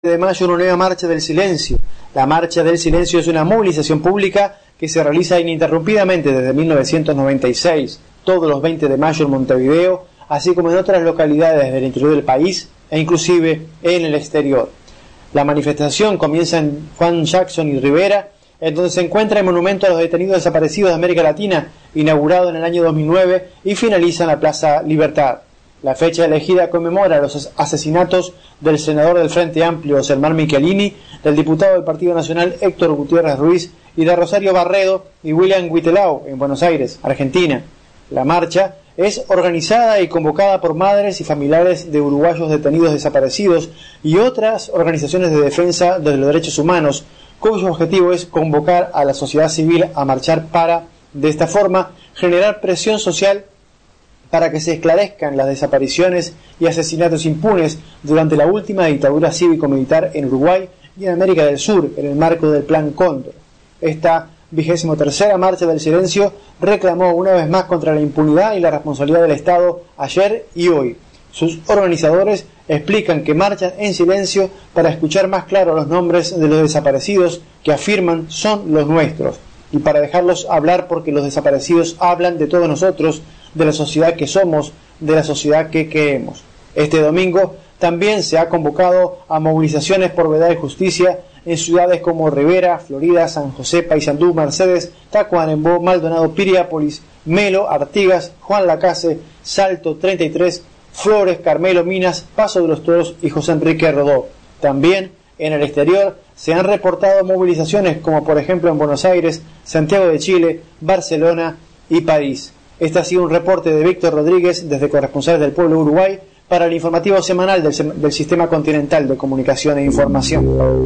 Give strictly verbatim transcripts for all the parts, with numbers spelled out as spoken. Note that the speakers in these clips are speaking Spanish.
de mayo una nueva marcha del silencio. La marcha del silencio es una movilización pública que se realiza ininterrumpidamente desde mil novecientos noventa y seis, todos los veinte de mayo en Montevideo, así como en otras localidades del interior del país e inclusive en el exterior. La manifestación comienza en Juan Jackson y Rivera, en donde se encuentra el monumento a los detenidos desaparecidos de América Latina, inaugurado en el año dos mil nueve, y finaliza en la Plaza Libertad. La fecha elegida conmemora los asesinatos del senador del Frente Amplio, Selmar Michelini, del diputado del Partido Nacional, Héctor Gutiérrez Ruiz, y de Rosario Barredo y William Huitelao, en Buenos Aires, Argentina. La marcha es organizada y convocada por madres y familiares de uruguayos detenidos desaparecidos y otras organizaciones de defensa de los derechos humanos, cuyo objetivo es convocar a la sociedad civil a marchar para, de esta forma, generar presión social para que se esclarezcan las desapariciones y asesinatos impunes durante la última dictadura cívico-militar en Uruguay y en América del Sur, en el marco del Plan Cóndor. Esta vigésimo tercera marcha del silencio reclamó una vez más contra la impunidad y la responsabilidad del Estado ayer y hoy. Sus organizadores explican que marchan en silencio para escuchar más claro los nombres de los desaparecidos que afirman son los nuestros, y para dejarlos hablar porque los desaparecidos hablan de todos nosotros, de la sociedad que somos, de la sociedad que queremos. Este domingo también se ha convocado a movilizaciones por verdad y justicia en ciudades como Rivera, Florida, San José, Paysandú, Mercedes, Tacuarembó, Maldonado, Piriápolis, Melo, Artigas, Juan Lacase, Salto, treinta y tres, Flores, Carmelo, Minas, Paso de los Toros y José Enrique Rodó. También en el exterior se han reportado movilizaciones como por ejemplo en Buenos Aires, Santiago de Chile, Barcelona y París. Este ha sido un reporte de Víctor Rodríguez desde Corresponsales del Pueblo Uruguay para el informativo semanal del, del Sistema Continental de Comunicación e Información.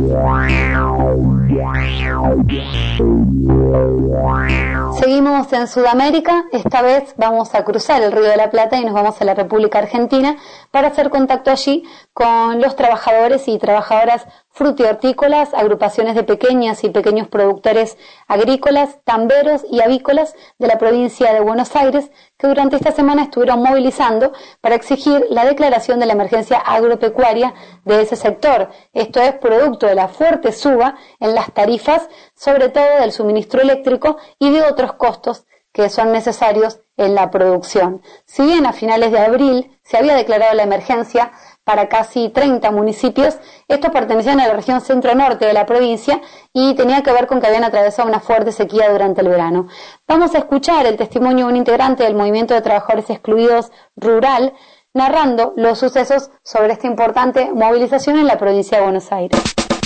Seguimos en Sudamérica. Esta vez vamos a cruzar el Río de la Plata y nos vamos a la República Argentina para hacer contacto allí con los trabajadores y trabajadoras frutihortícolas, agrupaciones de pequeñas y pequeños productores agrícolas, tamberos y avícolas de la provincia de Buenos Aires, que durante esta semana estuvieron movilizando para exigir la declaración de la emergencia agropecuaria de ese sector. Esto es producto de la fuerte suba en las tarifas, sobre todo del suministro eléctrico y de otros costos que son necesarios en la producción. Si bien a finales de abril se había declarado la emergencia para casi treinta municipios, estos pertenecían a la región centro-norte de la provincia y tenía que ver con que habían atravesado una fuerte sequía durante el verano. Vamos a escuchar el testimonio de un integrante del Movimiento de Trabajadores Excluidos Rural, narrando los sucesos sobre esta importante movilización en la provincia de Buenos Aires.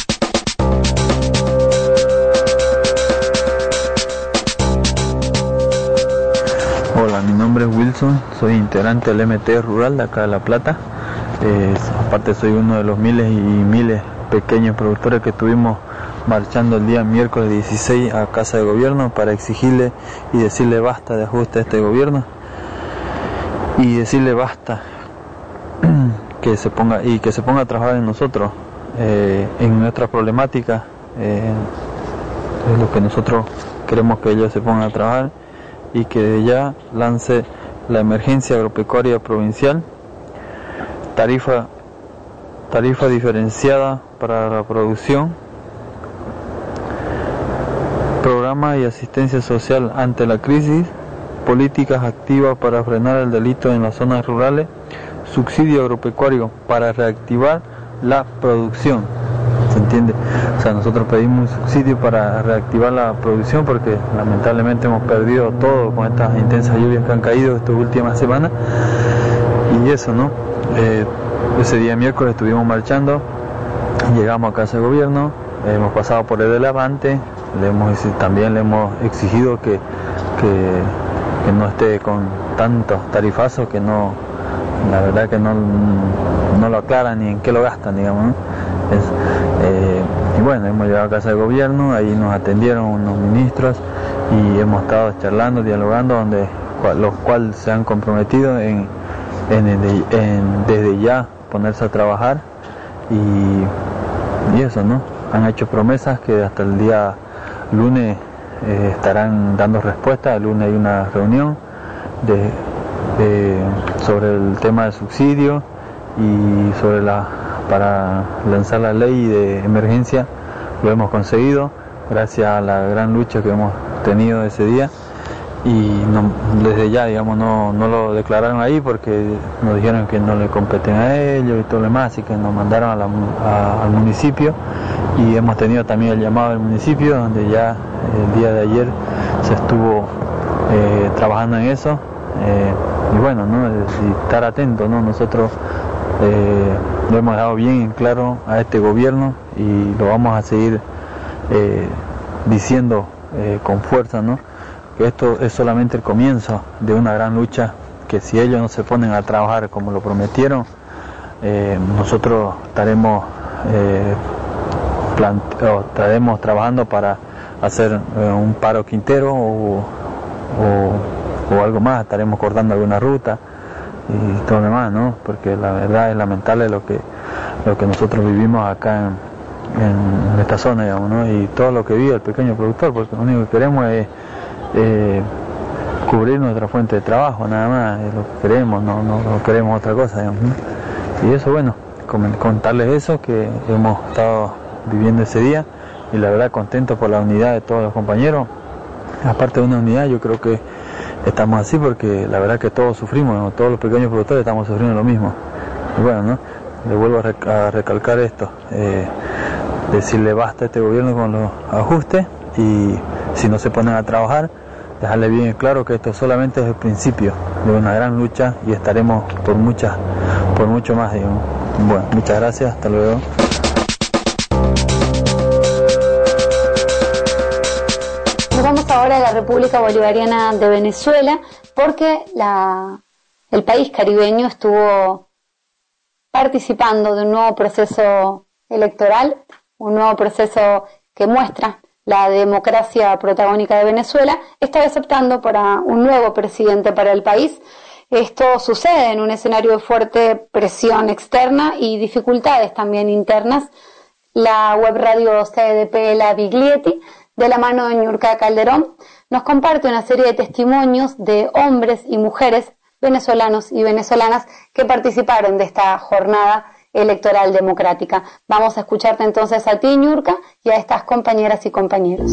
Hola, mi nombre es Wilson, soy integrante del M T Rural de acá de La Plata. Eh, aparte soy uno de los miles y miles pequeños productores que estuvimos marchando el día miércoles dieciséis a Casa de Gobierno para exigirle y decirle basta de ajuste a este gobierno y decirle basta que se ponga y que se ponga a trabajar en nosotros, eh, en nuestra problemática, eh, es lo que nosotros queremos, que ellos se pongan a trabajar y que ya lance la emergencia agropecuaria provincial, tarifa tarifa diferenciada para la producción, programa y asistencia social ante la crisis, políticas activas para frenar el delito en las zonas rurales, subsidio agropecuario para reactivar la producción. ¿Se entiende? O sea, nosotros pedimos un subsidio para reactivar la producción porque lamentablemente hemos perdido todo con estas intensas lluvias que han caído estas últimas semanas. Y eso, ¿no? Eh, ese día miércoles estuvimos marchando, llegamos a Casa de Gobierno, eh, hemos pasado por el Levante, le hemos, también le hemos exigido que, que, que no esté con tantos tarifazos, que no, la verdad que no, no lo aclaran ni en qué lo gastan, digamos, ¿no? Es, eh, y bueno, hemos llegado a Casa de Gobierno, ahí nos atendieron unos ministros y hemos estado charlando, dialogando, donde los cuales se han comprometido en, en, en, en desde ya ponerse a trabajar y, y eso, ¿no? Han hecho promesas que hasta el día lunes eh, estarán dando respuesta. El lunes hay una reunión de, de, sobre el tema del subsidio y sobre la para lanzar la ley de emergencia lo hemos conseguido gracias a la gran lucha que hemos tenido ese día, y no, desde ya, digamos, no, no lo declararon ahí porque nos dijeron que no le competen a ellos y todo lo demás, así que nos mandaron a la, a, al municipio, y hemos tenido también el llamado del municipio, donde ya el día de ayer se estuvo eh, trabajando en eso, eh, y bueno, ¿no? Y estar atentos, ¿no? Nosotros eh, lo hemos dado bien en claro a este gobierno y lo vamos a seguir eh, diciendo eh, con fuerza, ¿no? Que esto es solamente el comienzo de una gran lucha, que si ellos no se ponen a trabajar como lo prometieron, eh, nosotros estaremos, eh, plante- o estaremos trabajando para hacer eh, un paro quintero o, o, o algo más, estaremos cortando alguna ruta y todo lo demás, ¿no? Porque la verdad es lamentable lo que lo que nosotros vivimos acá en, en esta zona, digamos, ¿no? Y todo lo que vive el pequeño productor, porque lo único que queremos es eh, cubrir nuestra fuente de trabajo, nada más, es lo que queremos, no, no, no queremos otra cosa, digamos, ¿no? Y eso, bueno, contarles eso, que hemos estado viviendo ese día, y la verdad contento por la unidad de todos los compañeros. Aparte de una unidad, yo creo que estamos así porque la verdad que todos sufrimos, ¿no? Todos los pequeños productores estamos sufriendo lo mismo. Y bueno, ¿no? Le vuelvo a, rec- a recalcar esto, eh, decirle basta a este gobierno con los ajustes, y si no se ponen a trabajar, dejarle bien claro que esto solamente es el principio de una gran lucha, y estaremos por muchas, por mucho más, digamos. Bueno, muchas gracias, hasta luego. Nos vamos ahora a la República Bolivariana de Venezuela, porque la, el país caribeño estuvo participando de un nuevo proceso electoral, un nuevo proceso que muestra la democracia protagónica de Venezuela, esta vez optando por un nuevo presidente para el país. Esto sucede en un escenario de fuerte presión externa y dificultades también internas. La web radio C D P La Biglietti, de la mano de Niurka Calderón, nos comparte una serie de testimonios de hombres y mujeres venezolanos y venezolanas que participaron de esta jornada electoral democrática. Vamos a escucharte entonces a ti, Niurka, y a estas compañeras y compañeros.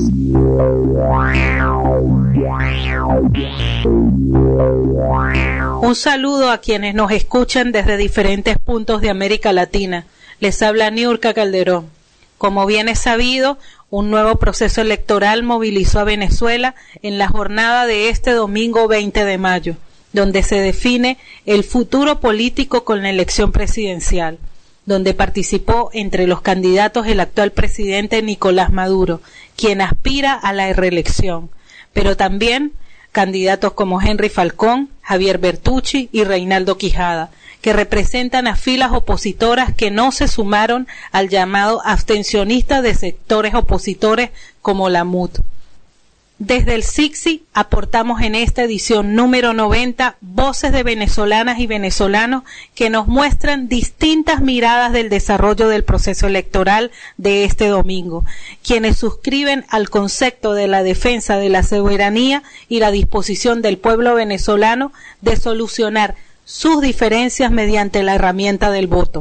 Un saludo a quienes nos escuchan desde diferentes puntos de América Latina. Les habla Niurka Calderón. Como bien es sabido, un nuevo proceso electoral movilizó a Venezuela en la jornada de este domingo veinte de mayo, donde se define el futuro político con la elección presidencial, donde participó entre los candidatos el actual presidente Nicolás Maduro, quien aspira a la reelección, pero también candidatos como Henry Falcón, Javier Bertucci y Reinaldo Quijada, que representan a filas opositoras que no se sumaron al llamado abstencionista de sectores opositores como la M U D. Desde el S I C S I aportamos en esta edición número noventa voces de venezolanas y venezolanos que nos muestran distintas miradas del desarrollo del proceso electoral de este domingo, quienes suscriben al concepto de la defensa de la soberanía y la disposición del pueblo venezolano de solucionar sus diferencias mediante la herramienta del voto.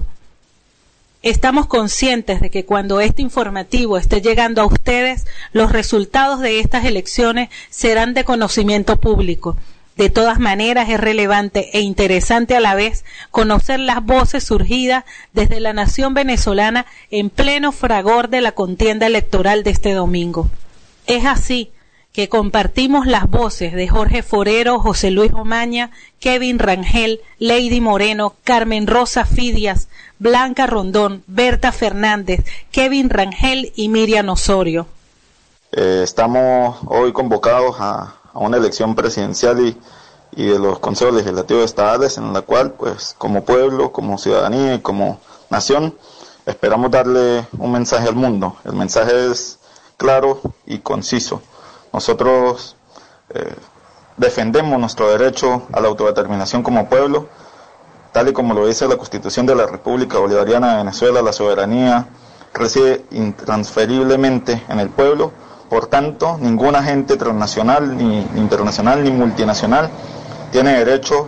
Estamos conscientes de que cuando este informativo esté llegando a ustedes, los resultados de estas elecciones serán de conocimiento público. De todas maneras, es relevante e interesante a la vez conocer las voces surgidas desde la nación venezolana en pleno fragor de la contienda electoral de este domingo. Es así que compartimos las voces de Jorge Forero, José Luis Omaña, Kevin Rangel, Lady Moreno, Carmen Rosa Fidias, Blanca Rondón, Berta Fernández, Kevin Rangel y Miriam Osorio. Eh, estamos hoy convocados a, a una elección presidencial y, y de los consejos legislativos estatales, en la cual, pues, como pueblo, como ciudadanía y como nación, esperamos darle un mensaje al mundo. El mensaje es claro y conciso. Nosotros eh, defendemos nuestro derecho a la autodeterminación como pueblo, tal y como lo dice la Constitución de la República Bolivariana de Venezuela. La soberanía reside intransferiblemente en el pueblo. Por tanto, ningún agente transnacional, ni internacional, ni multinacional tiene derecho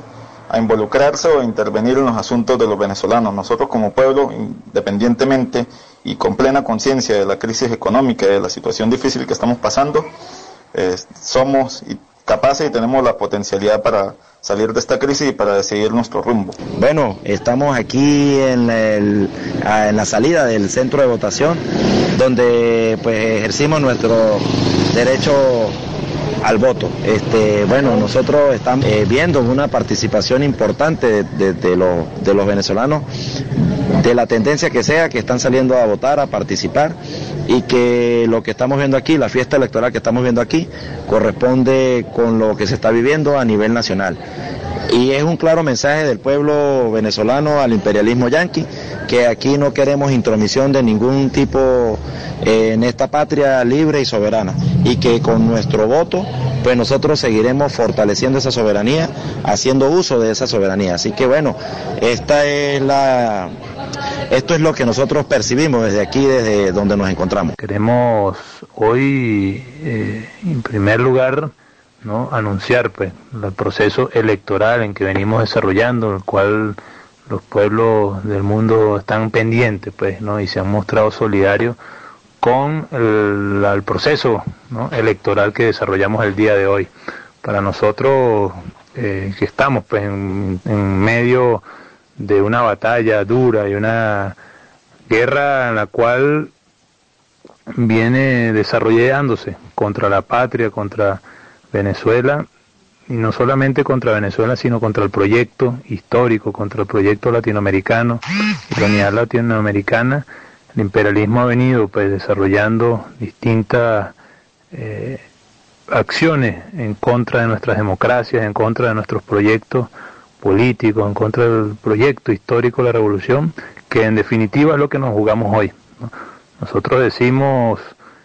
a involucrarse o a intervenir en los asuntos de los venezolanos. Nosotros como pueblo, independientemente y con plena conciencia de la crisis económica y de la situación difícil que estamos pasando, eh, somos capaces y tenemos la potencialidad para salir de esta crisis y para seguir nuestro rumbo. Bueno, estamos aquí en, el, en la salida del centro de votación, donde pues ejercimos nuestro derecho al voto. Este, bueno, nosotros estamos eh, viendo una participación importante de, de, de, los, de los venezolanos, de la tendencia que sea, que están saliendo a votar, a participar, y que lo que estamos viendo aquí, la fiesta electoral que estamos viendo aquí, corresponde con lo que se está viviendo a nivel nacional. Y es un claro mensaje del pueblo venezolano al imperialismo yanqui, que aquí no queremos intromisión de ningún tipo eh, en esta patria libre y soberana, y que con nuestro voto pues nosotros seguiremos fortaleciendo esa soberanía, haciendo uso de esa soberanía. Así que bueno, esta es la esto es lo que nosotros percibimos desde aquí, desde donde nos encontramos. Queremos hoy eh, en primer lugar, ¿no?, anunciar pues el proceso electoral en que venimos desarrollando, el cual los pueblos del mundo están pendientes, pues, ¿no?, y se han mostrado solidarios con el, el proceso, ¿no?, electoral que desarrollamos el día de hoy. Para nosotros, eh, que estamos pues en, en medio de una batalla dura y una guerra en la cual viene desarrollándose contra la patria, contra Venezuela, y no solamente contra Venezuela, sino contra el proyecto histórico, contra el proyecto latinoamericano, la unidad latinoamericana. El imperialismo ha venido pues desarrollando distintas eh, acciones en contra de nuestras democracias, en contra de nuestros proyectos políticos, en contra del proyecto histórico de la revolución, que en definitiva es lo que nos jugamos hoy, ¿no? Nosotros decimos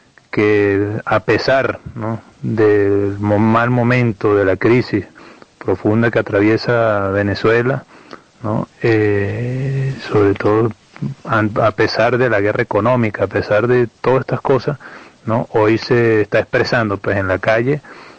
que a pesar, ¿no?, del mal momento, de la crisis profunda que atraviesa Venezuela, ¿no?, eh, sobre todo a pesar de la guerra económica, a pesar de todas estas cosas, ¿no?, hoy se está expresando pues en la calle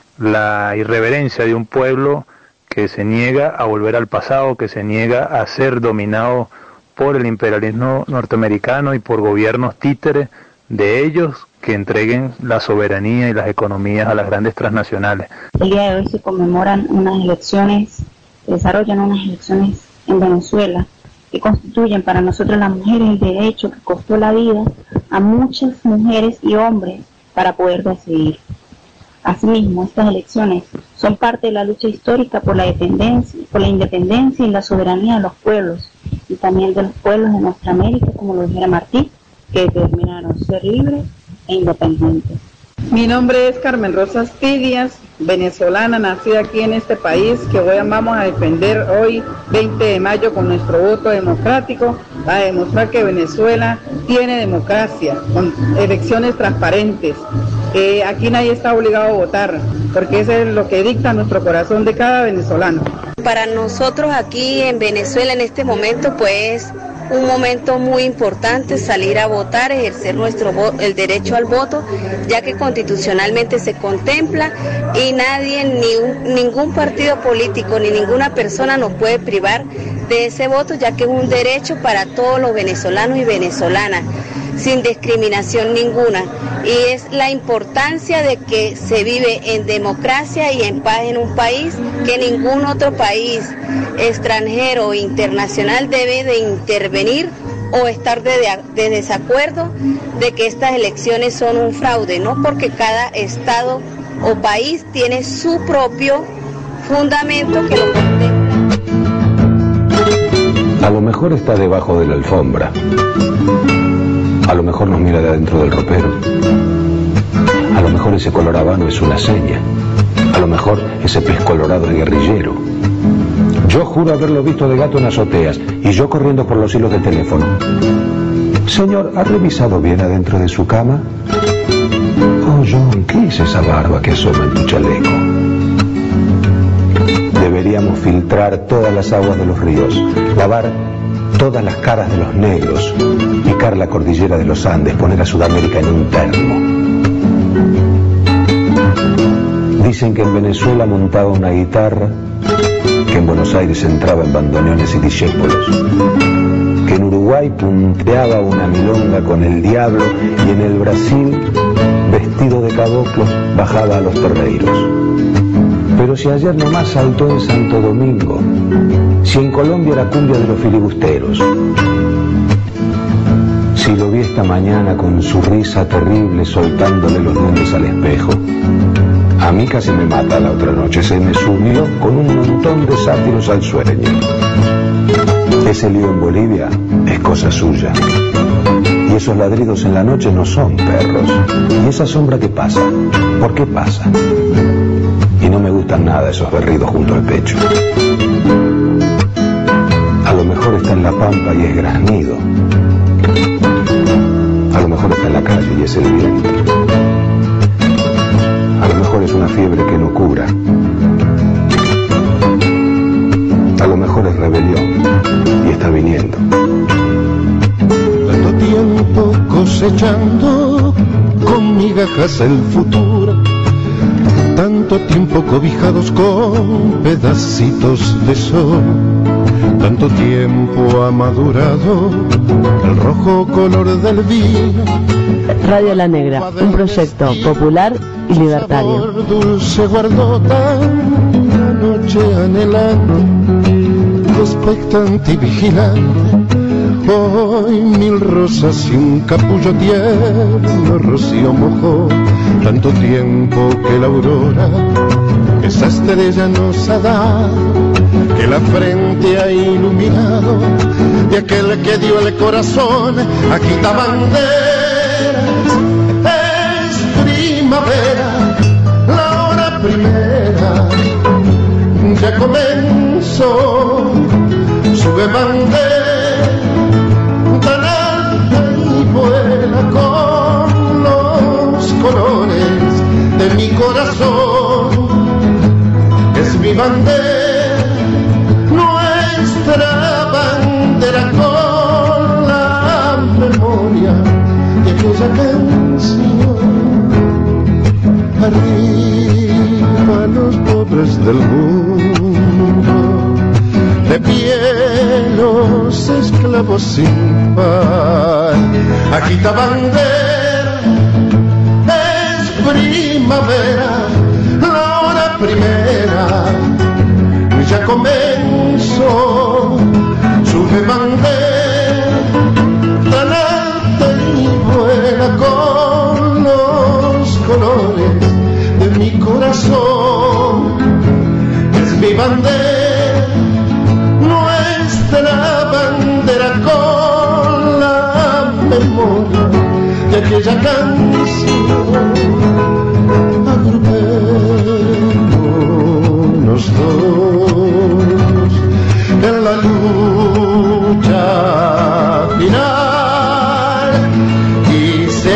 la irreverencia de un pueblo que se niega a volver al pasado, que se niega a ser dominado por el imperialismo norteamericano y por gobiernos títeres de ellos, que entreguen la soberanía y las economías a las grandes transnacionales. El día de hoy se conmemoran unas elecciones, se desarrollan unas elecciones en Venezuela que constituyen para nosotros las mujeres el derecho que costó la vida a muchas mujeres y hombres para poder decidir. Asimismo, estas elecciones son parte de la lucha histórica por la independencia, por la independencia y la soberanía de los pueblos, y también de los pueblos de nuestra América, como lo dijera Martí, que determinaron ser libres e independientes. Mi nombre es Carmen Rosa Astidias, venezolana, nacida aquí en este país, que hoy vamos a defender hoy, veinte de mayo, con nuestro voto democrático, a demostrar que Venezuela tiene democracia, con elecciones transparentes. Eh, aquí nadie está obligado a votar, porque eso es lo que dicta nuestro corazón de cada venezolano. Para nosotros aquí en Venezuela en este momento, pues un momento muy importante, salir a votar, ejercer nuestro el derecho al voto, ya que constitucionalmente se contempla y nadie, ni un, ningún partido político ni ninguna persona nos puede privar de ese voto, ya que es un derecho para todos los venezolanos y venezolanas, sin discriminación ninguna. Y es la importancia de que se vive en democracia y en paz en un país, que ningún otro país extranjero o internacional debe de intervenir o estar de, de desacuerdo de que estas elecciones son un fraude, ¿no? Porque cada estado o país tiene su propio fundamento que lo contempla. A lo mejor está debajo de la alfombra. A lo mejor nos mira de adentro del ropero. A lo mejor ese color habano es una seña. A lo mejor ese pez colorado es guerrillero. Yo juro haberlo visto de gato en azoteas y yo corriendo por los hilos del teléfono. Señor, ¿ha revisado bien adentro de su cama? Oh, John, ¿qué es esa barba que asoma en tu chaleco? Deberíamos filtrar todas las aguas de los ríos, lavar todas las caras de los negros, picar la cordillera de los Andes, poner a Sudamérica en un termo. Dicen que en Venezuela montaba una guitarra que en Buenos Aires entraba en bandoneones y discípulos, que en Uruguay punteaba una milonga con el diablo y en el Brasil, vestido de caboclo, bajaba a los terreiros. Pero si ayer nomás saltó en Santo Domingo, si en Colombia la cumbia de los filibusteros, si lo vi esta mañana con su risa terrible soltándole los dientes al espejo, a mí casi me mata la otra noche, se me subió con un montón de sátiros al sueño. Ese lío en Bolivia es cosa suya. Y esos ladridos en la noche no son perros. ¿Y esa sombra qué pasa? ¿Por qué pasa? Y no me gustan nada esos berridos junto al pecho. A lo mejor está en la pampa y es graznido. A lo mejor está en la calle y es el viento. A lo mejor es una fiebre que no cura. A lo mejor es rebelión y está viniendo. Tanto tiempo cosechando con migajas el futuro, tanto tiempo cobijados con pedacitos de sol, tanto tiempo ha madurado el rojo color del vino. Radio La Negra, un proyecto popular y libertario. Sabor dulce guardó tanta noche anhelante, expectante y vigilante. Hoy mil rosas y un capullo tierno rocío mojó, tanto tiempo que la aurora esa estrella nos ha dado, que la frente ha iluminado de aquel que dio el corazón, agita banderas, es primavera, la hora primera ya comenzó, sube bandera tan alta y vuela con los colores de mi corazón, es mi bandera, nuestra bandera con la memoria de aquella canción. Arriba los pobres del mundo, de pie los esclavos sin par, agita bandera, es primavera, la hora primera ya comenzó, sube bandera tan alta y vuela con los colores de mi corazón, es mi bandera, nuestra bandera con la memoria de aquella canción. Agrupémonos dos en la lucha final y se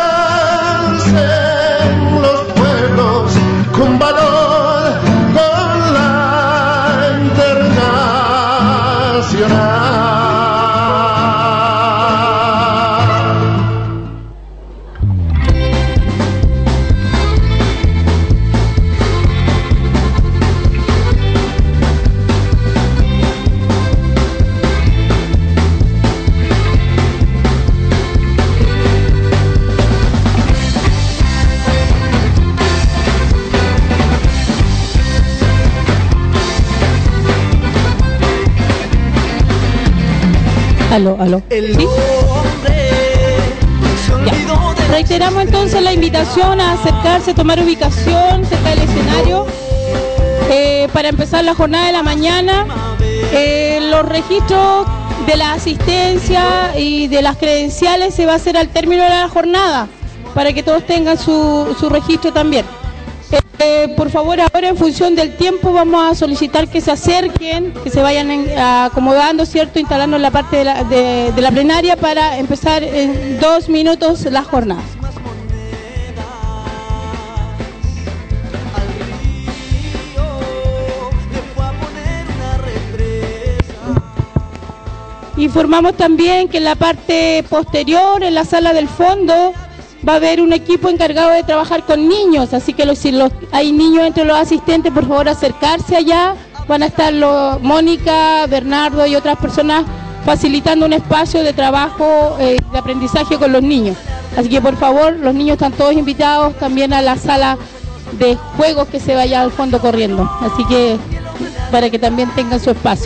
alcen los pueblos con valor, con la internacional. Aló, aló. ¿Sí? Ya. Reiteramos entonces la invitación a acercarse, a tomar ubicación cerca del escenario eh, para empezar la jornada de la mañana. Eh, los registros de la asistencia y de las credenciales se va a hacer al término de la jornada para que todos tengan su, su registro también. Eh, por favor, ahora en función del tiempo vamos a solicitar que se acerquen, que se vayan en, acomodando, ¿cierto? Instalando en la parte de la, de, de la plenaria para empezar en dos minutos la jornada. Informamos también que en la parte posterior, en la sala del fondo, va a haber un equipo encargado de trabajar con niños, así que los, si los, hay niños entre los asistentes, por favor acercarse allá. van a estar los, Mónica, Bernardo y otras personas facilitando un espacio de trabajo, eh, de aprendizaje con los niños. Así que por favor, los niños están todos invitados también a la sala de juegos que se vaya al fondo corriendo. Así que para que también tengan su espacio.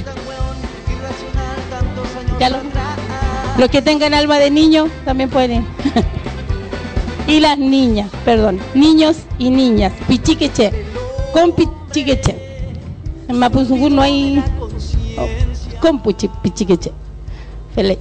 Ya los, los que tengan alma de niño también pueden. Y las niñas, perdón, niños y niñas, pichiqueche, con pichiqueche. En Mapuzungún no hay oh, con puchi, pichiqueche. Feliz.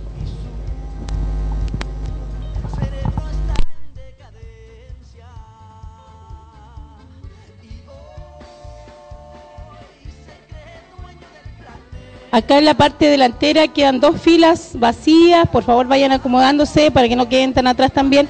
Acá en la parte delantera quedan dos filas vacías, por favor vayan acomodándose para que no queden tan atrás también.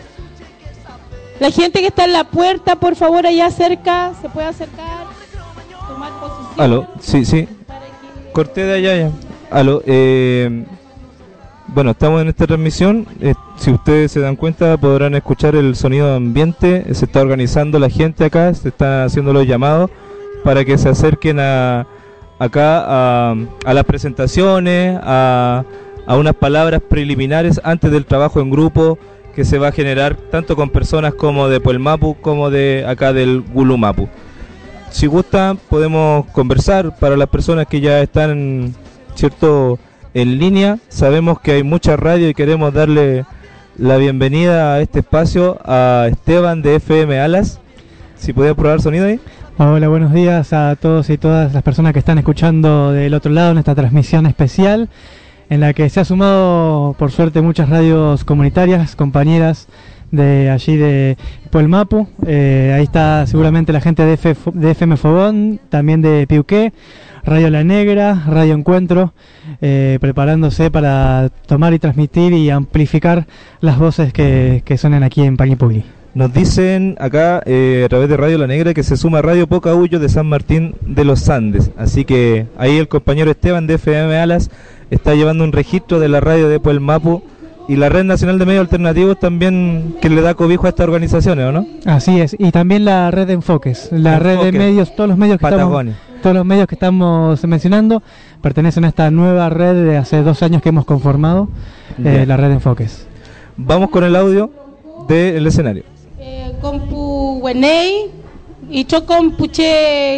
La gente que está en la puerta, por favor, allá cerca, se puede acercar, tomar posición. Aló, sí, sí. Corté de allá ya. Aló, eh, bueno, estamos en esta transmisión. Eh, si ustedes se dan cuenta, podrán escuchar el sonido de ambiente. Se está organizando la gente acá, se están haciendo los llamados para que se acerquen a acá a, a las presentaciones, a, a unas palabras preliminares antes del trabajo en grupo que se va a generar tanto con personas como de Puelmapu como de acá del Gulumapu. Si gustan podemos conversar para las personas que ya están, cierto, en línea. Sabemos que hay mucha radio y queremos darle la bienvenida a este espacio a Esteban de F M Alas. Si puede probar sonido ahí. Hola, buenos días a todos y todas las personas que están escuchando del otro lado en esta transmisión especial en la que se ha sumado, por suerte, muchas radios comunitarias, compañeras de allí de Puelmapu. Eh, ahí está seguramente la gente de, F, de F M Fogón, también de Piuqué, Radio La Negra, Radio Encuentro, eh, preparándose para tomar y transmitir y amplificar las voces que, que suenan aquí en Pañipugli. Nos dicen acá eh, a través de Radio La Negra que se suma Radio Pocahuyo de San Martín de los Andes. Así que ahí el compañero Esteban de F M Alas está llevando un registro de la radio de Puelmapu y la Red Nacional de Medios Alternativos también, que le da cobijo a estas organizaciones, ¿o no? Así es, y también la red de enfoques, la red de medios, todos los medios que estamos, todos los medios que estamos mencionando pertenecen a esta nueva red de hace dos años que hemos conformado, eh, la red de enfoques. Vamos con el audio del escenario. Compu Wenei y chocom puche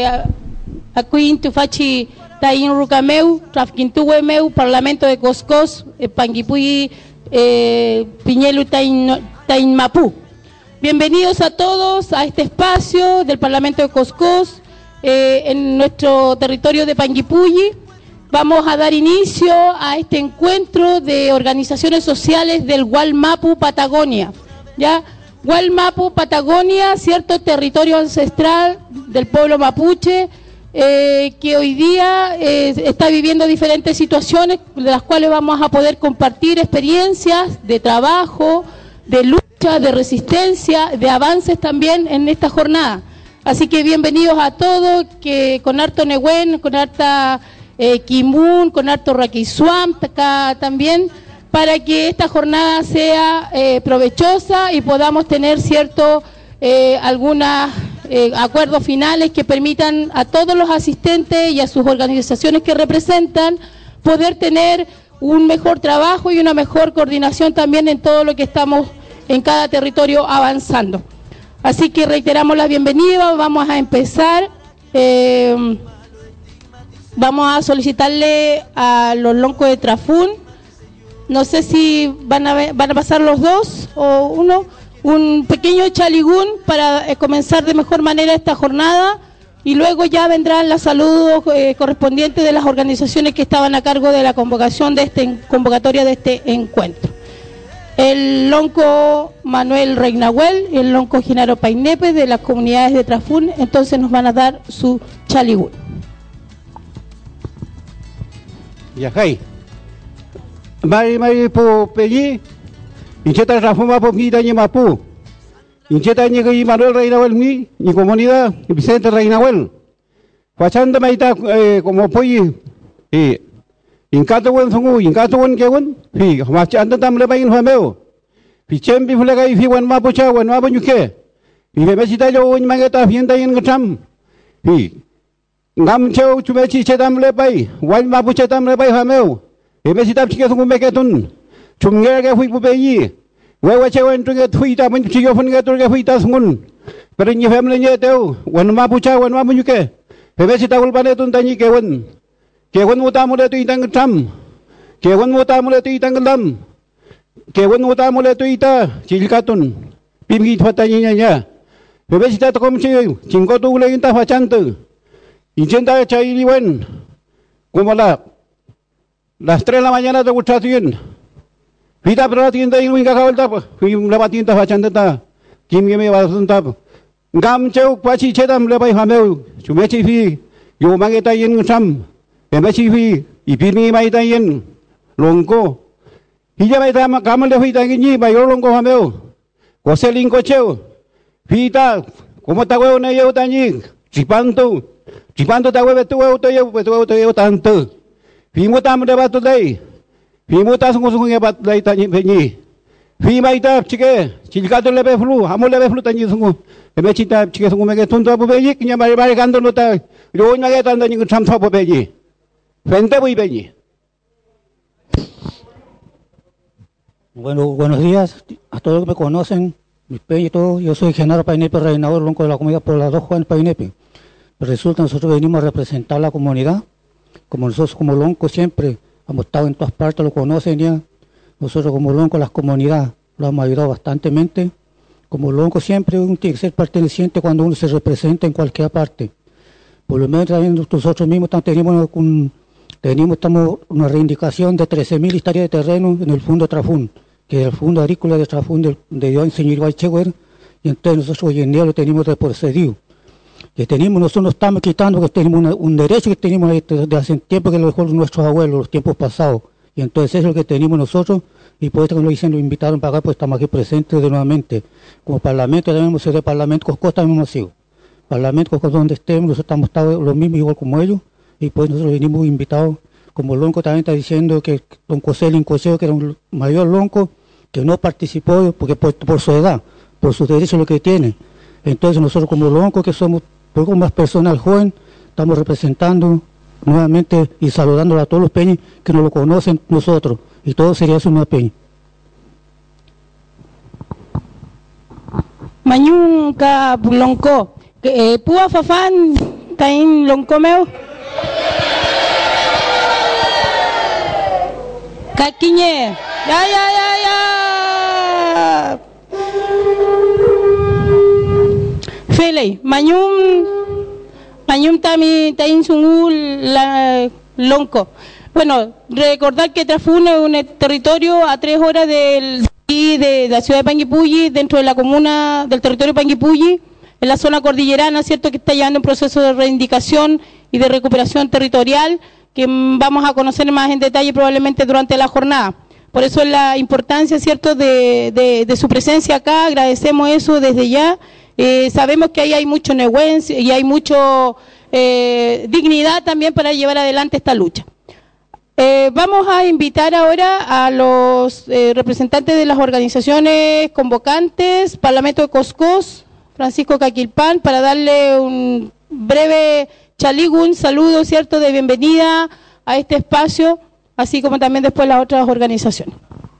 akuin tufachi tain rukameu trafkintuwe meu Parlamento de Coscos Panguipulli Piñelu tain tain Mapu. Bienvenidos a todos a este espacio del Parlamento de Coscos eh, en nuestro territorio de Panguipulli. Vamos a dar inicio a este encuentro de organizaciones sociales del Gualmapu Patagonia, ¿ya? Gualmapu, Patagonia, cierto territorio ancestral del pueblo mapuche, eh, que hoy día eh, está viviendo diferentes situaciones de las cuales vamos a poder compartir experiencias de trabajo, de lucha, de resistencia, de avances también en esta jornada. Así que bienvenidos a todos, que con harto Nehuen, con harta eh, Kimun, con harto Raquisuam acá también, para que esta jornada sea eh, provechosa y podamos tener cierto eh, algunos eh, acuerdos finales que permitan a todos los asistentes y a sus organizaciones que representan poder tener un mejor trabajo y una mejor coordinación también en todo lo que estamos en cada territorio avanzando. Así que reiteramos la bienvenida, vamos a empezar. Eh, vamos a solicitarle a los loncos de Trafún. No sé si van a, ver, van a pasar los dos o uno, un pequeño chaligún para eh, comenzar de mejor manera esta jornada y luego ya vendrán los saludos eh, correspondientes de las organizaciones que estaban a cargo de la convocación de este convocatoria de este encuentro. El lonco Manuel Reinahuel y el lonco Genaro Painepe de las comunidades de Trafún, entonces nos van a dar su chaligún. Yajay. Mari mari po peli, incheta Rafuma po mi dañe mapu, incheta ni que Manuel Reinahuel mi, ni comunidad Vicente Reinahuel, fachando maita como polli, y incato buen songu, incato buen que buen, y machando tamle bain homeo, pichem bi fulaga y fi buen mapu cha buen mapu nyuke, y me mesita yo buen mangeta fienda en gacham, y ngam cheu chume chi chetam le pai wan ma pu chetam le pai hameu e me sitap chike sungu me ketun chum nge ge hui pu be yi we we che wen tu ge thui ta mun chi yo fun ge tu ge hui ta sungun pero ni fem le nye teu wan ma pu cha wan ma mu ke e me sitap ul bane tun ta ni ke wen ke wen mu ta mu le tu tang tam ke wen mu ta mu le tu tang lam ke wen mu ta mu le tu ita chil katun pim gi thota ni nya nya e me sitap kom chi chingko tu le ta fa chan tu intenta chay wen como la las tres de la mañana te gusta bien vida pero tienda y nunca acaba el tap y la batienda fachanda ta kim me va a tap ngam cheu pachi chedam le bai hameu chume chi fi yo mangi ta yin sam e me chi fi y pimi mai ta yin longko y ya mai ta ma kamal le fi ta ni bai yo longko hameu ko selin ko cheu vida como ta huevo ne yo ta ni chipanto chipanto ta huevo tu huevo tu huevo tu huevo tanto phi mo ta mo de ba tu dei phi mo ta sungu sungu ba dei ta ni ni phi mai ta chike chilka to le be flu amo le be flu ta ni sungu e me chita chike sungu me ke tun to bo be ni nya mari mari gando no ta ro nya ge ta ni cham tho bo be ni frente bo be ni. Bueno, buenos días a todos los que me conocen, mis peñas y todo. Yo soy Genaro Painepe, reinador lonco de la comunidad por las dos Juan Painepe. Pero resulta nosotros venimos a representar la comunidad, como nosotros como lonco siempre hemos estado en todas partes, lo conocen ya. Nosotros como lonco las comunidades lo hemos ayudado bastantemente. Como lonco siempre uno tiene que ser perteneciente cuando uno se representa en cualquier parte. Por lo menos también nosotros mismos tenemos, un, tenemos estamos una reivindicación de trece mil hectáreas de terreno en el Fondo Trafún, que es el Fondo Agrícola de Trafún de, de Dios señor Guaycheguer, y entonces nosotros hoy en día lo tenemos retrocedido. Que tenemos, nosotros nos estamos quitando, que tenemos una, un derecho que tenemos de, de hace tiempo que lo dejó nuestros abuelos, los tiempos pasados. Y entonces eso es lo que tenemos nosotros, y por eso que nos dicen, nos invitaron para acá, pues estamos aquí presentes de nuevamente. Como Parlamento, también hemos sido de Parlamento Cosco, también hemos sido. Parlamento Cosco, donde estemos, nosotros estamos estado los mismos igual como ellos, y pues nosotros venimos invitados. Como Lonco también está diciendo que don José Lincoseo, que era un mayor Lonco, que no participó porque por, por su edad, por sus derechos lo que tiene. Entonces nosotros como Lonco, que somos poco más personal joven, estamos representando nuevamente y saludando a todos los peñas que nos lo conocen nosotros, y todo sería eso una peña. Mañun ka Lonco, que pua fafan tain Lonco meu. Kakiñe, ya ya ya ya. Fele, mañum, mañum tami tain sungul la Lonco. Bueno, recordar que Trafún es un territorio a tres horas del, de, de la ciudad de Panguipulli, dentro de la comuna del territorio de Panguipulli, en la zona cordillerana, cierto que está llevando un proceso de reivindicación y de recuperación territorial que vamos a conocer más en detalle probablemente durante la jornada. Por eso es la importancia, cierto, de, de, de su presencia acá. Agradecemos eso desde ya. Eh, sabemos que ahí hay mucho negocio y hay mucho eh, dignidad también para llevar adelante esta lucha. Eh, vamos a invitar ahora a los eh, representantes de las organizaciones convocantes, Parlamento de Coscós, Francisco Caquilpan, para darle un breve chaligo, un saludo, cierto, de bienvenida a este espacio, así como también después las otras organizaciones.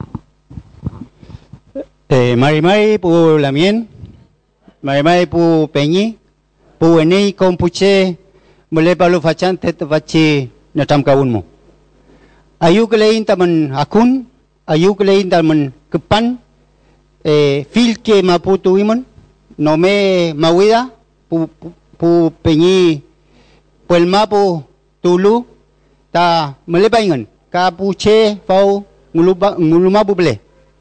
Eh, Mari Mari pu Lamien, Mari Mari pu Peñi, pu Enei Compuche, Mole Palu Fachante Fachi Natam Kaunmo. Ayuk lein taman akun, ayuk lein taman kepan, eh, fil ke maputu wimon, no me mawida, pu, pu, pu Peñi, pu el mapu tulu, ta melepaingan, ka pu che fau nguluma buble.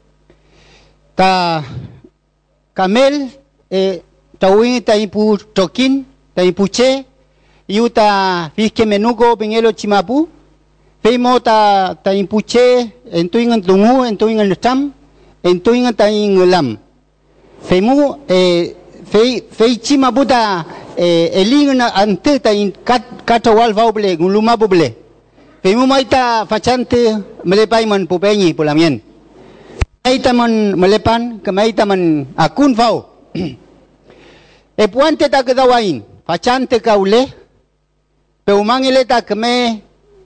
Ta kamel, eh, tawin ta ipu tokin, ta ipu che, yuta fiske menugo pengelo chimapu, Femo ta ta impuche entuingan tungu entuingan tam entuingan ta ingelam. Femu eh fe fe chima buta eh elingan ante ta in kat katawal vauble nguluma buble. Femu maita fachante melepai man pupenyi pulamien. Maita man melepan kemaita man akun vau. E puante ta kedawain fachante kaule peumangileta keme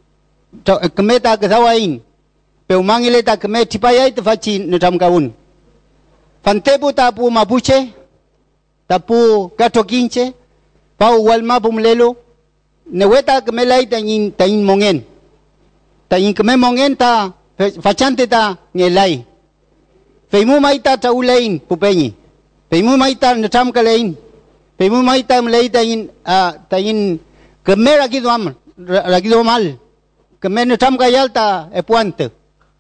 keme ta kasawain peumangileta keme tipayai te faci netam kaun fantepu tapu mapuche tapu katokinche pau walma pumlelo neweta keme lai tayin tayin mongen tayin keme mongen ta fachante ta ngelai feimu maita taulain pupenyi feimu maita netam kalein feimu maita mlei tayin a tayin keme lagi doam lagi domal keme netam kayal ta epuante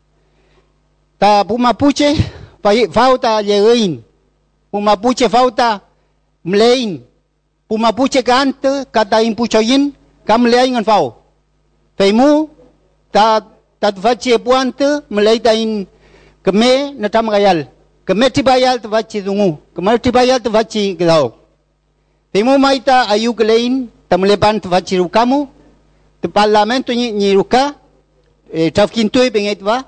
ta pumapuche falta llegain pumapuche falta mlein pumapuche kante kata impuchoyin kam lein ngan fau feimu ta ta faci epuante mlei tain keme netam kayal keme tibayal ta faci dungu keme tibayal ta faci gedau feimu maita ayu kelein tamlepan tu faci rukamu tu parlamento ni ni ruka e tafkintui penget va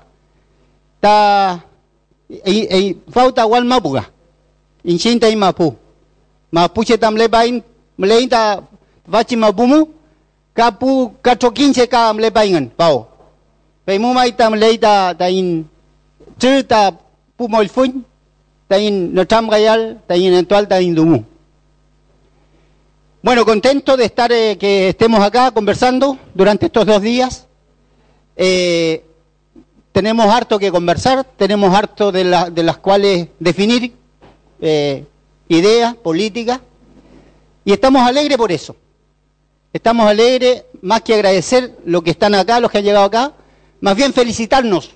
ta e e falta wal mabuga incinta i mapu mapuche tamlebain mlein ta faci mabumu kapu katokinche ka mlebaingan pau feimu maita mlei ta tain cerita pumolfun tain netam gayal tain entual tain dumu. Bueno, contento de estar, eh, que estemos acá conversando durante estos dos días. Eh, tenemos harto que conversar, tenemos harto de, la, de las cuales definir eh, ideas, políticas, y estamos alegres por eso. Estamos alegres, más que agradecer lo que están acá, los que han llegado acá, más bien felicitarnos,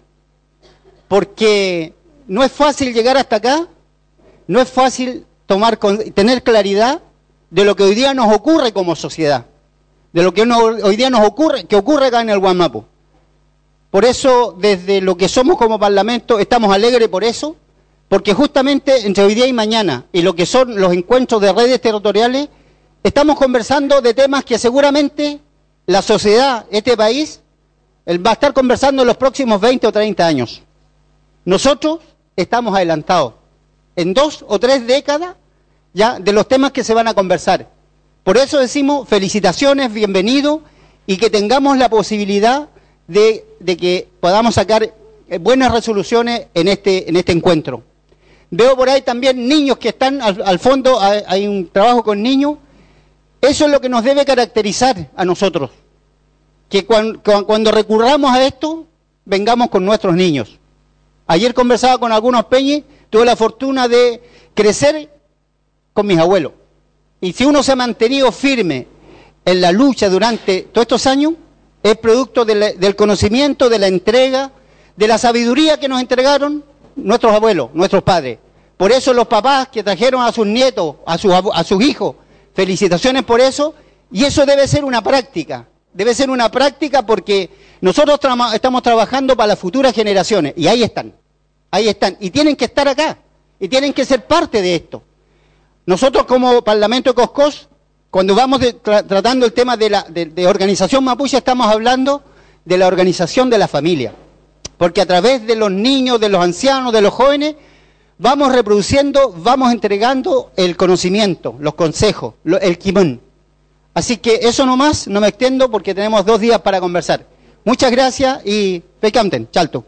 porque no es fácil llegar hasta acá, no es fácil tomar, tener claridad de lo que hoy día nos ocurre como sociedad, de lo que no, hoy día nos ocurre, que ocurre acá en el Guamapu. Por eso, desde lo que somos como Parlamento, estamos alegres por eso, porque justamente entre hoy día y mañana, y lo que son los encuentros de redes territoriales, estamos conversando de temas que seguramente la sociedad, este país, va a estar conversando en los próximos veinte o treinta años. Nosotros estamos adelantados en dos o tres décadas ya de los temas que se van a conversar. Por eso decimos felicitaciones, bienvenido, y que tengamos la posibilidad de, de que podamos sacar buenas resoluciones en este, en este encuentro. Veo por ahí también niños que están al, al fondo, hay, hay un trabajo con niños. Eso es lo que nos debe caracterizar a nosotros, que cuando, cuando recurramos a esto, vengamos con nuestros niños. Ayer conversaba con algunos peñis, tuve la fortuna de crecer con mis abuelos. Y si uno se ha mantenido firme en la lucha durante todos estos años, es producto de la, del conocimiento, de la entrega, de la sabiduría que nos entregaron nuestros abuelos, nuestros padres. Por eso los papás que trajeron a sus nietos, a sus, a sus hijos, felicitaciones por eso, y eso debe ser una práctica, debe ser una práctica porque nosotros tra estamos trabajando para las futuras generaciones, y ahí están, ahí están, y tienen que estar acá, y tienen que ser parte de esto. Nosotros como Parlamento de Coscós, cuando vamos de, tra tratando el tema de, la, de, de organización mapuche, estamos hablando de la organización de la familia. Porque a través de los niños, de los ancianos, de los jóvenes, vamos reproduciendo, vamos entregando el conocimiento, los consejos, lo, el quimón. Así que eso nomás, no me extiendo porque tenemos dos días para conversar. Muchas gracias y pecanten, chalto.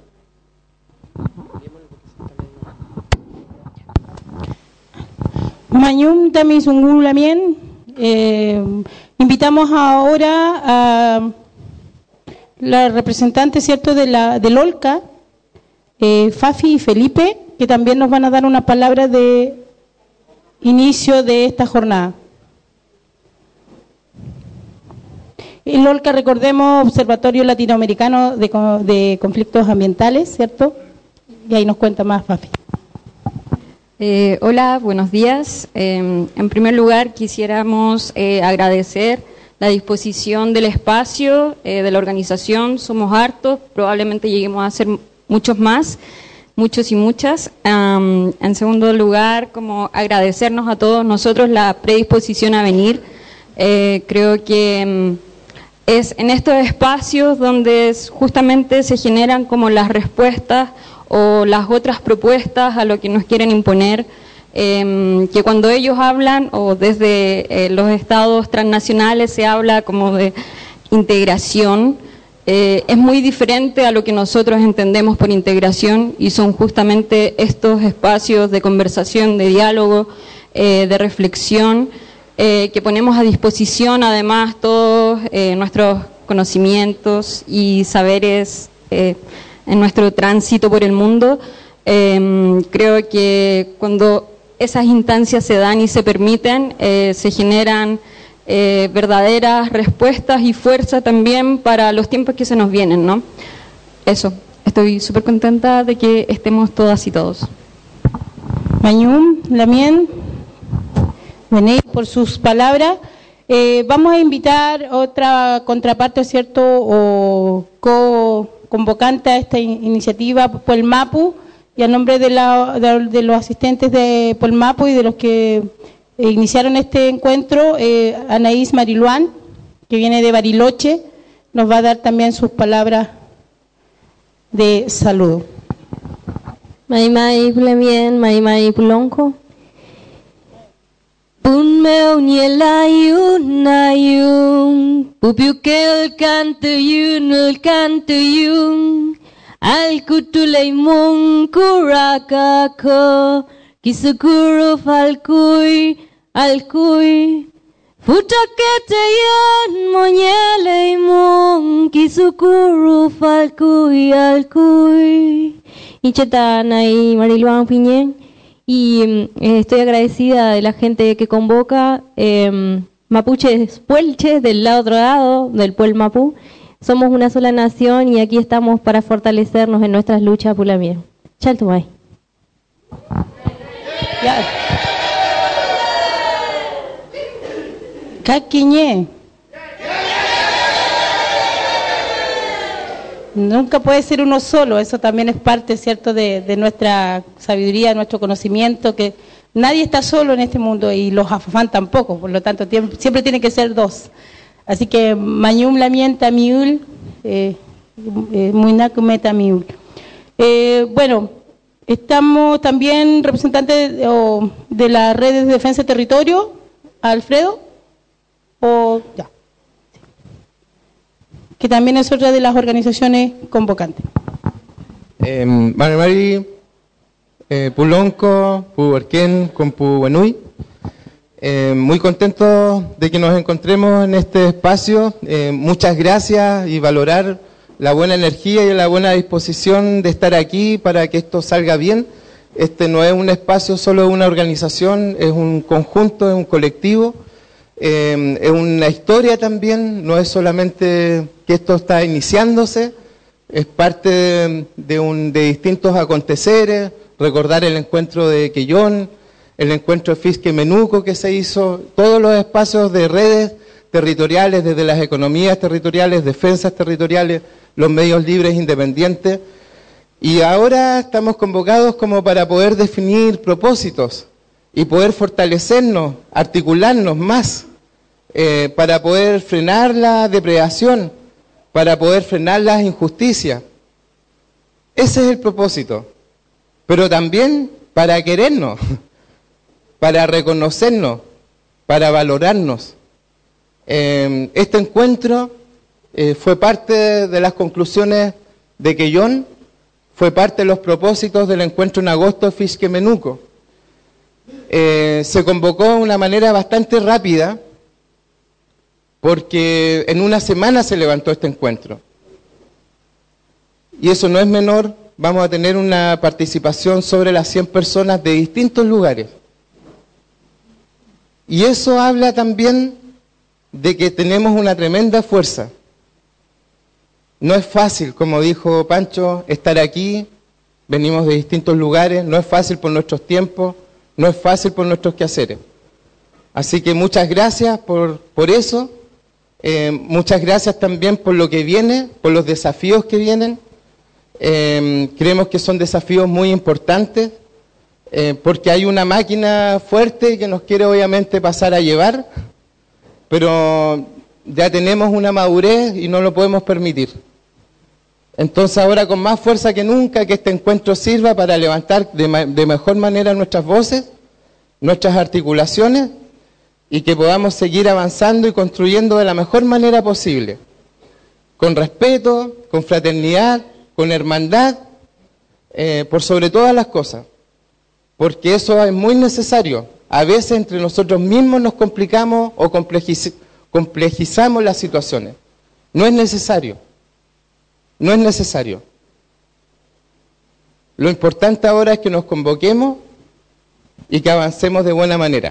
Mañum también Sungulamen. Eh, invitamos ahora a la representante, cierto, de la del Olca, eh, Fafi y Felipe, que también nos van a dar una palabra de inicio de esta jornada. El Olca, recordemos, Observatorio Latinoamericano de, de Conflictos Ambientales, ¿cierto? Y ahí nos cuenta más Fafi. Eh, hola, buenos días. Eh, en primer lugar, quisiéramos eh, agradecer la disposición del espacio, eh, de la organización. Somos hartos, probablemente lleguemos a ser muchos más, muchos y muchas. Um, en segundo lugar, como agradecernos a todos nosotros la predisposición a venir. Eh, creo que um, es en estos espacios donde justamente se generan como las respuestas o las otras propuestas a lo que nos quieren imponer eh, que cuando ellos hablan, o desde eh, los estados transnacionales se habla como de integración, eh, es muy diferente a lo que nosotros entendemos por integración, y son justamente estos espacios de conversación, de diálogo, eh, de reflexión, eh, que ponemos a disposición además todos eh, nuestros conocimientos y saberes eh, en nuestro tránsito por el mundo. Eh, creo que cuando esas instancias se dan y se permiten, eh, se generan eh, verdaderas respuestas y fuerza también para los tiempos que se nos vienen, ¿no? Eso, estoy súper contenta de que estemos todas y todos. Mayum, Lamien, Bené, por sus palabras. Eh, vamos a invitar otra contraparte, ¿cierto?, o co-convocante a esta in iniciativa, Puelmapu, y a nombre de, la, de, de los asistentes de Puelmapu y de los que eh, iniciaron este encuentro, eh, Anaís Mariluán, que viene de Bariloche, nos va a dar también sus palabras de saludo. Mai mai Pulamien, mai mai Pulonco. Pun meu nielayun nayun, pupiukel cantayun el cantayun, al kutulay mong kurakako, kisukuro falkuy alkuy, futaketayan monyelay mong, kisukuro falkuy alkuy. Inchetana y Mariluán Piñén. Y eh, estoy agradecida de la gente que convoca, eh, mapuches puelches del otro lado, del Puelmapu. Somos una sola nación y aquí estamos para fortalecernos en nuestras luchas Pulamien. Chaltumay. Caquiñé. Nunca puede ser uno solo, eso también es parte, ¿cierto?, de, de nuestra sabiduría, de nuestro conocimiento, que nadie está solo en este mundo y los afafán tampoco, por lo tanto siempre tiene que ser dos. Así que Mañum Lamienta Miul, Muinakumeta Miul. Bueno, estamos también representantes de, o, de la red de defensa de territorio, Alfredo, o ya. Que también es otra de las organizaciones convocantes. Eh, Mari Mari, eh, Pulonco, Puerquén, con Puenui. Eh, muy contentos de que nos encontremos en este espacio. Eh, muchas gracias y valorar la buena energía y la buena disposición de estar aquí para que esto salga bien. Este no es un espacio solo de una organización, es un conjunto, es un colectivo. Eh, es una historia también, no es solamente que esto está iniciándose, es parte de, de, un, de distintos aconteceres, recordar el encuentro de Quellón, el encuentro de Fisque Menuco que se hizo, todos los espacios de redes territoriales, desde las economías territoriales, defensas territoriales, los medios libres independientes, y ahora estamos convocados como para poder definir propósitos y poder fortalecernos, articularnos más, eh, para poder frenar la depredación, para poder frenar las injusticias. Ese es el propósito, pero también para querernos, para reconocernos, para valorarnos. Eh, este encuentro eh, fue parte de las conclusiones de Quellón, fue parte de los propósitos del encuentro en agosto de Fisque Menuco. Eh, se convocó de una manera bastante rápida porque en una semana se levantó este encuentro. Y eso no es menor, vamos a tener una participación sobre las cien personas de distintos lugares. Y eso habla también de que tenemos una tremenda fuerza. No es fácil, como dijo Pancho, estar aquí, venimos de distintos lugares, no es fácil por nuestros tiempos, no es fácil por nuestros quehaceres. Así que muchas gracias por, por eso, eh, muchas gracias también por lo que viene, por los desafíos que vienen. Eh, creemos que son desafíos muy importantes, eh, porque hay una máquina fuerte que nos quiere obviamente pasar a llevar, pero ya tenemos una madurez y no lo podemos permitir. Entonces ahora con más fuerza que nunca que este encuentro sirva para levantar de, ma de mejor manera nuestras voces nuestras articulaciones y que podamos seguir avanzando y construyendo de la mejor manera posible, con respeto, con fraternidad, con hermandad, eh, por sobre todas las cosas, porque eso es muy necesario. A veces entre nosotros mismos nos complicamos o complejiz- complejizamos las situaciones. No es necesario, no es necesario. Lo importante ahora es que nos convoquemos y que avancemos de buena manera.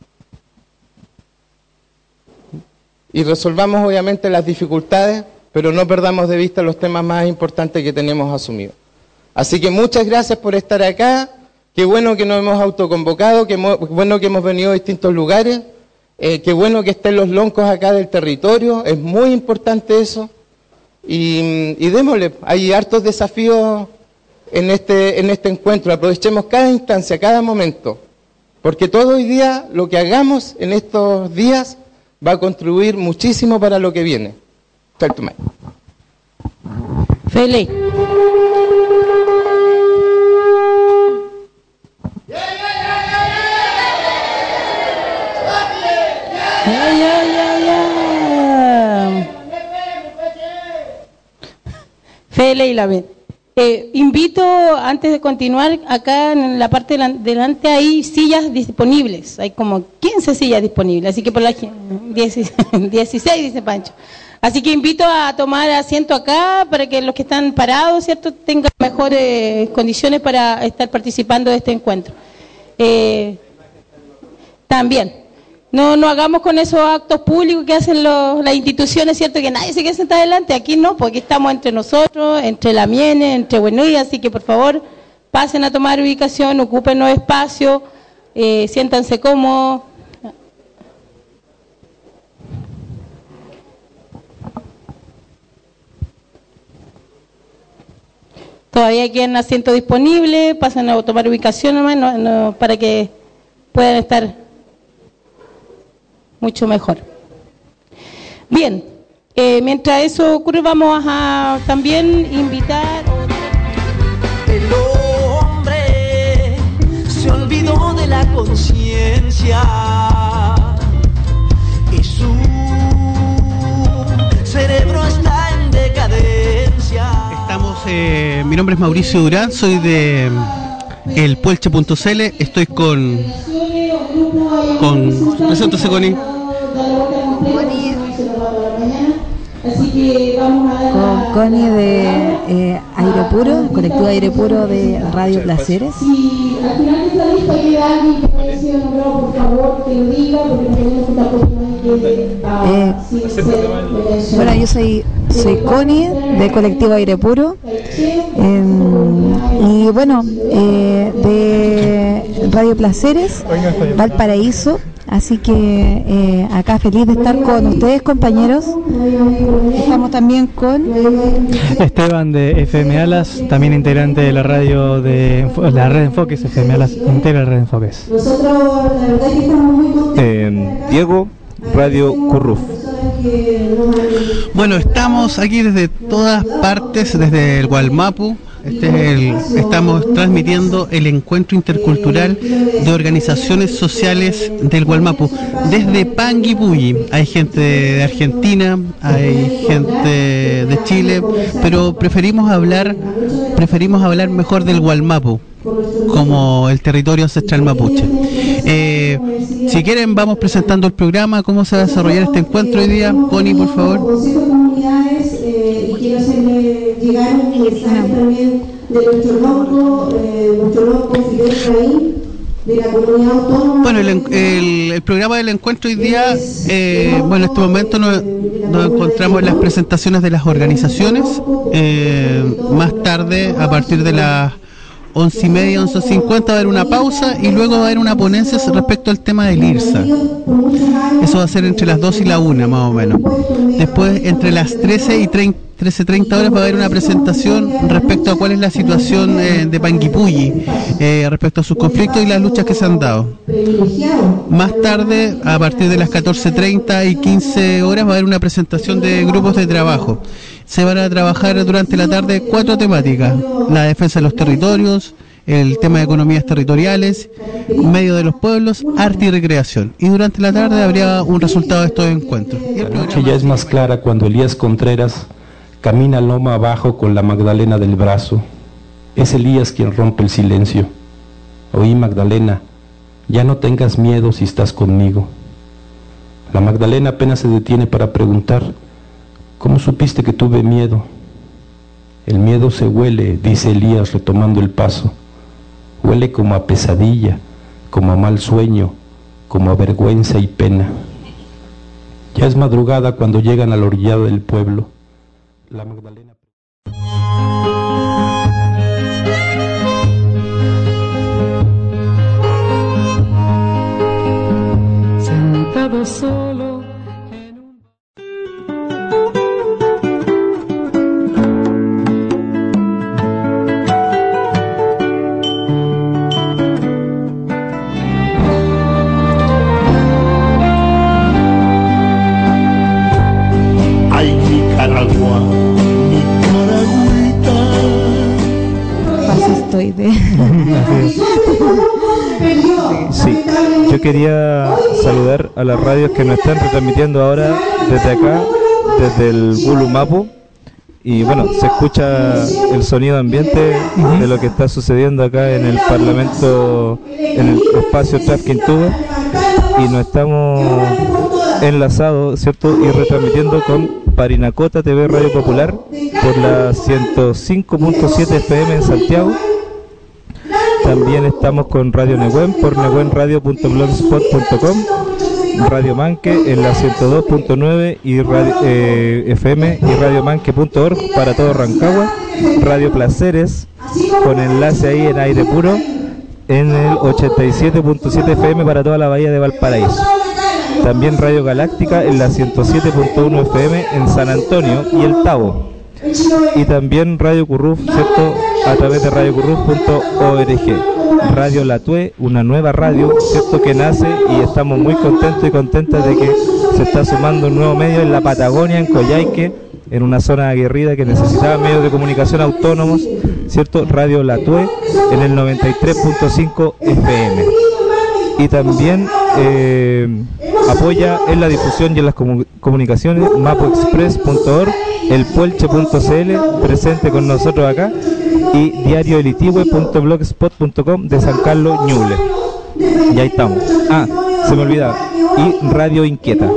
Y resolvamos obviamente las dificultades, pero no perdamos de vista los temas más importantes que tenemos asumidos. Así que muchas gracias por estar acá, qué bueno que nos hemos autoconvocado, qué bueno que hemos venido a distintos lugares, eh, qué bueno que estén los loncos acá del territorio, es muy importante eso, y, y démosle, hay hartos desafíos en este, en este encuentro, aprovechemos cada instancia, cada momento, porque todo hoy día, lo que hagamos en estos días, va a contribuir muchísimo para lo que viene. Feli. Ya, ya, ya, ya. Feli y la ven. Eh, invito, antes de continuar, acá en la parte delante hay sillas disponibles, hay como quince sillas disponibles, así que por la dieciséis, dice Pancho. Así que invito a tomar asiento acá para que los que están parados, ¿cierto?, tengan mejores condiciones para estar participando de este encuentro. Eh, también. No, no hagamos con esos actos públicos que hacen los, las instituciones, ¿cierto? Que nadie se quede sentado adelante. Aquí no, porque estamos entre nosotros, entre la Miene, entre Buenuy, así que por favor pasen a tomar ubicación, ocupen los espacios, eh, siéntanse cómodos. Todavía quedan asientos disponibles, pasen a tomar ubicación nomás, no, no, para que puedan estar mucho mejor. Bien, eh, mientras eso ocurre, vamos a también invitar. El hombre se olvidó de la conciencia y su cerebro está en decadencia. Estamos, eh, mi nombre es Mauricio Durán, soy de el puelche punto c l, estoy con con preséntese, Connie. Con Connie de eh, Aire Puro, colectivo Aire Puro de Radio Placeres. Eh, bueno, yo soy soy Connie de colectivo Aire Puro eh, y bueno, eh, de Radio Placeres Valparaíso. Así que eh, acá feliz de estar con ustedes, compañeros. Estamos también con Esteban de F M Alas, también integrante de la radio de la red de Enfoques. F M Alas integra la red de Enfoques. Eh, Diego, Radio Curruf. Bueno, estamos aquí desde todas partes, desde el Gualmapu. Este es el, estamos transmitiendo el encuentro intercultural de organizaciones sociales del Gualmapu desde Panguipulli. Hay gente de Argentina, hay gente de Chile, pero preferimos hablar preferimos hablar mejor del Gualmapu como el territorio ancestral mapuche. Eh, si quieren, vamos presentando el programa, cómo se va a desarrollar este encuentro hoy día. Connie, por favor. Eh, y quiero hacerle llegar un mensaje también de nuestro lonco, eh, nuestro lonco Fidel Raín, de la comunidad autónoma. Bueno, el, el, el programa del encuentro hoy día, eh, bueno, en este momento nos, nos encontramos en las presentaciones de las organizaciones. Eh, más tarde, a partir de las once y media, once cincuenta, va a haber una pausa y luego va a haber una ponencia respecto al tema del IRSA. Eso va a ser entre las dos y la una, más o menos. Después, entre las trece y trece treinta horas, va a haber una presentación respecto a cuál es la situación eh, de Panguipulli, eh, respecto a sus conflictos y las luchas que se han dado. Más tarde, a partir de las catorce treinta y quince horas, va a haber una presentación de grupos de trabajo. Se van a trabajar durante la tarde cuatro temáticas: la defensa de los territorios, el tema de economías territoriales, medio de los pueblos, arte y recreación. Y durante la tarde habría un resultado de estos encuentros. Y la noche ya es más clara cuando Elías Contreras camina loma abajo con la Magdalena del brazo. Es Elías quien rompe el silencio. Oí, Magdalena, ya no tengas miedo si estás conmigo. La Magdalena apenas se detiene para preguntar, ¿cómo supiste que tuve miedo? El miedo se huele, dice Elías retomando el paso. Huele como a pesadilla, como a mal sueño, como a vergüenza y pena. Ya es madrugada cuando llegan a la orillada del pueblo. La Magdalena... Sentado solo en un... Ay, Nicaragua, Nicaragüita. Fascistoide. Sí, yo quería saludar a las radios que nos están retransmitiendo ahora desde acá, desde el Gulumapu, y bueno, se escucha el sonido ambiente de lo que está sucediendo acá en el Parlamento, en el espacio Trafquintube, y nos estamos enlazados, ¿cierto?, y retransmitiendo con Parinacota T V Radio Popular por la ciento cinco punto siete F M en Santiago. También estamos con Radio Nehuen por nehuenradio punto blogspot punto com, Radio Manque en la ciento dos punto nueve y radio, eh, F M y radiomanque punto org para todo Rancagua, Radio Placeres con enlace ahí en aire puro en el ochenta y siete punto siete F M para toda la bahía de Valparaíso. También Radio Galáctica en la ciento siete punto uno F M en San Antonio y El Tabo. Y también Radio Curruf, ¿cierto?, a través de radio curruf punto org. Radio La Tue, una nueva radio, ¿cierto?, que nace, y estamos muy contentos y contentas de que se está sumando un nuevo medio en la Patagonia, en Coyhaique, en una zona aguerrida que necesitaba medios de comunicación autónomos, ¿cierto? Radio La Tue en el noventa y tres punto cinco F M. Y también eh, apoya en la difusión y en las comu comunicaciones mapoexpress punto org, el puelche punto c l, presente con nosotros acá, y diario elitigüe punto blogspot punto com de San Carlos Ñuble. Y ahí estamos. Ah, se me olvidaba. Y Radio Inquieta.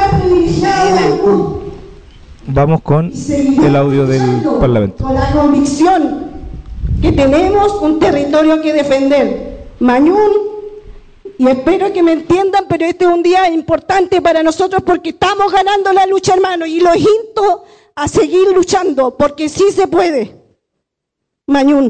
Vamos con el audio del Parlamento. Con la convicción que tenemos un territorio que defender. Mañún, y espero que me entiendan, pero este es un día importante para nosotros porque estamos ganando la lucha, hermano, y los insto a seguir luchando, porque sí se puede. Mañún.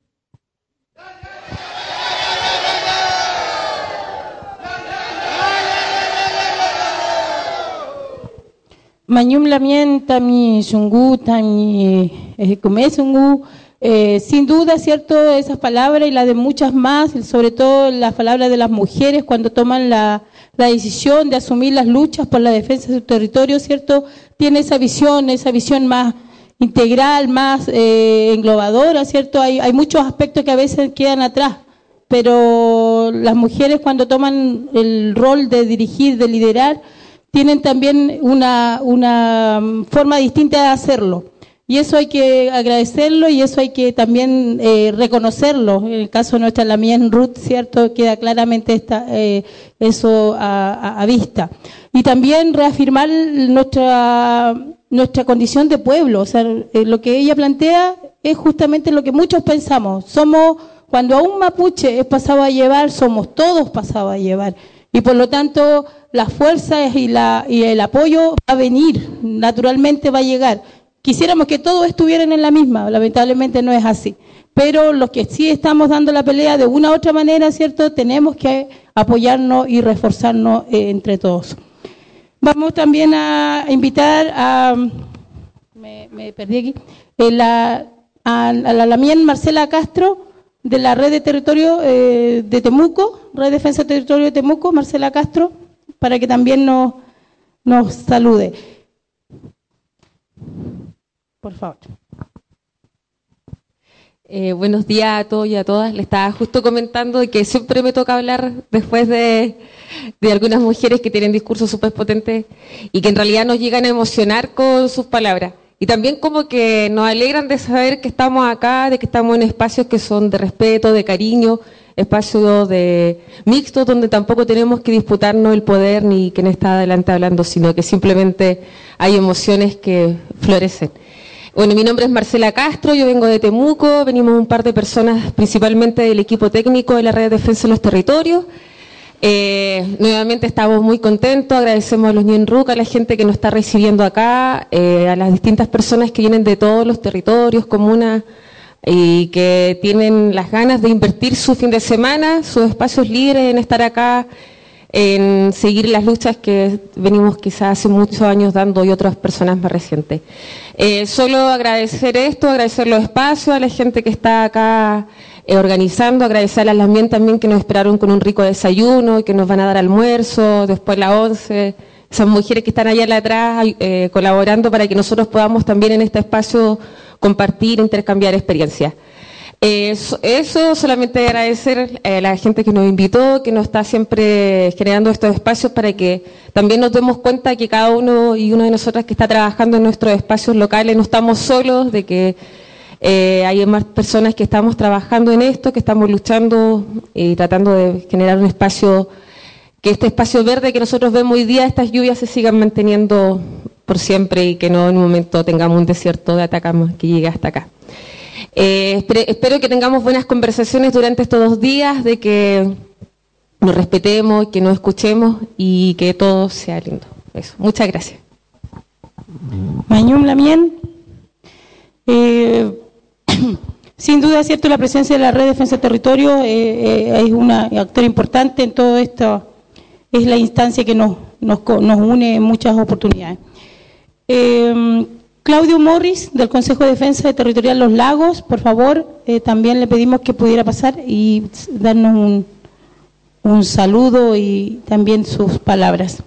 Mañum lamien tami shungu tami come shungu, sin duda, cierto, esas palabras y las de muchas más, sobre todo las palabras de las mujeres cuando toman la, la decisión de asumir las luchas por la defensa de su territorio, cierto, tiene esa visión, esa visión más integral, más eh, englobadora, cierto. Hay, hay muchos aspectos que a veces quedan atrás, pero las mujeres cuando toman el rol de dirigir, de liderar, tienen también una, una forma distinta de hacerlo. Y eso hay que agradecerlo y eso hay que también eh, reconocerlo. En el caso de nuestra Lamien Ruth, ¿cierto?, queda claramente esta, eh, eso a, a, a vista. Y también reafirmar nuestra, nuestra condición de pueblo. O sea, eh, lo que ella plantea es justamente lo que muchos pensamos. Somos, cuando a un mapuche es pasado a llevar, somos todos pasados a llevar. Y por lo tanto, las fuerzas y, la, y el apoyo va a venir, naturalmente va a llegar. Quisiéramos que todos estuvieran en la misma, lamentablemente no es así. Pero los que sí estamos dando la pelea de una u otra manera, ¿cierto?, tenemos que apoyarnos y reforzarnos eh, entre todos. Vamos también a invitar a, me, me perdí aquí, eh, la, a, a la Lamien Marcela Castro, de la Red de Territorio eh, de Temuco, Red de Defensa de Territorio de Temuco, Marcela Castro, para que también nos, nos salude. Por favor. Eh, buenos días a todos y a todas. Le estaba justo comentando que siempre me toca hablar después de, de algunas mujeres que tienen discursos súper potentes y que en realidad nos llegan a emocionar con sus palabras. Y también como que nos alegran de saber que estamos acá, de que estamos en espacios que son de respeto, de cariño, espacios de mixtos donde tampoco tenemos que disputarnos el poder ni quién está adelante hablando, sino que simplemente hay emociones que florecen. Bueno, mi nombre es Marcela Castro, yo vengo de Temuco, venimos un par de personas principalmente del equipo técnico de la Red de Defensa de los Territorios. Eh, nuevamente estamos muy contentos, agradecemos a los Ñenruca, a la gente que nos está recibiendo acá, eh, a las distintas personas que vienen de todos los territorios, comunas, y que tienen las ganas de invertir su fin de semana, sus espacios libres en estar acá, en seguir las luchas que venimos quizás hace muchos años dando y otras personas más recientes. Eh, solo agradecer esto, agradecer los espacios, a la gente que está acá eh, organizando, agradecer a las Lamien también que nos esperaron con un rico desayuno y que nos van a dar almuerzo, después la once, esas mujeres que están allá atrás eh, colaborando para que nosotros podamos también en este espacio compartir, intercambiar experiencias. Eso, eso solamente agradecer a la gente que nos invitó, que nos está siempre generando estos espacios para que también nos demos cuenta que cada uno y una de nosotras que está trabajando en nuestros espacios locales no estamos solos, de que eh, hay más personas que estamos trabajando en esto, que estamos luchando y tratando de generar un espacio, que este espacio verde que nosotros vemos hoy día, estas lluvias se sigan manteniendo por siempre y que no en un momento tengamos un desierto de Atacama que llegue hasta acá. Eh, espero, espero que tengamos buenas conversaciones durante estos dos días, de que nos respetemos, que nos escuchemos y que todo sea lindo. Eso. Muchas gracias. Mañum Lamien. Eh, sin duda es cierto, la presencia de la Red de Defensa del Territorio eh, eh, es un actor importante en todo esto, es la instancia que nos, nos, nos une en muchas oportunidades. Eh, Claudio Morris, del Consejo de Defensa Territorial Los Lagos, por favor, eh, también le pedimos que pudiera pasar y darnos un, un saludo y también sus palabras.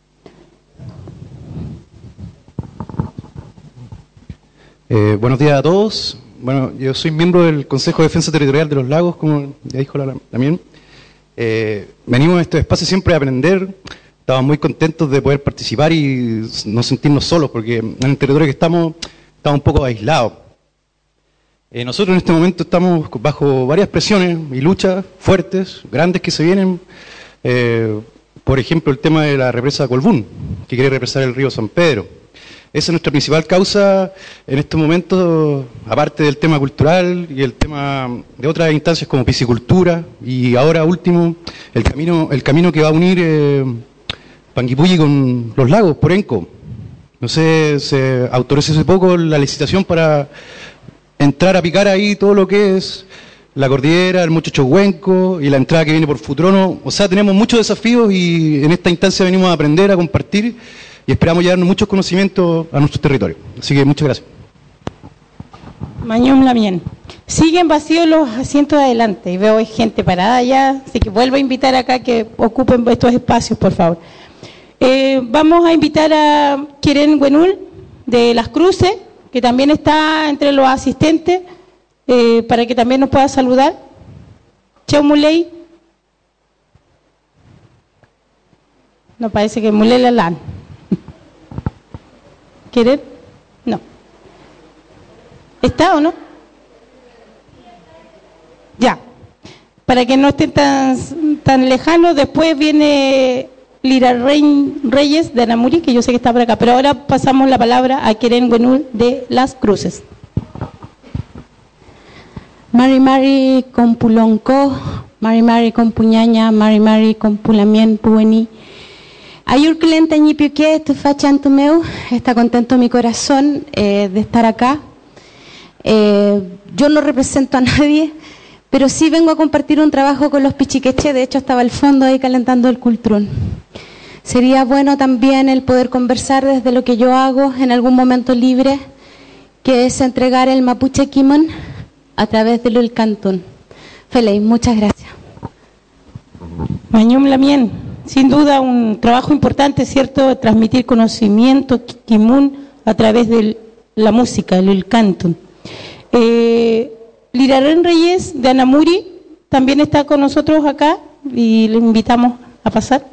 Eh, buenos días a todos. Bueno, yo soy miembro del Consejo de Defensa Territorial de Los Lagos, como ya dijo la, también. Eh, venimos a este espacio siempre a aprender. Estamos muy contentos de poder participar y no sentirnos solos, porque en el territorio que estamos, estamos un poco aislados. Eh, nosotros en este momento estamos bajo varias presiones y luchas fuertes, grandes que se vienen. Eh, por ejemplo, el tema de la represa Colbún, que quiere represar el río San Pedro. Esa es nuestra principal causa en estos momentos, aparte del tema cultural y el tema de otras instancias como piscicultura, y ahora último, el camino, el camino que va a unir eh, Panguipulli con Los Lagos, por Enco. No sé, se autorizó hace poco la licitación para entrar a picar ahí todo lo que es la cordillera, el Mochochohuenco y la entrada que viene por Futrono. O sea, tenemos muchos desafíos y en esta instancia venimos a aprender, a compartir y esperamos llevarnos muchos conocimientos a nuestro territorio. Así que muchas gracias. Mañón Lamien. Siguen vacíos los asientos de adelante y veo hay gente parada allá, así que vuelvo a invitar acá que ocupen estos espacios, por favor. Eh, vamos a invitar a Keren Wenul de Las Cruces, que también está entre los asistentes, eh, para que también nos pueda saludar. Cheu Muley. No, parece que Muley Lalán. ¿Keren? No. ¿Está o no? Ya. Para que no estén tan, tan lejanos, después viene Lira Reyes de Anamuri, que yo sé que está por acá, pero ahora pasamos la palabra a Keren Wenul de Las Cruces. Mari Mari con Pulonco, Mari Mari con Puñaña, Mari Mari con Pulamien, Pueni. Ayur cliente ñipiuque, tu fachan meu, está contento mi corazón eh, de estar acá. Eh, yo no represento a nadie, pero sí vengo a compartir un trabajo con los pichiqueche. De hecho estaba al fondo ahí calentando el cultrún. Sería bueno también el poder conversar desde lo que yo hago en algún momento libre, que es entregar el mapuche kimon a través del Ulcantún. Feliz, muchas gracias. Mañum Lamien, sin duda un trabajo importante, ¿cierto? Transmitir conocimiento kimun a través de la música, el Ulcantún. Eh, Lirarén Reyes de Anamuri también está con nosotros acá y le invitamos a pasar.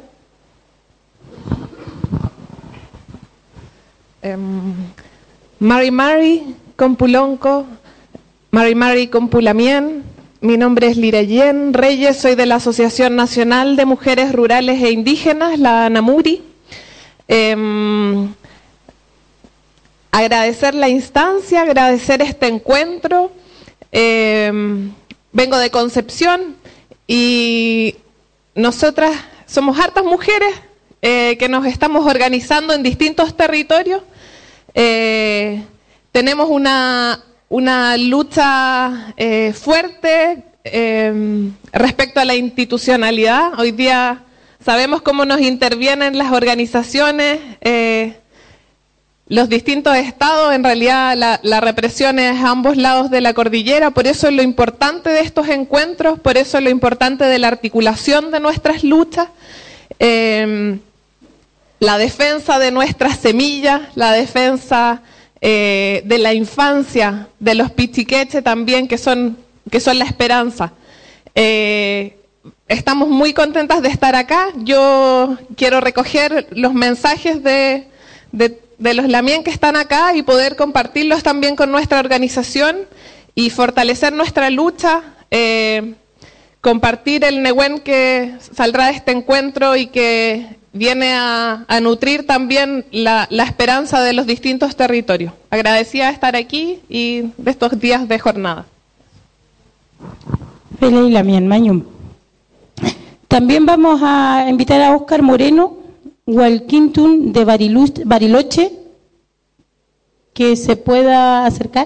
Um, Mari Mari Compulonco, Mari Mari Compulamien. Mi nombre es Lirayén Reyes, soy de la Asociación Nacional de Mujeres Rurales e Indígenas, la ANAMURI. Eh, agradecer la instancia, agradecer este encuentro. Eh, vengo de Concepción y nosotras somos hartas mujeres eh, que nos estamos organizando en distintos territorios. Eh, tenemos una... una lucha eh, fuerte eh, respecto a la institucionalidad. Hoy día sabemos cómo nos intervienen las organizaciones, eh, los distintos estados. En realidad la, la represión es a ambos lados de la cordillera, por eso es lo importante de estos encuentros, por eso es lo importante de la articulación de nuestras luchas, eh, la defensa de nuestras semillas, la defensa Eh, de la infancia, de los pichiqueche también, que son, que son la esperanza. Eh, estamos muy contentas de estar acá. Yo quiero recoger los mensajes de, de, de los lamien que están acá y poder compartirlos también con nuestra organización y fortalecer nuestra lucha, eh, compartir el Nehuen que saldrá de este encuentro y que viene a, a nutrir también la, la esperanza de los distintos territorios. Agradecida de estar aquí y de estos días de jornada. Feliz Lamien Mañum. También vamos a invitar a Óscar Moreno, Hualquintún de Barilu- Bariloche, que se pueda acercar.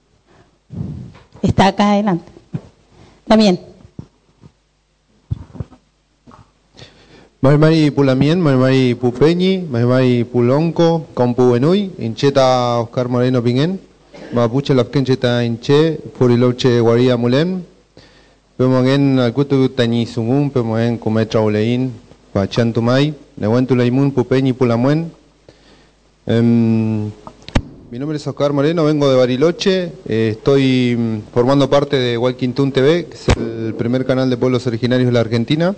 Está acá adelante. También. Mari Mari Pulamien, Mari Mari Pupeñi, Mari Mari Pulonco, Compu Benui, Incheta Oscar Moreno Pingen, Mapuche Lafkencheta Inche, Furiloche Guaria Mulen, Pemogen Alcutu Tañi Sungun, Pemogen Cometra Olein, Pachantumay, Nehuentu Laimun, Pupeñi Pulamuen. Um, mi nombre es Oscar Moreno, vengo de Bariloche, eh, estoy formando parte de Hualquintún T V, que es el primer canal de pueblos originarios de la Argentina.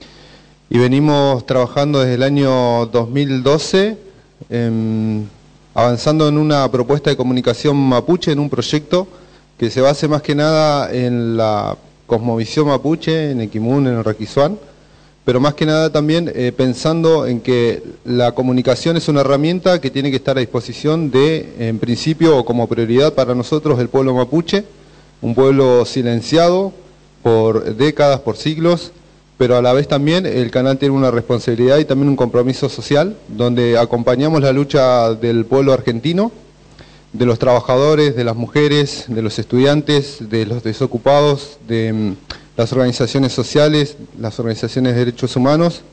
Y venimos trabajando desde el año dos mil doce, eh, avanzando en una propuesta de comunicación mapuche, en un proyecto que se base más que nada en la cosmovisión mapuche, en Equimun, en el Raquizuán, pero más que nada también eh, pensando en que la comunicación es una herramienta que tiene que estar a disposición de, en principio, o como prioridad para nosotros, el pueblo mapuche, un pueblo silenciado por décadas, por siglos, pero a la vez también el canal tiene una responsabilidad y también un compromiso social, donde acompañamos la lucha del pueblo argentino, de los trabajadores, de las mujeres, de los estudiantes, de los desocupados, de um, las organizaciones sociales, las organizaciones de derechos humanos,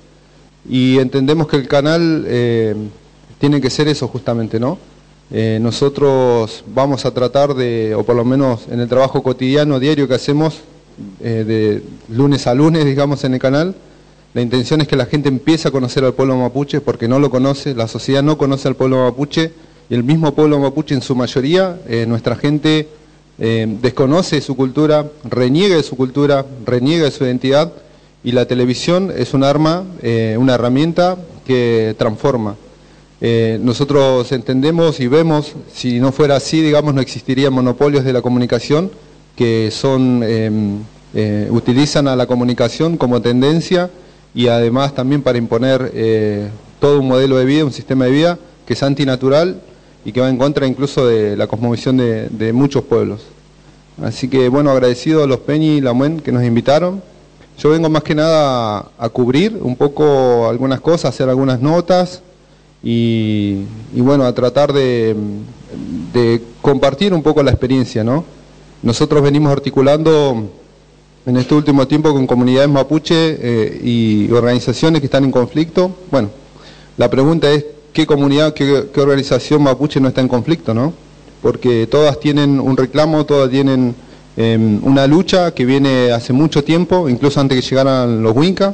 y entendemos que el canal eh, tiene que ser eso justamente, ¿no? Eh, nosotros vamos a tratar de, o por lo menos en el trabajo cotidiano, diario que hacemos, Eh, de lunes a lunes, digamos, en el canal, la intención es que la gente empiece a conocer al pueblo mapuche, porque no lo conoce, la sociedad no conoce al pueblo mapuche, y el mismo pueblo mapuche en su mayoría, eh, nuestra gente eh, desconoce su cultura, reniega de su cultura, reniega de su identidad, y la televisión es un arma, eh, una herramienta que transforma. Eh, nosotros entendemos y vemos, si no fuera así, digamos, no existirían monopolios de la comunicación, que son eh, eh, utilizan a la comunicación como tendencia y además también para imponer eh, todo un modelo de vida, un sistema de vida que es antinatural y que va en contra incluso de la cosmovisión de, de muchos pueblos. Así que bueno, agradecido a los Peñi y Lamuen que nos invitaron. Yo vengo más que nada a, a cubrir un poco algunas cosas, hacer algunas notas y, y bueno, a tratar de, de compartir un poco la experiencia, ¿no? Nosotros venimos articulando en este último tiempo con comunidades mapuche eh, y organizaciones que están en conflicto. Bueno, la pregunta es qué comunidad, qué, qué organización mapuche no está en conflicto, ¿no? Porque todas tienen un reclamo, todas tienen eh, una lucha que viene hace mucho tiempo, incluso antes que llegaran los Winca,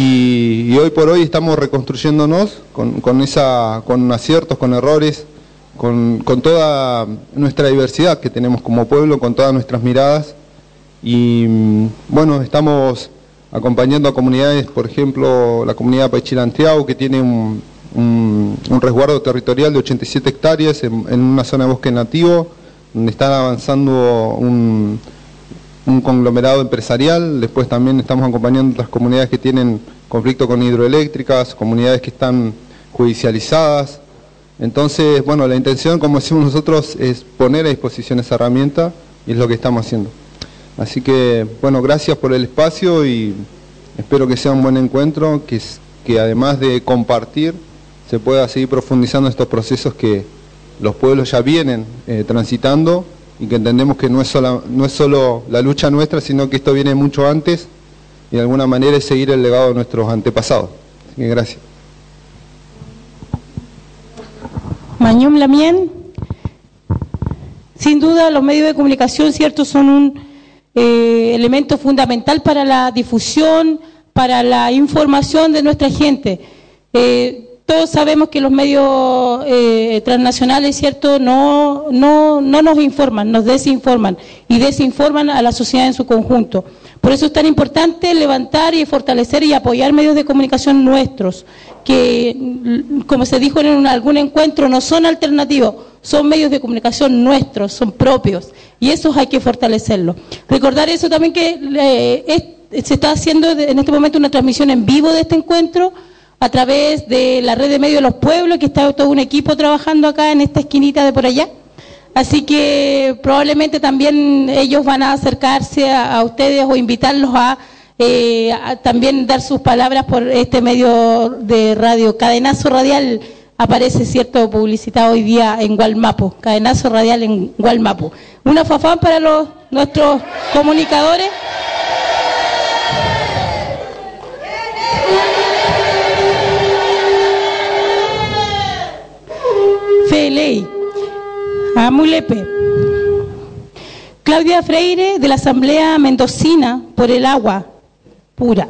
y, y hoy por hoy estamos reconstruyéndonos con, con, esa, con aciertos, con errores, con, con toda nuestra diversidad que tenemos como pueblo, con todas nuestras miradas. Y bueno, estamos acompañando a comunidades, por ejemplo, la comunidad Paichilanteau, que tiene un, un, un resguardo territorial de ochenta y siete hectáreas en, en una zona de bosque nativo, donde está avanzando un, un conglomerado empresarial. Después también estamos acompañando a otras comunidades que tienen conflicto con hidroeléctricas, comunidades que están judicializadas. Entonces, bueno, la intención, como decimos nosotros, es poner a disposición esa herramienta, y es lo que estamos haciendo. Así que, bueno, gracias por el espacio y espero que sea un buen encuentro, que, que además de compartir, se pueda seguir profundizando estos procesos que los pueblos ya vienen eh, transitando, y que entendemos que no es, sola, no es solo la lucha nuestra, sino que esto viene mucho antes, y de alguna manera es seguir el legado de nuestros antepasados. Así que gracias. Mañum Lamien, sin duda los medios de comunicación, cierto, son un eh, elemento fundamental para la difusión, para la información de nuestra gente. Eh, todos sabemos que los medios eh, transnacionales, cierto, no, no, no nos informan, nos desinforman y desinforman a la sociedad en su conjunto. Por eso es tan importante levantar y fortalecer y apoyar medios de comunicación nuestros, que, como se dijo en un, algún encuentro, no son alternativos, son medios de comunicación nuestros, son propios, y esos hay que fortalecerlos. Recordar eso también, que eh, es, se está haciendo en este momento una transmisión en vivo de este encuentro a través de la red de medios de los pueblos, que está todo un equipo trabajando acá en esta esquinita de por allá. Así que probablemente también ellos van a acercarse a, a ustedes o invitarlos a, eh, a también dar sus palabras por este medio de radio. Cadenazo Radial aparece, cierto, publicitado hoy día en Gualmapu. Cadenazo Radial en Gualmapu. Una fafán para los nuestros comunicadores. Feley. Amulepe. Claudia Freire, de la Asamblea Mendocina por el Agua Pura.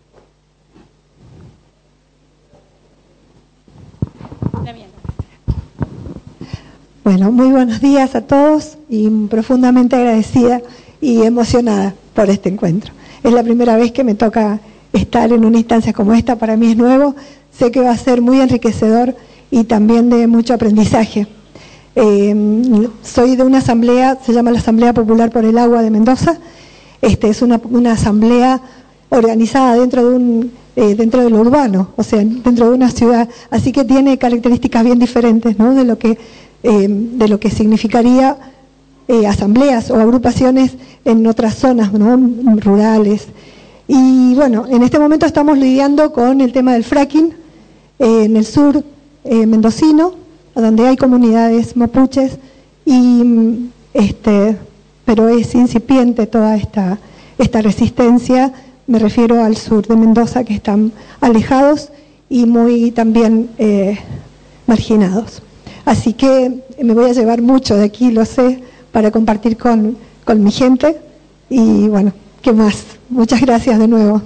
Bueno, muy buenos días a todos y profundamente agradecida y emocionada por este encuentro. Es la primera vez que me toca estar en una instancia como esta, para mí es nuevo, sé que va a ser muy enriquecedor y también de mucho aprendizaje. Eh, soy de una asamblea, se llama la Asamblea Popular por el Agua de Mendoza. Este es una, una asamblea organizada dentro de un eh, dentro de lo urbano, o sea, dentro de una ciudad, así que tiene características bien diferentes, ¿no?, de lo que eh, de lo que significaría eh, asambleas o agrupaciones en otras zonas, ¿no?, rurales. Y bueno, en este momento estamos lidiando con el tema del fracking eh, en el sur eh, mendocino, donde hay comunidades mapuches, y este, pero es incipiente toda esta, esta resistencia. Me refiero al sur de Mendoza, que están alejados y muy también eh, marginados. Así que me voy a llevar mucho de aquí, lo sé, para compartir con, con mi gente. Y bueno, ¿qué más? Muchas gracias de nuevo.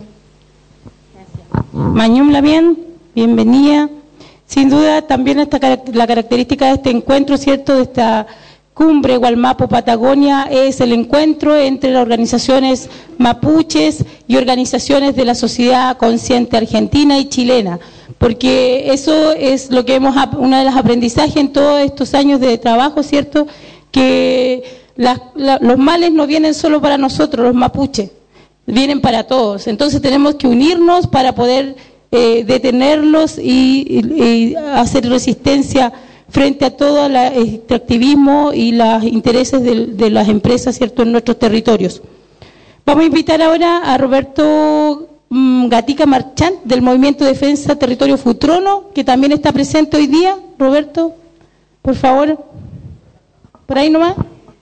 Mañum Lamien, bienvenida. Sin duda también esta, la característica de este encuentro, ¿cierto?, de esta cumbre Gualmapu Patagonia, es el encuentro entre las organizaciones mapuches y organizaciones de la sociedad consciente argentina y chilena, porque eso es lo que hemos, uno de los aprendizajes en todos estos años de trabajo, ¿cierto?, que las, la, los males no vienen solo para nosotros, los mapuches, vienen para todos. Entonces tenemos que unirnos para poder Eh, detenerlos y, y, y hacer resistencia frente a todo el extractivismo y los intereses de, de las empresas, ¿cierto?, en nuestros territorios. Vamos a invitar ahora a Roberto mmm, Gatica Marchant, del Movimiento de Defensa Territorio Futrono, que también está presente hoy día. Roberto, por favor, por ahí nomás.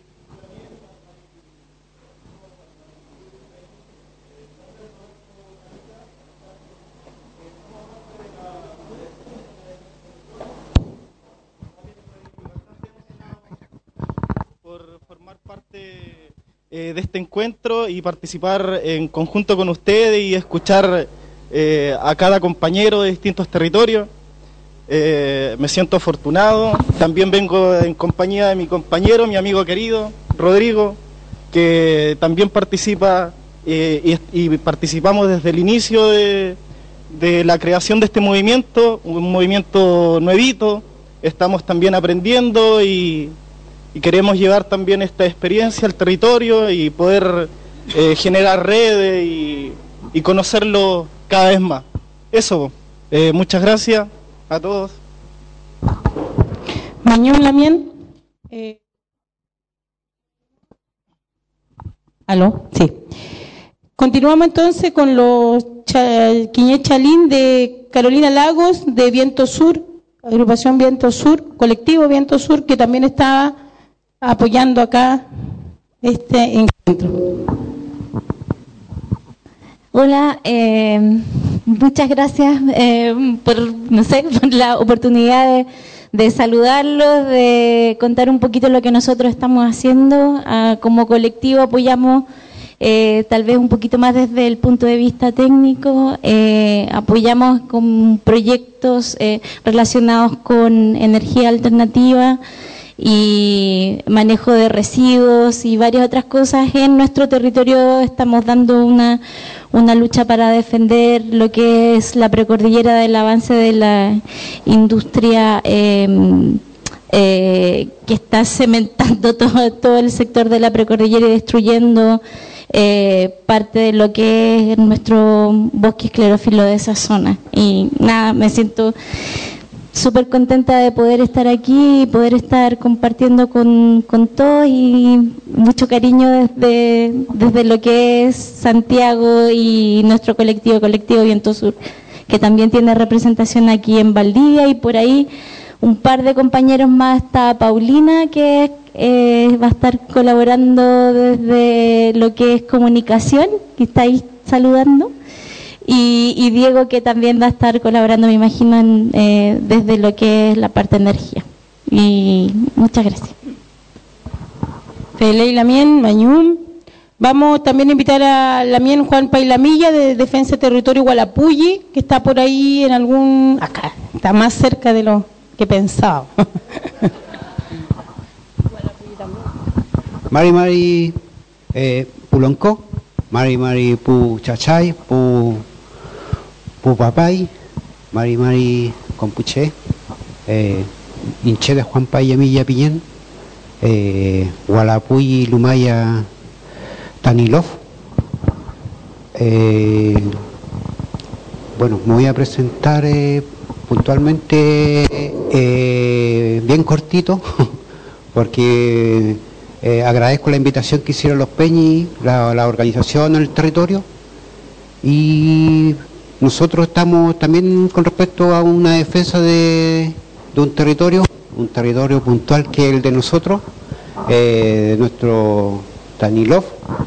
Eh, de este encuentro y participar en conjunto con ustedes y escuchar eh, a cada compañero de distintos territorios. eh, me siento afortunado. También vengo en compañía de mi compañero, mi amigo querido, Rodrigo, que también participa eh, y, y participamos desde el inicio de, de la creación de este movimiento, un movimiento nuevito. Estamos también aprendiendo y, y queremos llevar también esta experiencia al territorio y poder eh, generar redes y, y conocerlo cada vez más. Eso, eh, muchas gracias a todos. Mañón Lamien. Eh... ¿Aló? Sí. Continuamos entonces con los Quiñé Chalín de Carolina Lagos, de Viento Sur, agrupación Viento Sur, colectivo Viento Sur, que también está apoyando acá este encuentro. Hola, eh, muchas gracias eh, por, no sé, por la oportunidad de, de saludarlos, de contar un poquito lo que nosotros estamos haciendo. Ah, como colectivo apoyamos eh, tal vez un poquito más desde el punto de vista técnico, eh, apoyamos con proyectos eh, relacionados con energía alternativa y manejo de residuos y varias otras cosas. En nuestro territorio estamos dando una, una lucha para defender lo que es la precordillera del avance de la industria eh, eh, que está cementando todo, todo el sector de la precordillera y destruyendo eh, parte de lo que es nuestro bosque esclerófilo de esa zona. Y nada, me siento súper contenta de poder estar aquí y poder estar compartiendo con, con todos, y mucho cariño desde, desde lo que es Santiago y nuestro colectivo, Colectivo Viento Sur, que también tiene representación aquí en Valdivia, y por ahí un par de compañeros más. Está Paulina, que eh, va a estar colaborando desde lo que es comunicación, que está ahí saludando. Y, y Diego, que también va a estar colaborando, me imagino, en, eh, desde lo que es la parte de energía. Y muchas gracias. Feley Lamien, Mañum. Vamos también a invitar a Lamien Juan Pailamilla, de Defensa Territorio Gualapulli, que está por ahí en algún... acá, está más cerca de lo que pensaba. Mari Mari eh, Pulonco, Mari Mari Pu Chachay, Pu Pu Papay, Mari Mari Compuché, eh, Inche de Juan Payamilla Piñén, eh, Gualapuy Lumaya Tanilov. Eh, bueno, me voy a presentar eh, puntualmente eh, bien cortito, porque eh, agradezco la invitación que hicieron los Peñi, la, la organización en el territorio, y nosotros estamos también con respecto a una defensa de, de un territorio, un territorio puntual que es el de nosotros, eh, de nuestro Tanilov,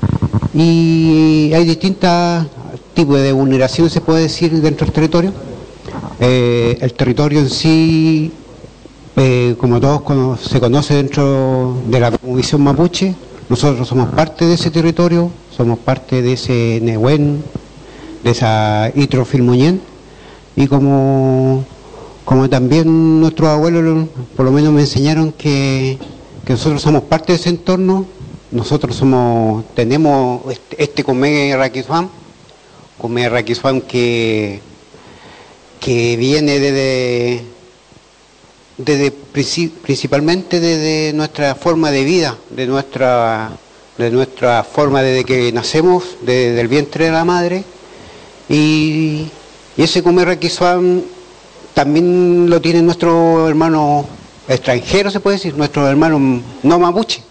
y hay distintos tipos de vulneraciones, se puede decir, dentro del territorio. Eh, el territorio en sí, eh, como todos cono se conoce dentro de la Comisión Mapuche, nosotros somos parte de ese territorio, somos parte de ese Nehuen, de esa Itrofilmoñén, y como, como también nuestros abuelos por lo menos me enseñaron que, que nosotros somos parte de ese entorno. Nosotros somos, tenemos este, este Comé Raquisfam, Comé Raquisfam que, que viene desde, desde principalmente desde nuestra forma de vida, de nuestra, de nuestra forma desde que nacemos, desde el vientre de la madre, y, y ese Comé Raquisfam también lo tienen nuestros hermanos extranjeros, se puede decir, nuestros hermanos no mapuche.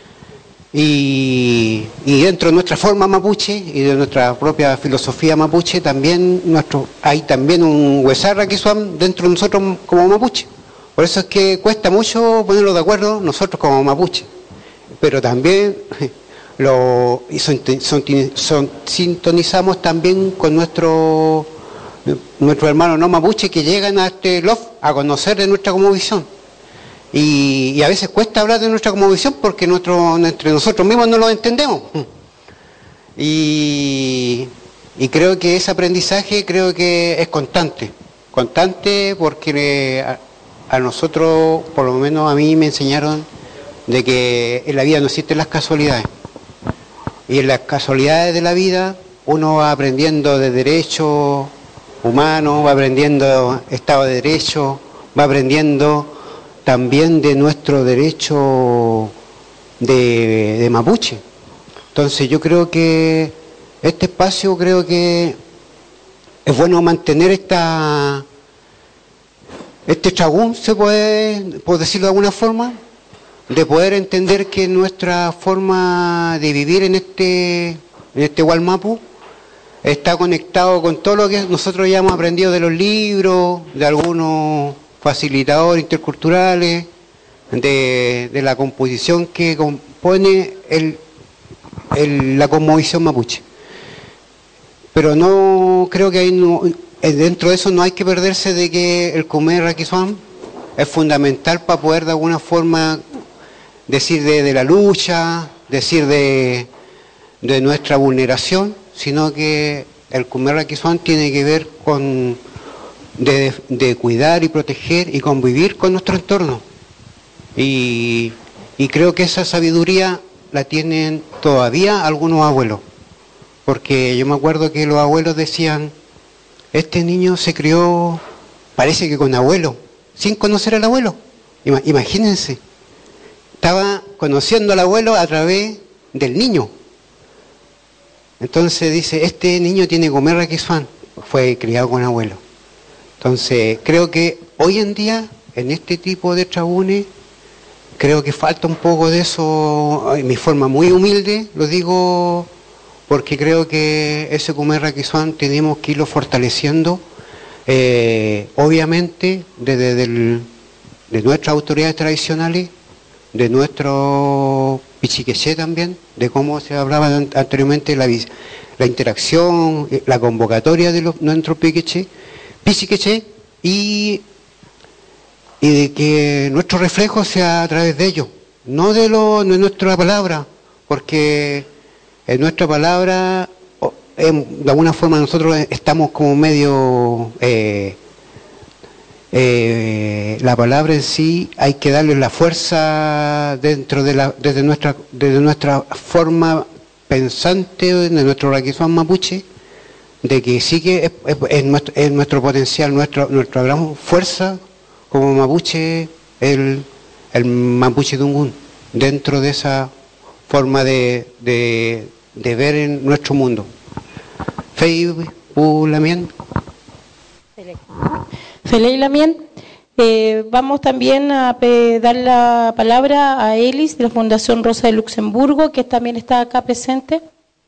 Y, y dentro de nuestra forma mapuche y de nuestra propia filosofía mapuche también nuestro, hay también un huesarra que son dentro de nosotros como mapuche. Por eso es que cuesta mucho ponernos de acuerdo nosotros como mapuche, pero también lo y son, son, son, sintonizamos también con nuestro nuestros hermanos no mapuche que llegan a este lof a conocer de nuestra cosmovisión. Y, y a veces cuesta hablar de nuestra cosmovisión porque nuestro, entre nosotros mismos no lo entendemos. Y, y creo que ese aprendizaje creo que es constante. constante porque a, a nosotros, por lo menos a mí me enseñaron de que en la vida no existen las casualidades. Y en las casualidades de la vida uno va aprendiendo de derechos humanos, va aprendiendo Estado de Derecho, va aprendiendo también de nuestro derecho de, de mapuche. Entonces yo creo que este espacio, creo que es bueno mantener esta este tragún, se puede, por decirlo de alguna forma, de poder entender que nuestra forma de vivir en este, en este Gualmapu está conectado con todo lo que nosotros ya hemos aprendido de los libros, de algunos facilitadores interculturales, de, de la composición que compone el, el, la cosmovisión mapuche. Pero no creo que hay, no, dentro de eso no hay que perderse de que el comer raquizuán es fundamental para poder de alguna forma decir de, de la lucha, decir de, de nuestra vulneración, sino que el comer raquizuán tiene que ver con de, de cuidar y proteger y convivir con nuestro entorno. Y, y creo que esa sabiduría la tienen todavía algunos abuelos, porque yo me acuerdo que los abuelos decían, este niño se crió, parece que con abuelo, sin conocer al abuelo. Imagínense, estaba conociendo al abuelo a través del niño. Entonces dice, este niño tiene que comer raquizuán, fue criado con abuelo. Entonces creo que hoy en día, en este tipo de trabunes, creo que falta un poco de eso, en mi forma muy humilde, lo digo porque creo que ese comer raquizuán tenemos que irlo fortaleciendo, eh, obviamente desde del, de nuestras autoridades tradicionales, de nuestro pichiqueché también, de cómo se hablaba anteriormente, la, la interacción, la convocatoria de los, nuestros pichiqueché, pichiqueché y, y de que nuestro reflejo sea a través de ellos, no de, lo, de nuestra palabra, porque en nuestra palabra, en, de alguna forma nosotros estamos como medio... Eh, Eh, la palabra en sí hay que darle la fuerza dentro de la desde nuestra desde nuestra forma pensante, de nuestro raquizuán mapuche, de que sí que es, es, es, nuestro, es nuestro potencial, nuestra nuestra gran fuerza como mapuche, el, el mapuche tungún, dentro de esa forma de, de, de ver en nuestro mundo. Fei Pulamien. Feliz Lamien. Eh, vamos también a dar la palabra a Elis de la Fundación Rosa de Luxemburgo, que también está acá presente.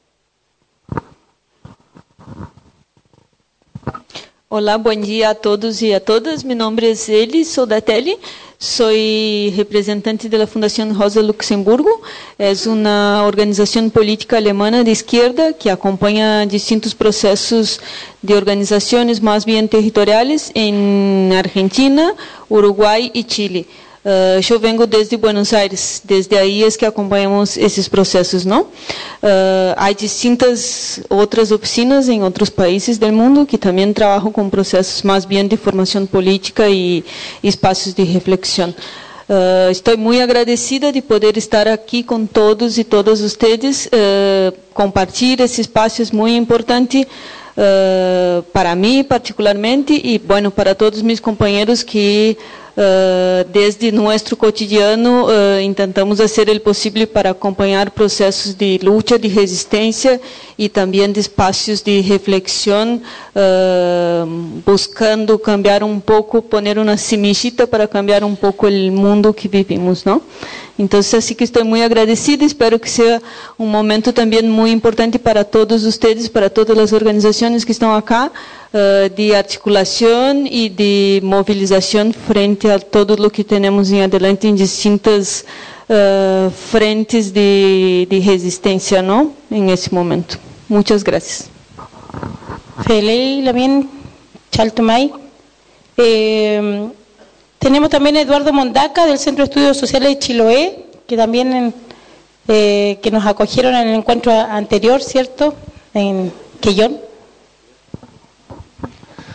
Olá, bom dia a todos e a todas. Meu nome é Elis Soldatelli, sou representante da Fundação Rosa Luxemburgo. É uma organização política alemã de esquerda que acompanha distintos processos de organizações mais bem territoriais em Argentina, Uruguai e Chile. Uh, eu vengo desde Buenos Aires, desde aí é que acompanhamos esses processos, não? Uh, há distintas outras oficinas em outros países do mundo que também trabalham com processos mais bem de formação política e, e espaços de reflexão. Uh, estou muito agradecida de poder estar aqui com todos e todas vocês, uh, compartilhar esse espaço é muito importante uh, para mim particularmente e, bueno, para todos meus companheiros que Uh, desde nosso cotidiano uh, tentamos fazer o possível para acompanhar processos de luta, de resistência e também de espaços de reflexão, uh, buscando cambiar um pouco, poner uma semillita para cambiar um pouco o mundo que vivimos, não? Então, assim que estou muito agradecida, espero que seja um momento também muito importante para todos vocês, para todas as organizações que estão acá, uh, de articulação e de mobilização frente a todo o que temos em adelante em distintas uh, frentes de, de resistência, não? Em esse momento. Muitas graças. Feliz Lamien Chaltumay. Eh, Tenemos también a Eduardo Mondaca del Centro de Estudios Sociales de Chiloé, que también eh, que nos acogieron en el encuentro anterior, ¿cierto? En Quellón.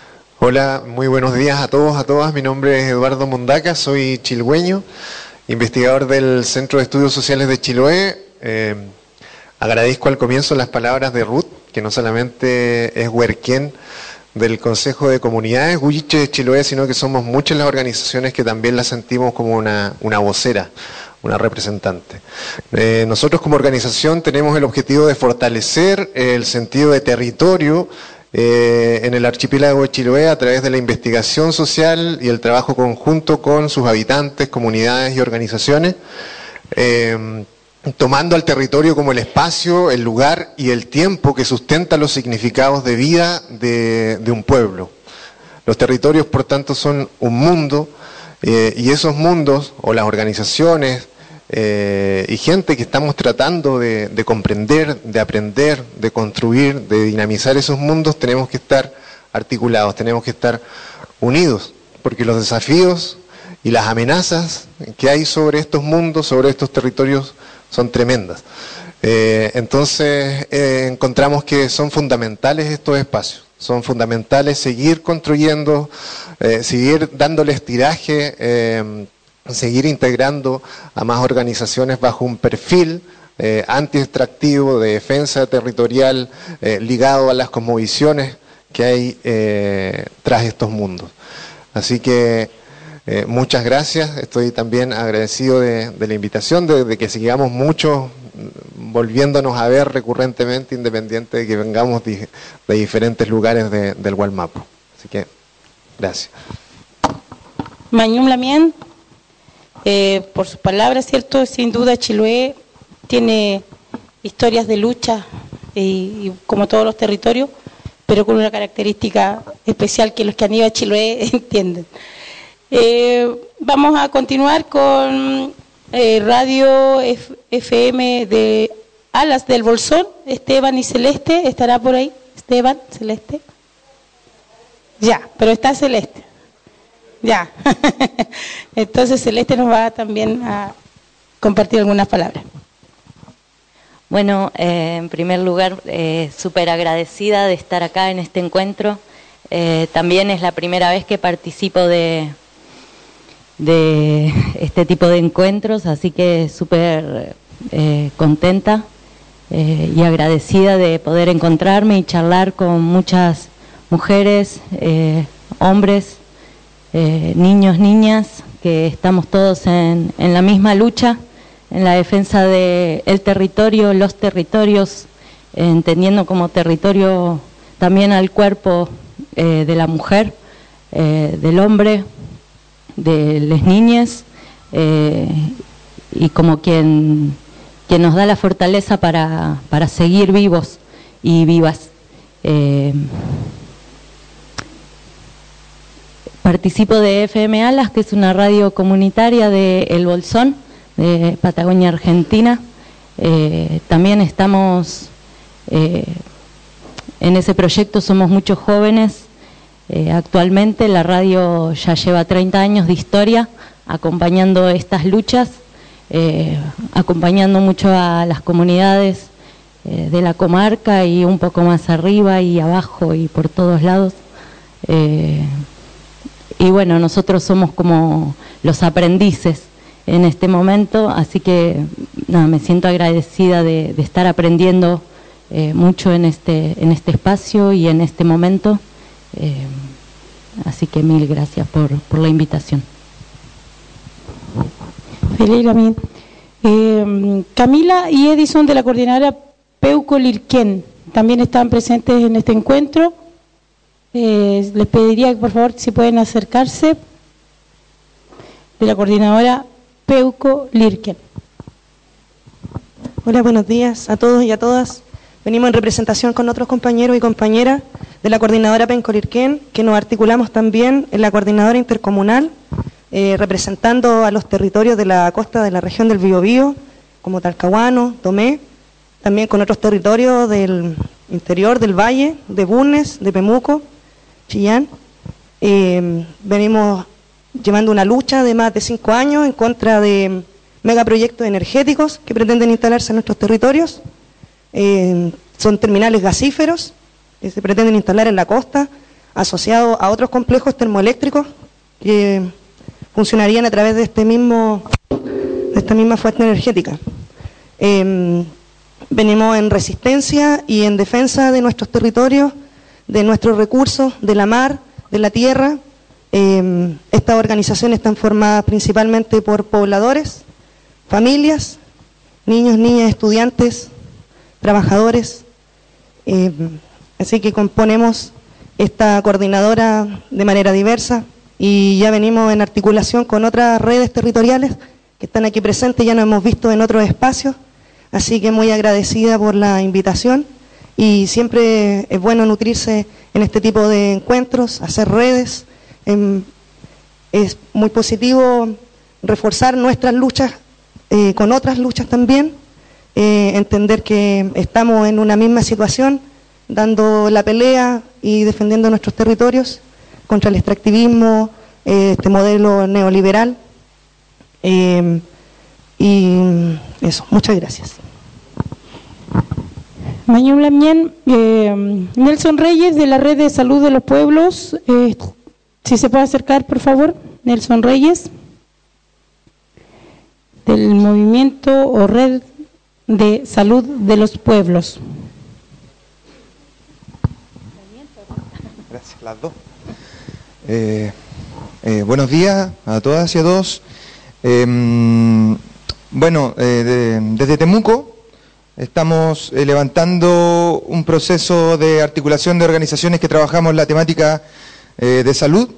Hola, muy buenos días a todos, a todas. Mi nombre es Eduardo Mondaca, soy chilhueño, investigador del Centro de Estudios Sociales de Chiloé. Eh, agradezco al comienzo las palabras de Ruth, que no solamente es huerquén del Consejo de Comunidades Huilliche de Chiloé, sino que somos muchas las organizaciones que también la sentimos como una, una vocera, una representante. Eh, nosotros como organización tenemos el objetivo de fortalecer el sentido de territorio eh, en el archipiélago de Chiloé a través de la investigación social y el trabajo conjunto con sus habitantes, comunidades y organizaciones, eh, tomando al territorio como el espacio, el lugar y el tiempo que sustenta los significados de vida de, de un pueblo. Los territorios, por tanto, son un mundo, eh, y esos mundos, o las organizaciones eh, y gente que estamos tratando de, de comprender, de aprender, de construir, de dinamizar esos mundos, tenemos que estar articulados, tenemos que estar unidos, porque los desafíos y las amenazas que hay sobre estos mundos, sobre estos territorios, son tremendas. Eh, entonces eh, encontramos que son fundamentales estos espacios, son fundamentales seguir construyendo, eh, seguir dándoles tiraje, eh, seguir integrando a más organizaciones bajo un perfil eh, anti-extractivo de defensa territorial eh, ligado a las cosmovisiones que hay eh, tras estos mundos. Así que Eh, muchas gracias, estoy también agradecido de, de la invitación, de, de que sigamos mucho volviéndonos a ver recurrentemente, independiente de que vengamos de, de diferentes lugares de, del Gualmapu. Así que, gracias. Mañum Lamien, eh, por sus palabras, ¿cierto? Sin duda Chiloé tiene historias de lucha, y, y como todos los territorios, pero con una característica especial que los que han ido a Chiloé entienden. Eh, vamos a continuar con eh, Radio F M de Alas del Bolsón. Esteban y Celeste, ¿estará por ahí? Esteban, Celeste. Ya, pero está Celeste. Ya. Entonces Celeste nos va también a compartir algunas palabras. Bueno, eh, en primer lugar, eh, súper agradecida de estar acá en este encuentro. Eh, también es la primera vez que participo de... de este tipo de encuentros, así que súper eh, contenta eh, y agradecida de poder encontrarme y charlar con muchas mujeres, eh, hombres, eh, niños, niñas, que estamos todos en, en la misma lucha, en la defensa del territorio, los territorios, eh, entendiendo como territorio también al cuerpo eh, de la mujer, eh, del hombre, de las niñas, eh, y como quien, quien nos da la fortaleza para, para seguir vivos y vivas. Eh, participo de F M Alas, que es una radio comunitaria de El Bolsón, de Patagonia, Argentina. Eh, también estamos eh, en ese proyecto, somos muchos jóvenes. Eh, actualmente la radio ya lleva treinta años de historia acompañando estas luchas, eh, acompañando mucho a las comunidades eh, de la comarca y un poco más arriba y abajo y por todos lados. Eh, y bueno, nosotros somos como los aprendices en este momento, así que nada, me siento agradecida de, de estar aprendiendo eh, mucho en este, en este espacio y en este momento. Eh, así que mil gracias por, por la invitación. Feliz también. Eh, Camila y Edison de la coordinadora Peuco Lirquén también están presentes en este encuentro. Eh, les pediría que por favor si pueden acercarse, de la coordinadora Peuco Lirquén. Hola, buenos días a todos y a todas. Venimos en representación con otros compañeros y compañeras de la coordinadora Peuco Lirquén, que nos articulamos también en la coordinadora intercomunal, eh, representando a los territorios de la costa de la región del Biobío, como Talcahuano, Tomé, también con otros territorios del interior del valle, de Bulnes, de Pemuco, Chillán. Eh, venimos llevando una lucha de más de cinco años en contra de megaproyectos energéticos que pretenden instalarse en nuestros territorios. Eh, son terminales gasíferos que se pretenden instalar en la costa, asociado a otros complejos termoeléctricos que funcionarían a través de este mismo de esta misma fuente energética. Eh, venimos en resistencia y en defensa de nuestros territorios, de nuestros recursos, de la mar, de la tierra. Eh, estas organizaciones están formadas principalmente por pobladores, familias, niños, niñas, estudiantes, trabajadores. Eh, así que componemos esta coordinadora de manera diversa y ya venimos en articulación con otras redes territoriales que están aquí presentes, ya nos hemos visto en otros espacios, así que muy agradecida por la invitación y siempre es bueno nutrirse en este tipo de encuentros, hacer redes. Eh, es muy positivo reforzar nuestras luchas eh, con otras luchas también, eh, entender que estamos en una misma situación, dando la pelea y defendiendo nuestros territorios contra el extractivismo, eh, este modelo neoliberal. Eh, y eso, muchas gracias. Mañum Lamien, eh, Nelson Reyes de la Red de Salud de los Pueblos, eh, si se puede acercar por favor, Nelson Reyes, del Movimiento o Red de Salud de los Pueblos. Gracias, las dos. Eh, eh, buenos días a todas y a todos. Eh, bueno, eh, de, desde Temuco estamos eh, levantando un proceso de articulación de organizaciones que trabajamos la temática eh, de salud.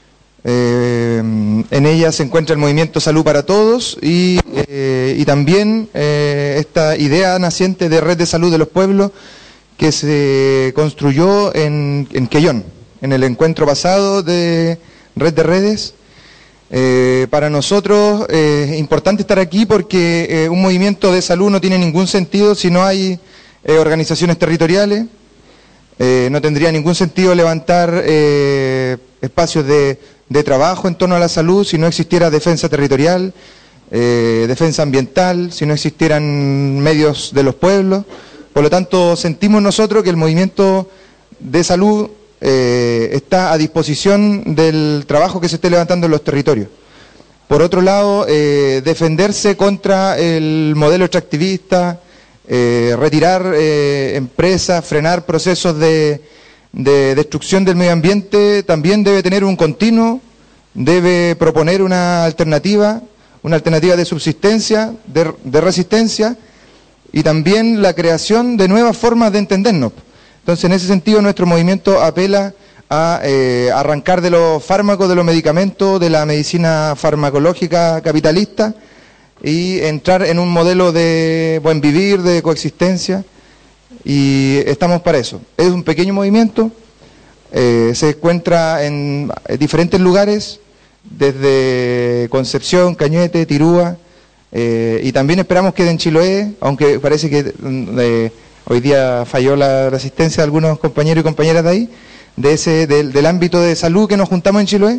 Eh, en ella se encuentra el Movimiento Salud para Todos y, eh, y también eh, esta idea naciente de Red de Salud de los Pueblos que se construyó en, en Quellón, en el encuentro pasado de Red de Redes. Eh, para nosotros eh, es importante estar aquí porque eh, un movimiento de salud no tiene ningún sentido si no hay eh, organizaciones territoriales. Eh, no tendría ningún sentido levantar eh, espacios de, de trabajo en torno a la salud si no existiera defensa territorial, eh, defensa ambiental, si no existieran medios de los pueblos. Por lo tanto, sentimos nosotros que el movimiento de salud eh, está a disposición del trabajo que se esté levantando en los territorios. Por otro lado, eh, defenderse contra el modelo extractivista, eh, retirar eh, empresas, frenar procesos de, de destrucción del medio ambiente, también debe tener un continuo, debe proponer una alternativa, una alternativa de subsistencia, de, de resistencia, y también la creación de nuevas formas de entendernos. Entonces, en ese sentido, nuestro movimiento apela a eh, arrancar de los fármacos, de los medicamentos, de la medicina farmacológica capitalista y entrar en un modelo de buen vivir, de coexistencia, y estamos para eso. Es un pequeño movimiento, eh, se encuentra en diferentes lugares, desde Concepción, Cañete, Tirúa, Eh, y también esperamos que en Chiloé, aunque parece que eh, hoy día falló la resistencia de algunos compañeros y compañeras de ahí, de ese, del, del ámbito de salud que nos juntamos en Chiloé,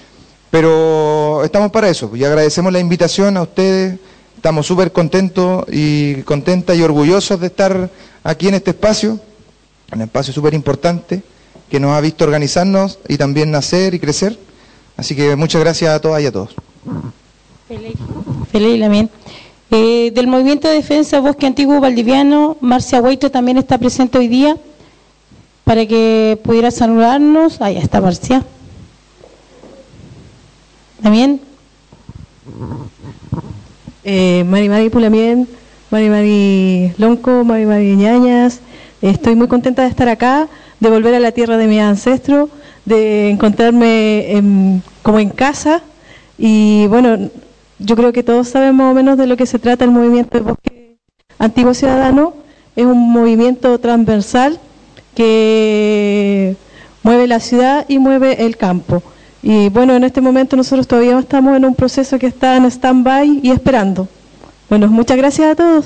pero estamos para eso, y agradecemos la invitación a ustedes, estamos súper contentos y contentas y orgullosos de estar aquí en este espacio, un espacio súper importante que nos ha visto organizarnos y también nacer y crecer, así que muchas gracias a todas y a todos. Feliz también. Eh, del Movimiento de Defensa Bosque Antiguo Valdiviano, Marcia Hueito también está presente hoy día para que pudiera saludarnos. Ahí está Marcia. ¿También? Eh, Mari Mari Pulamien, Mari Mari Lonco, Mari Mari Ñañas. Estoy muy contenta de estar acá, de volver a la tierra de mis ancestros, de encontrarme en, como en casa. Y bueno, yo creo que todos saben más o menos de lo que se trata el movimiento de Bosque Antiguo Ciudadano. Es un movimiento transversal que mueve la ciudad y mueve el campo. Y bueno, en este momento nosotros todavía estamos en un proceso que está en stand-by y esperando. Bueno, muchas gracias a todos.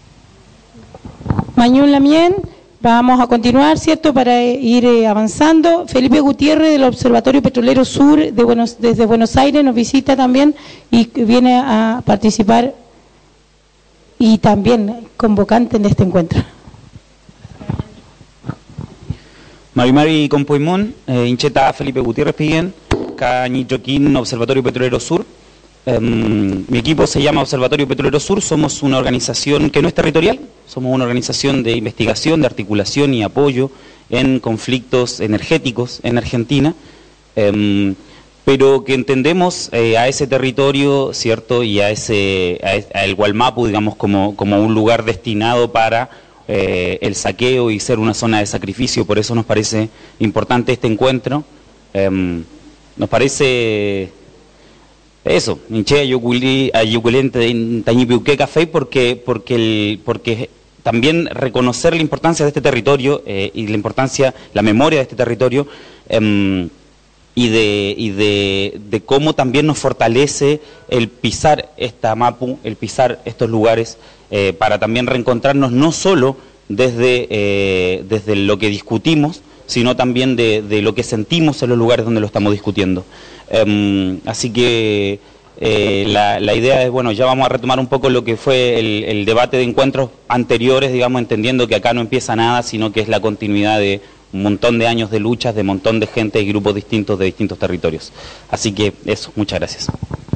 Mañún Lamien, vamos a continuar, ¿cierto?, para ir eh, avanzando. Felipe Gutiérrez del Observatorio Petrolero Sur de Buenos, desde Buenos Aires nos visita también y viene a participar y también convocante en este encuentro. Mari Mari Compoimón, eh, Incheta Felipe Gutiérrez Piguén, Cañichoquín Observatorio Petrolero Sur. Eh, mi equipo se llama Observatorio Petrolero Sur, somos una organización que no es territorial, somos una organización de investigación, de articulación y apoyo en conflictos energéticos en Argentina, eh, pero que entendemos eh, a ese territorio, ¿cierto? Y a ese a, a el Gualmapu, digamos, como, como un lugar destinado para eh, el saqueo y ser una zona de sacrificio. Por eso nos parece importante este encuentro. Eh, nos parece eso, Ninche Ayuculente Tañipiuque Café, porque, porque, el, porque también reconocer la importancia de este territorio eh, y la importancia, la memoria de este territorio, eh, y, de, y de, de cómo también nos fortalece el pisar esta Mapu, el pisar estos lugares, eh, para también reencontrarnos no solo desde, eh, desde lo que discutimos, sino también de, de lo que sentimos en los lugares donde lo estamos discutiendo. Um, así que eh, la, la idea es, bueno, ya vamos a retomar un poco lo que fue el, el debate de encuentros anteriores, digamos, entendiendo que acá no empieza nada, sino que es la continuidad de un montón de años de luchas, de un montón de gente y grupos distintos de distintos territorios. Así que eso, muchas gracias.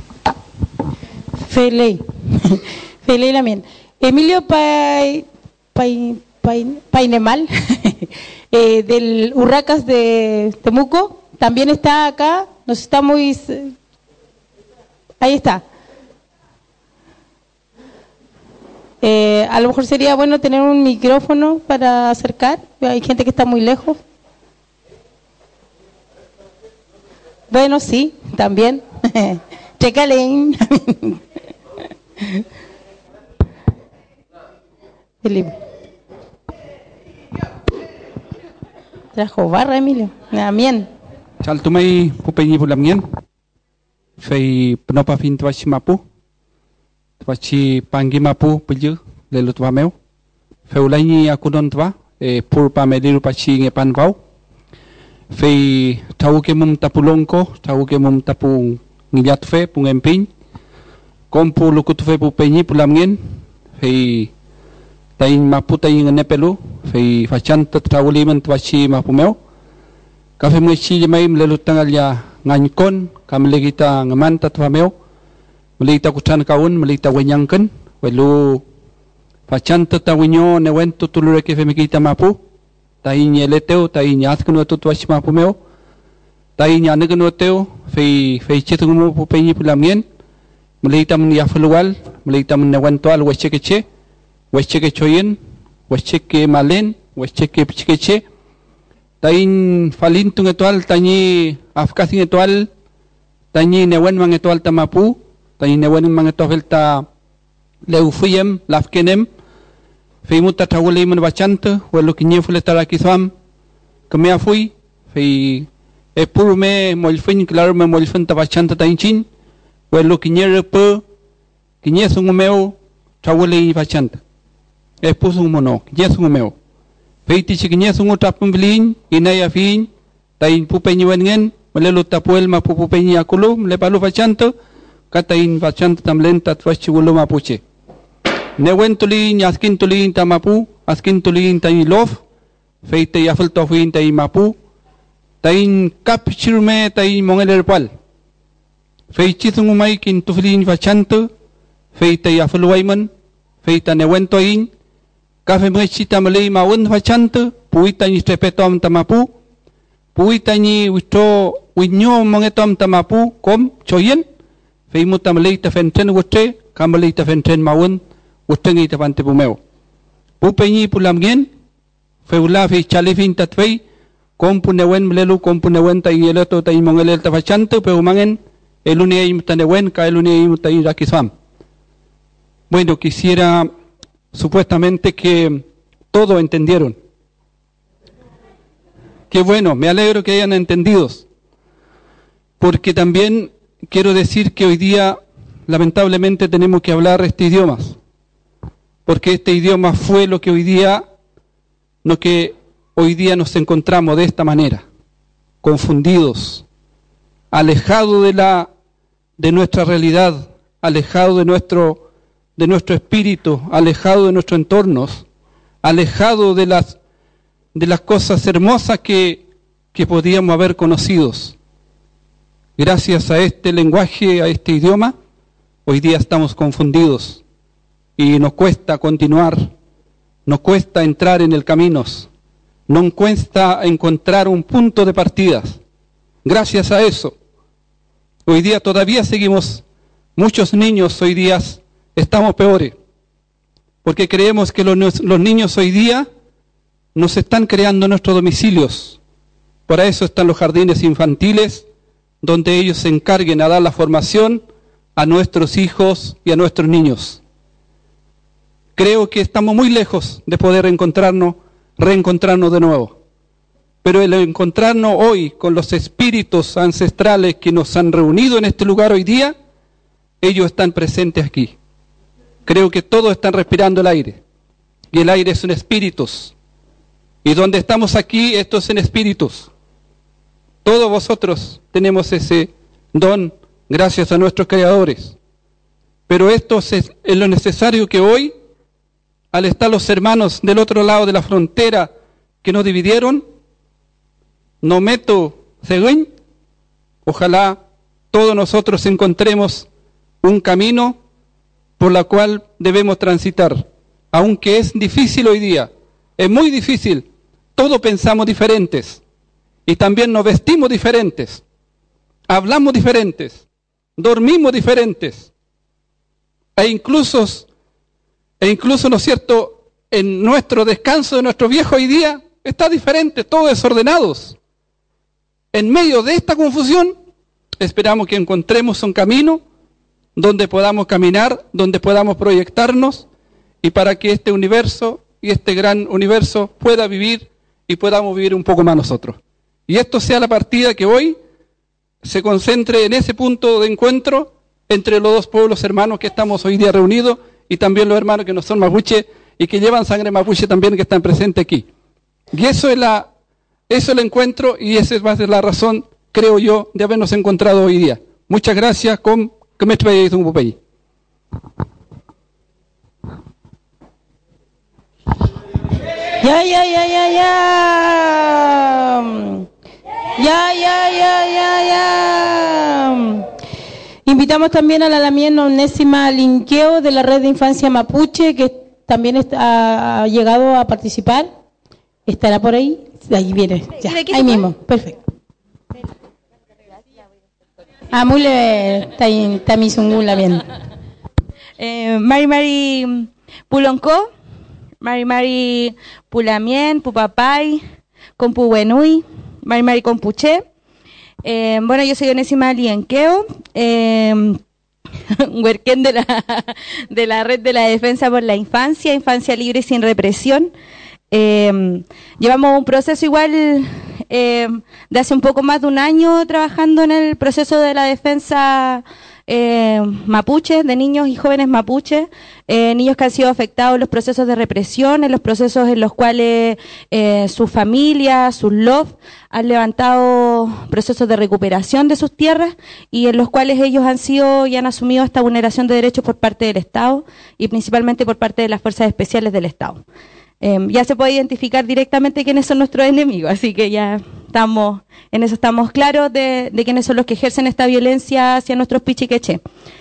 Feley, Feley también. Emilio Pay, Pay, Pay, Painemal, eh, del Urracas de Temuco, también está acá, nos está muy... Ahí está. Eh, a lo mejor sería bueno tener un micrófono para acercar, hay gente que está muy lejos. Bueno, sí, también. Checalen. Felipe. Trajo barra, Emilio. Amén. Chaltumay pupeñi pulamien. Fei penopa fin twachi mapu. Twachi pangi mapu pelju lelut wameu. Feulaini akunon twa e pur pamediru pachi ngepan vau. Fei tau ke mum tapulongko, tau ke mum tapung ngilat fe pung emping. Kompu lukut fe pupeñi pulamien. Fei tain mapu tain ngenepelu. Fei fachan tetrawulimen twachi mapu meu. Kafe mwechi jemai mlelut tangal ya nganykon kamle kita ngaman tatwa meu. Melita kutan kaun, melita wenyangken, welu fachan tetawinyo newentu tulureke fe mikita mapu. Tai nyeleteu, tai nyatkenu tutwachi mapu meu. Tai nyanegenu teu, fe fe chetungu pupeñi pulamien. Melita men yafelual, melita men newentual wechekeche, wechekechoyen, wecheke malen, wecheke pichikeche. Tain falintung etual, tani afkasin etual, tani newen mang etual tamapu, tani newen mang etual ta leufuyem, lafkenem, feimuta tawuli men bachante, welu kinye fule tarakiswam, kemea fui, fei epuru me molfin, claro me molfin tabachante tainchin, welu kinye repe, kinye sungumeo, tawuli bachante. Epusung mono, kinye sungumeo. Feiti chikinya sungu tapung bilin inaya fin tain pupenyi wengen melelu tapuel ma pupenyi akulu melepalu fachanto katain fachanto tamlen tatwachi wulu mapuche newen tulin yaskin tulin tamapu askin tulin tain lof feite yafel tofin tain mapu tain kapchirme tain mongeler pal feichi sungu mai kin tuflin fachanto feite yafel waiman feita newen toin Kafe mechita malay maun fachanto, puita ni strepetom tamapu, puita ni wito winyo mangetom tamapu kom choyen, feimuta malay ta fenten wote, kamalay ta fenten maun, wotengi ta pante pumeo. Pupenyi pulamgen, feula fe chalifin tatway, kom punewen mlelu kom punewen ta yeleto ta imongelel ta fachanto, peumangen elune imtanewen ka elune imtai rakisam. Bueno, quisiera supuestamente que todo entendieron. Qué bueno, me alegro que hayan entendido. Porque también quiero decir que hoy día, lamentablemente, tenemos que hablar este idioma. Porque este idioma fue lo que hoy día, lo que hoy día nos encontramos de esta manera, confundidos, alejados de la, de nuestra realidad, alejados de nuestro de nuestro espíritu, alejado de nuestros entornos, alejado de las de las cosas hermosas que, que podíamos haber conocido. Gracias a este lenguaje, a este idioma, hoy día estamos confundidos y nos cuesta continuar, nos cuesta entrar en el camino, nos cuesta encontrar un punto de partida. Gracias a eso, hoy día todavía seguimos, muchos niños hoy día estamos peores, porque creemos que los, los niños hoy día nos están creando nuestros domicilios. Para eso están los jardines infantiles, donde ellos se encarguen a dar la formación a nuestros hijos y a nuestros niños. Creo que estamos muy lejos de poder reencontrarnos, reencontrarnos de nuevo. Pero el encontrarnos hoy con los espíritus ancestrales que nos han reunido en este lugar hoy día, ellos están presentes aquí. Creo que todos están respirando el aire. Y el aire es un espíritu. Y donde estamos aquí, esto es en espíritus. Todos vosotros tenemos ese don gracias a nuestros creadores. Pero esto es, es lo necesario que hoy, al estar los hermanos del otro lado de la frontera que nos dividieron, no meto según, ojalá todos nosotros encontremos un camino por la cual debemos transitar. Aunque es difícil hoy día, es muy difícil, todos pensamos diferentes. Y también nos vestimos diferentes, hablamos diferentes, dormimos diferentes, e incluso, e incluso, ¿no es cierto?, en nuestro descanso de nuestro viejo hoy día está diferente, todos desordenados. En medio de esta confusión, esperamos que encontremos un camino donde podamos caminar, donde podamos proyectarnos, y para que este universo y este gran universo pueda vivir y podamos vivir un poco más nosotros. Y esto sea la partida que hoy se concentre en ese punto de encuentro entre los dos pueblos hermanos que estamos hoy día reunidos y también los hermanos que no son mapuche y que llevan sangre mapuche también que están presentes aquí. Y eso es, la, eso es el encuentro y esa es más de la razón, creo yo, de habernos encontrado hoy día. Muchas gracias. Con que me trae un popey. Ya, ya, ya, ya, ya. Ya, ya, ya, ya, ya. Invitamos también a la Lamien Onésima Linqueo de la Red de Infancia Mapuche, que también está, ha llegado a participar. ¿Estará por ahí? Ahí viene, ya, ahí mismo, perfecto. Ah, muy le tamizungula bien. Eh, Mari Mari Pulonco, Mari Mari Pulamien, Pupapay, Compubenui, Mari Mari Compuche. Eh, bueno, yo soy Onésima Lienqueo, eh, huerquén de la, de la Red de la Defensa por la Infancia, Infancia Libre y Sin Represión. Eh, llevamos un proceso igual eh, de hace un poco más de un año trabajando en el proceso de la defensa eh, mapuche, de niños y jóvenes mapuches, eh, niños que han sido afectados en los procesos de represión, en los procesos en los cuales eh, sus familias, sus L O F, han levantado procesos de recuperación de sus tierras y en los cuales ellos han sido y han asumido esta vulneración de derechos por parte del Estado y principalmente por parte de las fuerzas especiales del Estado. Eh, ya se puede identificar directamente quiénes son nuestros enemigos, así que ya estamos, en eso estamos claros de, de quiénes son los que ejercen esta violencia hacia nuestros pichiqueche.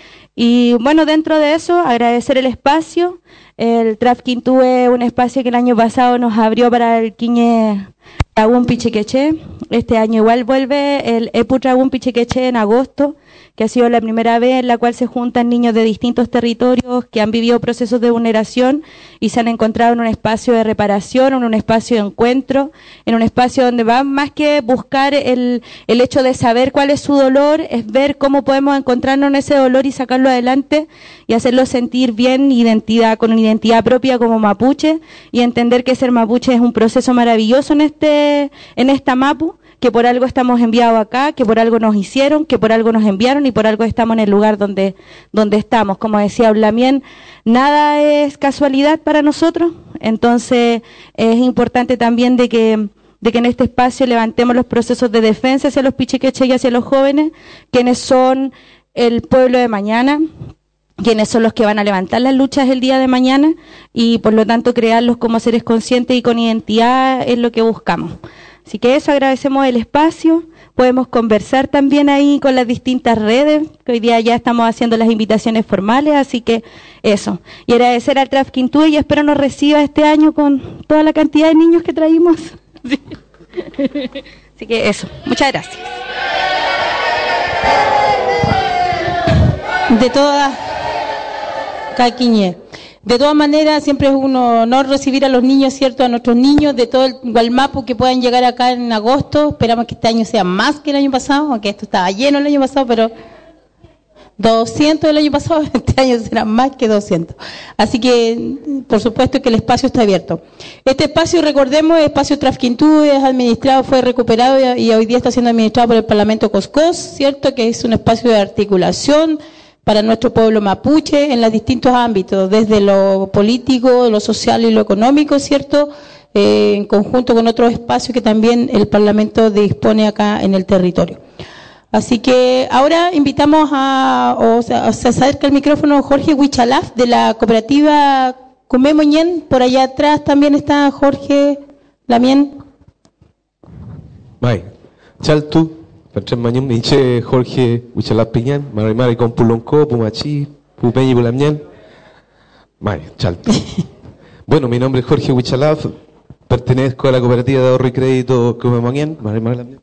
Y bueno, dentro de eso, agradecer el espacio. El Trafkin tuve un espacio que el año pasado nos abrió para el Quiñe Tragún Pichiqueche. Este año igual vuelve el Epu Tragún Pichiqueche en agosto, que ha sido la primera vez en la cual se juntan niños de distintos territorios que han vivido procesos de vulneración y se han encontrado en un espacio de reparación, en un espacio de encuentro, en un espacio donde van más que buscar el, el hecho de saber cuál es su dolor, es ver cómo podemos encontrarnos en ese dolor y sacarlo adelante y hacerlo sentir bien, identidad, con una identidad propia como mapuche y entender que ser mapuche es un proceso maravilloso en este, en esta Mapu, que por algo estamos enviados acá, que por algo nos hicieron, que por algo nos enviaron y por algo estamos en el lugar donde, donde estamos. Como decía Blamien, nada es casualidad para nosotros, entonces es importante también de que, de que en este espacio levantemos los procesos de defensa hacia los pichiqueches y hacia los jóvenes, quienes son el pueblo de mañana, quienes son los que van a levantar las luchas el día de mañana y por lo tanto crearlos como seres conscientes y con identidad es lo que buscamos. Así que eso, agradecemos el espacio, podemos conversar también ahí con las distintas redes, que hoy día ya estamos haciendo las invitaciones formales, así que eso. Y agradecer al Trafficking Tour y espero nos reciba este año con toda la cantidad de niños que traímos. Así que eso, muchas gracias. De todas, Caquiñe. De todas maneras, siempre es un honor recibir a los niños, ¿cierto? A nuestros niños de todo el Gualmapu que puedan llegar acá en agosto. Esperamos que este año sea más que el año pasado, aunque esto estaba lleno el año pasado, pero doscientos el año pasado, este año será más que doscientos. Así que, por supuesto que el espacio está abierto. Este espacio, recordemos, el espacio Trafficking Tour es administrado, fue recuperado y, y hoy día está siendo administrado por el Parlamento Coscós, ¿cierto? Que es un espacio de articulación para nuestro pueblo mapuche en los distintos ámbitos, desde lo político, lo social y lo económico, ¿cierto? Eh, en conjunto con otros espacios que también el Parlamento dispone acá en el territorio. Así que ahora invitamos a, o sea, se acerca el micrófono Jorge Huichalaf de la cooperativa Cumé Moñén, por allá atrás también está Jorge Lamien. Mai, Chaltu. Patrón Mañum, Inche, Jorge, Huichalaf Piñán, Marimari con Pulonco, Pumachi, Pupeñi, Bulamián. May, Chalto. Bueno, mi nombre es Jorge Huichalaf, pertenezco a la cooperativa de ahorro y crédito Cumemañán, Marimari.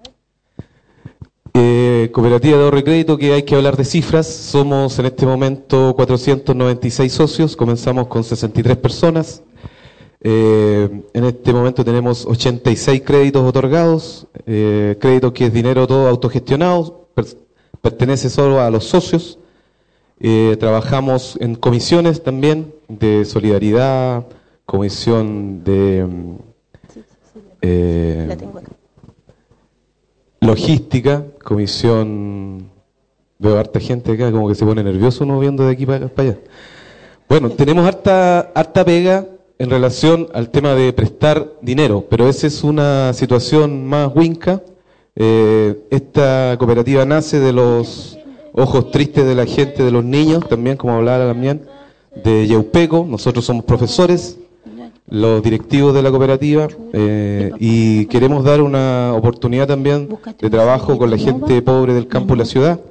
Eh, cooperativa de ahorro y crédito que hay que hablar de cifras. Somos en este momento cuatrocientos noventa y seis socios, comenzamos con sesenta y tres personas. Eh, en este momento tenemos ochenta y seis créditos otorgados, eh, créditos que es dinero todo autogestionado, per, pertenece solo a los socios. Eh, trabajamos en comisiones también de solidaridad, comisión de eh, logística, comisión. Veo harta gente acá, como que se pone nervioso uno viendo de aquí para, para allá. Bueno, tenemos harta, harta pega en relación al tema de prestar dinero, pero esa es una situación más huinca. Eh, esta cooperativa nace de los ojos tristes de la gente, de los niños, también, como hablaba también, de Yeupeco. Nosotros somos profesores, los directivos de la cooperativa, eh, y queremos dar una oportunidad también de trabajo con la gente pobre del campo y la ciudad.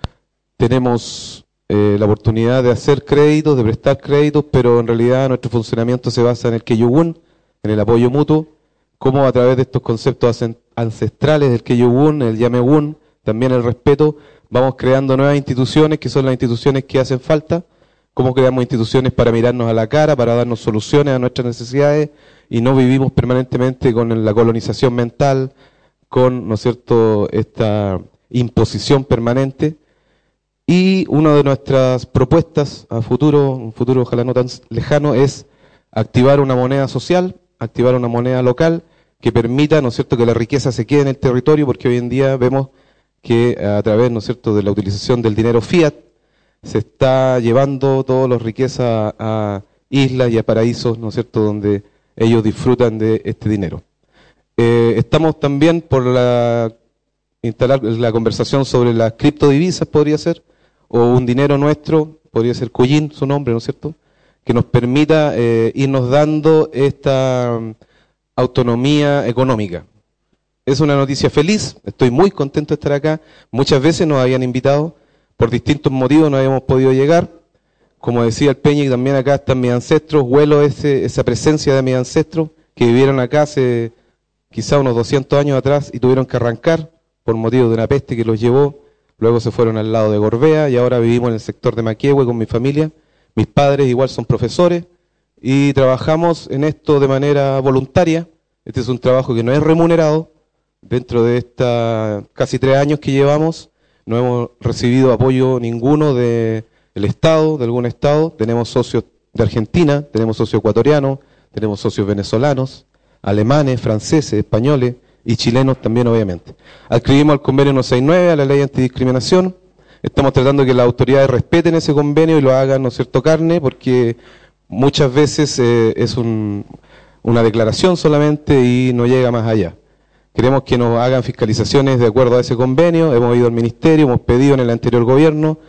Tenemos Eh, la oportunidad de hacer créditos, de prestar créditos, pero en realidad nuestro funcionamiento se basa en el Keyugun, en el apoyo mutuo, como a través de estos conceptos ancestrales del Keyugun, el Yamegun, también el respeto, vamos creando nuevas instituciones que son las instituciones que hacen falta, cómo creamos instituciones para mirarnos a la cara, para darnos soluciones a nuestras necesidades y no vivimos permanentemente con la colonización mental, con, ¿no es cierto?, esta imposición permanente. Y una de nuestras propuestas a futuro, un futuro ojalá no tan lejano, es activar una moneda social, activar una moneda local que permita, ¿no es cierto?, que la riqueza se quede en el territorio, porque hoy en día vemos que a través, ¿no es cierto?, de la utilización del dinero fiat se está llevando todas las riquezas a islas y a paraísos, ¿no es cierto?, donde ellos disfrutan de este dinero. Eh, estamos también por la, instalar la conversación sobre las criptodivisas, podría ser, o un dinero nuestro, podría ser Cuyin, su nombre, ¿no es cierto?, que nos permita eh, irnos dando esta um, autonomía económica. Es una noticia feliz, estoy muy contento de estar acá. Muchas veces nos habían invitado, por distintos motivos no habíamos podido llegar. Como decía el Peña, y también acá están mis ancestros, huelo ese, esa presencia de mis ancestros, que vivieron acá hace quizá unos doscientos años atrás y tuvieron que arrancar por motivo de una peste que los llevó. Luego se fueron al lado de Gorbea y ahora vivimos en el sector de Maquehue con mi familia. Mis padres igual son profesores y trabajamos en esto de manera voluntaria. Este es un trabajo que no es remunerado. Dentro de estos casi tres años que llevamos no hemos recibido apoyo ninguno del Estado, de algún Estado. Tenemos socios de Argentina, tenemos socios ecuatorianos, tenemos socios venezolanos, alemanes, franceses, españoles y chilenos también, obviamente. Adscribimos al convenio ciento sesenta y nueve, a la ley antidiscriminación. Estamos tratando de que las autoridades respeten ese convenio y lo hagan, ¿no es cierto?, carne, porque muchas veces eh, es un, una declaración solamente y no llega más allá. Queremos que nos hagan fiscalizaciones de acuerdo a ese convenio. Hemos ido al ministerio, hemos pedido en el anterior gobierno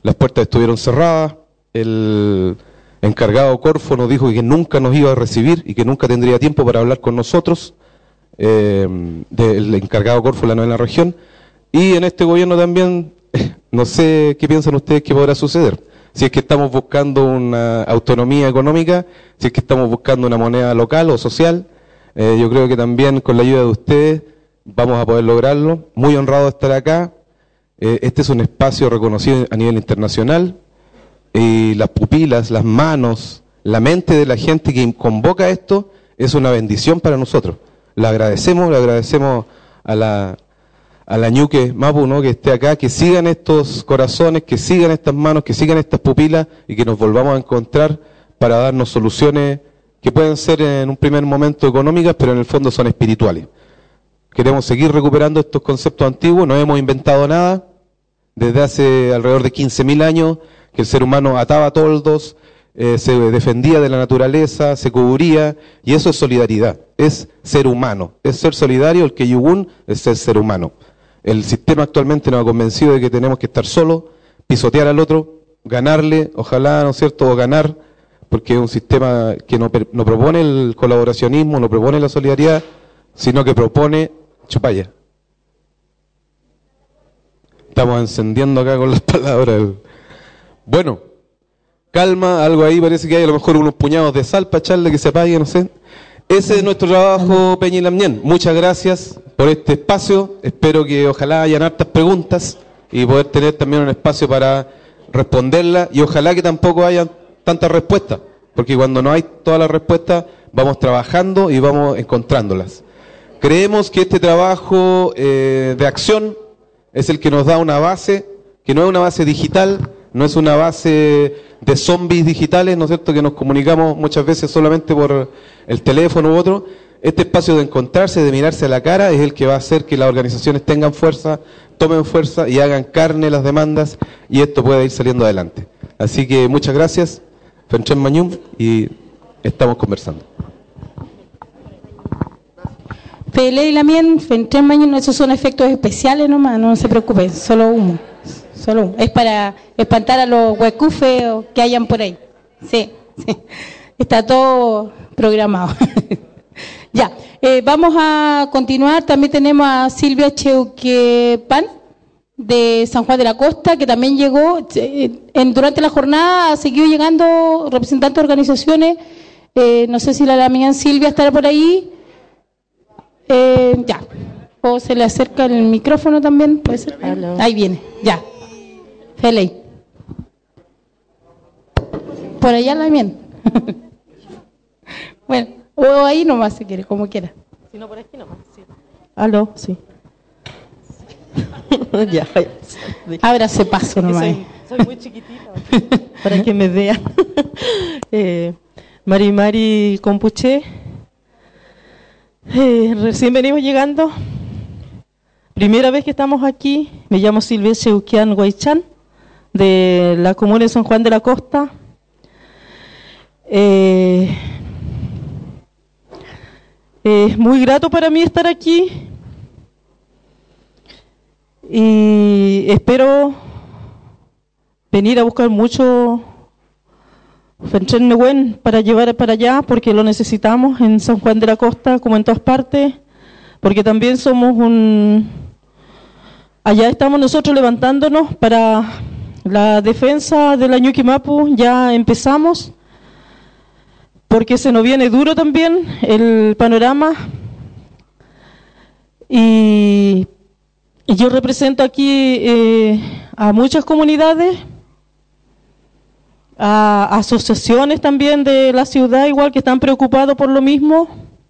las puertas estuvieron cerradas, el encargado Corfo nos dijo que nunca nos iba a recibir y que nunca tendría tiempo para hablar con nosotros, eh, del encargado Corfo de la novena región, y en este gobierno también, no sé qué piensan ustedes que podrá suceder, si es que estamos buscando una autonomía económica, si es que estamos buscando una moneda local o social, eh, yo creo que también con la ayuda de ustedes vamos a poder lograrlo. Muy honrado de estar acá, eh, este es un espacio reconocido a nivel internacional, y las pupilas, las manos, la mente de la gente que convoca esto es una bendición para nosotros. Le agradecemos, le agradecemos a la, a la Ñuque Mapu, ¿no?, que esté acá, que sigan estos corazones, que sigan estas manos, que sigan estas pupilas y que nos volvamos a encontrar para darnos soluciones que pueden ser en un primer momento económicas, pero en el fondo son espirituales. Queremos seguir recuperando estos conceptos antiguos, no hemos inventado nada. Desde hace alrededor de quince mil años que el ser humano ataba toldos, eh, se defendía de la naturaleza, se cubría, y eso es solidaridad, es ser humano, es ser solidario. El Keyugun es ser ser humano. El sistema actualmente nos ha convencido de que tenemos que estar solos, pisotear al otro, ganarle, ojalá, ¿no es cierto?, o ganar, porque es un sistema que no, no propone el colaboracionismo, no propone la solidaridad, sino que propone chupalla. Estamos encendiendo acá con las palabras. Bueno, calma, algo ahí parece que hay, a lo mejor unos puñados de sal para echarle que se apague, no sé. Ese es nuestro trabajo, Peña y Lamien. Muchas gracias por este espacio. Espero que ojalá hayan hartas preguntas y poder tener también un espacio para responderlas, y ojalá que tampoco haya tantas respuestas, porque cuando no hay todas las respuestas vamos trabajando y vamos encontrándolas. Creemos que este trabajo eh, de acción es el que nos da una base, que no es una base digital, no es una base de zombies digitales, ¿no es cierto?, que nos comunicamos muchas veces solamente por el teléfono u otro. Este espacio de encontrarse, de mirarse a la cara, es el que va a hacer que las organizaciones tengan fuerza, tomen fuerza y hagan carne las demandas, y esto pueda ir saliendo adelante. Así que muchas gracias, Fenchen Mañum, y estamos conversando. Pele y Lamien, Fenchen Mañum, esos son efectos especiales nomás, no se preocupen, solo humo. Solo humo. Es para espantar a los huecufes que hayan por ahí. Sí, sí. Está todo programado. Ya, eh, vamos a continuar. También tenemos a Silvia Cheuquepan de San Juan de la Costa, que también llegó eh, en, durante la jornada, ha seguido llegando representantes de organizaciones. Eh, no sé si la amiga Silvia estará por ahí. Eh, ya, o se le acerca el micrófono también, puede ser. Hello. Ahí viene, ya. Feli. Por allá la bien. Bueno, o ahí nomás si quiere, como quiera. Si no, por aquí nomás. Sí. Aló, sí. Ya, ya. Ábrase paso nomás. Soy, soy muy chiquitita para que me vean. eh, Mari Mari Compuche. Eh, recién venimos llegando. Primera vez que estamos aquí. Me llamo Silvia Cheuquian Guaychan, de la comuna de San Juan de la Costa. Eh, es muy grato para mí estar aquí y espero venir a buscar mucho Fenchen Nehuen para llevar para allá, porque lo necesitamos en San Juan de la Costa como en todas partes, porque también somos un... Allá estamos nosotros levantándonos para la defensa de la Ñuque Mapu, ya empezamos, porque se nos viene duro también el panorama. Y, y yo represento aquí eh, a muchas comunidades, a asociaciones también de la ciudad, igual, que están preocupados por lo mismo.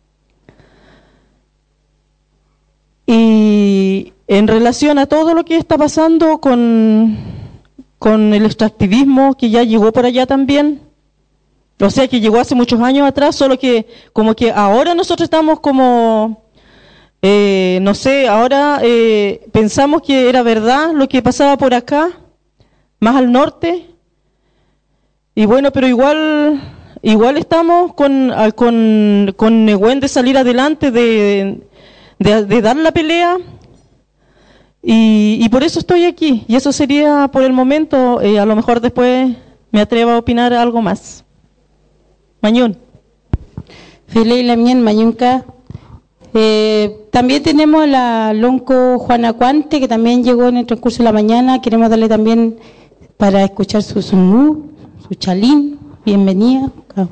Y en relación a todo lo que está pasando con, con el extractivismo que ya llegó por allá también, o sea, que llegó hace muchos años atrás, solo que como que ahora nosotros estamos como, eh, no sé, ahora eh, pensamos que era verdad lo que pasaba por acá, más al norte, y bueno, pero igual igual estamos con, con, con Nehuen de salir adelante, de, de, de dar la pelea, Y, y por eso estoy aquí. Y eso sería por el momento. Eh, a lo mejor después me atrevo a opinar algo más. Mañún. Filey Lamien Mayunca. Eh, también tenemos a la Lonco Juana Cuante, que también llegó en el transcurso de la mañana. Queremos darle también para escuchar su sumú, su chalín. Bienvenida.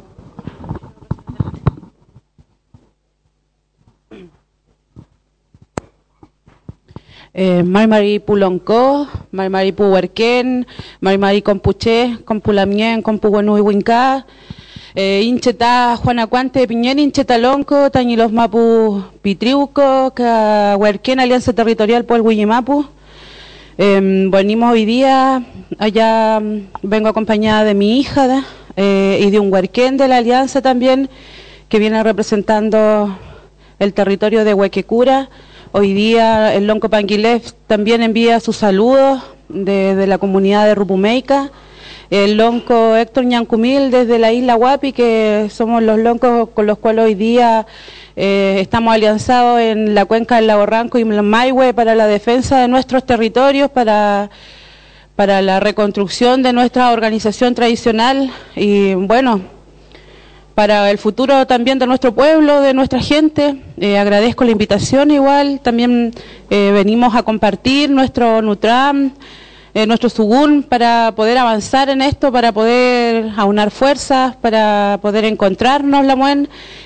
Eh, Mari Mari Pulonco, Mari Mari Puhuerquén, Mari Mari Compuché, Compulamien, Compuhuenui Huinca, eh, Incheta Juana Cuante, Piñén, Incheta Lonco, Tañilos Mapu Pitriuco, Huerquén, Alianza Territorial Puel Huillimapu. Eh, venimos hoy día, allá vengo acompañada de mi hija eh, y de un huerquén de la Alianza también, que viene representando el territorio de Huequecura. Hoy día el Lonco Panguilef también envía sus saludos de, de la comunidad de Rupumeica. El Lonco Héctor Ñancumil desde la isla Huapi, que somos los loncos con los cuales hoy día eh, estamos alianzados en la cuenca del lago Ranco y Maihue para la defensa de nuestros territorios, para, para la reconstrucción de nuestra organización tradicional y bueno, para el futuro también de nuestro pueblo, de nuestra gente. Eh, agradezco la invitación igual, también eh, venimos a compartir nuestro Nutram, eh, nuestro Sugún, para poder avanzar en esto, para poder aunar fuerzas, para poder encontrarnos, la muen.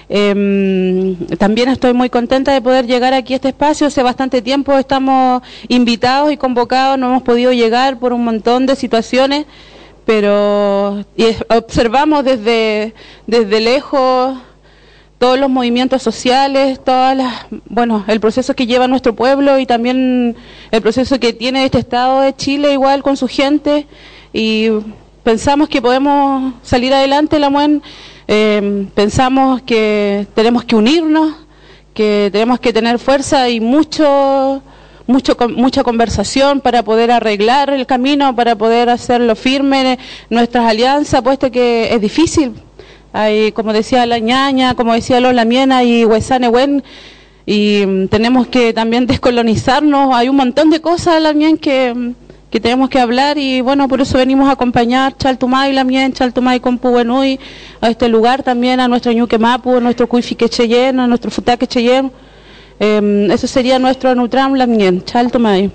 Eh, también estoy muy contenta de poder llegar aquí a este espacio. Hace bastante tiempo estamos invitados y convocados, no hemos podido llegar por un montón de situaciones, pero observamos desde, desde lejos todos los movimientos sociales, todas las, bueno, el proceso que lleva nuestro pueblo y también el proceso que tiene este Estado de Chile igual con su gente, y pensamos que podemos salir adelante, la muen. Eh, pensamos que tenemos que unirnos, que tenemos que tener fuerza y mucho Mucho, mucha conversación para poder arreglar el camino, para poder hacerlo firme nuestras alianzas, puesto que es difícil. Hay, como decía la ñaña, como decía Lola Miena y Huesane Wen, y tenemos que también descolonizarnos. Hay un montón de cosas, la mien, que, que tenemos que hablar, y bueno, por eso venimos a acompañar Chaltumay, la mien, Chaltumay con Pubenui, a este lugar también, a nuestro Ñuque Mapu, a nuestro Cuifique Cheyenne, a nuestro Futaque Cheyenne. Eh, eso sería nuestro Nutram Lamien, Chaltumay.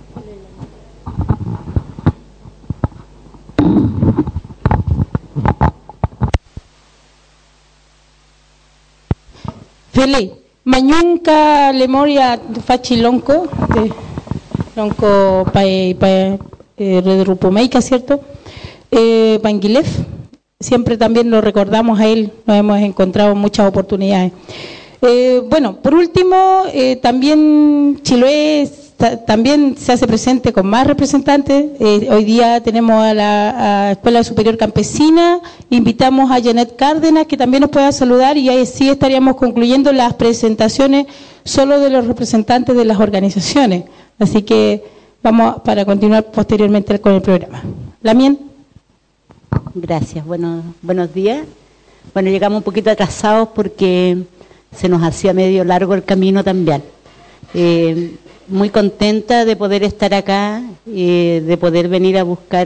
Feli, Mañunca Lemoria Fachi Lonco, de Lonco pa, pa, eh, Red Rupumeica, ¿cierto? Eh, Panguilef, siempre también lo recordamos a él, nos hemos encontrado muchas oportunidades. Eh, bueno, por último, eh, también Chiloé también se hace presente con más representantes. Eh, hoy día tenemos a la a Escuela Superior Campesina, invitamos a Janet Cárdenas, que también nos pueda saludar, y ahí sí estaríamos concluyendo las presentaciones solo de los representantes de las organizaciones. Así que vamos para continuar posteriormente con el programa. Lamien. Gracias, bueno, buenos días. Bueno, llegamos un poquito atrasados porque se nos hacía medio largo el camino también. Eh, muy contenta de poder estar acá, eh, de poder venir a buscar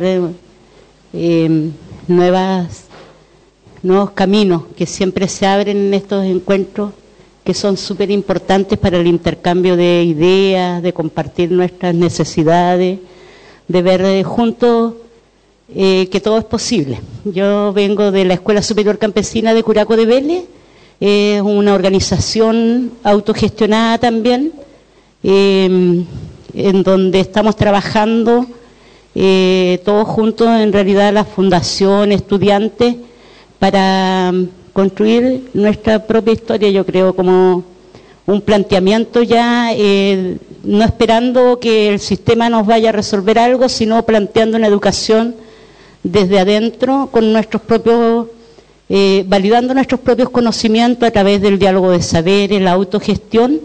eh, nuevas, nuevos caminos que siempre se abren en estos encuentros, que son súper importantes para el intercambio de ideas, de compartir nuestras necesidades, de ver eh, juntos eh, que todo es posible. Yo vengo de la Escuela Superior Campesina de Curaco de Vélez. Es una organización autogestionada también, eh, en donde estamos trabajando eh, todos juntos, en realidad la fundación, estudiantes, para construir nuestra propia historia, yo creo, como un planteamiento ya, eh, no esperando que el sistema nos vaya a resolver algo, sino planteando una educación desde adentro, con nuestros propios Eh, validando nuestros propios conocimientos a través del diálogo de saberes, la autogestión.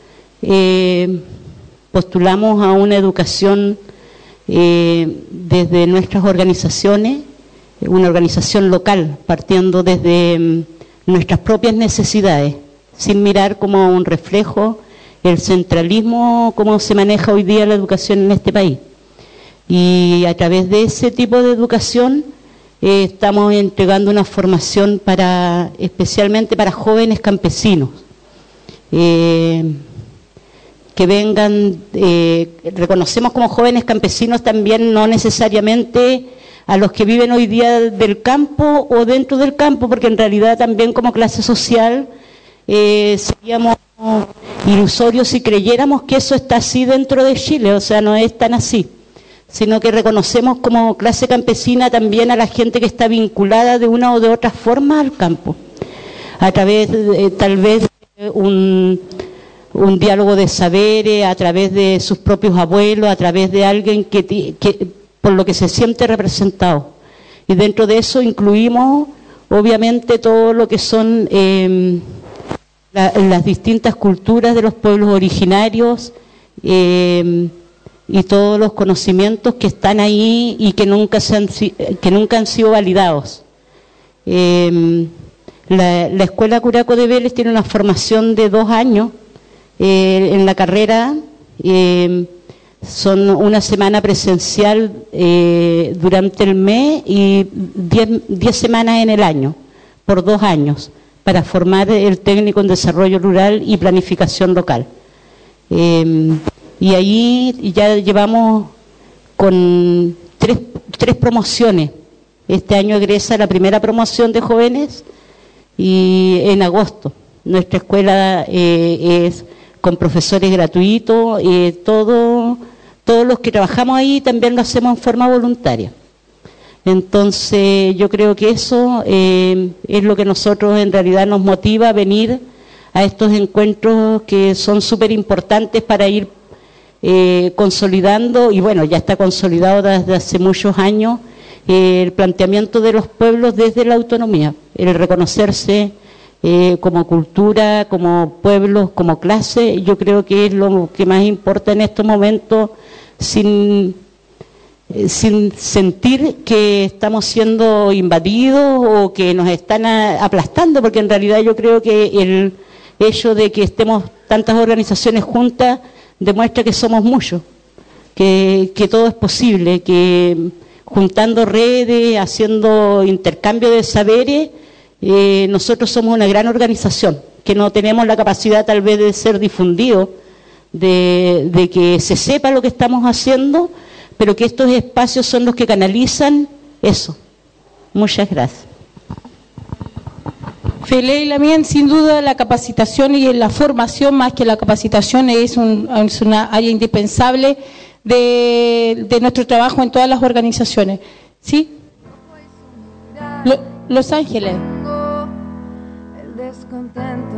Eh, postulamos a una educación eh, desde nuestras organizaciones, una organización local, partiendo desde mm, nuestras propias necesidades, sin mirar como un reflejo el centralismo, cómo se maneja hoy día la educación en este país. Y a través de ese tipo de educación eh, estamos entregando una formación para, especialmente para jóvenes campesinos, eh, que vengan, eh, reconocemos como jóvenes campesinos también no necesariamente a los que viven hoy día del campo o dentro del campo, porque en realidad también como clase social eh, seríamos ilusorios si creyéramos que eso está así dentro de Chile, o sea, no es tan así, sino que reconocemos como clase campesina también a la gente que está vinculada de una o de otra forma al campo, a través de, tal vez de un, un diálogo de saberes, a través de sus propios abuelos, a través de alguien que, que por lo que se siente representado. Y dentro de eso incluimos obviamente todo lo que son eh, la, las distintas culturas de los pueblos originarios, eh, y todos los conocimientos que están ahí y que nunca, se han, que nunca han sido validados. Eh, la, la Escuela Curaco de Vélez tiene una formación de dos años eh, en la carrera, eh, son una semana presencial eh, durante el mes y diez, diez semanas en el año, por dos años, para formar el técnico en desarrollo rural y planificación local. Eh, Y ahí ya llevamos con tres, tres promociones. Este año egresa la primera promoción de jóvenes y en agosto. Nuestra escuela eh, es con profesores gratuitos, eh, todo, todos los que trabajamos ahí también lo hacemos en forma voluntaria. Entonces yo creo que eso eh, es lo que nosotros en realidad nos motiva a venir a estos encuentros que son súper importantes para ir Eh, consolidando, y bueno, ya está consolidado desde hace muchos años, eh, el planteamiento de los pueblos desde la autonomía, el reconocerse eh, como cultura, como pueblos, como clase. Yo creo que es lo que más importa en estos momentos, sin, eh, sin sentir que estamos siendo invadidos o que nos están a, aplastando, porque en realidad yo creo que el hecho de que estemos tantas organizaciones juntas demuestra que somos muchos, que, que todo es posible, que juntando redes, haciendo intercambio de saberes, eh, nosotros somos una gran organización, que no tenemos la capacidad tal vez de ser difundidos, de, de que se sepa lo que estamos haciendo, pero que estos espacios son los que canalizan eso. Muchas gracias. Feley Lamien, sin duda la capacitación y la formación, más que la capacitación, es, un, es una área indispensable de, de nuestro trabajo en todas las organizaciones. ¿Sí? Lo, Los Ángeles. El descontento.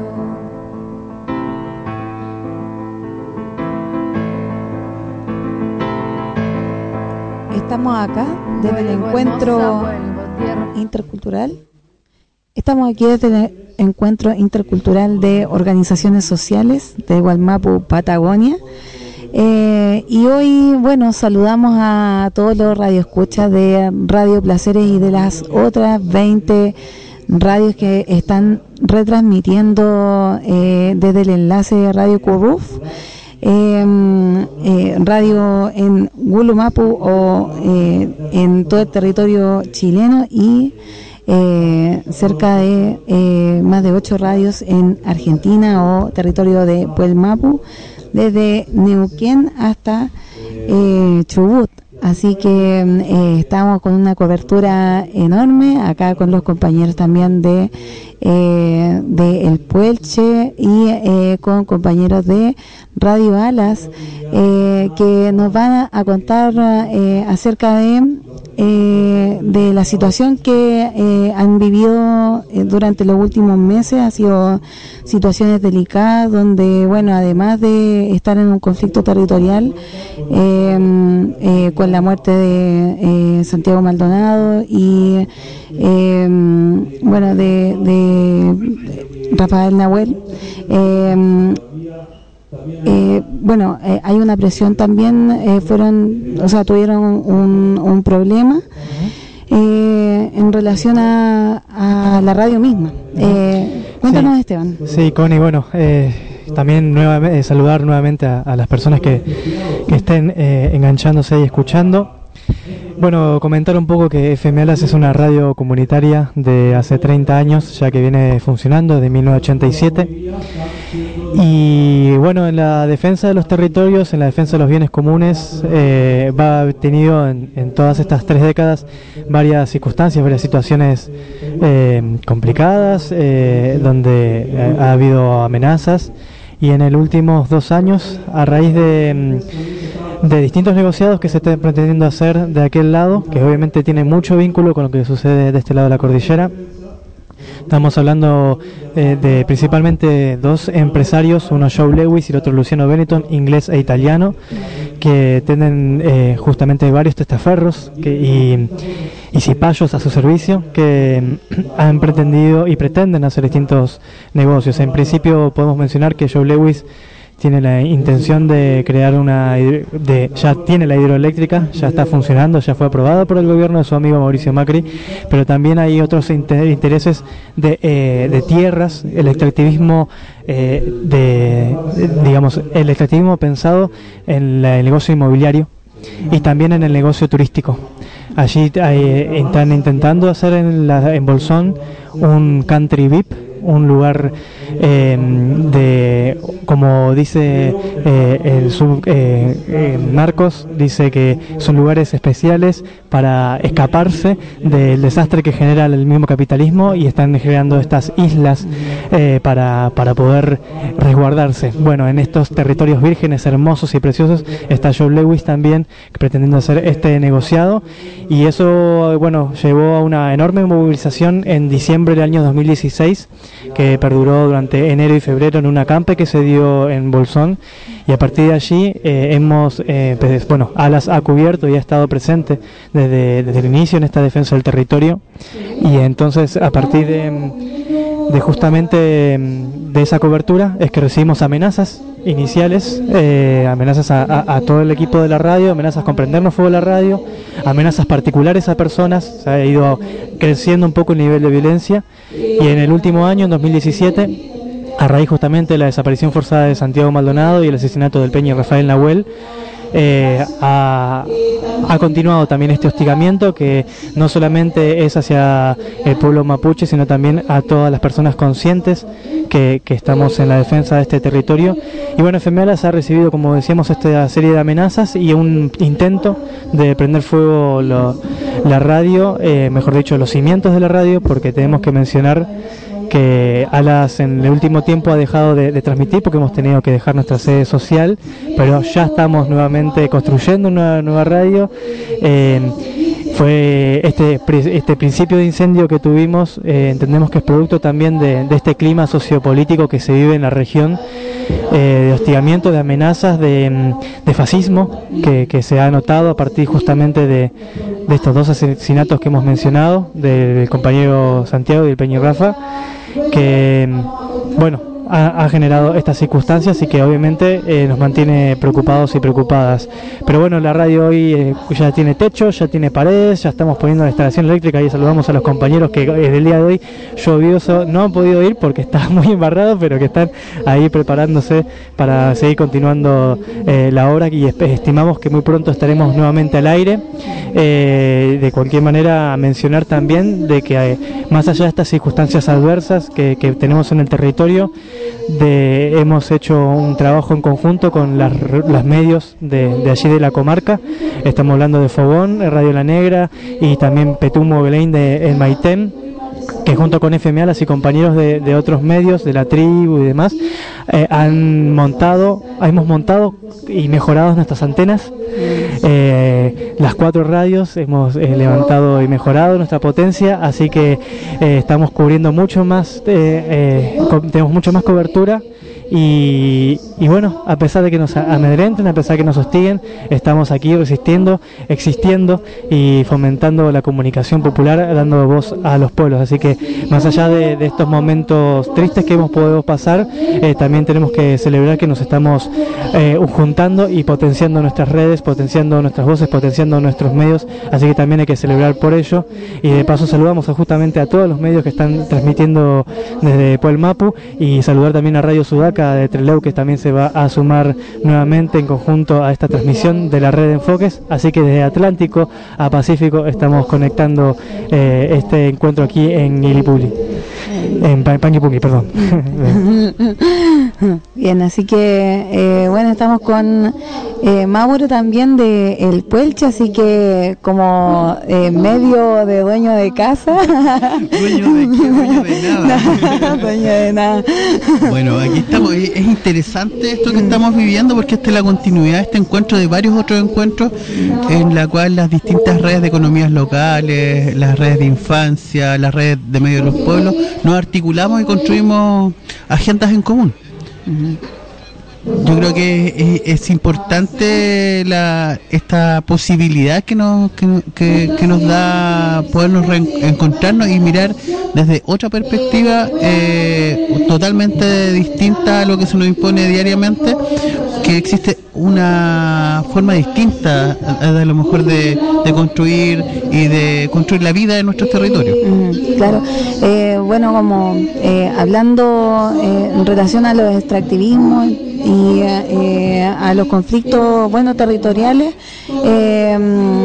Estamos acá desde el encuentro intercultural. Estamos aquí desde el encuentro intercultural de organizaciones sociales de Gualmapu, Patagonia. Eh, y hoy, bueno, saludamos a todos los radioescuchas de Radio Placeres y de las otras veinte radios que están retransmitiendo eh, desde el enlace de Radio Curruf. Eh, eh, radio en Gulumapu o eh, en todo el territorio chileno y Eh, cerca de eh, más de ocho radios en Argentina o territorio de Puelmapu, desde Neuquén hasta eh, Chubut. Así que eh, estamos con una cobertura enorme acá con los compañeros también de eh, de El Puelche y eh, con compañeros de Radio Alas eh, que nos van a, a contar eh, acerca de eh, de la situación que eh, han vivido eh, durante los últimos meses. Ha sido situaciones delicadas donde, bueno, además de estar en un conflicto territorial eh, eh, con la muerte de eh, Santiago Maldonado y eh, bueno de, de Rafael Nahuel, eh, eh, bueno, eh, hay una presión también, eh, fueron, o sea, tuvieron un, un problema eh, en relación a, a la radio misma. Eh, cuéntanos, sí. Esteban. Sí, Connie, bueno, eh, también nuevamente, saludar nuevamente a, a las personas que, que estén eh, enganchándose y escuchando. Bueno, comentar un poco que F M Alas es una radio comunitaria de hace treinta años, ya que viene funcionando desde mil novecientos ochenta y siete. Y bueno, en la defensa de los territorios, en la defensa de los bienes comunes, eh, va tenido en, en todas estas tres décadas varias circunstancias, varias situaciones eh, complicadas, eh, donde eh, ha habido amenazas. Y en los últimos dos años, a raíz de, de distintos negociados que se están pretendiendo hacer de aquel lado, que obviamente tiene mucho vínculo con lo que sucede de este lado de la cordillera, estamos hablando eh, de principalmente dos empresarios, uno Joe Lewis y el otro Luciano Benetton, inglés e italiano, que tienen eh, justamente varios testaferros que, y, y cipayos a su servicio, que han pretendido y pretenden hacer distintos negocios. En principio podemos mencionar que Joe Lewis tiene la intención de crear una, de, ya tiene la hidroeléctrica, ya está funcionando, ya fue aprobada por el gobierno de su amigo Mauricio Macri, pero también hay otros inter, intereses de, eh, de tierras, el extractivismo, eh, de, de, digamos, el extractivismo pensado en la, el negocio inmobiliario y también en el negocio turístico. Allí eh, están intentando hacer en, la, en Bolsón un country V I P, un lugar eh, de, como dice eh, el sub eh, eh, Marcos, dice que son lugares especiales para escaparse del desastre que genera el mismo capitalismo, y están generando estas islas eh, para, para poder resguardarse. Bueno, en estos territorios vírgenes, hermosos y preciosos, está Joe Lewis también pretendiendo hacer este negociado, y eso, bueno, llevó a una enorme movilización en diciembre del año dos mil dieciséis, que perduró durante enero y febrero en un acampe que se dio en Bolsón, y a partir de allí eh, hemos, eh, pues, bueno, Alas ha cubierto y ha estado presente desde, desde el inicio en esta defensa del territorio, y entonces a partir de, de justamente de esa cobertura es que recibimos amenazas iniciales, eh, amenazas a, a, a todo el equipo de la radio, amenazas con prendernos fuego a la radio, amenazas particulares a personas. Se ha ido creciendo un poco el nivel de violencia, y en el último año, en dos mil diecisiete, a raíz justamente de la desaparición forzada de Santiago Maldonado y el asesinato del Peña Rafael Nahuel, Eh, ha, ha continuado también este hostigamiento, que no solamente es hacia el pueblo mapuche, sino también a todas las personas conscientes que, que estamos en la defensa de este territorio. Y bueno, F M Alas ha recibido, como decíamos, esta serie de amenazas y un intento de prender fuego lo, la radio, eh, mejor dicho, los cimientos de la radio, porque tenemos que mencionar que Alas en el último tiempo ha dejado de, de transmitir, porque hemos tenido que dejar nuestra sede social, pero ya estamos nuevamente construyendo una nueva radio. Eh, fue este, este principio de incendio que tuvimos, eh, entendemos que es producto también de, de este clima sociopolítico que se vive en la región, eh, de hostigamiento, de amenazas, de, de fascismo, que, que se ha notado a partir justamente de, de estos dos asesinatos que hemos mencionado, del compañero Santiago y del Peña Rafa, que, bueno, ha, ha generado estas circunstancias y que obviamente eh, nos mantiene preocupados y preocupadas. Pero bueno, la radio hoy eh, ya tiene techo, ya tiene paredes, ya estamos poniendo la instalación eléctrica, y saludamos a los compañeros que eh, el día de hoy lluvioso no han podido ir porque está muy embarrado, pero que están ahí preparándose para seguir continuando eh, la obra, y estimamos que muy pronto estaremos nuevamente al aire. Eh, de cualquier manera, mencionar también de que eh, más allá de estas circunstancias adversas que, que tenemos en el territorio, de, hemos hecho un trabajo en conjunto con las, las medios de, de allí de la comarca. Estamos hablando de Fogón, Radio La Negra, y también Petumo Belén de El Maitén, que junto con F M Alas y compañeros de, de otros medios, de la tribu y demás, eh, han montado, hemos montado y mejorado nuestras antenas. Eh, las cuatro radios hemos eh, levantado y mejorado nuestra potencia, así que eh, estamos cubriendo mucho más, eh, eh, tenemos mucho más cobertura. Y, y bueno, a pesar de que nos amedrenten, a pesar de que nos hostiguen, estamos aquí resistiendo, existiendo y fomentando la comunicación popular, dando voz a los pueblos. Así que más allá de, de estos momentos tristes que hemos podido pasar, eh, también tenemos que celebrar que nos estamos eh, juntando y potenciando nuestras redes, potenciando nuestras voces, potenciando nuestros medios. Así que también hay que celebrar por ello. Y de paso saludamos a, justamente a todos los medios que están transmitiendo desde Puel Mapu, y saludar también a Radio Sudaca, Humahuaca de Trelew, que también se va a sumar nuevamente en conjunto a esta transmisión de la red de enfoques. Así que desde Atlántico a Pacífico estamos conectando eh, este encuentro aquí en Ilipuli, en Panguipulli, perdón. Bien, así que eh, bueno, estamos con eh, Mauro también de El Puelche, así que como eh, medio de dueño de casa. ¿Dueño de qué? Dueño de nada. Dueño de nada. Bueno, aquí estamos. Es, es interesante esto que estamos viviendo porque esta es la continuidad de este encuentro de varios otros encuentros en la cual las distintas redes de economías locales, las redes de infancia, las redes de medio de los pueblos, nos articulamos y construimos agendas en común. Yo creo que es, es importante la, esta posibilidad que nos que, que, que nos da podernos reencontrarnos y mirar desde otra perspectiva eh, totalmente distinta a lo que se nos impone diariamente, que existe una forma distinta a, a lo mejor de, de construir y de construir la vida en nuestros territorios. Mm, claro, eh, bueno, como eh, hablando eh, en relación a los extractivismos y eh, a los conflictos, bueno, territoriales, eh,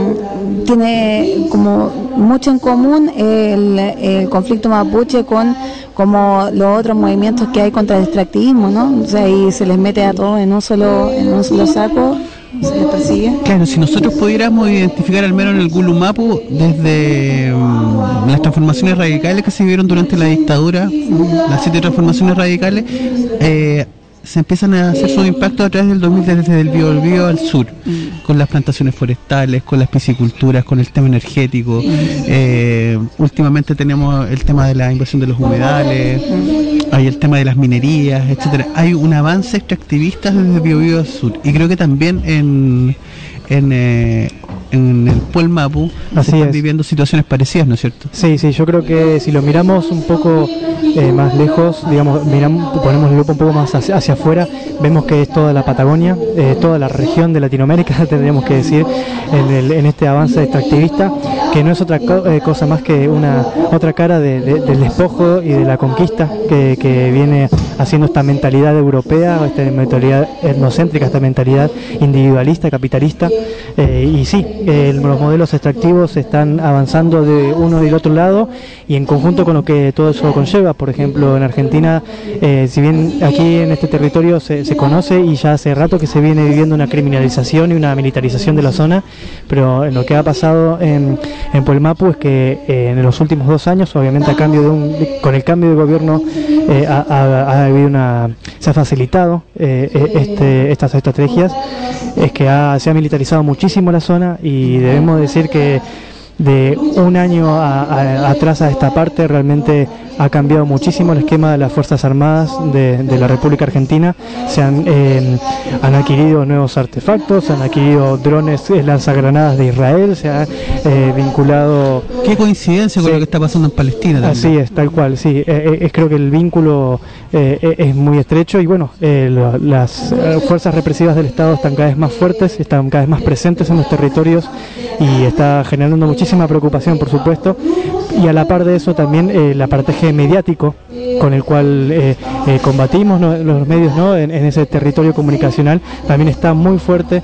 tiene como mucho en común el, el conflicto mapuche con como los otros movimientos que hay contra el extractivismo, ¿no? O sea, ahí se les mete a todos en un solo en un solo saco, se les persigue. Claro, si nosotros pudiéramos identificar al menos en el Gulumapu desde um, las transformaciones radicales que se vivieron durante la dictadura, las siete transformaciones radicales, eh, se empiezan a hacer sus impactos a través del dos mil desde el Biobío al sur, mm. con las plantaciones forestales, con las pisciculturas, con el tema energético. Mm. Eh, últimamente tenemos el tema de la inversión de los humedales, mm. hay el tema de las minerías, etcétera. Hay un avance extractivista desde el Biobío al sur, y creo que también en en, eh, en el Puel Mapu Así se están es. viviendo situaciones parecidas, ¿no es cierto? Sí, sí, yo creo que si lo miramos un poco eh, más lejos, digamos, miramos, ponemos el lupa un poco más hacia, hacia afuera, vemos que es toda la Patagonia, eh, toda la región de Latinoamérica, tendríamos que decir, en, el, en este avance extractivista, que no es otra co eh, cosa más que una otra cara de, de, del despojo y de la conquista que, que viene haciendo esta mentalidad europea, esta mentalidad etnocéntrica, esta mentalidad individualista, capitalista, eh, y sí, eh, los modelos extractivos están avanzando de uno y del otro lado, y en conjunto con lo que todo eso conlleva. Por ejemplo, en Argentina, eh, si bien aquí en este territorio se, se conoce y ya hace rato que se viene viviendo una criminalización y una militarización de la zona, pero en lo que ha pasado en, en Puel Mapu es que eh, en los últimos dos años, obviamente a cambio de un, con el cambio de gobierno, eh, ha, ha, ha habido una, se ha facilitado eh, este, estas estrategias, es que ha, se ha militarizado muchísimo la zona, y debemos decir que de un año a, a, atrás a esta parte realmente ha cambiado muchísimo el esquema de las Fuerzas Armadas de, de la República Argentina. Se han, eh, han adquirido nuevos artefactos, se han adquirido drones eh, lanzagranadas de Israel, se ha eh, vinculado... Qué coincidencia con sí. lo que está pasando en Palestina también. Así es, tal cual, sí. Eh, eh, creo que el vínculo eh, es muy estrecho, y bueno, eh, lo, las eh, fuerzas represivas del Estado están cada vez más fuertes, están cada vez más presentes en los territorios, y está generando muchísima preocupación, por supuesto, y a la par de eso también eh, el aparataje mediático con el cual eh, eh, combatimos, ¿no?, los medios, ¿no?, en, en ese territorio comunicacional también está muy fuerte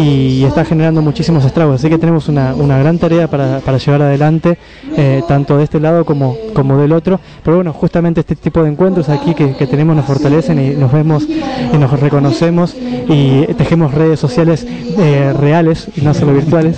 y está generando muchísimos estragos, así que tenemos una, una gran tarea para, para llevar adelante, eh, tanto de este lado como, como del otro, pero bueno, justamente este tipo de encuentros aquí que, que tenemos nos fortalecen y nos vemos y nos reconocemos y tejemos redes sociales eh, reales y no solo virtuales,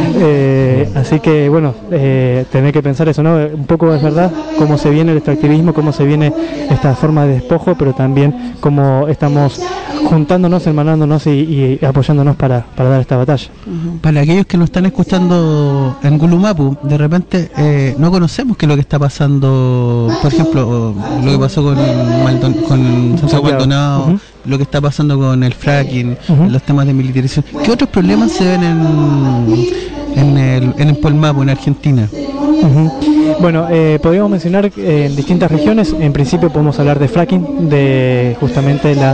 eh, así que bueno, eh, tener que pensar eso, ¿no?, un poco es verdad cómo se viene el extractivismo, cómo se viene esta forma de despojo, pero también cómo estamos juntándonos, hermanándonos y, y apoyándonos para, para dar esta batalla. Uh-huh. Para aquellos que nos están escuchando en Gulumapu, de repente eh, no conocemos qué es lo que está pasando, por ejemplo, lo que pasó con, Maldon con Santiago Maldonado, uh-huh. lo que está pasando con el fracking, uh-huh. los temas de militarización. ¿Qué otros problemas se ven en, en el, en el Puel Mapu, en Argentina? Uh-huh. Bueno, eh, podríamos mencionar eh, en distintas regiones. En principio podemos hablar de fracking, de justamente la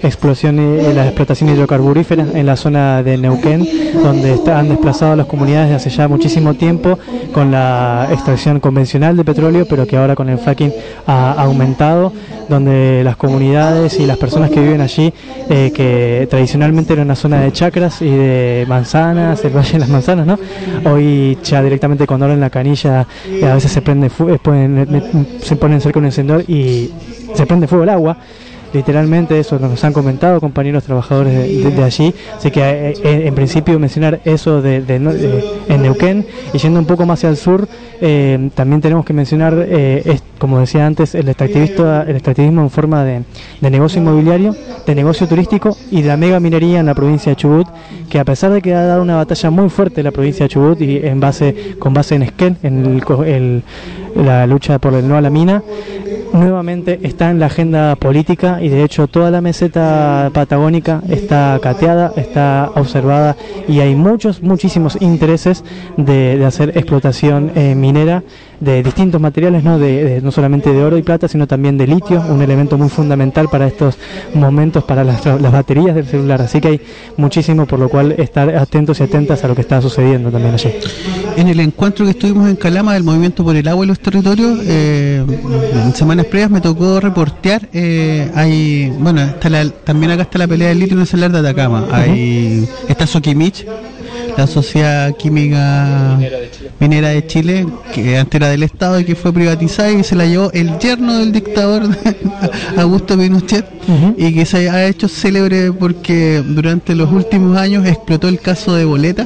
explosión y la explotación hidrocarburífera en la zona de Neuquén, donde está, han desplazado a las comunidades desde hace ya muchísimo tiempo con la extracción convencional de petróleo, pero que ahora con el fracking ha aumentado, donde las comunidades y las personas que viven allí, eh, que tradicionalmente era una zona de chacras y de manzanas, el Valle de las Manzanas, ¿no? Hoy ya directamente cuando abren la canilla, eh, a veces se prende fu- eh, pueden, eh, se ponen cerca de un encendedor y se prende fuego el agua. Literalmente eso nos han comentado compañeros trabajadores de, de, de allí, así que eh, en, en principio mencionar eso de, de, de, en Neuquén, y yendo un poco más hacia el sur, eh, también tenemos que mencionar, eh, es, como decía antes, el extractivista, el extractivismo en forma de, de negocio inmobiliario, de negocio turístico y de la mega minería en la provincia de Chubut, que a pesar de que ha dado una batalla muy fuerte la provincia de Chubut y en base con base en Esquel, en el, el, la lucha por el no a la mina, nuevamente está en la agenda política, y de hecho toda la meseta patagónica está cateada, está observada, y hay muchos, muchísimos intereses de, de hacer explotación eh, minera de distintos materiales, ¿no? De, de, no solamente de oro y plata, sino también de litio, un elemento muy fundamental para estos momentos, para las, las baterías del celular. Así que hay muchísimo por lo cual estar atentos y atentas a lo que está sucediendo también allí. En el encuentro que estuvimos en Calama del Movimiento por el Agua y los Territorios, eh, en semanas previas me tocó reportear, eh, hay, bueno, está la, también acá está la pelea del litio en el salar de Atacama, uh-huh. Hay, está Soquimich, la Sociedad Química Minera de, Minera de Chile, que antes era del Estado y que fue privatizada y se la llevó el yerno del dictador Augusto Pinochet, uh-huh. Y que se ha hecho célebre porque durante los últimos años explotó el caso de boletas,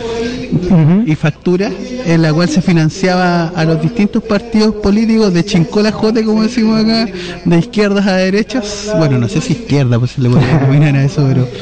uh-huh. y facturas, en la cual se financiaba a los distintos partidos políticos de Chincola Jote, como decimos acá, de izquierdas a derechas. Bueno, no sé si izquierda, pues se le puede denominar a eso, pero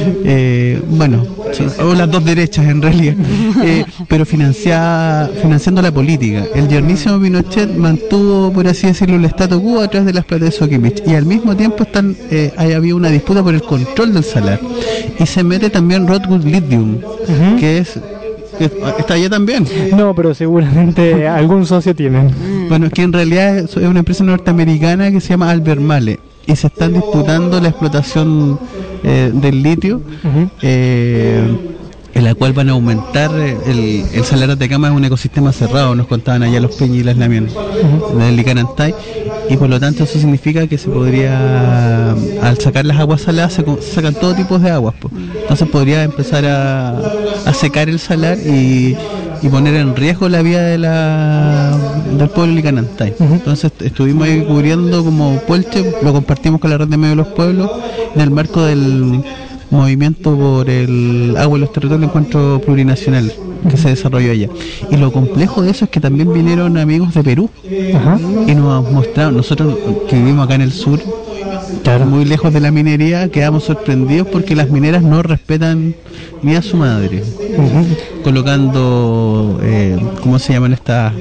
eh, bueno, o las dos derechas en realidad, eh, pero financiaba, financiando la política. El yernísimo Pinochet mantuvo, por así decirlo, el statu quo a través de las platas de Soquimich, y al mismo tiempo están, eh, hay, había una disputa por el control del salar, y se mete también Rockwood Lithium, uh-huh. que es ¿está allá también? No, pero seguramente algún socio tienen. Bueno, es que en realidad es una empresa norteamericana que se llama Albemarle, y se están disputando la explotación eh, del litio, uh-huh. eh, en la cual van a aumentar el, el salar de Atacama. Es un ecosistema cerrado, nos contaban allá los Peñi y las Lamián, uh-huh. del Licanantay, y por lo tanto eso significa que se podría, al sacar las aguas saladas se, se sacan todo tipo de aguas, pues. Entonces podría empezar a, a secar el salar y, y poner en riesgo la vida de la, del pueblo Licanantay. Uh-huh. Entonces estuvimos ahí cubriendo como Puelche, lo compartimos con la red de medios de los pueblos en el marco del movimiento por el agua y los territorios, el encuentro plurinacional que se desarrolló allá. Y lo complejo de eso es que también vinieron amigos de Perú, ajá. y nos mostraron, nosotros que vivimos acá en el sur, claro. muy lejos de la minería, quedamos sorprendidos porque las mineras no respetan ni a su madre, uh-huh. colocando, eh, ¿cómo se llaman estas?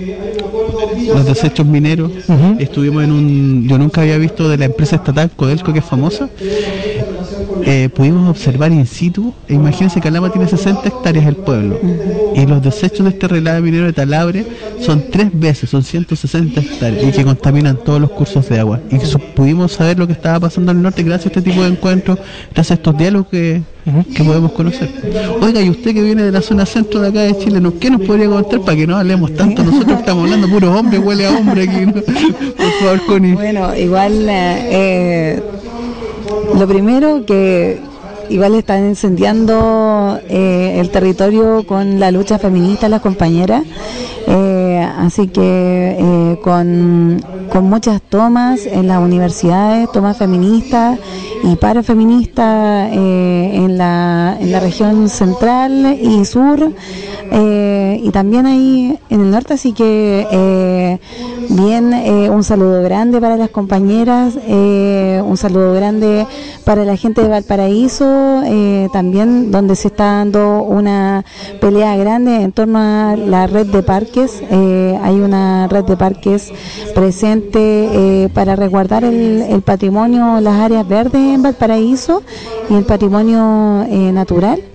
Los desechos mineros. Uh-huh. Estuvimos en un, yo nunca había visto de la empresa estatal Codelco, que es famosa. Eh, pudimos observar in situ, e imagínense que Calama tiene sesenta hectáreas el pueblo, uh-huh. y los desechos de este relave minero de Talabre son tres veces, son ciento sesenta hectáreas, y que contaminan todos los cursos de agua. Y eso, pudimos saber lo que estaba pasando en el norte gracias a este tipo de encuentros, gracias a estos diálogos que, uh-huh. que podemos conocer. Oiga, y usted que viene de la zona centro de acá de Chile, ¿qué nos podría contar para que no hablemos tanto? Nosotros estamos hablando puros hombres, huele a hombre aquí, ¿no? Por favor, Connie. Bueno, igual eh, lo primero que igual están incendiando eh, el territorio con la lucha feminista, las compañeras, eh, así que eh, con, con muchas tomas en las universidades, tomas feministas y parafeministas eh, en, la, en la región central y sur, eh, y también ahí en el norte, así que eh, bien, eh, un saludo grande para las compañeras, eh, un saludo grande para la gente de Valparaíso, eh, también donde se está dando una pelea grande en torno a la red de parques. Eh, hay una red de parques presente eh, para resguardar el, el patrimonio, las áreas verdes en Valparaíso y el patrimonio eh, natural.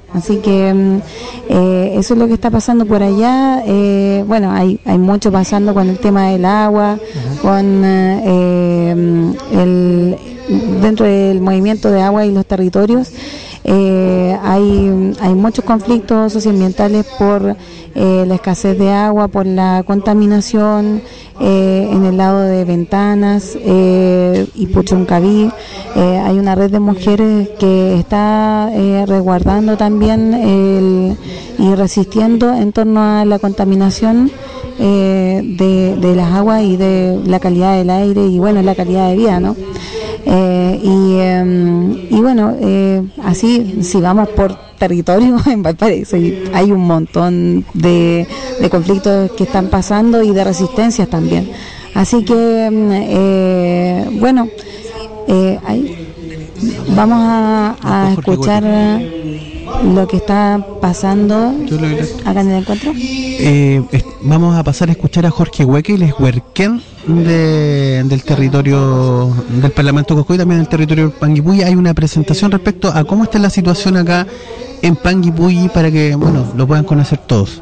Así que eh, eso es lo que está pasando por allá. Eh, bueno, hay, hay mucho pasando con el tema del agua, con eh, el, dentro del movimiento de agua y los territorios. Eh, hay, hay muchos conflictos socioambientales por eh, la escasez de agua, por la contaminación eh, en el lado de Ventanas eh, y Puchuncaví. Eh, hay una red de mujeres que está eh, resguardando también el, y resistiendo en torno a la contaminación eh, de, de las aguas y de la calidad del aire y bueno, la calidad de vida, ¿no? Eh, y, eh, y bueno, eh, así si vamos por territorio en Valparaíso hay un montón de, de conflictos que están pasando y de resistencias también. Así que, eh, bueno, eh, hay, vamos a, a escuchar lo que está pasando acá en el encuentro. Eh, vamos a pasar a escuchar a Jorge Hueque, él es huerquén de, del territorio del Parlamento Cocoy, también del territorio del Panguipulli. Hay una presentación respecto a cómo está la situación acá en Panguipulli para que, bueno, lo puedan conocer todos.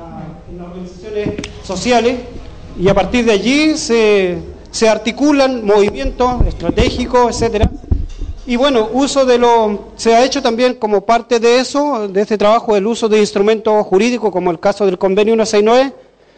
Sociales, y a partir de allí se, se articulan movimientos estratégicos, etcétera. Y bueno, uso de lo se ha hecho también como parte de eso, de este trabajo, el uso de instrumentos jurídicos, como el caso del convenio ciento sesenta y nueve,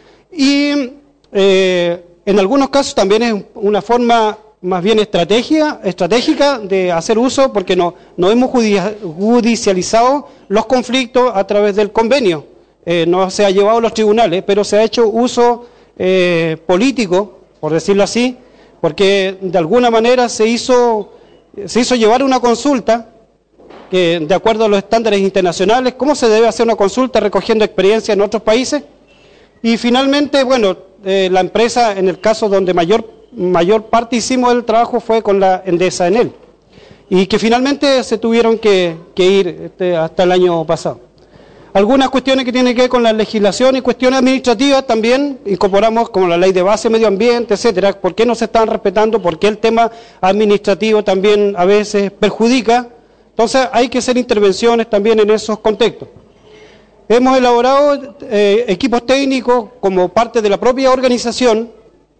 y eh, en algunos casos también es una forma más bien estrategia, estratégica de hacer uso, porque no, no hemos judicializado los conflictos a través del convenio, eh, no se ha llevado a los tribunales, pero se ha hecho uso eh, político, por decirlo así, porque de alguna manera se hizo... Se hizo llevar una consulta que, de acuerdo a los estándares internacionales, cómo se debe hacer una consulta recogiendo experiencia en otros países. Y finalmente, bueno, eh, la empresa, en el caso donde mayor, mayor parte hicimos el trabajo fue con la Endesa Enel. Y que finalmente se tuvieron que, que ir este, hasta el año pasado. Algunas cuestiones que tienen que ver con la legislación y cuestiones administrativas también incorporamos, como la ley de base, medio ambiente, etcétera. ¿Por qué no se están respetando? ¿Por qué el tema administrativo también a veces perjudica? Entonces hay que hacer intervenciones también en esos contextos. Hemos elaborado eh, equipos técnicos como parte de la propia organización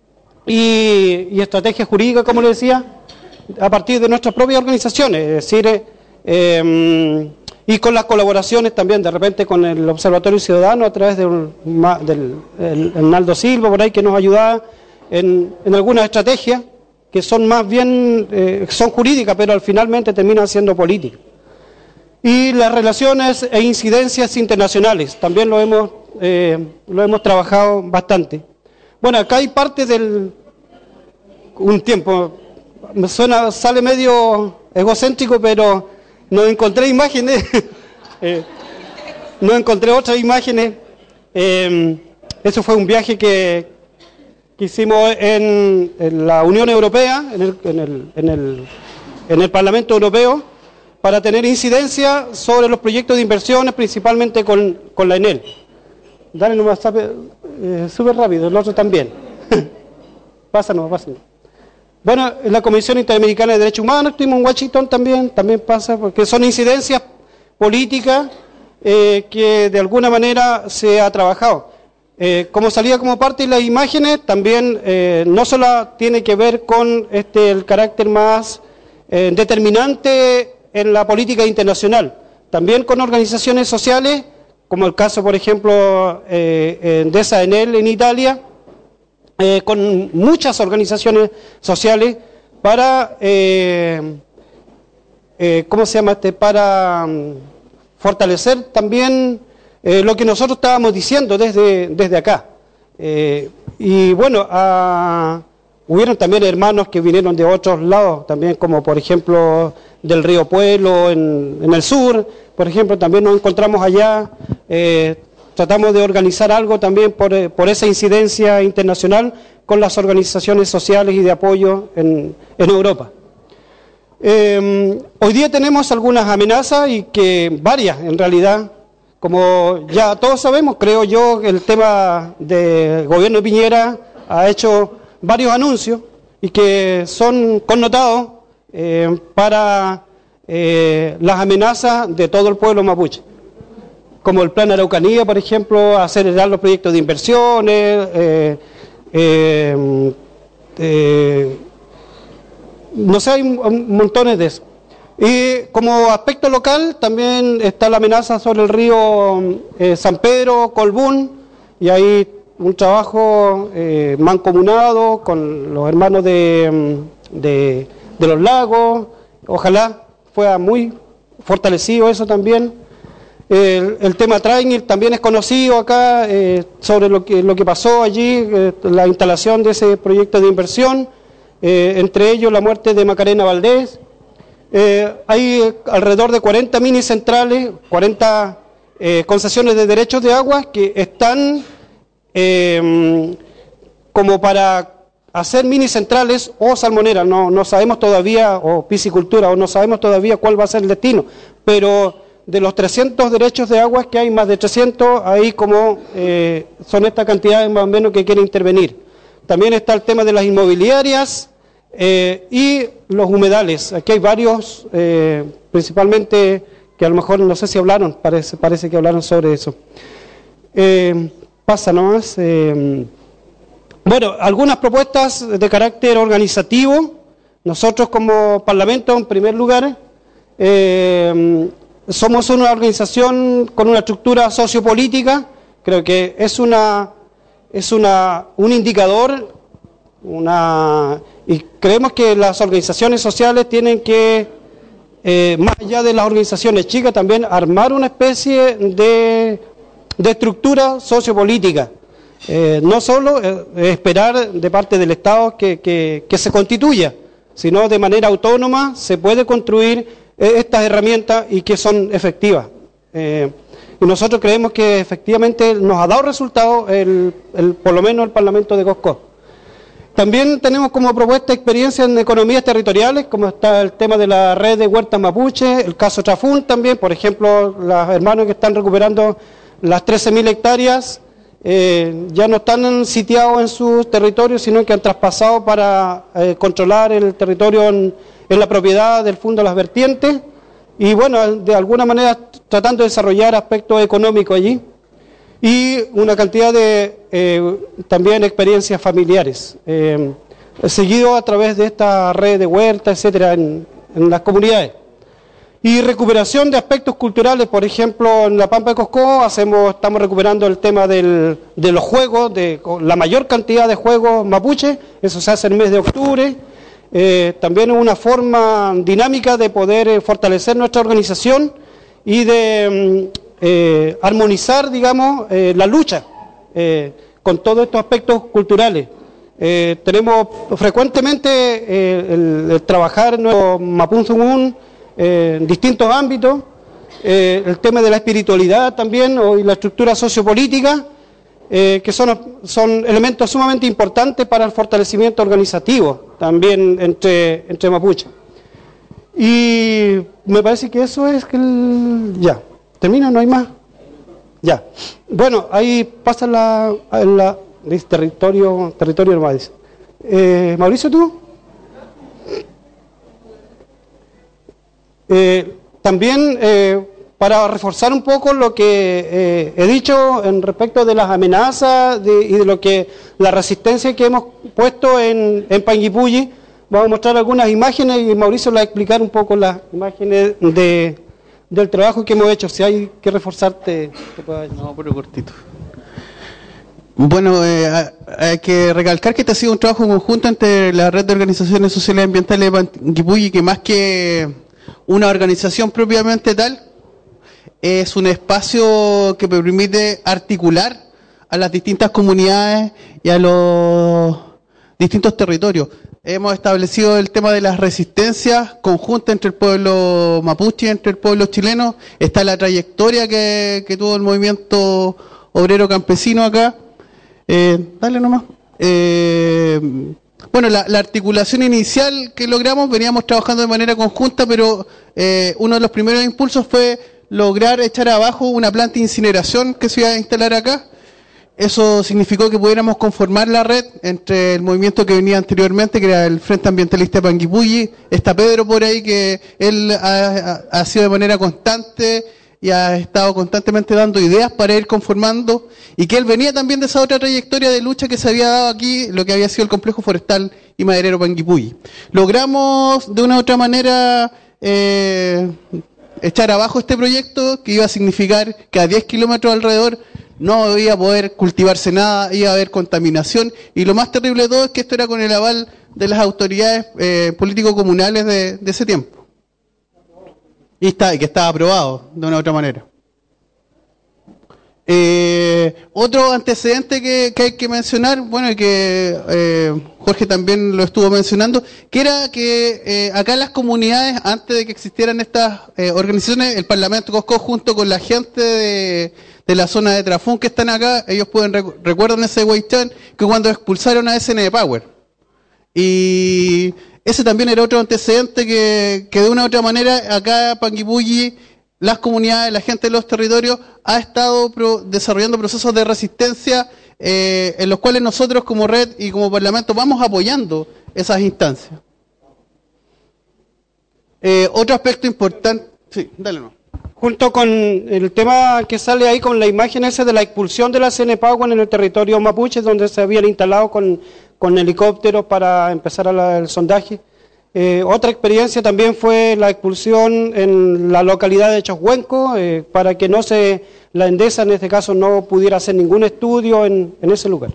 y, y estrategias jurídicas, como le decía, a partir de nuestras propias organizaciones, es decir, eh, eh, y con las colaboraciones también, de repente con el Observatorio Ciudadano a través de un, del el, el Naldo Silva, por ahí, que nos ayuda en, en algunas estrategias que son más bien, eh, son jurídicas, pero al finalmente terminan siendo políticas. Y las relaciones e incidencias internacionales, también lo hemos, eh, lo hemos trabajado bastante. Bueno, acá hay parte del, un tiempo, me suena, sale medio egocéntrico, pero no encontré imágenes, eh, no encontré otras imágenes. Eh, eso fue un viaje que, que hicimos en, en la Unión Europea, en el, en, el, en, el, en el Parlamento Europeo, para tener incidencia sobre los proyectos de inversiones, principalmente con, con la Enel. Dale nomás, eh, súper rápido, el otro también. Pásanos, pásanos. Bueno, en la Comisión Interamericana de Derechos Humanos, estuvimos en Washington también, también pasa, porque son incidencias políticas eh, que de alguna manera se ha trabajado. Eh, como salía como parte de las imágenes, también eh, no solo tiene que ver con este el carácter más eh, determinante en la política internacional, también con organizaciones sociales, como el caso, por ejemplo, eh, de esa Enel en Italia, Eh, con muchas organizaciones sociales para, eh, eh, ¿cómo se llama este? Para um, fortalecer también eh, lo que nosotros estábamos diciendo desde, desde acá. Eh, y bueno, a, hubieron también hermanos que vinieron de otros lados, también como por ejemplo del río Pueblo en, en el sur, por ejemplo, también nos encontramos allá. Eh, Tratamos de organizar algo también por, por esa incidencia internacional con las organizaciones sociales y de apoyo en, en Europa. Eh, hoy día tenemos algunas amenazas y que varias en realidad, como ya todos sabemos, creo yo que el tema del gobierno de Piñera ha hecho varios anuncios y que son connotados eh, para eh, las amenazas de todo el pueblo mapuche. como el Plan Araucanía, por ejemplo, acelerar los proyectos de inversiones, eh, eh, eh, no sé, hay montones de eso. Y como aspecto local también está la amenaza sobre el río eh, San Pedro, Colbún, y hay un trabajo eh, mancomunado con los hermanos de, de, de los lagos, ojalá fuera muy fortalecido eso también. El, el tema Trainil también es conocido acá, eh, sobre lo que, lo que pasó allí, eh, la instalación de ese proyecto de inversión, eh, entre ellos la muerte de Macarena Valdés. Eh, hay alrededor de cuarenta mini centrales, cuarenta eh, concesiones de derechos de agua que están eh, como para hacer mini centrales o salmoneras, no, no sabemos todavía, o piscicultura, o no sabemos todavía cuál va a ser el destino, pero de los trescientos derechos de agua que hay, más de trescientos, ahí como eh, son estas cantidades más o menos que quieren intervenir. También está el tema de las inmobiliarias, Eh, y los humedales. Aquí hay varios, eh, principalmente, que a lo mejor no sé si hablaron, parece, parece que hablaron sobre eso. Eh, pasa nomás. Eh, bueno, algunas propuestas de carácter organizativo. Nosotros como Parlamento, en primer lugar, eh, somos una organización con una estructura sociopolítica. Creo que es una, es una, un indicador, una... Y creemos que las organizaciones sociales tienen que, eh, más allá de las organizaciones chicas, también armar una especie de, de estructura sociopolítica. Eh, no solo eh, esperar de parte del Estado que, que, que se constituya, sino de manera autónoma se puede construir eh, estas herramientas y que son efectivas. Eh, y nosotros creemos que efectivamente nos ha dado resultado, el, el, por lo menos el Parlamento de Cosco. También tenemos como propuesta experiencia en economías territoriales, como está el tema de la red de huertas mapuche, el caso Trafún también, por ejemplo, los hermanos que están recuperando las trece mil hectáreas, eh, ya no están sitiados en sus territorios, sino que han traspasado para eh, controlar el territorio en, en la propiedad del Fondo Las Vertientes, y bueno, de alguna manera tratando de desarrollar aspectos económicos allí. Y una cantidad de eh, también experiencias familiares, eh, seguido a través de esta red de huertas, etcétera, en, en las comunidades. Y recuperación de aspectos culturales, por ejemplo, en la Pampa de Cosco hacemos, estamos recuperando el tema del, de los juegos, de la mayor cantidad de juegos mapuche, eso se hace en el mes de octubre. Eh, también es una forma dinámica de poder eh, fortalecer nuestra organización y de... Mm, Eh, armonizar, digamos, eh, la lucha eh, con todos estos aspectos culturales. Eh, tenemos frecuentemente eh, el, el trabajar en nuestro Mapunzungún eh, en distintos ámbitos, eh, el tema de la espiritualidad también, o, y la estructura sociopolítica, eh, que son, son elementos sumamente importantes para el fortalecimiento organizativo también entre, entre mapuche. Y me parece que eso es que el, ya. ¿Termina? ¿No hay más? Ya. Bueno, ahí pasa la, la territorio, territorio nomás. Eh, Mauricio, ¿tú? Eh, también, eh, para reforzar un poco lo que eh, he dicho en respecto de las amenazas de, y de lo que la resistencia que hemos puesto en, en Panguipulli, vamos a mostrar algunas imágenes y Mauricio les va a explicar un poco las imágenes de... del trabajo que hemos hecho. Si hay que reforzarte, te puedo decir. No, pero cortito. Bueno, eh, hay que recalcar que este ha sido un trabajo conjunto entre la red de organizaciones sociales y ambientales de Panguipulli, que más que una organización propiamente tal, es un espacio que permite articular a las distintas comunidades y a los distintos territorios. Hemos establecido el tema de las resistencias conjuntas entre el pueblo mapuche y entre el pueblo chileno. Está la trayectoria que, que tuvo el movimiento obrero campesino acá. Eh, dale nomás. Eh, bueno, la, la articulación inicial que logramos, veníamos trabajando de manera conjunta, pero eh, uno de los primeros impulsos fue lograr echar abajo una planta de incineración que se iba a instalar acá. Eso significó que pudiéramos conformar la red entre el movimiento que venía anteriormente, que era el Frente Ambientalista de Panguipulli. Está Pedro por ahí, que él ha, ha sido de manera constante y ha estado constantemente dando ideas para ir conformando, y que él venía también de esa otra trayectoria de lucha que se había dado aquí, lo que había sido el complejo forestal y maderero Panguipulli. Logramos de una u otra manera eh, echar abajo este proyecto, que iba a significar que a diez kilómetros alrededor no iba a poder cultivarse nada, iba a haber contaminación, y lo más terrible de todo es que esto era con el aval de las autoridades eh, político-comunales de, de ese tiempo. Y, está, y que estaba aprobado de una u otra manera. Eh, otro antecedente que, que hay que mencionar, bueno, y que eh, Jorge también lo estuvo mencionando, que era que eh, acá en las comunidades, antes de que existieran estas eh, organizaciones, el Parlamento Cosco, junto con la gente de, de la zona de Trafún que están acá, ellos pueden recu recuerdan ese Huaychán, que cuando expulsaron a S N Power. Y ese también era otro antecedente que, que de una u otra manera acá en Panguipulli, las comunidades, la gente de los territorios ha estado pro, desarrollando procesos de resistencia eh, en los cuales nosotros como red y como parlamento vamos apoyando esas instancias. Eh, otro aspecto importante, sí, dale no. Junto con el tema que sale ahí con la imagen esa de la expulsión de la C N Power en el territorio mapuche, donde se habían instalado con, con helicópteros para empezar a la, el sondaje. Eh, otra experiencia también fue la expulsión en la localidad de Choshuenco, eh, para que no se, la Endesa en este caso no pudiera hacer ningún estudio en, en ese lugar.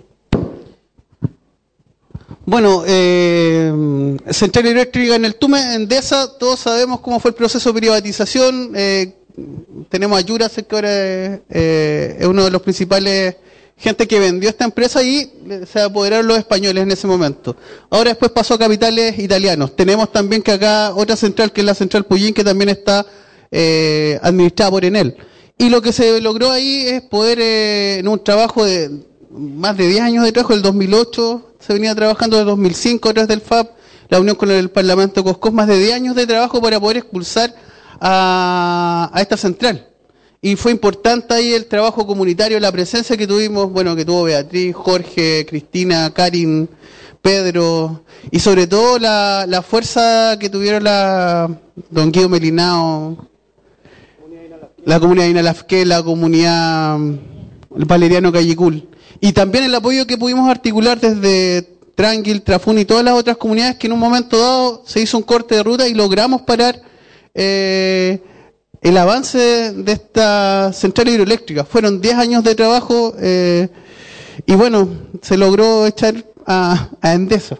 Bueno, eh, Central Eléctrica en el Tume, Endesa, todos sabemos cómo fue el proceso de privatización. Eh, tenemos a Jurassic, que ahora es, eh, es uno de los principales gente que vendió esta empresa y se apoderaron los españoles en ese momento. Ahora después pasó a capitales italianos. Tenemos también que acá otra central, que es la central Puyín, que también está eh, administrada por Enel. Y lo que se logró ahí es poder, eh, en un trabajo de más de diez años de trabajo, el dos mil ocho se venía trabajando, de dos mil cinco a través del F A P, la unión con el Parlamento Cosco, más de diez años de trabajo para poder expulsar a, a esta central. Y fue importante ahí el trabajo comunitario, la presencia que tuvimos, bueno, que tuvo Beatriz, Jorge, Cristina, Karin, Pedro, y sobre todo la, la fuerza que tuvieron la don Guido Melinao, la comunidad Inalafque, la comunidad Valeriano Callicul. Y también el apoyo que pudimos articular desde Tranquil, Trafún y todas las otras comunidades, que en un momento dado se hizo un corte de ruta y logramos parar eh, el avance de esta central hidroeléctrica. Fueron diez años de trabajo eh, y bueno, se logró echar a, a Endesa.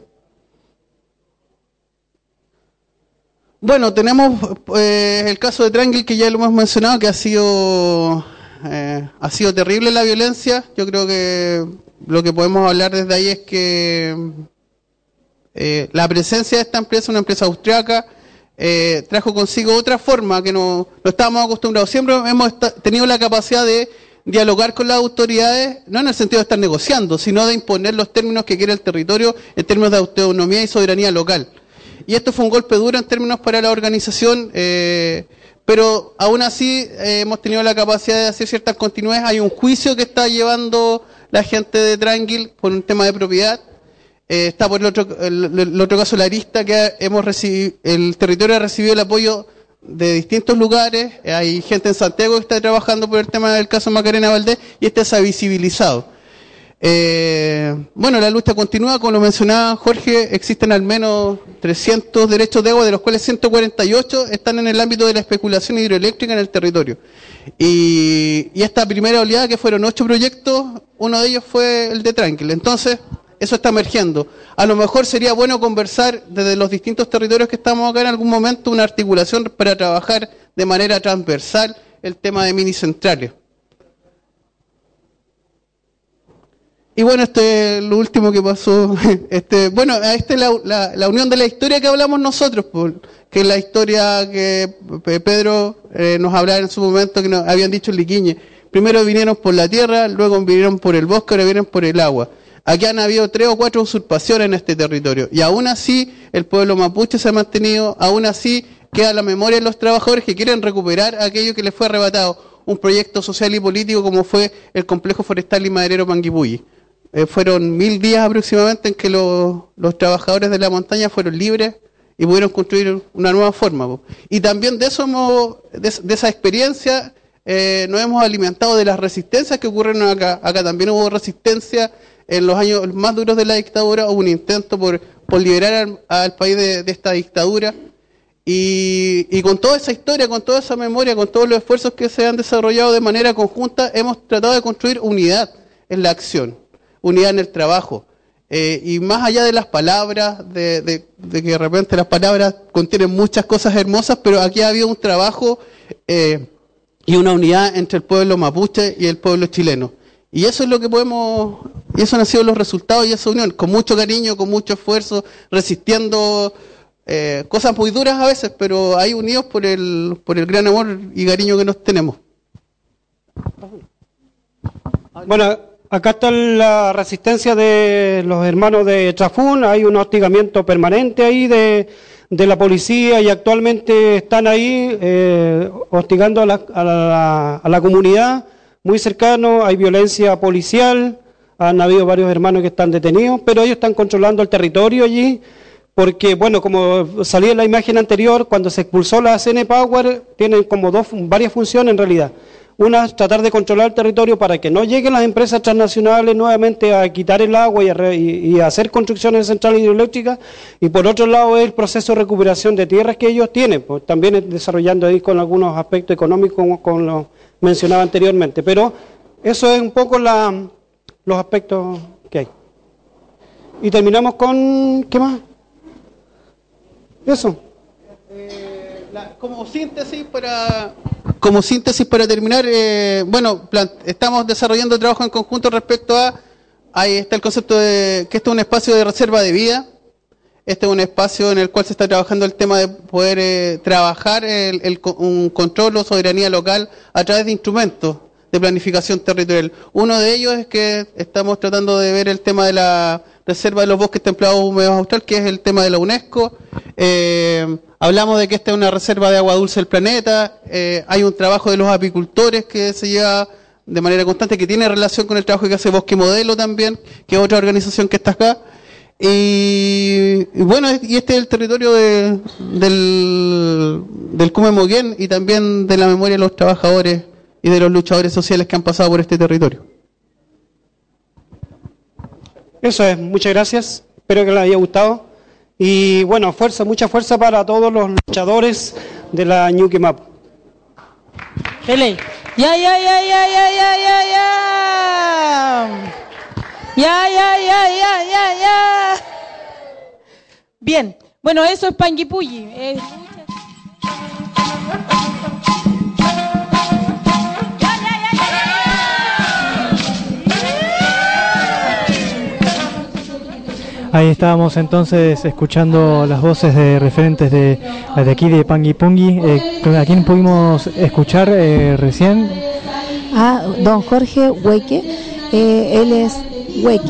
Bueno, tenemos eh, el caso de Tranquil, que ya lo hemos mencionado, que ha sido eh, ha sido terrible la violencia. Yo creo que lo que podemos hablar desde ahí es que eh, la presencia de esta empresa, una empresa austriaca, Eh, trajo consigo otra forma que no, no estábamos acostumbrados. Siempre hemos tenido la capacidad de dialogar con las autoridades, no en el sentido de estar negociando, sino de imponer los términos que quiere el territorio en términos de autonomía y soberanía local. Y esto fue un golpe duro en términos para la organización, eh, pero aún así eh, hemos tenido la capacidad de hacer ciertas continuidades. Hay un juicio que está llevando la gente de Tranquil por un tema de propiedad. Eh, está por el otro, el, el otro caso la Arista, que hemos recibido, el territorio ha recibido el apoyo de distintos lugares. Hay gente en Santiago que está trabajando por el tema del caso Macarena Valdés y este se ha visibilizado. Eh, bueno, la lucha continúa, como lo mencionaba Jorge, existen al menos trescientos derechos de agua, de los cuales ciento cuarenta y ocho están en el ámbito de la especulación hidroeléctrica en el territorio. Y, y esta primera oleada, que fueron ocho proyectos, uno de ellos fue el de Tranquil. Entonces, eso está emergiendo. A lo mejor sería bueno conversar desde los distintos territorios que estamos acá en algún momento, una articulación para trabajar de manera transversal el tema de minicentrales. Y bueno, este es lo último que pasó. Este, bueno, esta es la, la, la unión de la historia que hablamos nosotros, por, que es la historia que Pedro eh, nos hablaba en su momento, que nos habían dicho en Liquiñe. Primero vinieron por la tierra, luego vinieron por el bosque, ahora vienen por el agua. Aquí han habido tres o cuatro usurpaciones en este territorio. Y aún así, el pueblo mapuche se ha mantenido, aún así queda la memoria de los trabajadores que quieren recuperar aquello que les fue arrebatado. Un proyecto social y político como fue el complejo forestal y maderero Panguipulli. Eh, fueron mil días aproximadamente en que los, los trabajadores de la montaña fueron libres y pudieron construir una nueva forma. Po. Y también de eso hemos, de, de esa experiencia, eh, nos hemos alimentado de las resistencias que ocurren acá. Acá también hubo resistencia en los años más duros de la dictadura, hubo un intento por, por liberar al, al país de, de esta dictadura. Y, y con toda esa historia, con toda esa memoria, con todos los esfuerzos que se han desarrollado de manera conjunta, hemos tratado de construir unidad en la acción, unidad en el trabajo. Eh, y más allá de las palabras, de, de, de que de repente las palabras contienen muchas cosas hermosas, pero aquí ha habido un trabajo eh, y una unidad entre el pueblo mapuche y el pueblo chileno. Y eso es lo que podemos, y eso han sido los resultados y esa unión, con mucho cariño, con mucho esfuerzo, resistiendo eh, cosas muy duras a veces, pero ahí unidos por el, por el gran amor y cariño que nos tenemos. Bueno, acá está la resistencia de los hermanos de Trafún, hay un hostigamiento permanente ahí de, de la policía y actualmente están ahí eh, hostigando a la, a, la, a la comunidad. Muy cercano, hay violencia policial, han habido varios hermanos que están detenidos, pero ellos están controlando el territorio allí, porque, bueno, como salía en la imagen anterior, cuando se expulsó la C N Power, tienen como dos, varias funciones en realidad. Una es tratar de controlar el territorio para que no lleguen las empresas transnacionales nuevamente a quitar el agua y a, re, y, y a hacer construcciones de centrales hidroeléctricas, y por otro lado es el proceso de recuperación de tierras que ellos tienen, pues también desarrollando ahí con algunos aspectos económicos, como con los mencionaba anteriormente, pero eso es un poco la, los aspectos que hay. Y terminamos con, ¿qué más? Eso. Eh, la, como síntesis para, como síntesis para terminar, eh, bueno, plant, estamos desarrollando trabajo en conjunto respecto a, ahí está el concepto de que este es un espacio de reserva de vida. Este es un espacio en el cual se está trabajando el tema de poder eh, trabajar el, el, un control o soberanía local a través de instrumentos de planificación territorial. Uno de ellos es que estamos tratando de ver el tema de la reserva de los bosques templados húmedos austral, que es el tema de la UNESCO. Eh, hablamos de que esta es una reserva de agua dulce del planeta. Eh, hay un trabajo de los apicultores que se lleva de manera constante, que tiene relación con el trabajo que hace Bosque Modelo también, que es otra organización que está acá. Y, y bueno, y este es el territorio de, del, del Cumemoguén y también de la memoria de los trabajadores y de los luchadores sociales que han pasado por este territorio. Eso es, muchas gracias, espero que les haya gustado. Y bueno, fuerza, mucha fuerza para todos los luchadores de la Ñuque Mapu. Dele. Ya, ya, ya, ya, ya, ya, ya, ya. Ya, ya, ya, ya, ya, ya. Bien, bueno, eso es Panguipulli. Eh, Ahí estábamos entonces escuchando las voces de referentes de, de aquí de Panguipulli. Eh, ¿A quién pudimos escuchar eh, recién? A don Jorge Hueque. Eh, él es Hueque.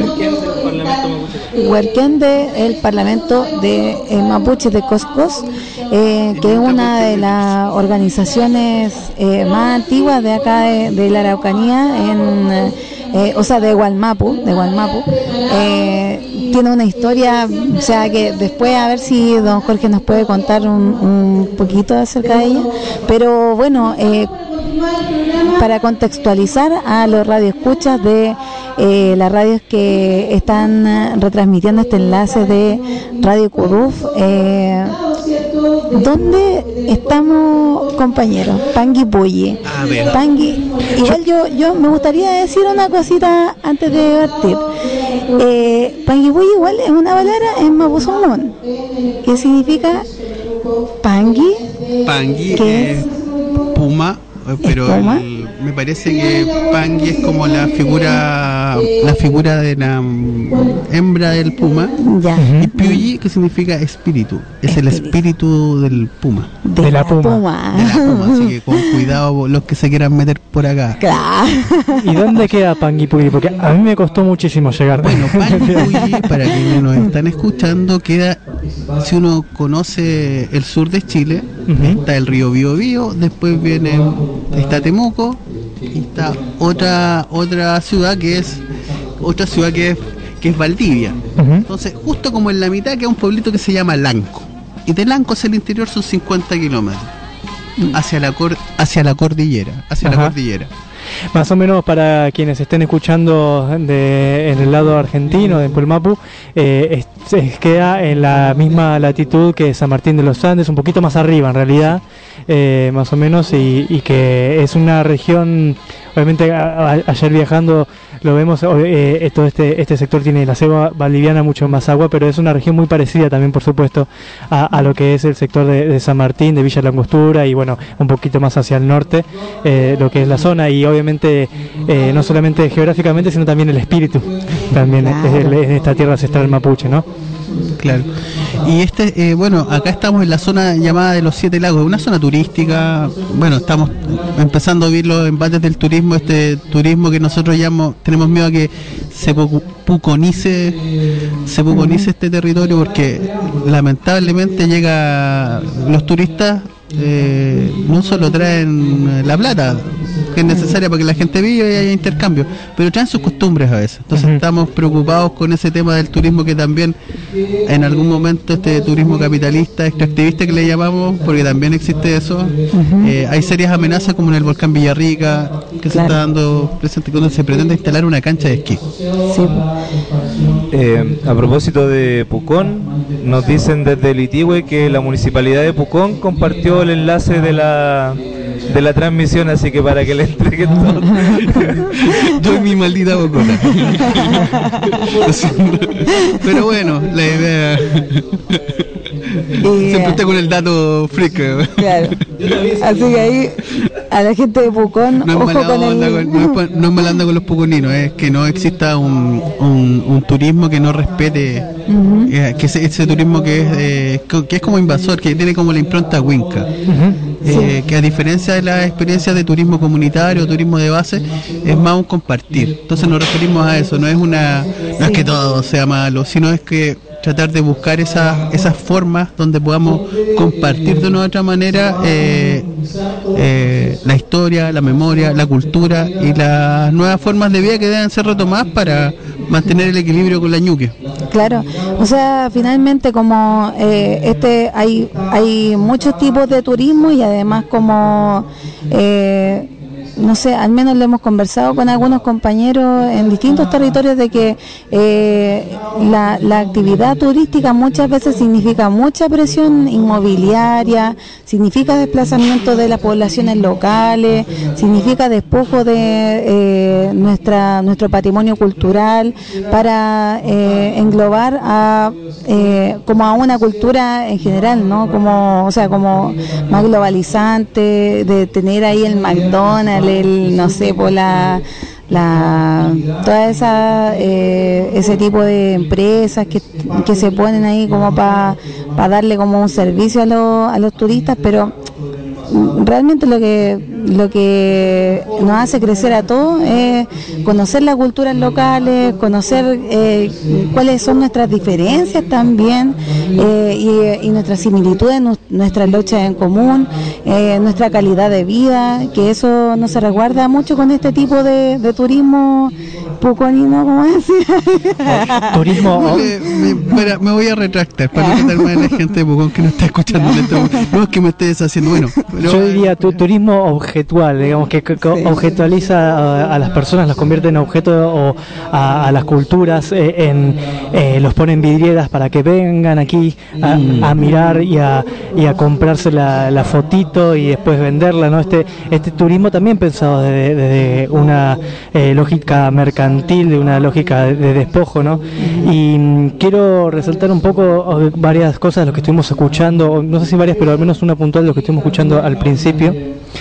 Huerquén del Parlamento de eh, Mapuche de Coscos, eh, que es una de las organizaciones eh, más antiguas de acá de, de la Araucanía, en, eh, o sea, de Gualmapu, de Gualmapu. Eh, tiene una historia, o sea, que después a ver si don Jorge nos puede contar un, un poquito acerca de ella, pero bueno, eh, para contextualizar a los radioescuchas de eh, las radios que están eh, retransmitiendo este enlace de Radio Curuf, eh, ¿dónde estamos, compañeros? Panguipulli. Pangui. Igual yo, yo me gustaría decir una cosita antes de partir. Eh, Panguipulli igual es una palabra en mapuzungún, que significa Pangui, Pangui que es puma, pero el, me parece que Pangui es como la figura la figura de la hembra del puma. Ya. Y Piuyi, que significa espíritu, es el espíritu del puma. De, de la, la puma. puma. De la puma, así que con cuidado los que se quieran meter por acá. Claro. ¿Y dónde queda Panguipulli? Porque a mí me costó muchísimo llegar. Bueno, Panguipulli, para quienes nos están escuchando, queda, si uno conoce el sur de Chile, uh-huh. está el río Biobío, después viene está Temuco y está otra otra ciudad que es otra ciudad que es que es Valdivia. Uh-huh. Entonces, justo como en la mitad queda un pueblito que se llama Lanco. Y de Lanco hacia el interior son cincuenta kilómetros. hacia la cor, hacia la cordillera, hacia Ajá. la cordillera. Más o menos para quienes estén escuchando de, en el lado argentino, de Pulmapu, eh, es, es- queda en la misma latitud que San Martín de los Andes, un poquito más arriba en realidad, eh, más o menos, y, y que es una región, obviamente a- a- ayer viajando lo vemos, eh, todo este, este sector tiene la selva boliviana mucho más agua, pero es una región muy parecida también, por supuesto, a, a lo que es el sector de, de San Martín, de Villa La Angostura, y bueno, un poquito más hacia el norte, eh, lo que es la zona, y obviamente eh, no solamente geográficamente, sino también el espíritu, también Claro. es el- en esta tierra ancestral mapuche, ¿no? Claro. Y este, eh, bueno, acá estamos en la zona llamada de los Siete Lagos, una zona turística. Bueno, estamos empezando a ver los embates del turismo, este turismo que nosotros llamamos, tenemos miedo a que se pu- puconice, se puconice este territorio, porque lamentablemente llega los turistas. Eh, no solo traen la plata que es necesaria para que la gente viva y haya intercambio, pero traen sus costumbres a veces. Entonces estamos preocupados con ese tema del turismo, que también en algún momento este turismo capitalista, extractivista que le llamamos, porque también existe eso. Eh, hay serias amenazas como en el volcán Villarrica, que se está dando presente, donde se pretende instalar una cancha de esquí. Eh, a propósito de Pucón, nos dicen desde el Itigüe que la municipalidad de Pucón compartió el enlace de la de la transmisión, así que para que le entreguen todo. Yo y mi maldita bocona. Pero bueno, la idea. Siempre está con el dato freak. Claro. Así que ahí, a la gente de Pucón, No es ojo mala con onda, el... con- no es pa- no es mala onda con los puconinos, es que no exista un, un, un turismo que no respete, eh, que ese, ese turismo que es, eh, co- que es como invasor, que tiene como la impronta Winca. Eh, que a diferencia de las experiencias de turismo comunitario, turismo de base, es más un compartir. Entonces nos referimos a eso, no es una, no es que todo sea malo, sino es que tratar de buscar esas esas formas donde podamos compartir de una u otra manera eh, eh, la historia, la memoria, la cultura y las nuevas formas de vida que deben ser retomadas para mantener el equilibrio con la ñuque. Claro, o sea, finalmente como eh, este hay hay muchos tipos de turismo y además como eh, no sé, al menos lo hemos conversado con algunos compañeros en distintos territorios de que eh, la, la actividad turística muchas veces significa mucha presión inmobiliaria, significa desplazamiento de las poblaciones locales, significa despojo de eh, nuestra nuestro patrimonio cultural para eh, englobar a eh, como a una cultura en general, ¿no? Como, o sea, como más globalizante, de tener ahí el McDonald's, el, no sé, por la, la toda esa eh, ese tipo de empresas que, que se ponen ahí como para darle como un servicio a, los a los turistas, pero realmente lo que lo que nos hace crecer a todos es conocer las culturas locales, conocer eh, cuáles son nuestras diferencias también eh, y, y nuestras similitudes, nu- nuestras luchas en común, eh, nuestra calidad de vida, que eso no se resguarda mucho con este tipo de, de turismo puconino, como decía. Turismo. Me, me- espera, me voy a retractar para no quitar más a la gente de Pucón que no está escuchando en este momento. No es que me esté deshaciendo. Bueno, pero- Yo diría tu, turismo objetual, digamos, que, que- que objetualiza a, a las personas, las convierte en objeto o a, a las culturas, eh, en, eh, los pone en vidrieras para que vengan aquí a, a mirar y a, y a comprarse la, la fotito y después venderla, ¿no? Este, este turismo también pensado desde, desde una eh, lógica mercantil, de una lógica de, de despojo, ¿no? Y mm, quiero resaltar un poco oh, varias cosas de lo que estuvimos escuchando, o no sé si varias, pero al menos una puntual de lo que estuvimos escuchando al principio,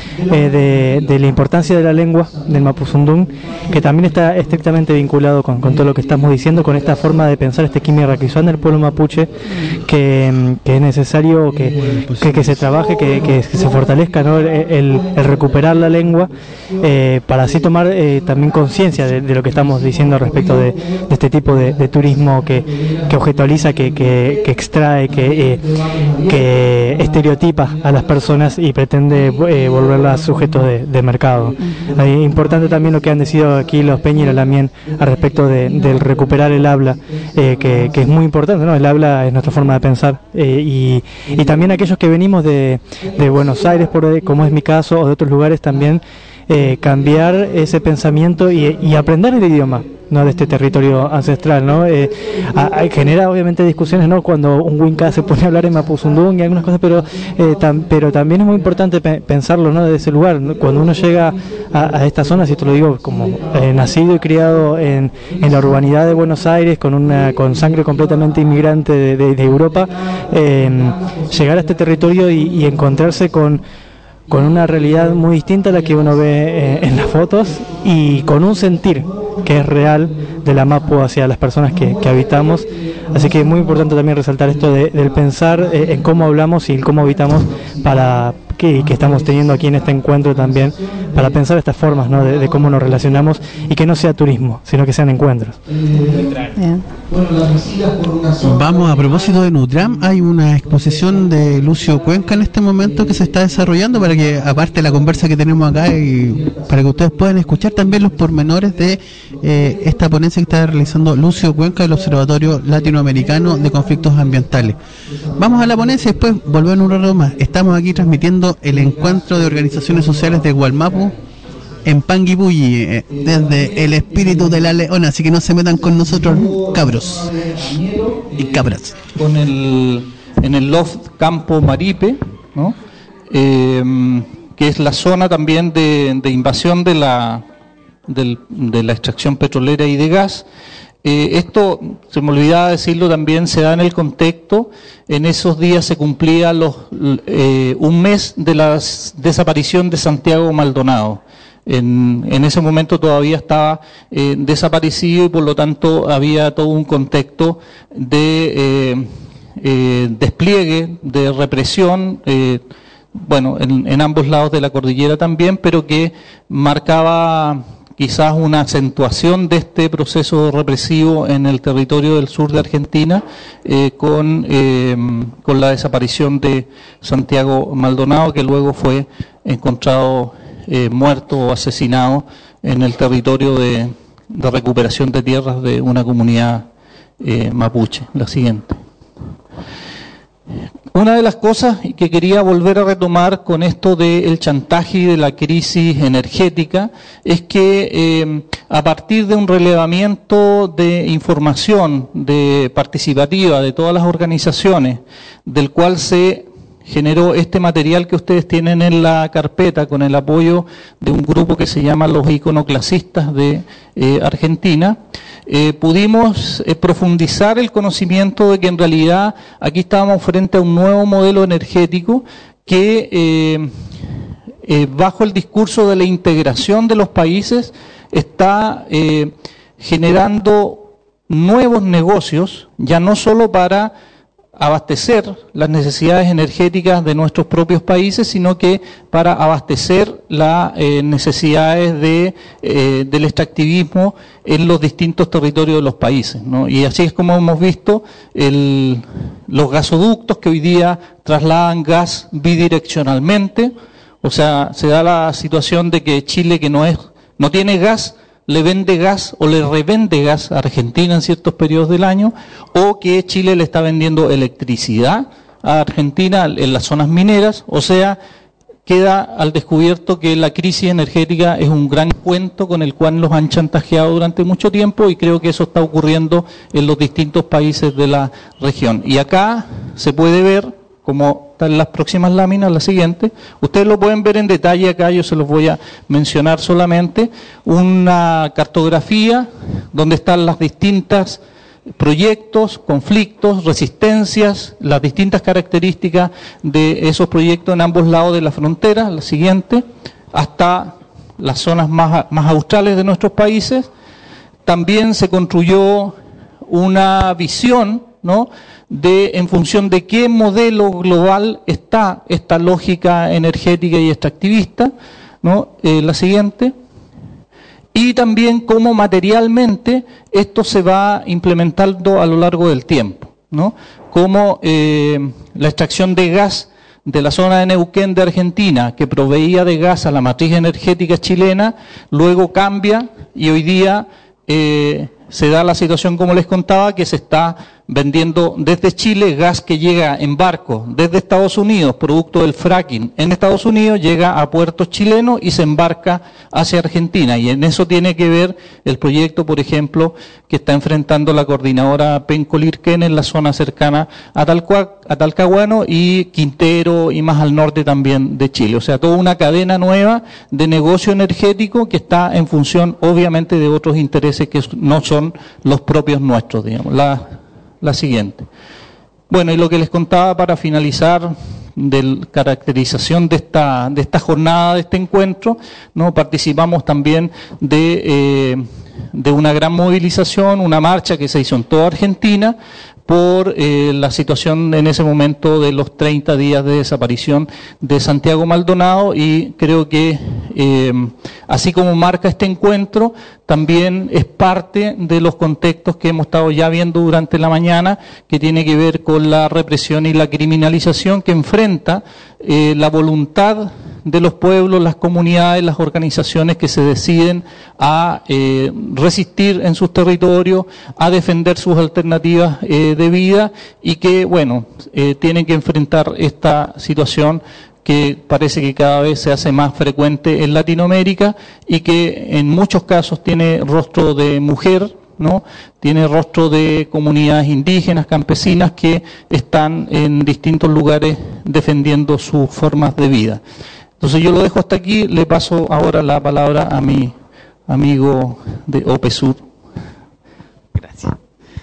eh, de, de la importancia de la lengua del Mapuzungún, que también está estrictamente vinculado con, con todo lo que estamos diciendo, con esta forma de pensar este Quimia Raquizán del pueblo mapuche, que, mm, que es necesario que, que, que se trabaje, que, que, que se fortalezca, ¿no? el, el- el recuperar la lengua, eh, para así tomar eh, también conciencia de, de lo que estamos diciendo respecto de, de este tipo de, de turismo que, que objetualiza, que, que, que extrae, que, eh, que estereotipa a las personas y pretende eh, volverlas a sujetos de, de mercado. Es importante también lo que han decidido aquí los Peña y la Lamien al respecto de, del recuperar el habla, eh, que, que es muy importante, ¿no? El habla es nuestra forma de pensar, eh, y, y también aquellos que venimos de, de Buenos Aires, por, como es mi caso, o de otros lugares también, eh, cambiar ese pensamiento y, y aprender el idioma, ¿no? De este territorio ancestral, ¿no? Eh, a, a, genera obviamente discusiones, ¿no? Cuando un Winca se pone a hablar en Mapuzungún y algunas cosas, pero eh, tam, pero también es muy importante pe pensarlo, ¿no? Desde ese lugar, ¿no? Cuando uno llega a, a esta zona, si te lo digo, como eh, nacido y criado en, en la urbanidad de Buenos Aires, con una con sangre completamente inmigrante de, de, de Europa, eh, llegar a este territorio y, y encontrarse con con una realidad muy distinta a la que uno ve eh, en las fotos, y con un sentir que es real de la Mapu hacia las personas que, que habitamos. Así que es muy importante también resaltar esto de, del pensar eh, en cómo hablamos y cómo habitamos, para que, que estamos teniendo aquí en este encuentro también, para pensar estas formas, ¿no? de, de cómo nos relacionamos, y que no sea turismo, sino que sean encuentros. Bien. Vamos, a propósito de Nutram, hay una exposición de Lucio Cuenca en este momento que se está desarrollando, para que, aparte de la conversa que tenemos acá, y para que ustedes puedan escuchar también los pormenores de eh, esta ponencia que está realizando Lucio Cuenca del Observatorio Latinoamericano de Conflictos Ambientales. Vamos a la ponencia y después volvemos en un rato más. Estamos aquí transmitiendo el encuentro de organizaciones sociales de Gualmapu en Panguipulli, eh, desde el espíritu de la leona, así que no se metan con nosotros, cabros y cabras. Con el, en el loft Campo Maripe, ¿no? Eh, que es la zona también de, de invasión de la, del, de la extracción petrolera y de gas. Eh, esto, se me olvidaba decirlo también, se da en el contexto, en esos días se cumplía los, eh, un mes de la desaparición de Santiago Maldonado. En, en ese momento todavía estaba eh, desaparecido, y por lo tanto había todo un contexto de eh, eh, despliegue, de represión, eh, bueno, en, en ambos lados de la cordillera también, pero que marcaba quizás una acentuación de este proceso represivo en el territorio del sur de Argentina, eh, con, eh, con la desaparición de Santiago Maldonado, que luego fue encontrado eh, muerto o asesinado en el territorio de, de recuperación de tierras de una comunidad eh, mapuche. La siguiente. Una de las cosas que quería volver a retomar con esto del chantaje y de la crisis energética es que eh, a partir de un relevamiento de información de participativa de todas las organizaciones, del cual se generó este material que ustedes tienen en la carpeta, con el apoyo de un grupo que se llama Los Iconoclasistas de eh, Argentina, eh, pudimos eh, profundizar el conocimiento de que en realidad aquí estábamos frente a un nuevo modelo energético que eh, eh, bajo el discurso de la integración de los países está eh, generando nuevos negocios, ya no solo para abastecer las necesidades energéticas de nuestros propios países, sino que para abastecer las eh, necesidades de, eh, del extractivismo en los distintos territorios de los países, ¿no? Y así es como hemos visto el, los gasoductos que hoy día trasladan gas bidireccionalmente. O sea, se da la situación de que Chile, que no es, no tiene gas, le vende gas o le revende gas a Argentina en ciertos periodos del año, o que Chile le está vendiendo electricidad a Argentina en las zonas mineras. O sea, queda al descubierto que la crisis energética es un gran cuento con el cual los han chantajeado durante mucho tiempo, y creo que eso está ocurriendo en los distintos países de la región. Y acá se puede ver, como están las próximas láminas, la siguiente, ustedes lo pueden ver en detalle acá, yo se los voy a mencionar solamente, una cartografía donde están las distintas proyectos, conflictos, resistencias, las distintas características de esos proyectos en ambos lados de la frontera, la siguiente, hasta las zonas más, más australes de nuestros países. También se construyó una visión, ¿no?, de en función de qué modelo global está esta lógica energética y extractivista, ¿no? Eh, la siguiente. Y también cómo materialmente esto se va implementando a lo largo del tiempo, ¿no? Cómo eh, la extracción de gas de la zona de Neuquén de Argentina, que proveía de gas a la matriz energética chilena, luego cambia y hoy día eh, se da la situación, como les contaba, que se está vendiendo desde Chile gas que llega en barco desde Estados Unidos, producto del fracking en Estados Unidos, llega a puertos chilenos y se embarca hacia Argentina. Y en eso tiene que ver el proyecto, por ejemplo, que está enfrentando la coordinadora Penco-Lirquén en la zona cercana a, Talcua, a Talcahuano y Quintero y más al norte también de Chile. O sea, toda una cadena nueva de negocio energético que está en función, obviamente, de otros intereses que no son los propios nuestros, digamos. La, La siguiente. Bueno, y lo que les contaba para finalizar de la caracterización de esta, de esta jornada, de este encuentro, ¿no? Participamos también de, eh, de una gran movilización, una marcha que se hizo en toda Argentina por eh, la situación en ese momento de los treinta días de desaparición de Santiago Maldonado, y creo que eh, así como marca este encuentro, también es parte de los contextos que hemos estado ya viendo durante la mañana, que tiene que ver con la represión y la criminalización que enfrenta eh, la voluntad de los pueblos, las comunidades, las organizaciones que se deciden a eh, resistir en sus territorios, a defender sus alternativas eh, de vida, y que, bueno, eh, tienen que enfrentar esta situación que parece que cada vez se hace más frecuente en Latinoamérica y que en muchos casos tiene rostro de mujer, ¿no? Tiene rostro de comunidades indígenas, campesinas, que están en distintos lugares defendiendo sus formas de vida. Entonces yo lo dejo hasta aquí, le paso ahora la palabra a mi amigo de OPESUR. Gracias.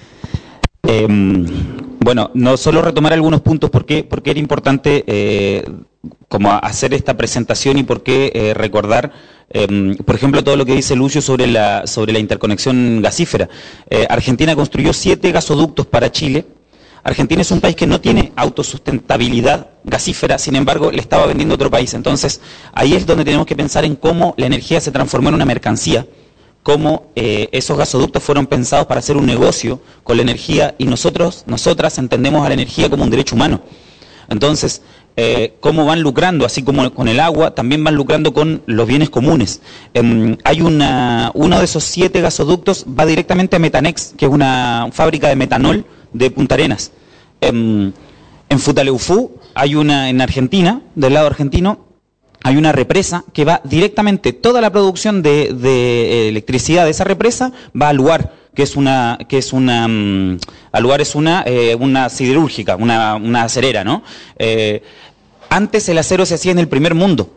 Eh, bueno, no solo retomar algunos puntos, ¿por qué, por qué era importante eh, como hacer esta presentación y por qué eh, recordar, eh, por ejemplo, todo lo que dice Lucio sobre la, sobre la interconexión gasífera. Eh, Argentina construyó siete gasoductos para Chile. Argentina es un país que no tiene autosustentabilidad gasífera, sin embargo, le estaba vendiendo a otro país. Entonces, ahí es donde tenemos que pensar en cómo la energía se transformó en una mercancía, cómo eh, esos gasoductos fueron pensados para hacer un negocio con la energía, y nosotros, nosotras entendemos a la energía como un derecho humano. Entonces, eh, cómo van lucrando, así como con el agua, también van lucrando con los bienes comunes. Eh, hay una, uno de esos siete gasoductos va directamente a Metanex, que es una fábrica de metanol de Punta Arenas. En, en Futaleufú hay una, en Argentina, del lado argentino, hay una represa que va directamente, toda la producción de, de electricidad de esa represa va al lugar, que es una, que es una, um, al lugar es una, eh, una siderúrgica, una, una acerera, ¿no? Eh, antes el acero se hacía en el primer mundo.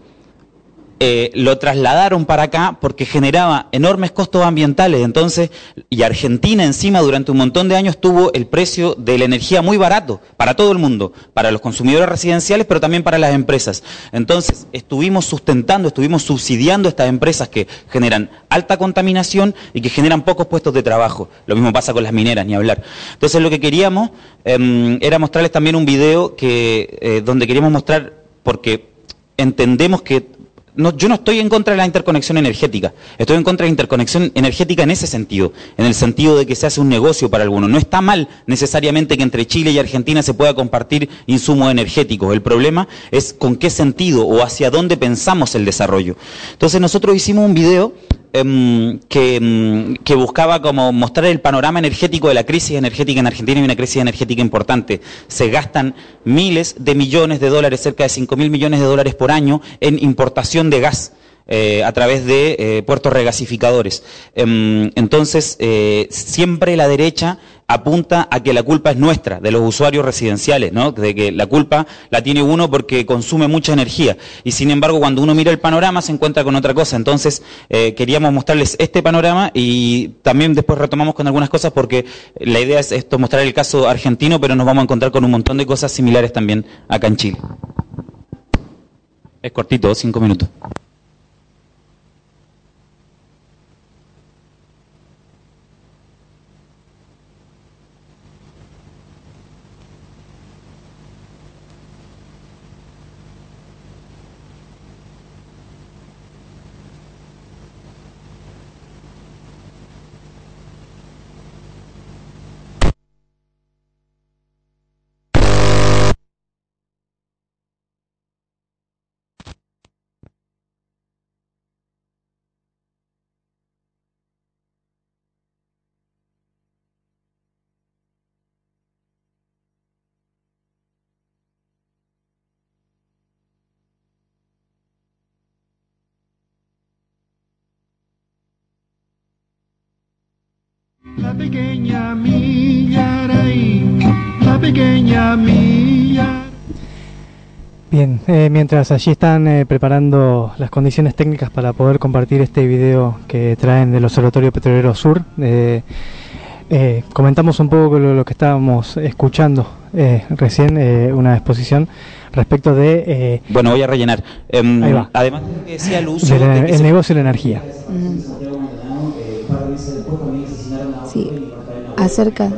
Eh, lo trasladaron para acá porque generaba enormes costos ambientales, entonces, y Argentina encima durante un montón de años tuvo el precio de la energía muy barato para todo el mundo, para los consumidores residenciales, pero también para las empresas. Entonces, estuvimos sustentando, estuvimos subsidiando estas empresas que generan alta contaminación y que generan pocos puestos de trabajo. Lo mismo pasa con las mineras, ni hablar. Entonces, lo que queríamos eh, era mostrarles también un video que eh, donde queríamos mostrar, porque entendemos que No, yo no estoy en contra de la interconexión energética, estoy en contra de la interconexión energética en ese sentido, en el sentido de que se hace un negocio para algunos. No está mal necesariamente que entre Chile y Argentina se pueda compartir insumos energéticos, el problema es con qué sentido o hacia dónde pensamos el desarrollo. Entonces nosotros hicimos un video Um, que, um, que buscaba como mostrar el panorama energético de la crisis energética en Argentina, y una crisis energética importante. Se gastan miles de millones de dólares, cerca de cinco mil millones de dólares por año en importación de gas eh, a través de eh, puertos regasificadores. Um, entonces, eh, siempre la derecha apunta a que la culpa es nuestra, de los usuarios residenciales, ¿no? De que la culpa la tiene uno porque consume mucha energía. Y sin embargo, cuando uno mira el panorama se encuentra con otra cosa. Entonces, eh, queríamos mostrarles este panorama y también después retomamos con algunas cosas, porque la idea es esto, mostrar el caso argentino, pero nos vamos a encontrar con un montón de cosas similares también acá en Chile. Es cortito, cinco minutos. La pequeña Millaraí, la pequeña Millaraí. Bien, eh, mientras allí están eh, preparando las condiciones técnicas para poder compartir este video que traen del Observatorio Petrolero Sur, eh, eh, comentamos un poco lo, lo que estábamos escuchando eh, recién, eh, una exposición respecto de... Eh, bueno, voy a rellenar. Um, ahí va. Además, decía el uso... De la, de que el se... negocio de la energía. Sí, acerca...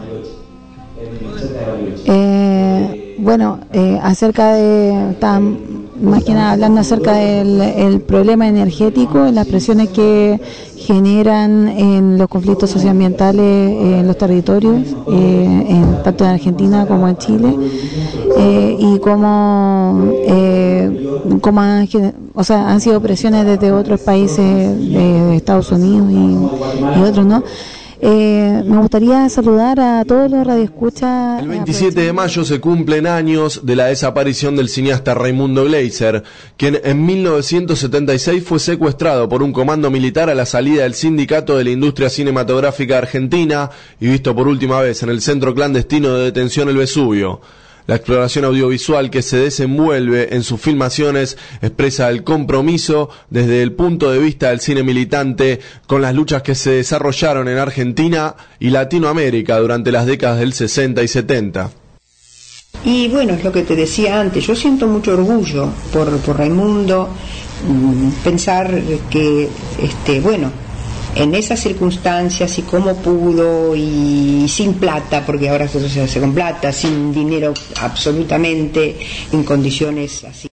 Eh, bueno, eh, acerca de, estaban más que nada hablando acerca del el problema energético, las presiones que generan en los conflictos socioambientales en los territorios, eh, en, tanto en Argentina como en Chile, eh, y cómo, eh, cómo han, o sea, han sido presiones desde otros países, de Estados Unidos y, y otros, ¿no? Eh, me gustaría saludar a todos los radioescuchas. El veintisiete de mayo se cumplen años de la desaparición del cineasta Raimundo Gleiser, quien en mil novecientos setenta y seis fue secuestrado por un comando militar a la salida del Sindicato de la Industria Cinematográfica Argentina y visto por última vez en el centro clandestino de detención El Vesubio. La exploración audiovisual que se desenvuelve en sus filmaciones expresa el compromiso desde el punto de vista del cine militante con las luchas que se desarrollaron en Argentina y Latinoamérica durante las décadas del sesenta y setenta. Y bueno, es lo que te decía antes, yo siento mucho orgullo por, por Raimundo, pensar que, este, bueno, en esas circunstancias y cómo pudo, y sin plata, porque ahora eso se hace con plata, sin dinero absolutamente, en condiciones así.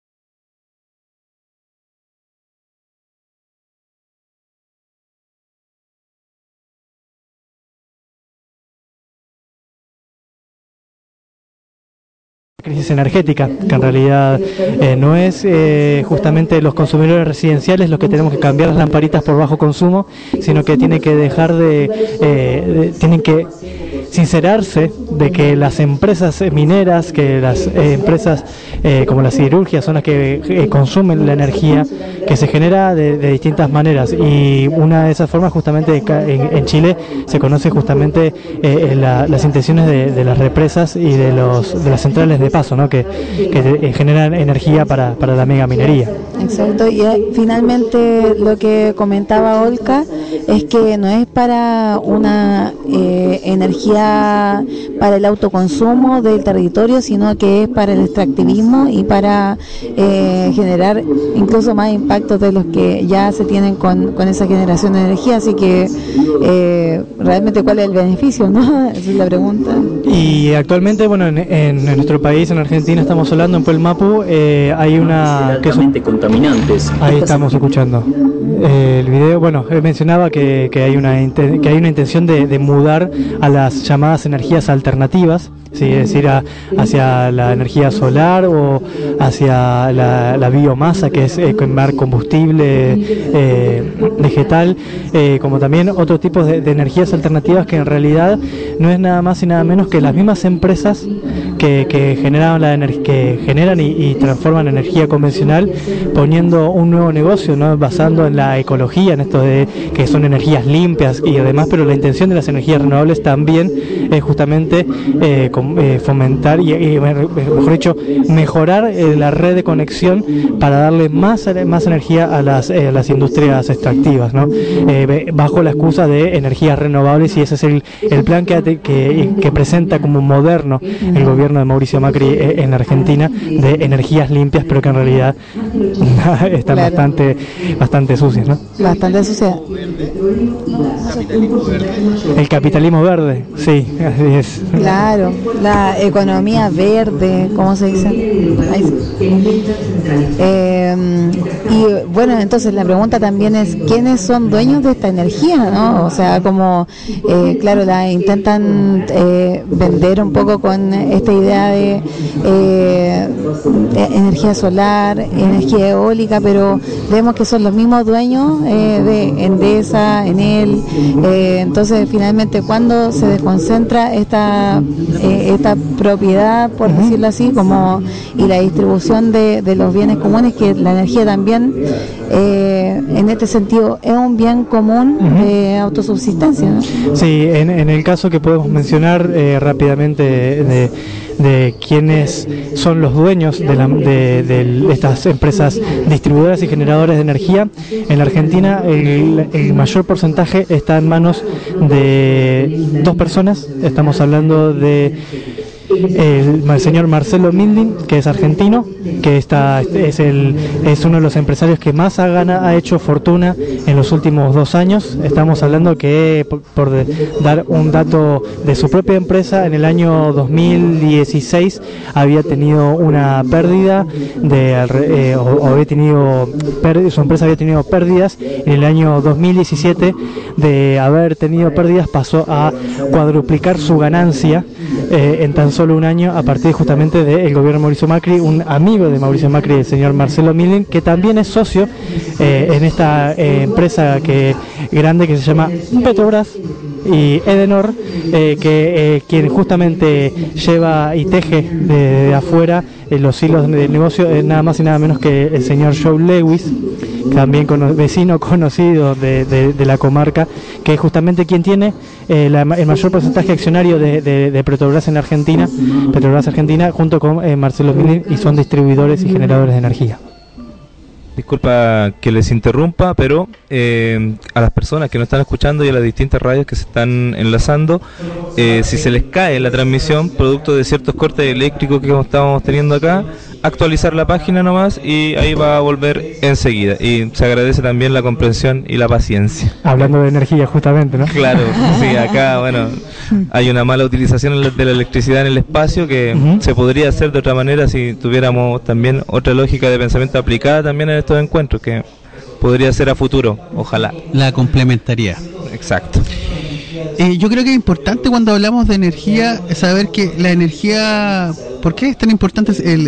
Crisis energética, que en realidad eh, no es eh, justamente los consumidores residenciales los que tenemos que cambiar las lamparitas por bajo consumo, sino que tienen que dejar de, eh, de tienen que sincerarse de que las empresas mineras, que las eh, empresas eh, como la siderurgia son las que eh, consumen la energía que se genera de, de distintas maneras, y una de esas formas justamente en, en Chile se conoce justamente eh, la, las intenciones de, de las represas y de los de las centrales de paso, ¿no? que, que eh, generan energía para, para la mega minería. Exacto, y eh, finalmente lo que comentaba Olka es que no es para una eh, energía para el autoconsumo del territorio, sino que es para el extractivismo y para eh, generar incluso más impactos de los que ya se tienen con, con esa generación de energía, así que eh, realmente cuál es el beneficio, ¿no? Esa es la pregunta. Y actualmente, bueno, en, en nuestro país, en Argentina, estamos hablando en Puelmapu, eh, hay una... que son contaminantes. Ahí estamos escuchando eh, el video. Bueno, él mencionaba que, que hay una que hay una intención de, de mudar a las llamadas energías alternativas, ¿sí? Es decir, a, hacia la energía solar o hacia la, la biomasa, que es eh, quemar combustible eh, vegetal, eh, como también otros tipos de, de energías alternativas que en realidad no es nada más y nada menos que las mismas empresas que, que generan la ener que generan y, y transforman energía convencional, poniendo un nuevo negocio, ¿no? Basando en la ecología, en esto de que son energías limpias y además, pero la intención de las energías renovables también es justamente eh, com, eh, fomentar y, y, mejor dicho, mejorar eh, la red de conexión para darle más, más energía a las, eh, a las industrias extractivas, ¿no? Eh, bajo la excusa de energías renovables, y ese es el, el plan que, que, que presenta como moderno el gobierno de Mauricio Macri eh, en Argentina, de energías limpias, pero que en realidad están claro. bastante, bastante sucias, ¿no? Bastante sucias. El capitalismo verde, sí, así es. Claro, la economía verde, ¿cómo se dice? Ahí sí. Eh, y bueno, entonces la pregunta también es, ¿quiénes son dueños de esta energía, no? O sea, como, eh, claro, la intentan eh, vender un poco con esta idea de, eh, de energía solar, energía eólica, pero vemos que son los mismos dueños eh, de Endesa, Enel, eh, entonces finalmente cuando se desconcentra esta eh, esta propiedad, por uh-huh. decirlo así, como y la distribución de, de los bienes comunes, que la energía también eh, eh, en este sentido es un bien común uh-huh. de autosubsistencia, ¿no? Sí, en, en el caso que podemos mencionar eh, rápidamente de, de quiénes son los dueños de, la, de, de estas empresas distribuidoras y generadoras de energía, en la Argentina el, el mayor porcentaje está en manos de dos personas. Estamos hablando de el, el señor Marcelo Mindin, que es argentino, que está es el es uno de los empresarios que más ha gana, ha hecho fortuna en los últimos dos años. Estamos hablando que, por, por de, dar un dato de su propia empresa, en el año dos mil dieciséis había tenido una pérdida de eh, o, o había tenido pérdida, su empresa había tenido pérdidas. En el año dos mil diecisiete, de haber tenido pérdidas, pasó a cuadruplicar su ganancia eh, en tan solo un año, a partir justamente del gobierno de Mauricio Macri. Un amigo de Mauricio Macri, el señor Marcelo Mindin, que también es socio eh, en esta eh, empresa que grande que se llama Petrobras y Edenor, eh, que eh, quien justamente lleva y teje de, de afuera eh, los hilos del negocio, eh, nada más y nada menos que el señor Joe Lewis, también cono vecino conocido de, de, de la comarca, que es justamente quien tiene eh, la, el mayor porcentaje accionario de, de, de Petrobras en Argentina, Petrobras Argentina, junto con eh, Marcelo Mindin, y son distribuidores y generadores de energía. Disculpa que les interrumpa, pero eh, a las personas que nos están escuchando y a las distintas radios que se están enlazando, eh, si se les cae la transmisión producto de ciertos cortes eléctricos que estamos teniendo acá, actualizar la página nomás y ahí va a volver enseguida. Y se agradece también la comprensión y la paciencia. Hablando de energía, justamente, ¿no? Claro, sí, acá, bueno, hay una mala utilización de la electricidad en el espacio que uh-huh. se podría hacer de otra manera si tuviéramos también otra lógica de pensamiento aplicada también en estos encuentros, que podría ser a futuro, ojalá. La complementariedad. Exacto. Eh, yo creo que es importante cuando hablamos de energía saber que la energía, ¿por qué es tan importante el,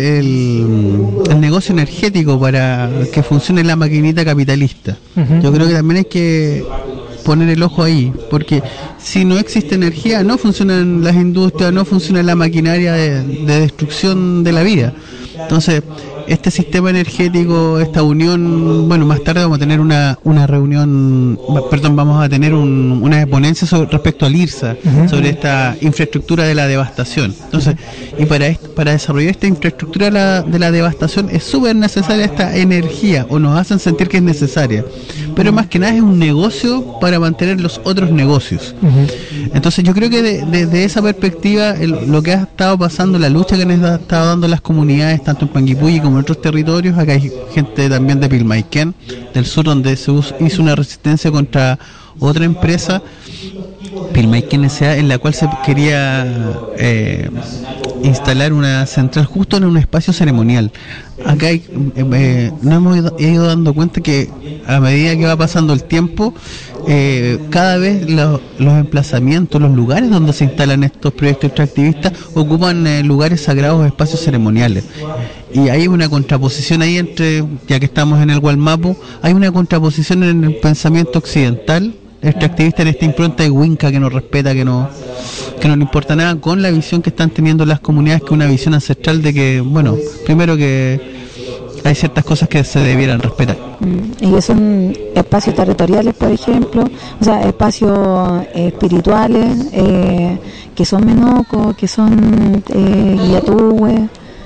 el, el negocio energético para que funcione la maquinita capitalista? Uh-huh. Yo creo que también hay que poner el ojo ahí, porque si no existe energía no funcionan las industrias, no funciona la maquinaria de, de destrucción de la vida. Entonces, este sistema energético, esta unión, bueno, más tarde vamos a tener una una reunión, perdón, vamos a tener un, una ponencia sobre, respecto al IRSA, uh-huh. sobre esta infraestructura de la devastación. Entonces, y para est, para desarrollar esta infraestructura de la, de la devastación es súper necesaria esta energía, o nos hacen sentir que es necesaria, pero más que nada es un negocio para mantener los otros negocios. Uh-huh. Entonces yo creo que desde de, de esa perspectiva, el, lo que ha estado pasando, la lucha que han estado dando las comunidades, tanto en Panguipulli como en otros territorios, acá hay gente también de Pilmaiquén, del sur, donde se hizo una resistencia contra otra empresa, Pilmaiquén S A, en la cual se quería eh, instalar una central justo en un espacio ceremonial. Acá hay, eh, nos hemos ido, ido dando cuenta que a medida que va pasando el tiempo, eh, cada vez lo, los emplazamientos, los lugares donde se instalan estos proyectos extractivistas ocupan eh, lugares sagrados o espacios ceremoniales. Y hay una contraposición ahí entre, ya que estamos en el Gualmapu, hay una contraposición en el pensamiento occidental extractivista, en esta impronta de Winca que nos respeta, que no que no le importa nada, con la visión que están teniendo las comunidades, que es una visión ancestral de que, bueno, primero que hay ciertas cosas que se debieran respetar. Y que son espacios territoriales, por ejemplo, o sea, espacios eh, espirituales, eh, que son menocos, que son eh, guiatúes.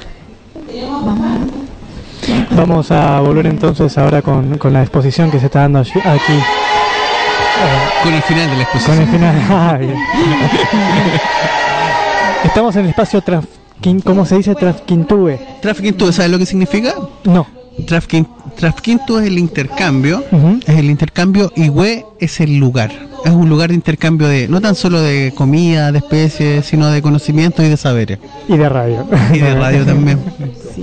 Vamos. Vamos a volver entonces ahora con, con la exposición que se está dando allí, aquí. Con el final de la exposición. Con el final. Ah, bien. Estamos en el espacio Trafquin, ¿cómo se dice? Trafquintúe. Trafquintúe, ¿sabes lo que significa? No. Trafquin, Trafquintúe es el intercambio, uh-huh. es el intercambio, y Hue es el lugar. Es un lugar de intercambio de, no tan solo de comida, de especies, sino de conocimientos y de saberes. Y de radio. Y de radio también. Sí.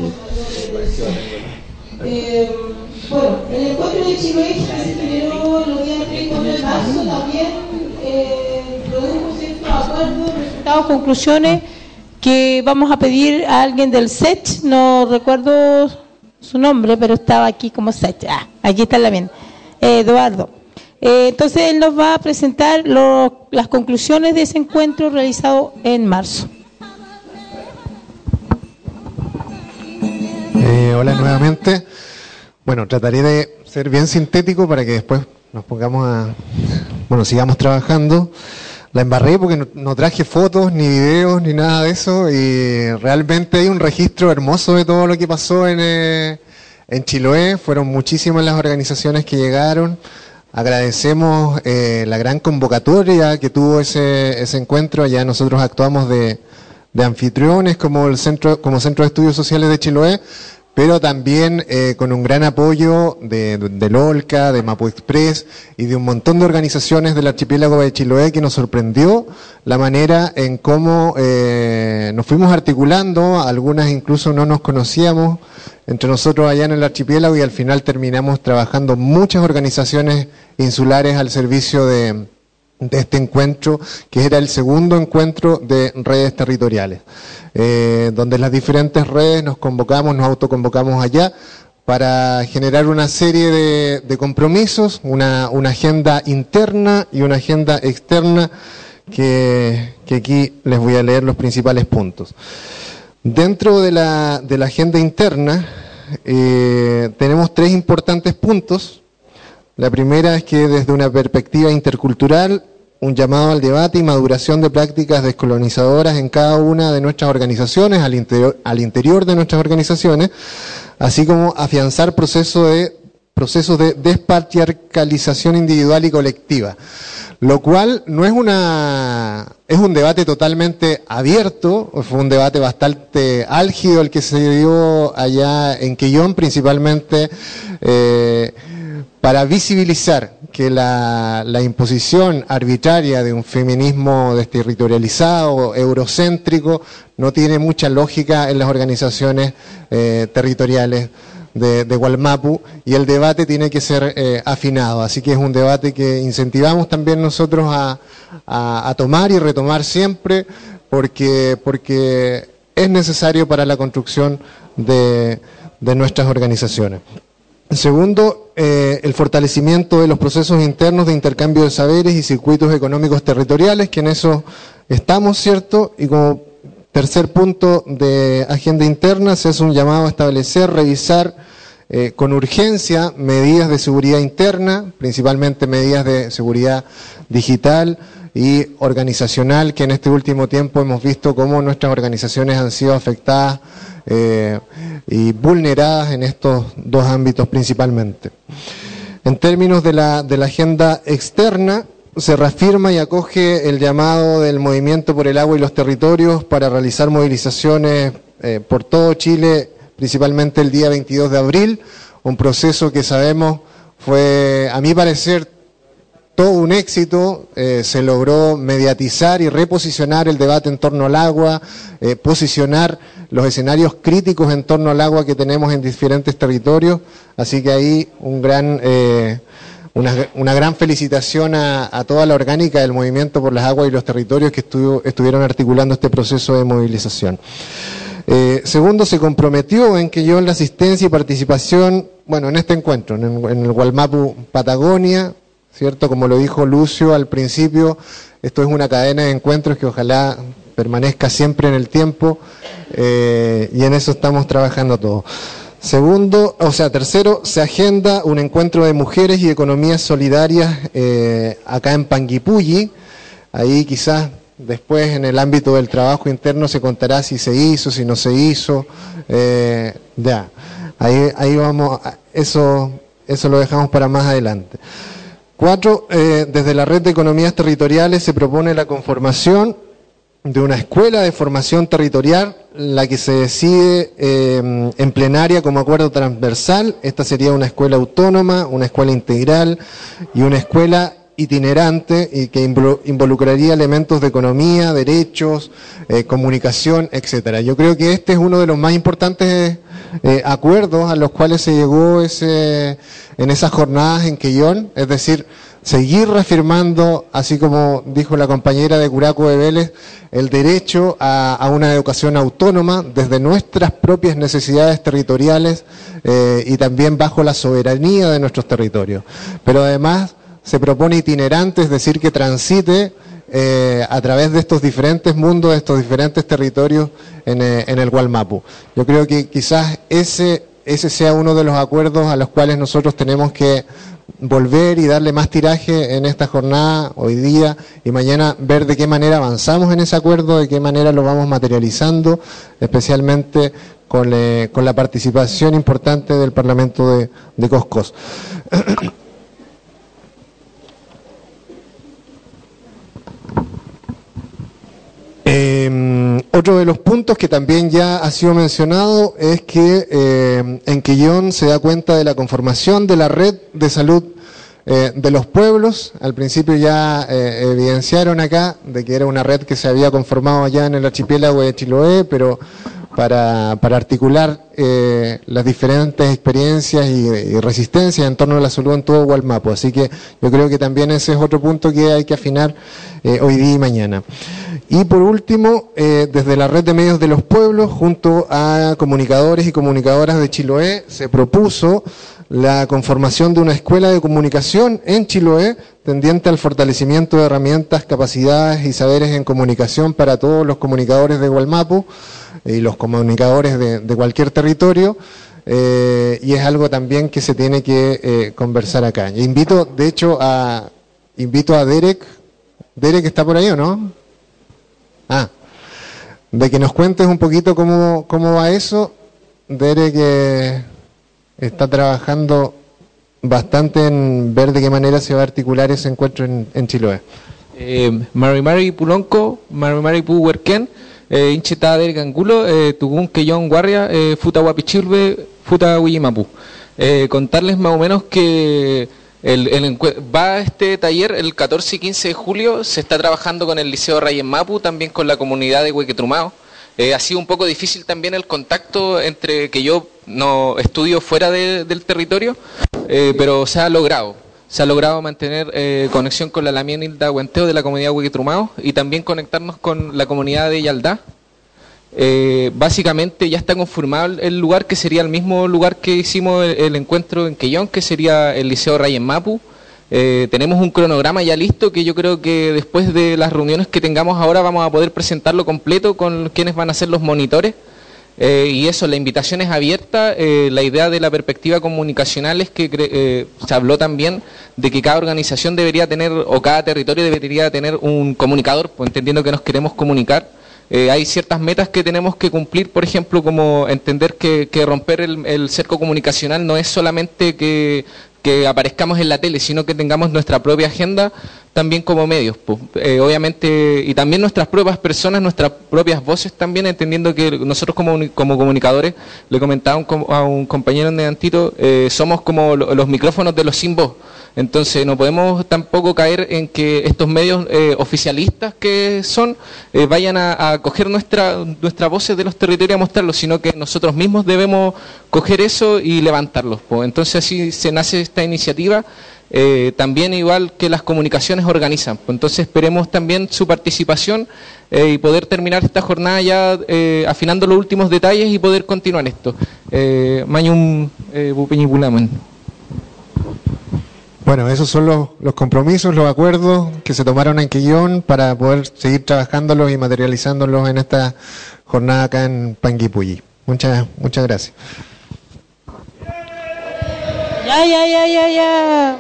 Eh, bueno, el encuentro de Chiloé, que se celebró los días tres y cuatro de marzo, también eh, produjo ciertos acuerdos, resultados, conclusiones que vamos a pedir a alguien del S E C H, no recuerdo su nombre, pero estaba aquí como S E C H. Ah, aquí está la bien, eh, Eduardo. Eh, entonces él nos va a presentar lo, las conclusiones de ese encuentro realizado en marzo. Eh, hola nuevamente. Bueno, trataré de ser bien sintético para que después nos pongamos a, bueno, sigamos trabajando. La embarré porque no, no traje fotos, ni videos, ni nada de eso, y realmente hay un registro hermoso de todo lo que pasó en, eh, en Chiloé. Fueron muchísimas las organizaciones que llegaron. Agradecemos eh, la gran convocatoria que tuvo ese, ese encuentro. Allá nosotros actuamos de, de anfitriones como el centro, como Centro de Estudios Sociales de Chiloé, pero también eh, con un gran apoyo de, de, del OLCA, de Mapu Express y de un montón de organizaciones del archipiélago de Chiloé, que nos sorprendió la manera en cómo eh, nos fuimos articulando. Algunas incluso no nos conocíamos entre nosotros allá en el archipiélago, y al final terminamos trabajando muchas organizaciones insulares al servicio de, de este encuentro, que era el segundo encuentro de redes territoriales. Eh, donde las diferentes redes nos convocamos, nos autoconvocamos allá para generar una serie de, de compromisos, una, una agenda interna y una agenda externa que, que aquí les voy a leer los principales puntos. Dentro de la, de la agenda interna eh, tenemos tres importantes puntos. La primera es que desde una perspectiva intercultural, un llamado al debate y maduración de prácticas descolonizadoras en cada una de nuestras organizaciones, al interior, al interior de nuestras organizaciones, así como afianzar proceso de, procesos de despatriarcalización individual y colectiva, lo cual no es una, es un debate totalmente abierto. Fue un debate bastante álgido el que se dio allá en Quellón, principalmente eh, para visibilizar que la, la imposición arbitraria de un feminismo desterritorializado, eurocéntrico, no tiene mucha lógica en las organizaciones eh, territoriales de, de Wallmapu, y el debate tiene que ser eh, afinado. Así que es un debate que incentivamos también nosotros a, a, a tomar y retomar siempre, porque, porque es necesario para la construcción de, de nuestras organizaciones. Segundo, eh, el fortalecimiento de los procesos internos de intercambio de saberes y circuitos económicos territoriales, que en eso estamos, ¿cierto? Y como tercer punto de agenda interna, se hace un llamado a establecer, revisar eh, con urgencia medidas de seguridad interna, principalmente medidas de seguridad digital y organizacional, que en este último tiempo hemos visto cómo nuestras organizaciones han sido afectadas Eh, y vulneradas en estos dos ámbitos principalmente. En términos de la, de la agenda externa, se reafirma y acoge el llamado del Movimiento por el Agua y los Territorios para realizar movilizaciones eh, por todo Chile, principalmente el día veintidós de abril, un proceso que sabemos fue, a mi parecer, todo un éxito. Eh, se logró mediatizar y reposicionar el debate en torno al agua, eh, posicionar los escenarios críticos en torno al agua que tenemos en diferentes territorios. Así que ahí un gran, eh, una, una gran felicitación a, a toda la orgánica del Movimiento por las Aguas y los Territorios que estuvo, estuvieron articulando este proceso de movilización. Eh, segundo, se comprometió en que yo en la asistencia y participación, bueno, en este encuentro, en, en el Wallmapu Patagonia, ¿cierto? Como lo dijo Lucio al principio, esto es una cadena de encuentros que ojalá permanezca siempre en el tiempo, eh, y en eso estamos trabajando todos. Segundo, o sea, tercero, se agenda un encuentro de mujeres y economías solidarias eh, acá en Panguipulli. Ahí quizás después en el ámbito del trabajo interno se contará si se hizo, si no se hizo, eh, ya, ahí, ahí vamos, eso, eso lo dejamos para más adelante. Cuatro, eh, desde la Red de Economías Territoriales se propone la conformación de una escuela de formación territorial, la que se decide eh, en plenaria como acuerdo transversal. Esta sería una escuela autónoma, una escuela integral y una escuela itinerante, y que involucraría elementos de economía, derechos, eh, comunicación, etcétera. Yo creo que este es uno de los más importantes eh, acuerdos a los cuales se llegó ese, en esas jornadas en Quellón, es decir, seguir reafirmando, así como dijo la compañera de Curaco de Vélez, el derecho a, a una educación autónoma desde nuestras propias necesidades territoriales eh, y también bajo la soberanía de nuestros territorios. Pero además se propone itinerante, es decir, que transite eh, a través de estos diferentes mundos, de estos diferentes territorios en, eh, en el Wallmapu. Yo creo que quizás ese ese sea uno de los acuerdos a los cuales nosotros tenemos que volver y darle más tiraje en esta jornada, hoy día y mañana, ver de qué manera avanzamos en ese acuerdo, de qué manera lo vamos materializando, especialmente con, eh, con la participación importante del Parlamento de, de Coscos. Eh, otro de los puntos que también ya ha sido mencionado es que eh, en Quillón se da cuenta de la conformación de la red de salud eh, de los pueblos. Al principio ya eh, evidenciaron acá de que era una red que se había conformado allá en el archipiélago de Chiloé, pero para, para articular eh, las diferentes experiencias y, y resistencias en torno a la salud en todo Gualmapu. Así que yo creo que también ese es otro punto que hay que afinar eh, hoy día y mañana. Y por último, eh, desde la red de medios de los pueblos, junto a comunicadores y comunicadoras de Chiloé, se propuso la conformación de una escuela de comunicación en Chiloé, tendiente al fortalecimiento de herramientas, capacidades y saberes en comunicación para todos los comunicadores de Gualmapu y los comunicadores de, de cualquier territorio, eh, y es algo también que se tiene que eh, conversar acá. Yo invito, de hecho, a invito a Derek. Derek, ¿está por ahí o no? Ah, de que nos cuentes un poquito cómo, cómo va eso. Derek eh, está trabajando bastante en ver de qué manera se va a articular ese encuentro en, en Chiloé. Eh, Mari Mari Pulonco, Mari Mari Puhuerquén, eh, Incheta Derek Angulo, eh, Tugun Quellón Guarria, eh, Futa Guapichilbe, Futa Huillimapu. Eh, contarles más o menos que El, el, va este taller el catorce y quince de julio, se está trabajando con el Liceo Rayen Mapu, también con la comunidad de Huequetrumao. Eh, ha sido un poco difícil también el contacto entre que yo no estudio fuera de, del territorio, eh, pero se ha logrado. Se ha logrado mantener eh, conexión con la Lamien Hilda Huenteo de la comunidad Huequetrumao y también conectarnos con la comunidad de Yaldá. Eh, básicamente ya está confirmado el lugar, que sería el mismo lugar que hicimos el, el encuentro en Quellón, que sería el Liceo Rayen Mapu. Eh, tenemos un cronograma ya listo que yo creo que después de las reuniones que tengamos ahora vamos a poder presentarlo completo con quienes van a ser los monitores. Eh, y eso, la invitación es abierta. Eh, la idea de la perspectiva comunicacional es que eh, se habló también de que cada organización debería tener, o cada territorio debería tener un comunicador, pues entendiendo que nos queremos comunicar. Eh, hay ciertas metas que tenemos que cumplir, por ejemplo, como entender que, que romper el, el cerco comunicacional no es solamente que, que aparezcamos en la tele, sino que tengamos nuestra propia agenda también como medios. Pues, eh, obviamente, y también nuestras propias personas, nuestras propias voces también, entendiendo que nosotros como, como comunicadores, le comentaba un, a un compañero de Antito, eh, somos como los micrófonos de los sin voz. Entonces no podemos tampoco caer en que estos medios eh, oficialistas que son eh, vayan a, a coger nuestra nuestra voces de los territorios y a mostrarlos, sino que nosotros mismos debemos coger eso y levantarlos. Pues. Entonces así se nace esta iniciativa, eh, también igual que las comunicaciones organizan. Pues. Entonces esperemos también su participación eh, y poder terminar esta jornada ya eh, afinando los últimos detalles y poder continuar esto. Eh, Mañum eh, Bupeñipulaman. Bueno, esos son los, los compromisos, los acuerdos que se tomaron en Quillón para poder seguir trabajándolos y materializándolos en esta jornada acá en Panguipulli. Muchas, muchas gracias. Ya, ya, ya, ya, ya.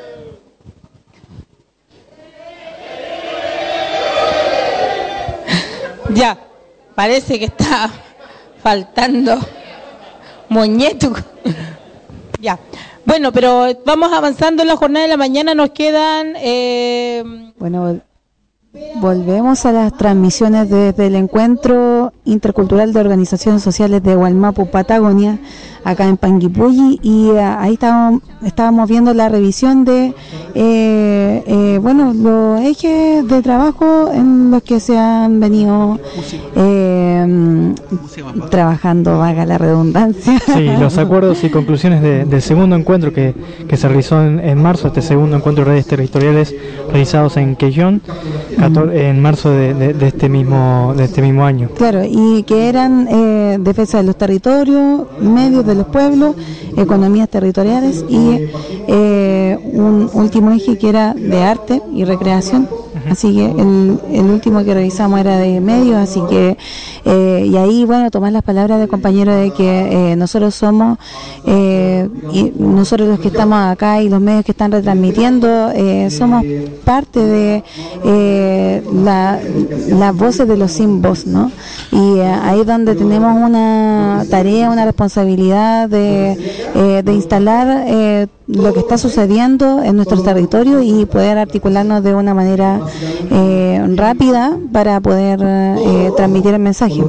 Ya, parece que está faltando moñeto. Ya. Bueno, pero vamos avanzando en la jornada de la mañana, nos quedan... Eh... Bueno, volvemos a las transmisiones desde el Encuentro Intercultural de Organizaciones Sociales de Gualmapu, Patagonia, acá en Panguipulli, y uh, ahí estábamos, estábamos viendo la revisión de eh, eh, bueno, los ejes de trabajo en los que se han venido eh, trabajando, vaga la redundancia. Sí, los acuerdos y conclusiones de, del segundo encuentro que, que se realizó en, en marzo, este segundo encuentro de redes territoriales realizados en Quellón, en marzo de, de, de este mismo de este mismo año. Claro, y que eran eh, defensa de los territorios, medios de los pueblos, economías territoriales y eh, un último eje que era de arte y recreación. Así que el, el último que revisamos era de medios, así que eh, y ahí bueno, tomar las palabras del compañero de que eh, nosotros somos eh, y nosotros los que estamos acá y los medios que están retransmitiendo eh, somos parte de eh, la, las voces de los sin voz, ¿no? Y eh, ahí es donde tenemos una tarea, una responsabilidad de, eh, de instalar eh, lo que está sucediendo en nuestro territorio y poder articularnos de una manera eh, rápida para poder eh, transmitir el mensaje.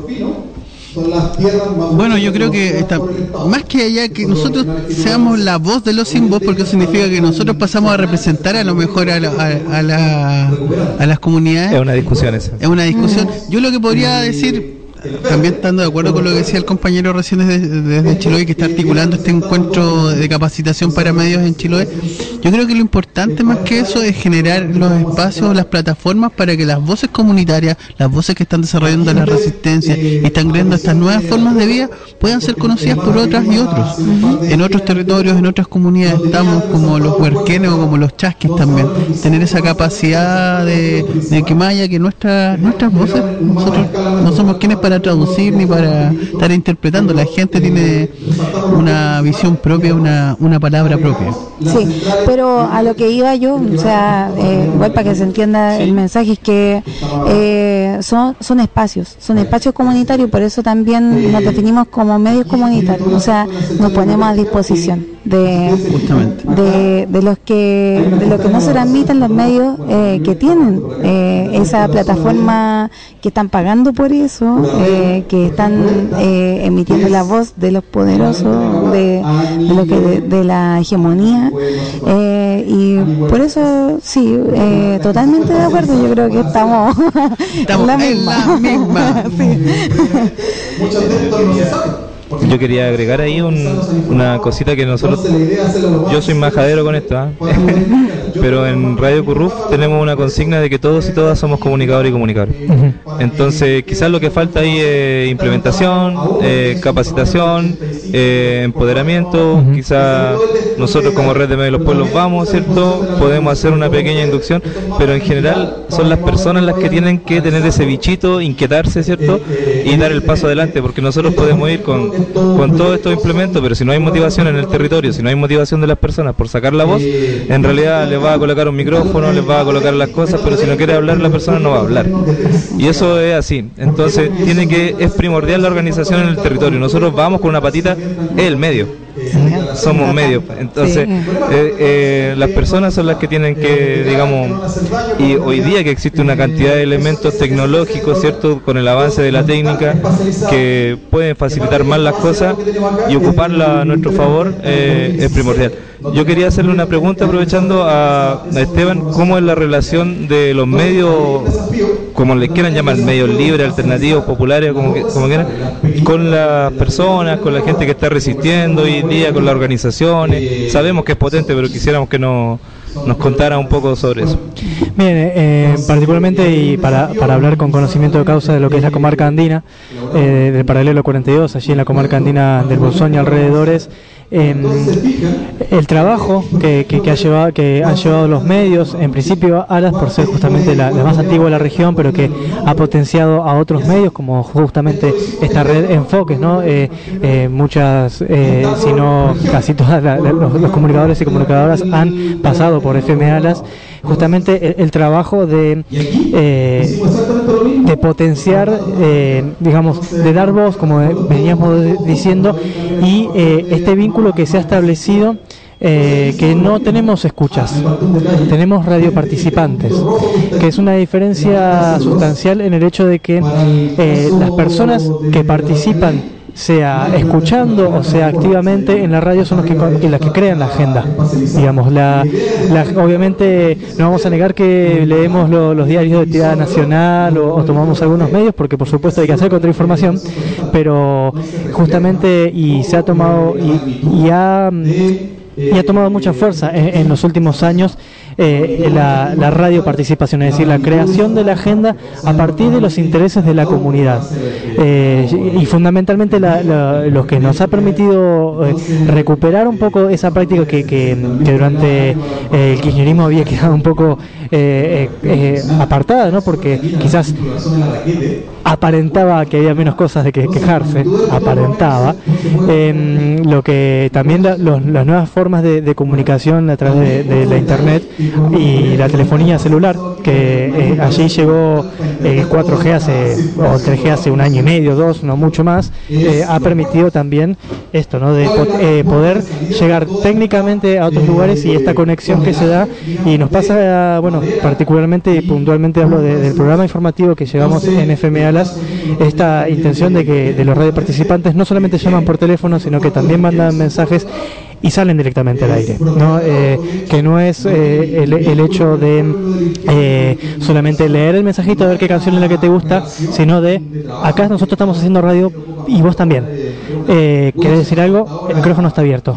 Bueno, yo creo que está, más que allá que nosotros seamos la voz de los sin voz, porque eso significa que nosotros pasamos a representar a lo mejor a, la, a, a, la, a las comunidades. Es una discusión esa. Es una discusión. Yo lo que podría decir, también estando de acuerdo con lo que decía el compañero recién desde, desde Chiloé, que está articulando este encuentro de capacitación para medios en Chiloé, yo creo que lo importante más que eso es generar los espacios, las plataformas para que las voces comunitarias, las voces que están desarrollando la resistencia y están creando estas nuevas formas de vida puedan ser conocidas por otras y otros. En otros territorios, en otras comunidades estamos como los huerquenes o como los chasquis también, tener esa capacidad de, de que más allá que nuestra, nuestras voces, nosotros no somos quienes para traducir ni para estar interpretando, la gente tiene una visión propia, una, una palabra propia. Sí, pero a lo que iba yo, o sea, eh, igual para que se entienda el mensaje, es que eh, son, son espacios, son espacios comunitarios, por eso también nos definimos como medios comunitarios, o sea, nos ponemos a disposición de, de, de los que de lo que no se transmiten los medios eh, que tienen eh, esa plataforma, que están pagando por eso, eh, que están eh, emitiendo la voz de los poderosos, de, de lo que de, de la hegemonía, eh, y por eso sí, eh, totalmente de acuerdo. Yo creo que estamos, estamos en la misma, en la misma. Sí. Yo quería agregar ahí un, una cosita que nosotros, yo soy majadero con esto, ¿eh? Pero en Radio Curruf tenemos una consigna de que todos y todas somos comunicadores y comunicadores. Entonces quizás lo que falta ahí es implementación, eh, capacitación, eh, empoderamiento. Quizás nosotros como Red de Medios de los Pueblos vamos, ¿cierto? Podemos hacer una pequeña inducción, pero en general son las personas las que tienen que tener ese bichito, inquietarse, ¿cierto? Y dar el paso adelante, porque nosotros podemos ir con, con todos estos implementos, pero si no hay motivación en el territorio, si no hay motivación de las personas por sacar la voz, en realidad les va a colocar un micrófono, les va a colocar las cosas, pero si no quiere hablar, la persona no va a hablar. Y eso es así. Entonces tiene que es primordial la organización en el territorio. Nosotros vamos con una patita, es el medio. Somos medios, entonces eh, eh, las personas son las que tienen que, digamos, y hoy día que existe una cantidad de elementos tecnológicos, ¿cierto?, con el avance de la técnica, que pueden facilitar más las cosas y ocuparla a nuestro favor, eh, es primordial. Yo quería hacerle una pregunta aprovechando a, a Esteban, ¿cómo es la relación de los medios, como les quieran llamar, medios libres, alternativos, populares, como, que, como quieran, con las personas, con la gente que está resistiendo hoy día, con las organizaciones? Sabemos que es potente, pero quisiéramos que no, nos contara un poco sobre eso. Bien, eh, particularmente y para, para hablar con conocimiento de causa de lo que es la comarca andina, eh, del paralelo cuarenta y dos, allí en la comarca andina del Bolsón y alrededores, eh, el trabajo que, que, que, ha llevado, que han llevado los medios, en principio Alas por ser justamente la, la más antigua de la región, pero que ha potenciado a otros medios como justamente esta red Enfoques, ¿no? Eh, eh, muchas, eh, si no casi todas la, la, los, los comunicadores y comunicadoras han pasado por F M Alas, justamente el, el trabajo de eh, de potenciar, eh, digamos, de dar voz, como veníamos diciendo, y eh, este vínculo que se ha establecido, eh, que no tenemos escuchas, tenemos radioparticipantes, que es una diferencia sustancial en el hecho de que eh, las personas que participan, sea escuchando o sea activamente en la radio, son los que, las que crean la agenda, digamos. La, la, obviamente no vamos a negar que leemos lo, los diarios de tirada nacional o, o tomamos algunos medios, porque por supuesto hay que hacer contrainformación, pero justamente y se ha tomado y, y ha y ha tomado mucha fuerza en, en los últimos años eh, la, la radio participación, es decir, la creación de la agenda a partir de los intereses de la comunidad. Eh, y fundamentalmente la, la, lo que nos ha permitido eh, recuperar un poco esa práctica que, que, que durante eh, el kirchnerismo había quedado un poco eh, eh, apartada, ¿no? Porque quizás aparentaba que había menos cosas de que quejarse, aparentaba. Eh, lo que también la, los, las nuevas formas de, de comunicación a través de, de la internet y la telefonía celular, que eh, allí llegó el cuatro G hace, o tres G hace un año y medio, dos, no mucho más, eh, ha permitido también esto, ¿no? De eh, poder llegar técnicamente a otros lugares y esta conexión que se da, y nos pasa, bueno, particularmente y puntualmente hablo de, del programa informativo que llevamos en F M Alas, esta intención de que de los radioparticipantes no solamente llaman por teléfono, sino que también mandan mensajes y salen directamente al aire, ¿no? Eh, que no es eh, el, el hecho de eh, solamente leer el mensajito, ver qué canción es la que te gusta, sino de acá nosotros estamos haciendo radio y vos también. Eh, ¿Querés decir algo? El micrófono está abierto.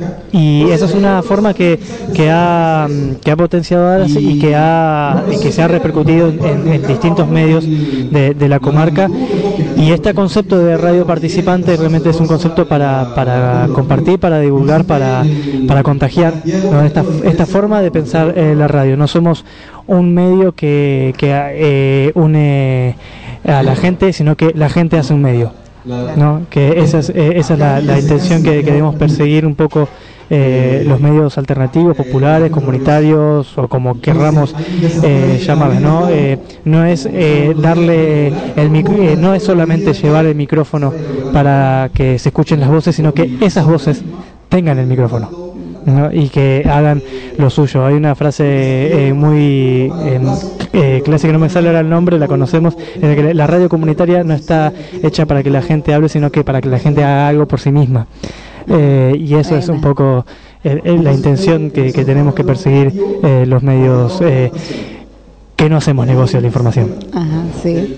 Y esa es una forma que, que, ha, que ha potenciado y que, ha, y que se ha repercutido en, en distintos medios de, de la comarca. Y este concepto de radio participante realmente es un concepto para, para compartir, para divulgar, para, para contagiar, ¿no? esta, esta forma de pensar eh, la radio. No somos un medio que, que eh, une a la gente, sino que la gente hace un medio, ¿no? Que esa es, eh, esa es la, la intención que, que debemos perseguir un poco. Eh, los medios alternativos, populares, comunitarios o como querramos eh, llamarles, ¿no? Eh, no es eh, darle el mic- eh, no es solamente llevar el micrófono para que se escuchen las voces, sino que esas voces tengan el micrófono, ¿no? Y que hagan lo suyo. Hay una frase eh, muy eh, eh, clásica, no me sale ahora el nombre, la conocemos, en la que la radio comunitaria no está hecha para que la gente hable, sino que para que la gente haga algo por sí misma. Eh, y eso es un poco eh, eh, la intención que, que tenemos que perseguir eh, los medios eh, que no hacemos negocio de la información. Ajá, sí.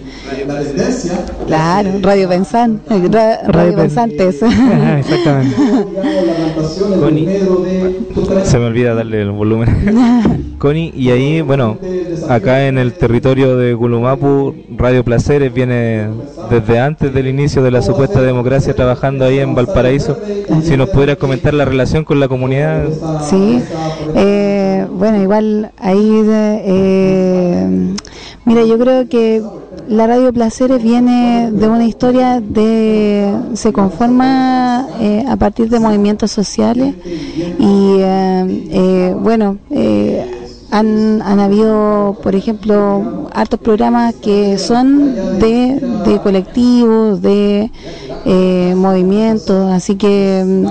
Claro, Radio Pensan, ra, Radio, radio Pensantes. Ajá, exactamente. Connie, se me olvida darle el volumen. Connie, y ahí, bueno, acá en el territorio de Gulumapu, Radio Placeres viene desde antes del inicio de la supuesta democracia trabajando ahí en Valparaíso. Si nos pudieras comentar la relación con la comunidad. Sí, eh, bueno, igual ahí, eh, mira, yo creo que la Radio Placeres viene de una historia de, se conforma eh, a partir de movimientos sociales y eh, eh, bueno, eh, han, han habido, por ejemplo, hartos programas que son de, de colectivos, de eh, movimientos, así que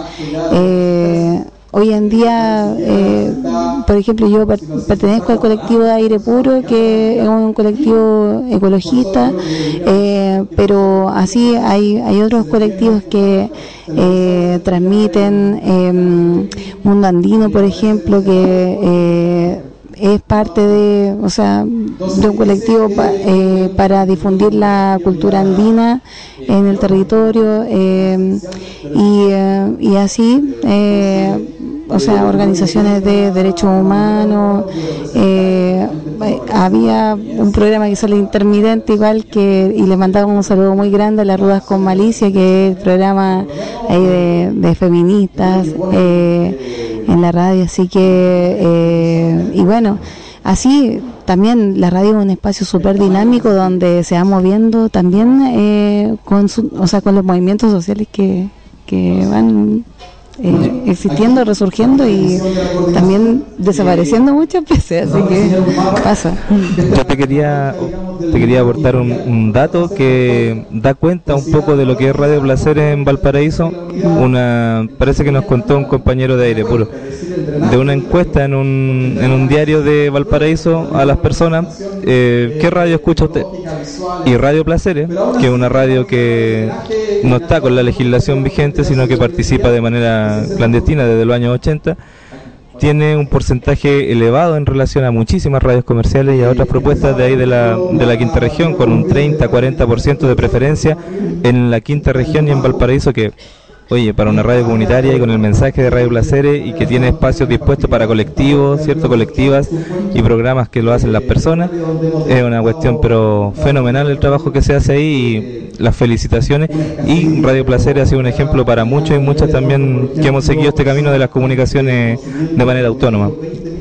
eh, hoy en día, eh, por ejemplo, yo per pertenezco al colectivo de Aire Puro, que es un colectivo ecologista, eh, pero así hay, hay otros colectivos que eh, transmiten, eh, Mundo Andino, por ejemplo, que eh, es parte de, o sea, de un colectivo pa, eh, para difundir la cultura andina en el territorio eh, y, eh, y así, eh, o sea, organizaciones de derechos humanos. Eh, había un programa que sale intermitente igual que, y le mandaba un saludo muy grande a las Rudas con Malicia, que es el programa ahí de, de feministas eh, en la radio, así que eh, y bueno, así también la radio es un espacio súper dinámico donde se va moviendo también eh, con su, o sea, con los movimientos sociales que, que van Eh, existiendo, resurgiendo y también desapareciendo muchas veces, así que pasa. Yo te quería te quería aportar un, un dato que da cuenta un poco de lo que es Radio Placeres en Valparaíso. Una parece que nos contó un compañero de Aire Puro de una encuesta en un, en un diario de Valparaíso a las personas, eh, ¿qué radio escucha usted? Y Radio Placeres, que es una radio que no está con la legislación vigente, sino que participa de manera clandestina desde los años ochenta, tiene un porcentaje elevado en relación a muchísimas radios comerciales y a otras propuestas de ahí de la, de la quinta región, con un treinta a cuarenta por ciento de preferencia en la quinta región y en Valparaíso, que oye, para una radio comunitaria y con el mensaje de Radio Placeres y que tiene espacios dispuestos para colectivos, cierto, colectivas y programas que lo hacen las personas, es una cuestión pero fenomenal el trabajo que se hace ahí y las felicitaciones. Y Radio Placeres ha sido un ejemplo para muchos y muchas también que hemos seguido este camino de las comunicaciones de manera autónoma.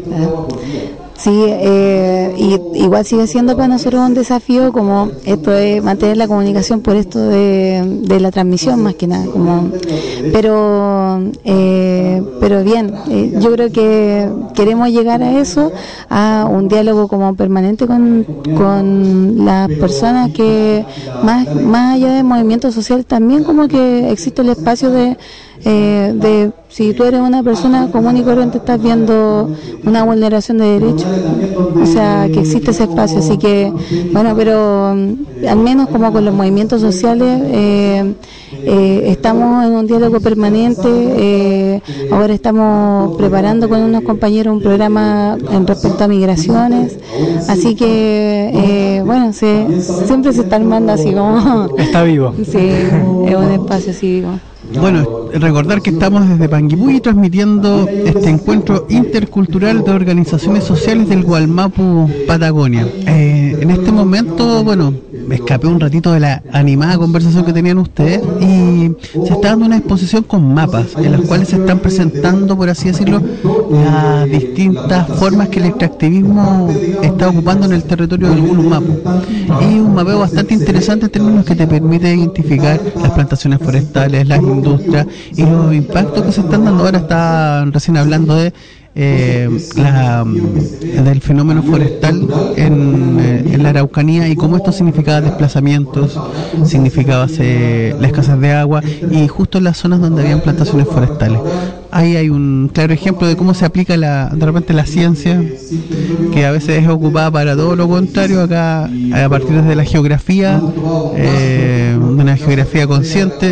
Sí, eh, y igual sigue siendo para nosotros un desafío como esto de mantener la comunicación por esto de, de la transmisión más que nada, como, pero eh, pero bien, eh, yo creo que queremos llegar a eso, a un diálogo como permanente con, con las personas que más, más allá del movimiento social también como que existe el espacio de Eh, de si tú eres una persona común y corriente estás viendo una vulneración de derechos, o sea que existe ese espacio, así que bueno, pero um, al menos como con los movimientos sociales eh, eh, estamos en un diálogo permanente, eh, ahora estamos preparando con unos compañeros un programa en respecto a migraciones, así que eh, bueno, se, siempre se está armando así como está vivo, sí, es un espacio así vivo. Bueno, recordar que estamos desde Panguipulli transmitiendo este encuentro intercultural de organizaciones sociales del Gualmapu, Patagonia. Eh, en este momento, bueno, me escapé un ratito de la animada conversación que tenían ustedes y se está dando una exposición con mapas en las cuales se están presentando, por así decirlo, las distintas formas que el extractivismo está ocupando en el territorio del Gualmapu. Y un mapeo bastante interesante en términos que te permite identificar las plantaciones forestales, las industrias y los impactos que se están dando. Ahora está recién hablando de eh, la, del fenómeno forestal en, eh, en la Araucanía y cómo esto significaba desplazamientos, significaba eh, la escasez de agua y justo en las zonas donde habían plantaciones forestales. Ahí hay un claro ejemplo de cómo se aplica la, de repente la ciencia, que a veces es ocupada para todo lo contrario. Acá, a partir de la geografía, eh, de una geografía consciente,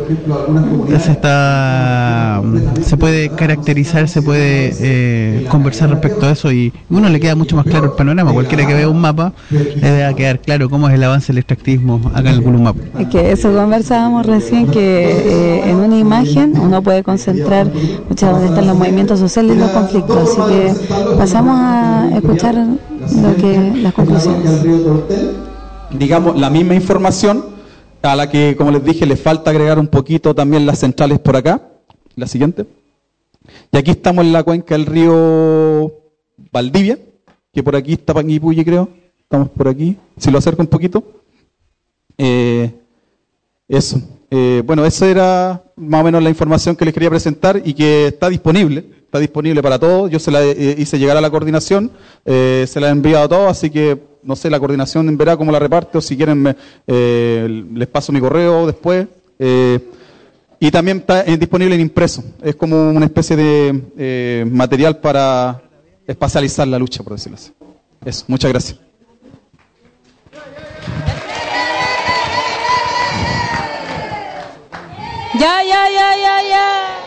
se está, se puede caracterizar, se puede eh, conversar respecto a eso y uno le queda mucho más claro el panorama. Cualquiera que vea un mapa le debe quedar claro cómo es el avance del extractivismo acá en el Gualmapu. Es que eso conversábamos recién, que eh, en una imagen uno puede concentrar muchas donde están los movimientos sociales y los conflictos, así que pasamos a escuchar lo que las conclusiones. Digamos, la misma información a la que, como les dije, le falta agregar un poquito también las centrales por acá. La siguiente. Y aquí estamos en la cuenca del río Valdivia, que por aquí está Panguipulli, creo. Estamos por aquí. Si lo acerco un poquito. Eh, eso. Eh, bueno, esa era más o menos la información que les quería presentar y que está disponible, está disponible para todos. Yo se la eh, hice llegar a la coordinación, eh, se la he enviado a todos, así que no sé, la coordinación verá cómo la reparte o si quieren me, eh, les paso mi correo después. Eh, y también está eh, disponible en impreso, es como una especie de eh, material para espacializar la lucha, por decirlo así. Eso, muchas gracias. Ya, ya, ya, ya, ya.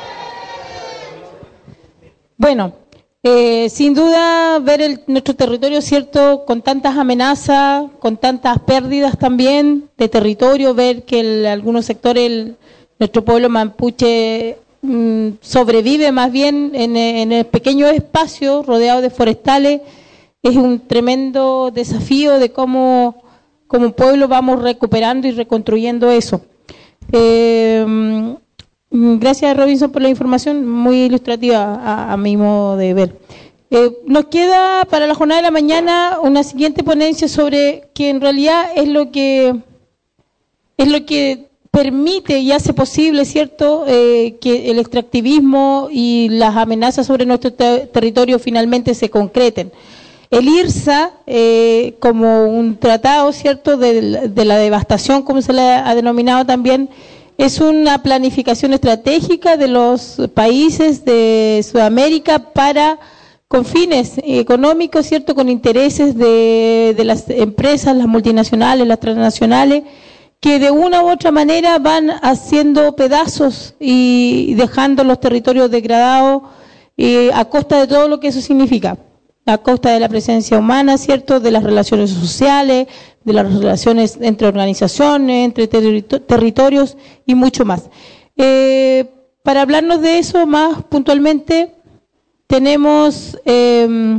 Bueno, eh, sin duda ver el, nuestro territorio, cierto, con tantas amenazas, con tantas pérdidas también de territorio, ver que el, algunos sectores, el, nuestro pueblo mapuche mmm, sobrevive más bien en, en el pequeño espacio rodeado de forestales, es un tremendo desafío de cómo como pueblo vamos recuperando y reconstruyendo eso. Eh, gracias Robinson por la información muy ilustrativa a, a mi modo de ver. Eh, nos queda para la jornada de la mañana una siguiente ponencia sobre que en realidad es lo que es lo que permite y hace posible, cierto, eh, que el extractivismo y las amenazas sobre nuestro te territorio finalmente se concreten. El IRSA, eh, como un tratado, cierto, de, de la devastación, como se le ha denominado también, es una planificación estratégica de los países de Sudamérica para, con fines económicos, cierto, con intereses de, de las empresas, las multinacionales, las transnacionales, que de una u otra manera van haciendo pedazos y dejando los territorios degradados eh, a costa de todo lo que eso significa. A costa de la presencia humana, ¿cierto?, de las relaciones sociales, de las relaciones entre organizaciones, entre territorios y mucho más. Eh, para hablarnos de eso más puntualmente, tenemos eh,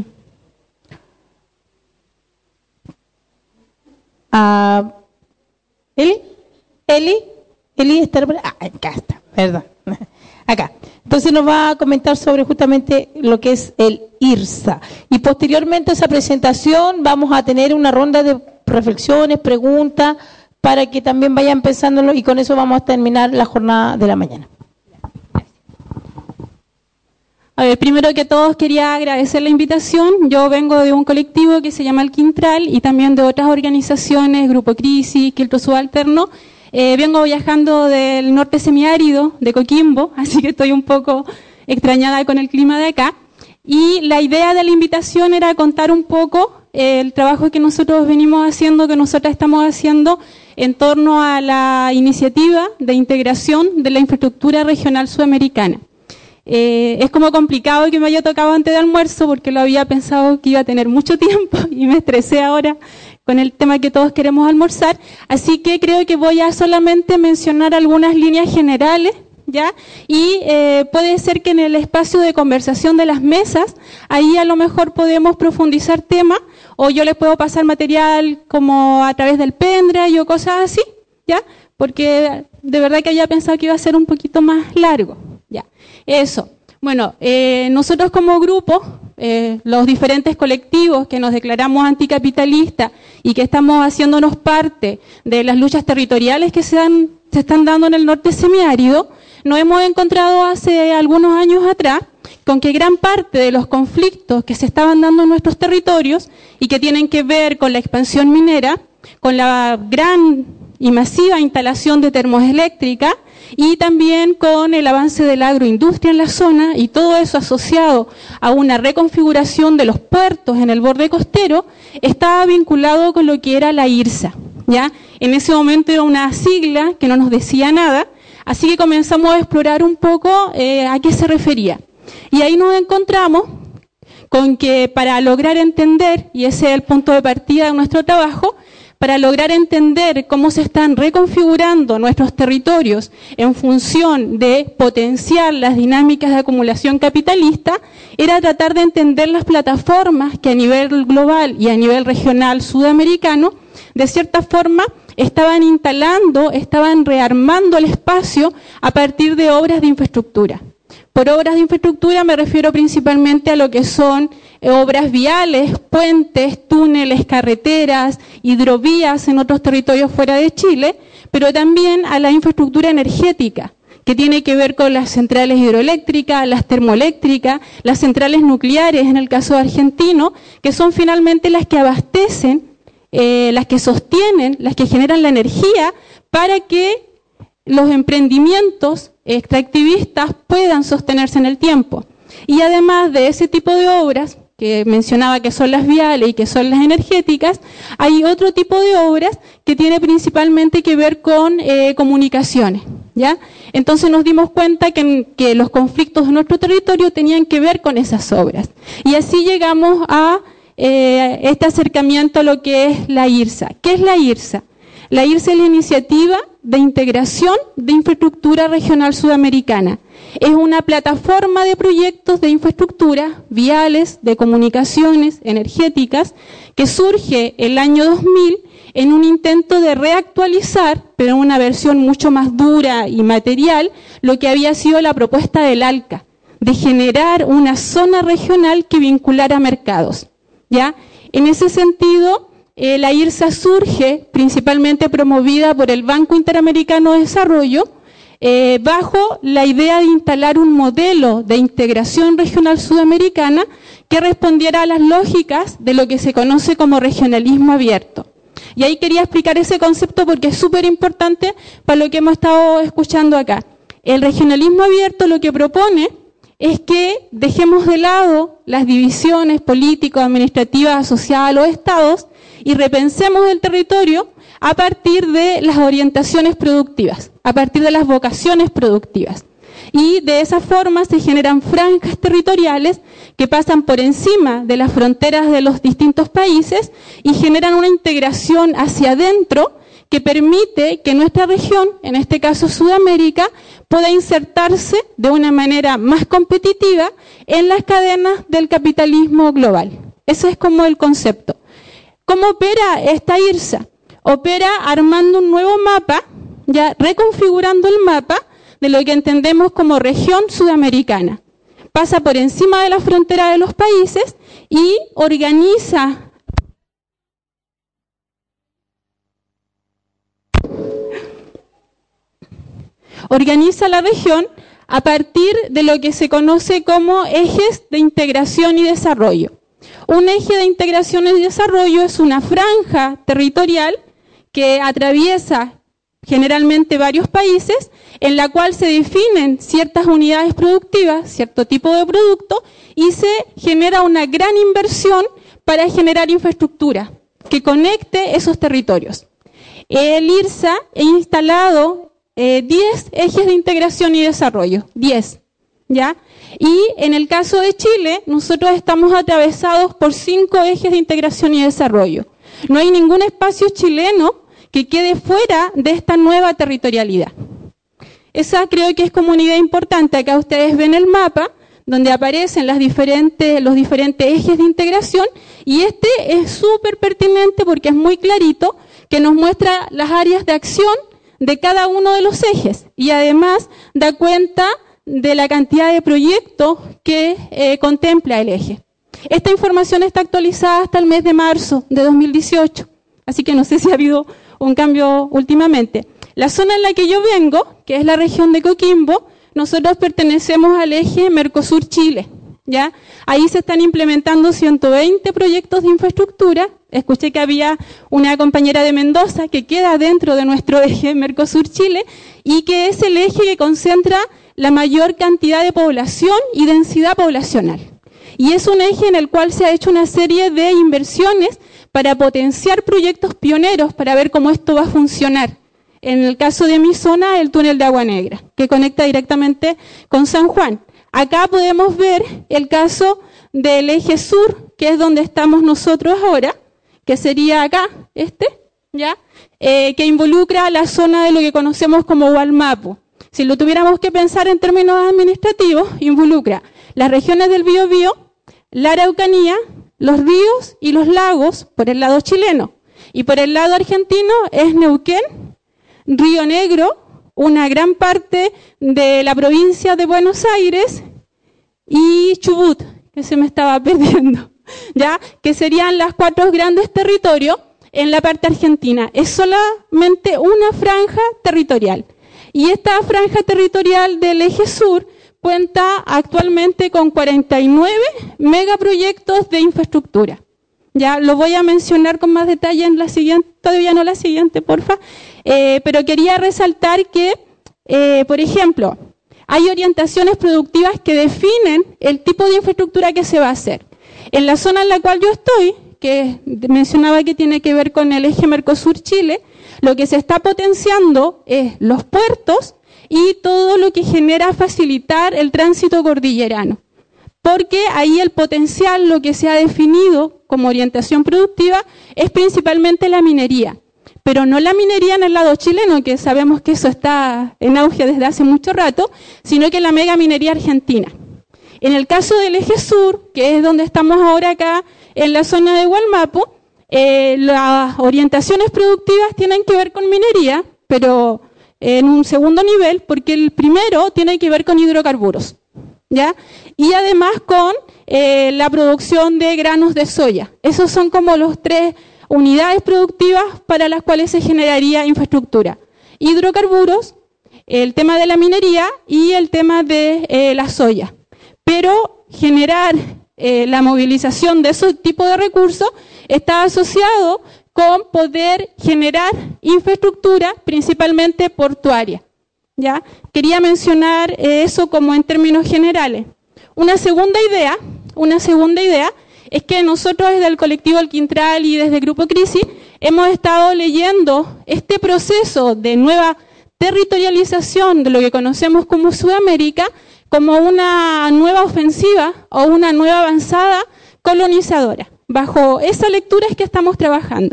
a Eli. Eli. Eli está. Ah, acá está, perdón. Acá. Entonces nos va a comentar sobre justamente lo que es el IRSA. Y posteriormente a esa presentación vamos a tener una ronda de reflexiones, preguntas, para que también vayan pensándolo y con eso vamos a terminar la jornada de la mañana. A ver, primero que todo quería agradecer la invitación. Yo vengo de un colectivo que se llama El Quintral y también de otras organizaciones, Grupo Crisis, Quiltro Subalterno. Eh, vengo viajando del norte semiárido, de Coquimbo, así que estoy un poco extrañada con el clima de acá. Y la idea de la invitación era contar un poco eh, el trabajo que nosotros venimos haciendo, que nosotras estamos haciendo en torno a la iniciativa de integración de la infraestructura regional sudamericana. Eh, es como complicado que me haya tocado antes de almuerzo porque lo había pensado que iba a tener mucho tiempo y me estresé ahora con el tema que todos queremos almorzar, así que creo que voy a solamente mencionar algunas líneas generales, ¿ya? Y eh, puede ser que en el espacio de conversación de las mesas, ahí a lo mejor podemos profundizar temas, o yo les puedo pasar material como a través del pendrive o cosas así, ¿ya? Porque de verdad que había pensado que iba a ser un poquito más largo, ¿ya? Eso. Bueno, eh, nosotros como grupo, eh, los diferentes colectivos que nos declaramos anticapitalistas y que estamos haciéndonos parte de las luchas territoriales que se, dan, se están dando en el norte semiárido, nos hemos encontrado hace algunos años atrás con que gran parte de los conflictos que se estaban dando en nuestros territorios y que tienen que ver con la expansión minera, con la gran y masiva instalación de termoeléctricas, y también con el avance de la agroindustria en la zona y todo eso asociado a una reconfiguración de los puertos en el borde costero, estaba vinculado con lo que era la IRSA, ¿ya? En ese momento era una sigla que no nos decía nada, así que comenzamos a explorar un poco eh, a qué se refería. Y ahí nos encontramos con que para lograr entender, y ese es el punto de partida de nuestro trabajo, para lograr entender cómo se están reconfigurando nuestros territorios en función de potenciar las dinámicas de acumulación capitalista, era tratar de entender las plataformas que a nivel global y a nivel regional sudamericano, de cierta forma, estaban instalando, estaban rearmando el espacio a partir de obras de infraestructura. Por obras de infraestructura me refiero principalmente a lo que son obras viales, puentes, túneles, carreteras, hidrovías en otros territorios fuera de Chile, pero también a la infraestructura energética, que tiene que ver con las centrales hidroeléctricas, las termoeléctricas, las centrales nucleares en el caso argentino, que son finalmente las que abastecen, eh, las que sostienen, las que generan la energía para que los emprendimientos extractivistas puedan sostenerse en el tiempo. Y además de ese tipo de obras, que mencionaba que son las viales y que son las energéticas, hay otro tipo de obras que tiene principalmente que ver con eh, comunicaciones, ¿ya? Entonces nos dimos cuenta que, que los conflictos de nuestro territorio tenían que ver con esas obras. Y así llegamos a eh, este acercamiento a lo que es la IRSA. ¿Qué es la IRSA? La IRSA es la Iniciativa de Integración de Infraestructura Regional Sudamericana. Es una plataforma de proyectos de infraestructura, viales, de comunicaciones, energéticas, que surge el año dos mil en un intento de reactualizar, pero en una versión mucho más dura y material, lo que había sido la propuesta del ALCA, de generar una zona regional que vinculara mercados, ¿ya? En ese sentido, Eh, la IRSA surge principalmente promovida por el Banco Interamericano de Desarrollo eh, bajo la idea de instalar un modelo de integración regional sudamericana que respondiera a las lógicas de lo que se conoce como regionalismo abierto. Y ahí quería explicar ese concepto porque es súper importante para lo que hemos estado escuchando acá. El regionalismo abierto lo que propone es que dejemos de lado las divisiones políticas, administrativas asociadas a los estados y repensemos el territorio a partir de las orientaciones productivas, a partir de las vocaciones productivas. Y de esa forma se generan franjas territoriales que pasan por encima de las fronteras de los distintos países y generan una integración hacia adentro que permite que nuestra región, en este caso Sudamérica, pueda insertarse de una manera más competitiva en las cadenas del capitalismo global. Ese es como el concepto. ¿Cómo opera esta IRSA? Opera armando un nuevo mapa, ya reconfigurando el mapa de lo que entendemos como región sudamericana. Pasa por encima de la frontera de los países y organiza organiza la región a partir de lo que se conoce como ejes de integración y desarrollo. Un eje de integración y desarrollo es una franja territorial que atraviesa generalmente varios países, en la cual se definen ciertas unidades productivas, cierto tipo de producto, y se genera una gran inversión para generar infraestructura que conecte esos territorios. El IRSA ha instalado eh, diez ejes de integración y desarrollo, diez, ¿ya? Y en el caso de Chile, nosotros estamos atravesados por cinco ejes de integración y desarrollo. No hay ningún espacio chileno que quede fuera de esta nueva territorialidad. Esa creo que es como una idea importante. Acá ustedes ven el mapa donde aparecen las diferentes, los diferentes ejes de integración, y este es súper pertinente porque es muy clarito, que nos muestra las áreas de acción de cada uno de los ejes y además da cuenta de la cantidad de proyectos que eh, contempla el eje. Esta información está actualizada hasta el mes de marzo de dos mil dieciocho, así que no sé si ha habido un cambio últimamente. La zona en la que yo vengo, que es la región de Coquimbo, nosotros pertenecemos al eje Mercosur-Chile, ¿ya? Ahí se están implementando ciento veinte proyectos de infraestructura. Escuché que había una compañera de Mendoza que queda dentro de nuestro eje Mercosur-Chile y que es el eje que concentra la mayor cantidad de población y densidad poblacional. Y es un eje en el cual se ha hecho una serie de inversiones para potenciar proyectos pioneros para ver cómo esto va a funcionar. En el caso de mi zona, el túnel de Agua Negra, que conecta directamente con San Juan. Acá podemos ver el caso del eje sur, que es donde estamos nosotros ahora, que sería acá, este, ¿ya? Eh, que involucra la zona de lo que conocemos como Hualmapu. Si lo tuviéramos que pensar en términos administrativos, involucra las regiones del Biobío, la Araucanía, los ríos y los lagos por el lado chileno. Y por el lado argentino es Neuquén, Río Negro, una gran parte de la provincia de Buenos Aires y Chubut, que se me estaba perdiendo, ya, que serían los cuatro grandes territorios en la parte argentina. Es solamente una franja territorial. Y esta franja territorial del eje sur cuenta actualmente con cuarenta y nueve megaproyectos de infraestructura. Ya lo voy a mencionar con más detalle en la siguiente, todavía no la siguiente, porfa. Eh, pero quería resaltar que, eh, por ejemplo, hay orientaciones productivas que definen el tipo de infraestructura que se va a hacer. En la zona en la cual yo estoy, que mencionaba que tiene que ver con el eje Mercosur-Chile, lo que se está potenciando es los puertos y todo lo que genera facilitar el tránsito cordillerano. Porque ahí el potencial, lo que se ha definido como orientación productiva, es principalmente la minería. Pero no la minería en el lado chileno, que sabemos que eso está en auge desde hace mucho rato, sino que la mega minería argentina. En el caso del eje sur, que es donde estamos ahora acá, en la zona de Hualmapu, eh, las orientaciones productivas tienen que ver con minería, pero en un segundo nivel, porque el primero tiene que ver con hidrocarburos, ¿ya? Y además con eh, la producción de granos de soya. Esos son como los tres unidades productivas para las cuales se generaría infraestructura. Hidrocarburos, el tema de la minería y el tema de eh, la soya. Pero generar eh, la movilización de esos tipos de recursos está asociado con poder generar infraestructura, principalmente portuaria. ¿Ya? Quería mencionar eh, eso como en términos generales. Una segunda idea, una segunda idea es que nosotros desde el colectivo El Quintral y desde Grupo Crisis hemos estado leyendo este proceso de nueva territorialización de lo que conocemos como Sudamérica como una nueva ofensiva o una nueva avanzada colonizadora. Bajo esa lectura es que estamos trabajando.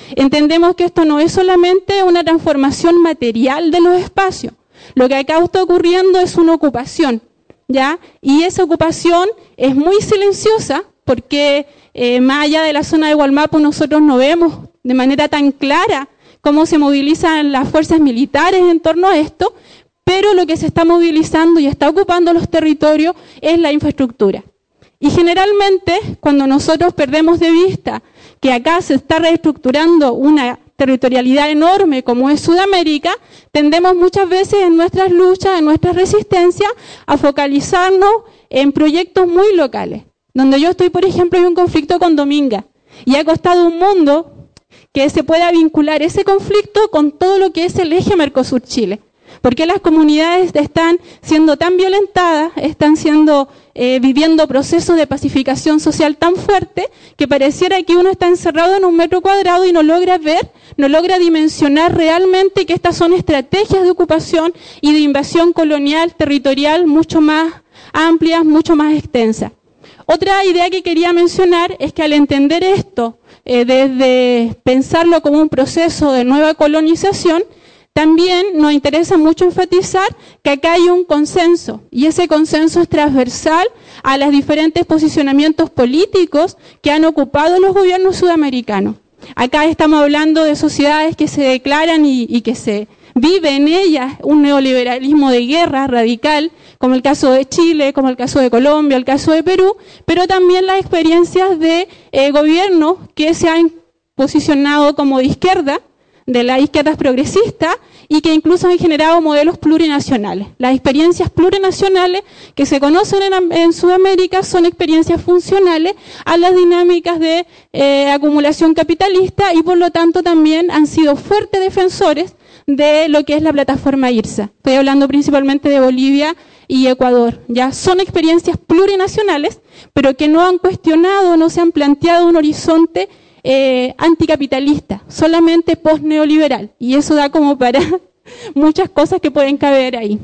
entendemos que esto no es solamente una transformación material de los espacios. Lo que acá está ocurriendo es una ocupación, ¿ya? Y esa ocupación es muy silenciosa porque eh, más allá de la zona de Gualmapu nosotros no vemos de manera tan clara cómo se movilizan las fuerzas militares en torno a esto, pero lo que se está movilizando y está ocupando los territorios es la infraestructura. Y generalmente, cuando nosotros perdemos de vista que acá se está reestructurando una territorialidad enorme como es Sudamérica, tendemos muchas veces en nuestras luchas, en nuestras resistencias, a focalizarnos en proyectos muy locales. Donde yo estoy, por ejemplo, hay un conflicto con Dominga, y ha costado un mundo que se pueda vincular ese conflicto con todo lo que es el eje Mercosur-Chile. Porque las comunidades están siendo tan violentadas, están siendo eh, viviendo procesos de pacificación social tan fuerte que pareciera que uno está encerrado en un metro cuadrado y no logra ver, no logra dimensionar realmente que estas son estrategias de ocupación y de invasión colonial territorial mucho más amplias, mucho más extensas. Otra idea que quería mencionar es que al entender esto, eh, desde pensarlo como un proceso de nueva colonización, también nos interesa mucho enfatizar que acá hay un consenso, y ese consenso es transversal a los diferentes posicionamientos políticos que han ocupado los gobiernos sudamericanos. Acá estamos hablando de sociedades que se declaran y, y que se vive en ellas un neoliberalismo de guerra radical, como el caso de Chile, como el caso de Colombia, el caso de Perú, pero también las experiencias de eh, gobiernos que se han posicionado como de izquierda, de las izquierdas progresistas, y que incluso han generado modelos plurinacionales. Las experiencias plurinacionales que se conocen en, en Sudamérica son experiencias funcionales a las dinámicas de eh, acumulación capitalista y por lo tanto también han sido fuertes defensores de lo que es la plataforma IRSA. Estoy hablando principalmente de Bolivia y Ecuador. Ya son experiencias plurinacionales, pero que no han cuestionado, no se han planteado un horizonte Eh, anticapitalista, solamente post-neoliberal, y eso da como para muchas cosas que pueden caber ahí.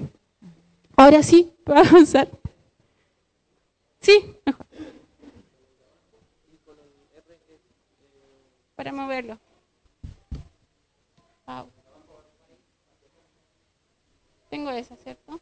Ahora sí, ¿puedo avanzar? Sí, mejor. Para moverlo. Wow. Tengo esa, ¿cierto?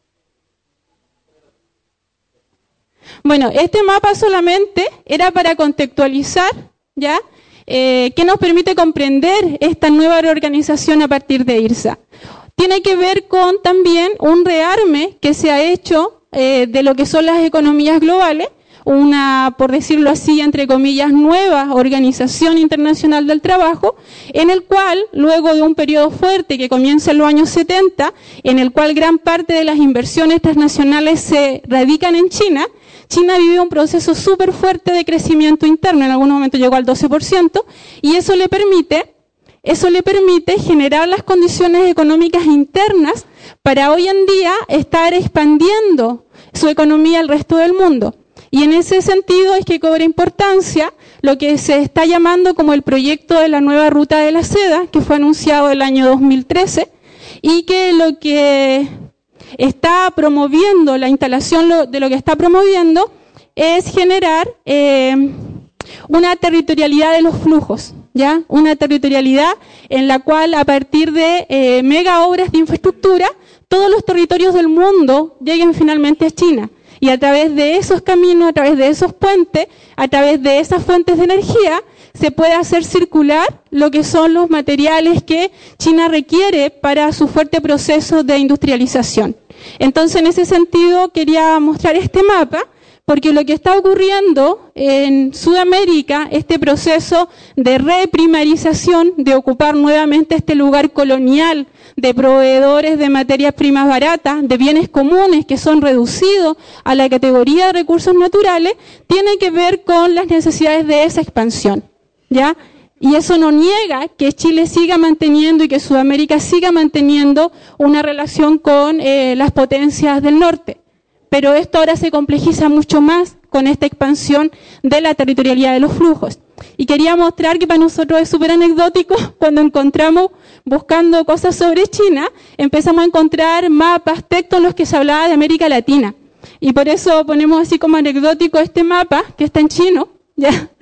Bueno, este mapa solamente era para contextualizar, ¿ya? Eh, que nos permite comprender esta nueva reorganización a partir de IRSA. Tiene que ver con también un rearme que se ha hecho eh, de lo que son las economías globales, una, por decirlo así, entre comillas, nueva Organización Internacional del Trabajo, en el cual, luego de un periodo fuerte que comienza en los años setenta, en el cual gran parte de las inversiones transnacionales se radican en China, China vivió un proceso súper fuerte de crecimiento interno, en algún momento llegó al doce por ciento, y eso le permite, eso le permite generar las condiciones económicas internas para hoy en día estar expandiendo su economía al resto del mundo. Y en ese sentido es que cobra importancia lo que se está llamando como el proyecto de la nueva ruta de la seda, que fue anunciado el año dos mil trece, y que lo que está promoviendo, la instalación de lo que está promoviendo es generar eh, una territorialidad de los flujos, ¿ya? Una territorialidad en la cual a partir de eh, mega obras de infraestructura, todos los territorios del mundo lleguen finalmente a China. Y a través de esos caminos, a través de esos puentes, a través de esas fuentes de energía, se puede hacer circular lo que son los materiales que China requiere para su fuerte proceso de industrialización. Entonces, en ese sentido, quería mostrar este mapa, porque lo que está ocurriendo en Sudamérica, este proceso de reprimarización, de ocupar nuevamente este lugar colonial de proveedores de materias primas baratas, de bienes comunes que son reducidos a la categoría de recursos naturales, tiene que ver con las necesidades de esa expansión, ¿ya? Y eso no niega que Chile siga manteniendo y que Sudamérica siga manteniendo una relación con eh, las potencias del norte. Pero esto ahora se complejiza mucho más con esta expansión de la territorialidad de los flujos. Y quería mostrar que para nosotros es súper anecdótico cuando encontramos, buscando cosas sobre China, empezamos a encontrar mapas, textos en los que se hablaba de América Latina. Y por eso ponemos así como anecdótico este mapa, que está en chino, ¿ya?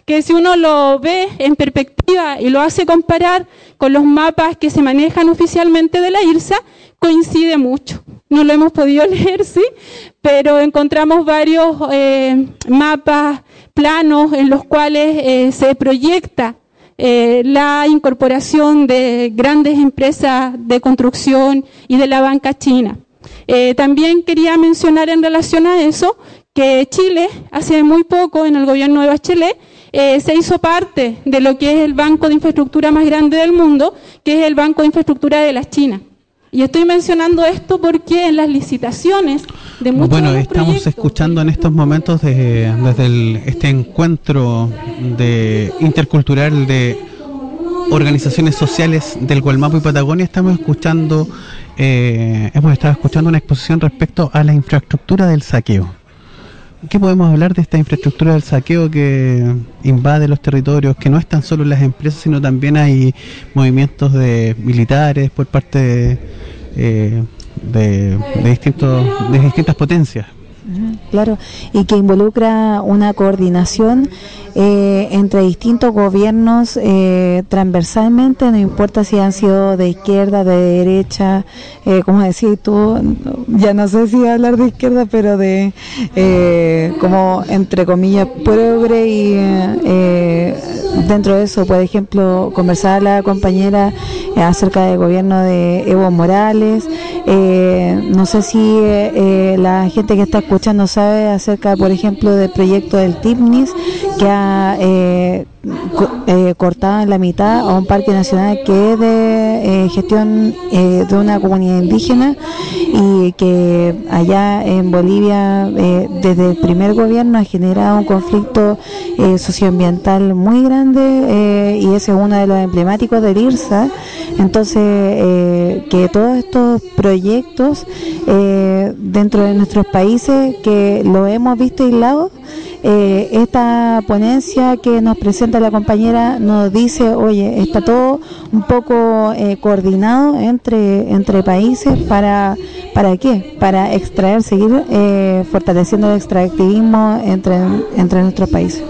que si uno lo ve en perspectiva y lo hace comparar con los mapas que se manejan oficialmente de la IRSA, coincide mucho. No lo hemos podido leer, sí, pero encontramos varios eh, mapas, planos en los cuales eh, se proyecta eh, la incorporación de grandes empresas de construcción y de la banca china. Eh, también quería mencionar en relación a eso que Chile, hace muy poco, en el gobierno de Bachelet, eh, se hizo parte de lo que es el banco de infraestructura más grande del mundo, que es el Banco de Infraestructura de la China. Y estoy mencionando esto porque en las licitaciones de muchos Bueno, de los estamos proyectos, escuchando en estos momentos de, desde el, este encuentro de intercultural de organizaciones sociales del Gualmapu y Patagonia, estamos escuchando, eh, hemos estado escuchando una exposición respecto a la infraestructura del saqueo. ¿Qué podemos hablar de esta infraestructura del saqueo que invade los territorios, que no es tan solo las empresas, sino también hay movimientos de militares por parte de, eh, de, de, distintos, de distintas potencias? Claro, y que involucra una coordinación eh, entre distintos gobiernos eh, transversalmente, no importa si han sido de izquierda, de derecha, eh, como decías tú, ya no sé si hablar de izquierda, pero de eh, como entre comillas progre y eh, dentro de eso, por ejemplo, conversaba la compañera eh, acerca del gobierno de Evo Morales, eh, no sé si eh, la gente que está escuchando sabe acerca, por ejemplo, del proyecto del TIPNIS, que ha eh, co eh, cortado en la mitad a un parque nacional que es de eh, gestión eh, de una comunidad indígena, y que allá en Bolivia eh, desde el primer gobierno ha generado un conflicto eh, socioambiental muy grande, eh, y ese es uno de los emblemáticos del IRSA. Entonces eh, que todos estos proyectos eh, dentro de nuestros países que lo hemos visto aislados, eh, esta ponencia que nos presenta la compañera nos dice, oye, está todo un poco eh, coordinado entre entre países. ¿Para para qué? Para extraer, seguir eh, fortaleciendo el extractivismo entre, entre nuestros países.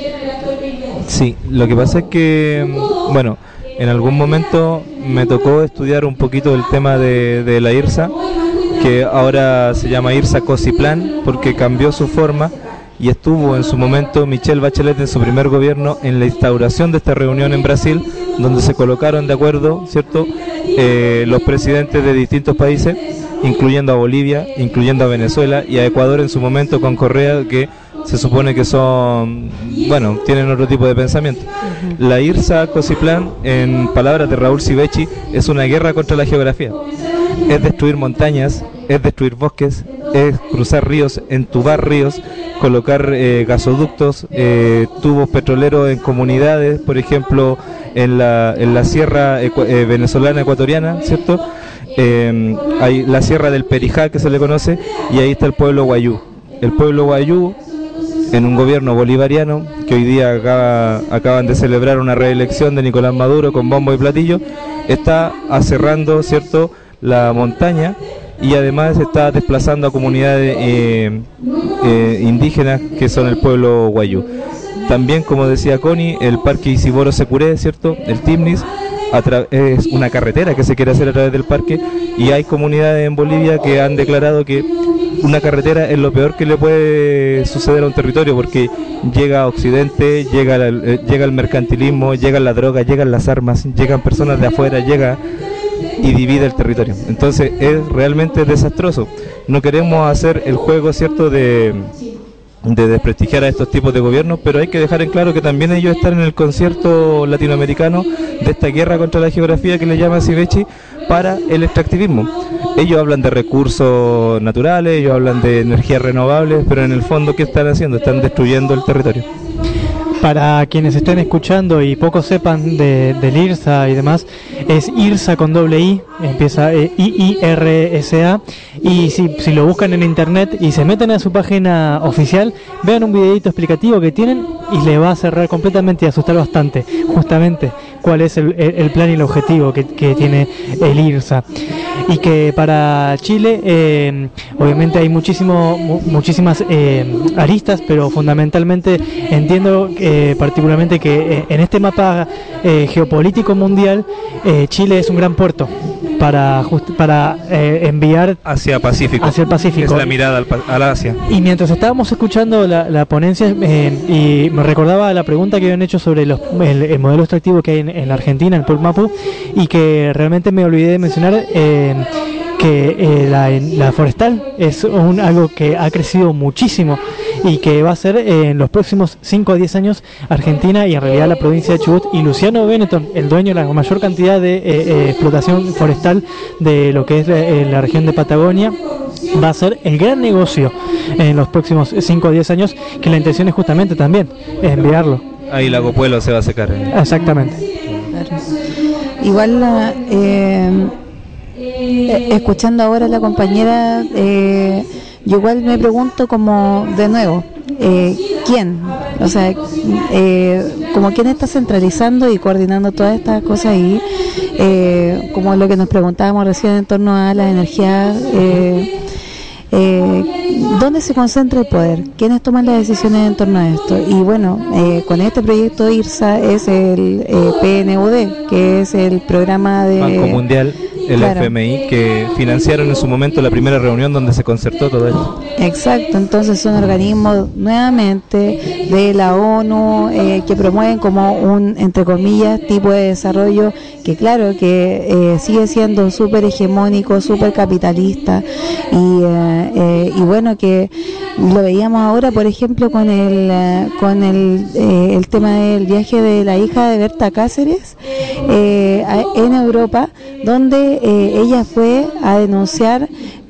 Sí, lo que pasa es que, bueno, en algún momento me tocó estudiar un poquito el tema de, de la IRSA, que ahora se llama IRSA Cosiplan porque cambió su forma, y estuvo en su momento Michelle Bachelet en su primer gobierno en la instauración de esta reunión en Brasil, donde se colocaron de acuerdo, ¿cierto?, eh, los presidentes de distintos países, incluyendo a Bolivia, incluyendo a Venezuela y a Ecuador en su momento con Correa, que se supone que son, bueno, tienen otro tipo de pensamiento. Uh-huh. La IRSA Cosiplan, en palabras de Raúl Civechi, es una guerra contra la geografía. Es destruir montañas, es destruir bosques, es cruzar ríos, entubar ríos, colocar eh, gasoductos, eh, tubos petroleros en comunidades, por ejemplo, en la, en la sierra ecu- eh, venezolana ecuatoriana, ¿cierto? Eh, hay la sierra del Perijá, que se le conoce, y ahí está el pueblo guayú. El pueblo guayú, en un gobierno bolivariano, que hoy día acaba, acaban de celebrar una reelección de Nicolás Maduro con bombo y platillo, está aserrando, ¿cierto?, la montaña, y además está desplazando a comunidades eh, eh, indígenas que son el pueblo guayú. También, como decía Connie, el parque Isiboro Securé, ¿cierto?, el TIPNIS, es una carretera que se quiere hacer a través del parque, y hay comunidades en Bolivia que han declarado que una carretera es lo peor que le puede suceder a un territorio, porque llega a Occidente, llega, la, eh, llega el mercantilismo, llegan las drogas, llegan las armas, llegan personas de afuera, llega y divide el territorio. Entonces es realmente desastroso. No queremos hacer el juego, ¿cierto?, de, de desprestigiar a estos tipos de gobiernos, pero hay que dejar en claro que también ellos están en el concierto latinoamericano de esta guerra contra la geografía que le llama Civechi para el extractivismo. Ellos hablan de recursos naturales, ellos hablan de energías renovables, pero en el fondo, ¿qué están haciendo? Están destruyendo el territorio. Para quienes estén escuchando y poco sepan de, del IRSA y demás, es IRSA con doble I, empieza eh, I I R S A, y si, si lo buscan en internet y se meten a su página oficial, vean un videito explicativo que tienen y le va a cerrar completamente y asustar bastante. Justamente cuál es el, el, el plan y el objetivo que, que tiene el IRSA. Y que para Chile, eh, obviamente hay muchísimo, mu muchísimas eh, aristas, pero fundamentalmente entiendo eh, particularmente que eh, en este mapa eh, geopolítico mundial, eh, Chile es un gran puerto para para eh, enviar hacia Pacífico. Hacia el Pacífico. Es la mirada al, al Asia. Y mientras estábamos escuchando la, la ponencia, eh, y me recordaba la pregunta que habían hecho sobre los, el, el modelo extractivo que hay en, en la Argentina, en el Puelmapu, y que realmente me olvidé de mencionar eh, que eh, la, la forestal es un, algo que ha crecido muchísimo y que va a ser eh, en los próximos cinco a diez años Argentina y en realidad la provincia de Chubut, y Luciano Benetton, el dueño de la mayor cantidad de eh, eh, explotación forestal de lo que es la, eh, la región de Patagonia, va a ser el gran negocio en los próximos cinco a diez años, que la intención es justamente también enviarlo. Ahí Lago Puelo se va a secar. ¿eh? Exactamente. Claro. Igual eh, eh, escuchando ahora a la compañera, eh, yo igual me pregunto como de nuevo, eh, ¿quién? O sea, eh, como quién está centralizando y coordinando todas estas cosas ahí, eh, como lo que nos preguntábamos recién en torno a las energías, eh, eh, ¿dónde se concentra el poder? ¿Quiénes toman las decisiones en torno a esto? Y bueno, eh, con este proyecto IRSA es el eh, P N U D, que es el programa de Banco Mundial, el claro. F M I, que financiaron en su momento la primera reunión donde se concertó todo esto. Exacto, entonces son organismos nuevamente de la ONU eh, que promueven como un, entre comillas, tipo de desarrollo que claro, que eh, sigue siendo súper hegemónico, súper capitalista y, eh, eh, y bueno, que lo veíamos ahora, por ejemplo, con el eh, con el, eh, el tema del viaje de la hija de Berta Cáceres eh, en Europa, donde eh, ella fue a denunciar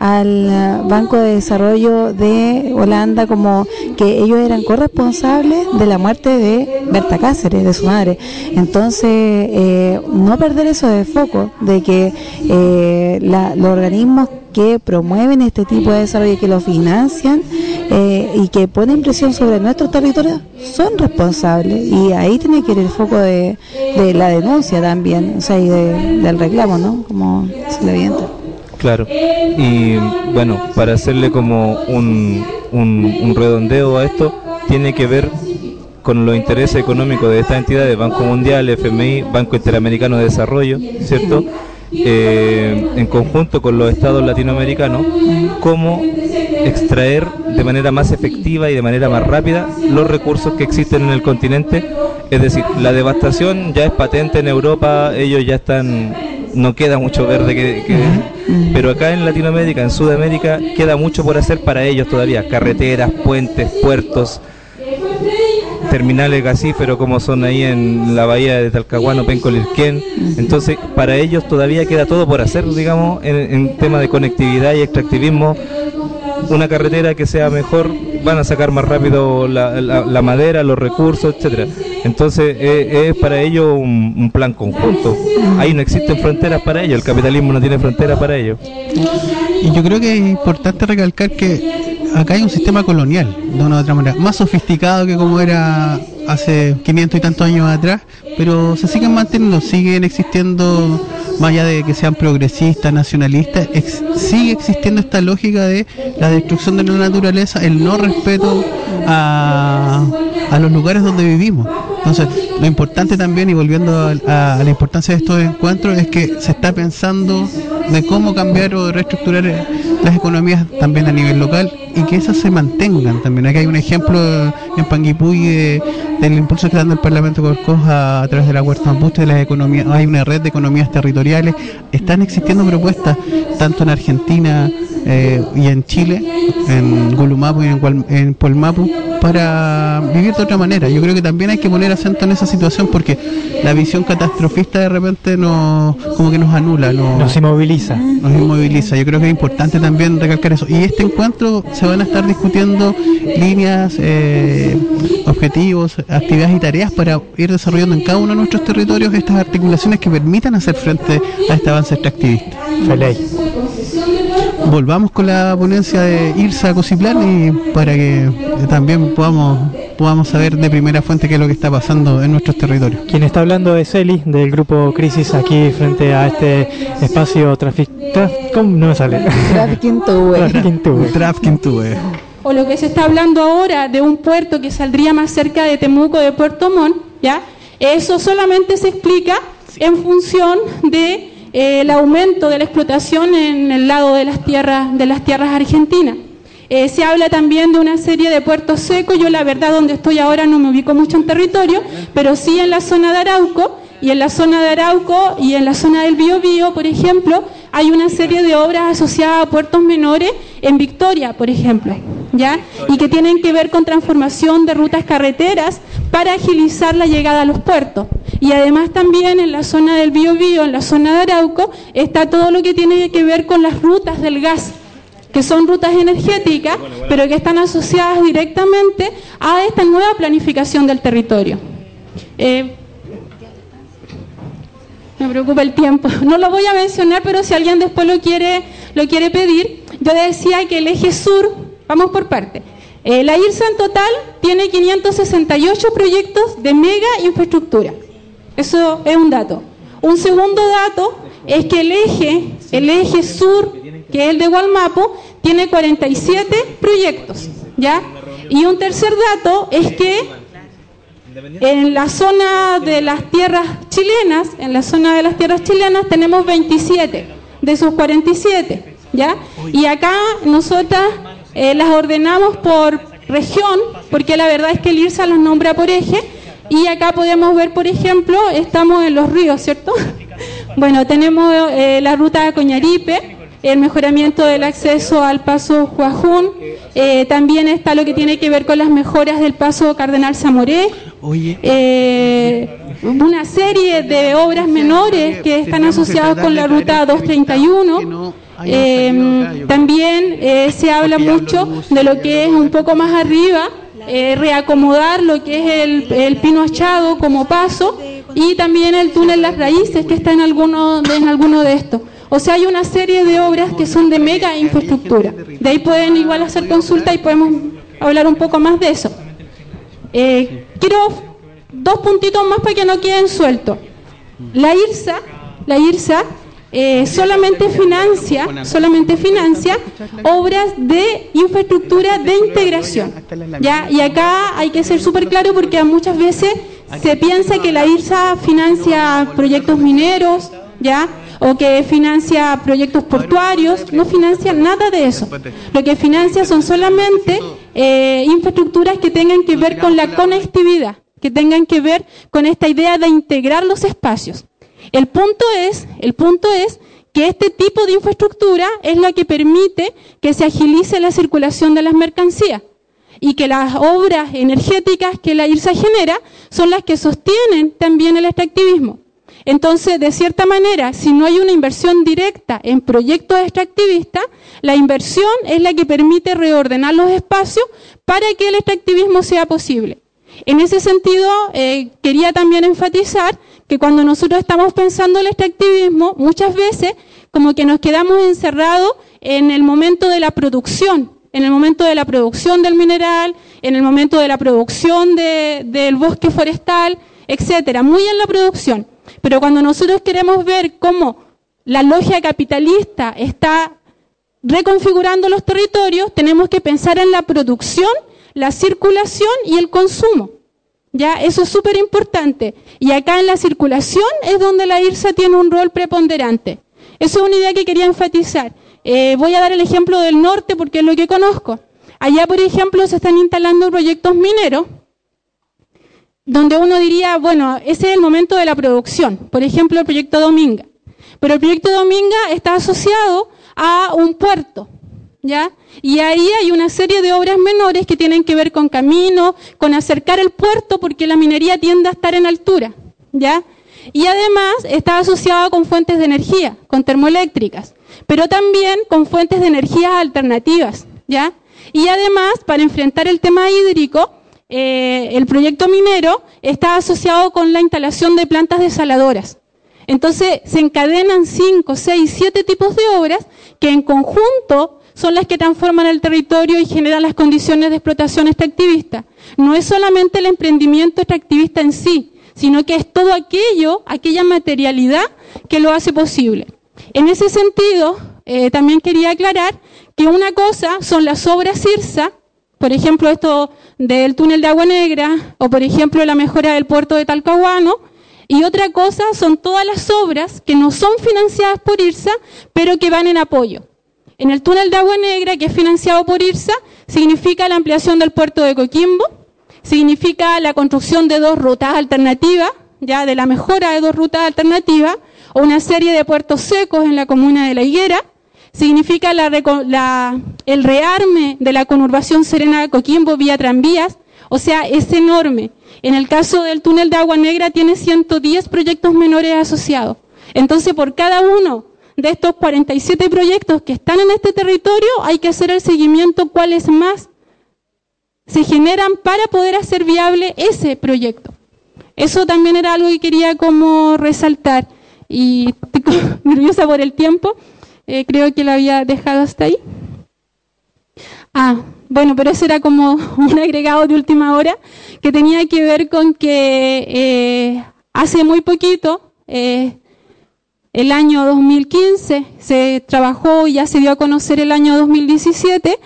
al Banco de Desarrollo de Holanda como que ellos eran corresponsables de la muerte de Berta Cáceres, de su madre. Entonces, eh, no perder eso de foco, de que eh, la, los organismos que promueven este tipo de desarrollo y que lo financian eh, y que ponen presión sobre nuestros territorios son responsables, y ahí tiene que ir el foco de, de la denuncia también, o sea, y de, del reclamo, ¿no? Como se le evidente. Claro, y bueno, para hacerle como un, un, un redondeo a esto, tiene que ver con los intereses económicos de estas entidades, Banco Mundial, F M I, Banco Interamericano de Desarrollo, ¿cierto? Eh, en conjunto con los estados latinoamericanos, cómo extraer de manera más efectiva y de manera más rápida los recursos que existen en el continente. Es decir, la devastación ya es patente en Europa, ellos ya están, no queda mucho verde que, que pero acá en Latinoamérica, en Sudamérica, queda mucho por hacer para ellos todavía, carreteras, puentes, puertos, terminales gasíferos como son ahí en la bahía de Talcahuano, Penco-Lirquén. Entonces, para ellos todavía queda todo por hacer, digamos, en, en tema de conectividad y extractivismo. Una carretera que sea mejor, van a sacar más rápido la, la, la madera, los recursos, etcétera. Entonces, eh, es para ellos un, un plan conjunto. Ahí no existen fronteras para ellos, el capitalismo no tiene fronteras para ellos. Y yo creo que es importante recalcar que acá hay un sistema colonial, de una u otra manera, más sofisticado que como era hace quinientos y tantos años atrás, pero se siguen manteniendo, siguen existiendo, más allá de que sean progresistas, nacionalistas, ex, sigue existiendo esta lógica de la destrucción de la naturaleza, el no respeto a, a los lugares donde vivimos. Entonces, lo importante también, y volviendo a, a, a la importancia de estos encuentros, es que se está pensando de cómo cambiar o reestructurar las economías también a nivel local y que esas se mantengan también. Aquí hay un ejemplo en Panguipulli de, del impulso que está dando el Parlamento Corcos a, a través de la Huerta Mapuche, de las economías. Hay una red de economías territoriales. Están existiendo propuestas tanto en Argentina eh, y en Chile, en Gulumapu y en, en Puelmapu, para vivir de otra manera. Yo creo que también hay que poner acento en esa situación, porque la visión catastrofista de repente nos, como que nos anula, nos, nos inmoviliza. Nos inmoviliza. Yo creo que es importante también recalcar eso. Y este encuentro se van a estar discutiendo líneas, eh, objetivos, actividades y tareas para ir desarrollando en cada uno de nuestros territorios estas articulaciones que permitan hacer frente a este avance extractivista. Feliz. Volvamos con la ponencia de IRSA Cosiplan y para que también podamos podamos saber de primera fuente qué es lo que está pasando en nuestros territorios. Quien está hablando es Eli, del grupo Crisis, aquí frente a este espacio trafic... Traf... ¿Cómo no me sale? Trafficking Tube. Trafficking Tube. Trafficking Tube. O lo que se está hablando ahora de un puerto que saldría más cerca de Temuco, de Puerto Montt, ¿ya? Eso solamente se explica en función de eh, el aumento de la explotación en el lado de las tierras de las tierras argentinas. Eh, se habla también de una serie de puertos secos. Yo la verdad donde estoy ahora no me ubico mucho en territorio, pero sí en la zona de Arauco, y en la zona de Arauco y en la zona del Biobío, por ejemplo, hay una serie de obras asociadas a puertos menores en Victoria, por ejemplo, ¿ya? Y que tienen que ver con transformación de rutas carreteras para agilizar la llegada a los puertos. Y además también en la zona del Biobío, en la zona de Arauco, está todo lo que tiene que ver con las rutas del gas, que son rutas energéticas, pero que están asociadas directamente a esta nueva planificación del territorio. Eh, me preocupa el tiempo. No lo voy a mencionar, pero si alguien después lo quiere, lo quiere pedir, yo decía que el eje sur, vamos por parte. Eh, la IRSA en total tiene quinientos sesenta y ocho proyectos de mega infraestructura. Eso es un dato. Un segundo dato es que el eje, el eje sur, que es el de Gualmapu, tiene cuarenta y siete proyectos, ¿ya? Y un tercer dato es que en la zona de las tierras chilenas, en la zona de las tierras chilenas tenemos veintisiete de esos cuarenta y siete, ¿ya? Y acá nosotras eh, las ordenamos por región, porque la verdad es que el IRSA los nombra por eje, y acá podemos ver, por ejemplo, estamos en los ríos, ¿cierto? Bueno, tenemos eh, la ruta de Coñaripe, el mejoramiento del acceso al paso Juajún, eh, también está lo que tiene que ver con las mejoras del paso Cardenal Zamoré, eh, una serie de obras menores que están asociadas con la ruta doscientos treinta y uno, eh, también eh, se habla mucho de lo que es un poco más arriba, eh, reacomodar lo que es el, el Pino Achado como paso, y también el túnel Las Raíces que está en alguno, en alguno de estos. O sea, hay una serie de obras que son de mega infraestructura. De ahí pueden igual hacer consulta y podemos hablar un poco más de eso. Eh, quiero dos puntitos más para que no queden sueltos. La IRSA, la IRSA eh, solamente financia, solamente financia obras de infraestructura de integración. ¿Ya? Y acá hay que ser súper claro porque muchas veces se piensa que la IRSA financia proyectos mineros, ¿ya? O que financia proyectos portuarios. No financia nada de eso. Lo que financia son solamente eh, infraestructuras que tengan que ver con la conectividad, que tengan que ver con esta idea de integrar los espacios. El punto es, el punto es que este tipo de infraestructura es lo que permite que se agilice la circulación de las mercancías, y que las obras energéticas que la IRSA genera son las que sostienen también el extractivismo. Entonces, de cierta manera, si no hay una inversión directa en proyectos extractivistas, la inversión es la que permite reordenar los espacios para que el extractivismo sea posible. En ese sentido, eh, quería también enfatizar que cuando nosotros estamos pensando el extractivismo, muchas veces como que nos quedamos encerrados en el momento de la producción, en el momento de la producción del mineral, en el momento de la producción de, del bosque forestal, etcétera, muy en la producción. Pero cuando nosotros queremos ver cómo la lógica capitalista está reconfigurando los territorios, tenemos que pensar en la producción, la circulación y el consumo. ¿Ya? Eso es súper importante. Y acá en la circulación es donde la IRSA tiene un rol preponderante. Eso es una idea que quería enfatizar. Eh, voy a dar el ejemplo del norte porque es lo que conozco. Allá, por ejemplo, se están instalando proyectos mineros donde uno diría, bueno, ese es el momento de la producción. Por ejemplo, el proyecto Dominga. Pero el proyecto Dominga está asociado a un puerto, ¿ya? Y ahí hay una serie de obras menores que tienen que ver con caminos, con acercar el puerto, porque la minería tiende a estar en altura, ¿ya? Y además está asociado con fuentes de energía, con termoeléctricas, pero también con fuentes de energías alternativas, ¿ya? Y además, para enfrentar el tema hídrico, eh, el proyecto minero está asociado con la instalación de plantas desaladoras. Entonces, se encadenan cinco, seis, siete tipos de obras que en conjunto son las que transforman el territorio y generan las condiciones de explotación extractivista. No es solamente el emprendimiento extractivista en sí, sino que es todo aquello, aquella materialidad que lo hace posible. En ese sentido, eh, también quería aclarar que una cosa son las obras CIRSA, por ejemplo esto del túnel de Agua Negra, o por ejemplo la mejora del puerto de Talcahuano, y otra cosa son todas las obras que no son financiadas por IRSA, pero que van en apoyo. En el túnel de Agua Negra, que es financiado por IRSA, significa la ampliación del puerto de Coquimbo, significa la construcción de dos rutas alternativas, ya de la mejora de dos rutas alternativas, o una serie de puertos secos en la comuna de La Higuera, significa la, la, el rearme de la conurbación Serena de Coquimbo vía tranvías, o sea, es enorme. En el caso del túnel de Agua Negra tiene ciento diez proyectos menores asociados. Entonces, por cada uno de estos cuarenta y siete proyectos que están en este territorio, hay que hacer el seguimiento cuáles más se generan para poder hacer viable ese proyecto. Eso también era algo que quería como resaltar. Y estoy nerviosa por el tiempo, eh, creo que lo había dejado hasta ahí. Ah, bueno, pero eso era como un agregado de última hora que tenía que ver con que eh, hace muy poquito, eh, el año dos mil quince, se trabajó y ya se dio a conocer el año dos mil diecisiete,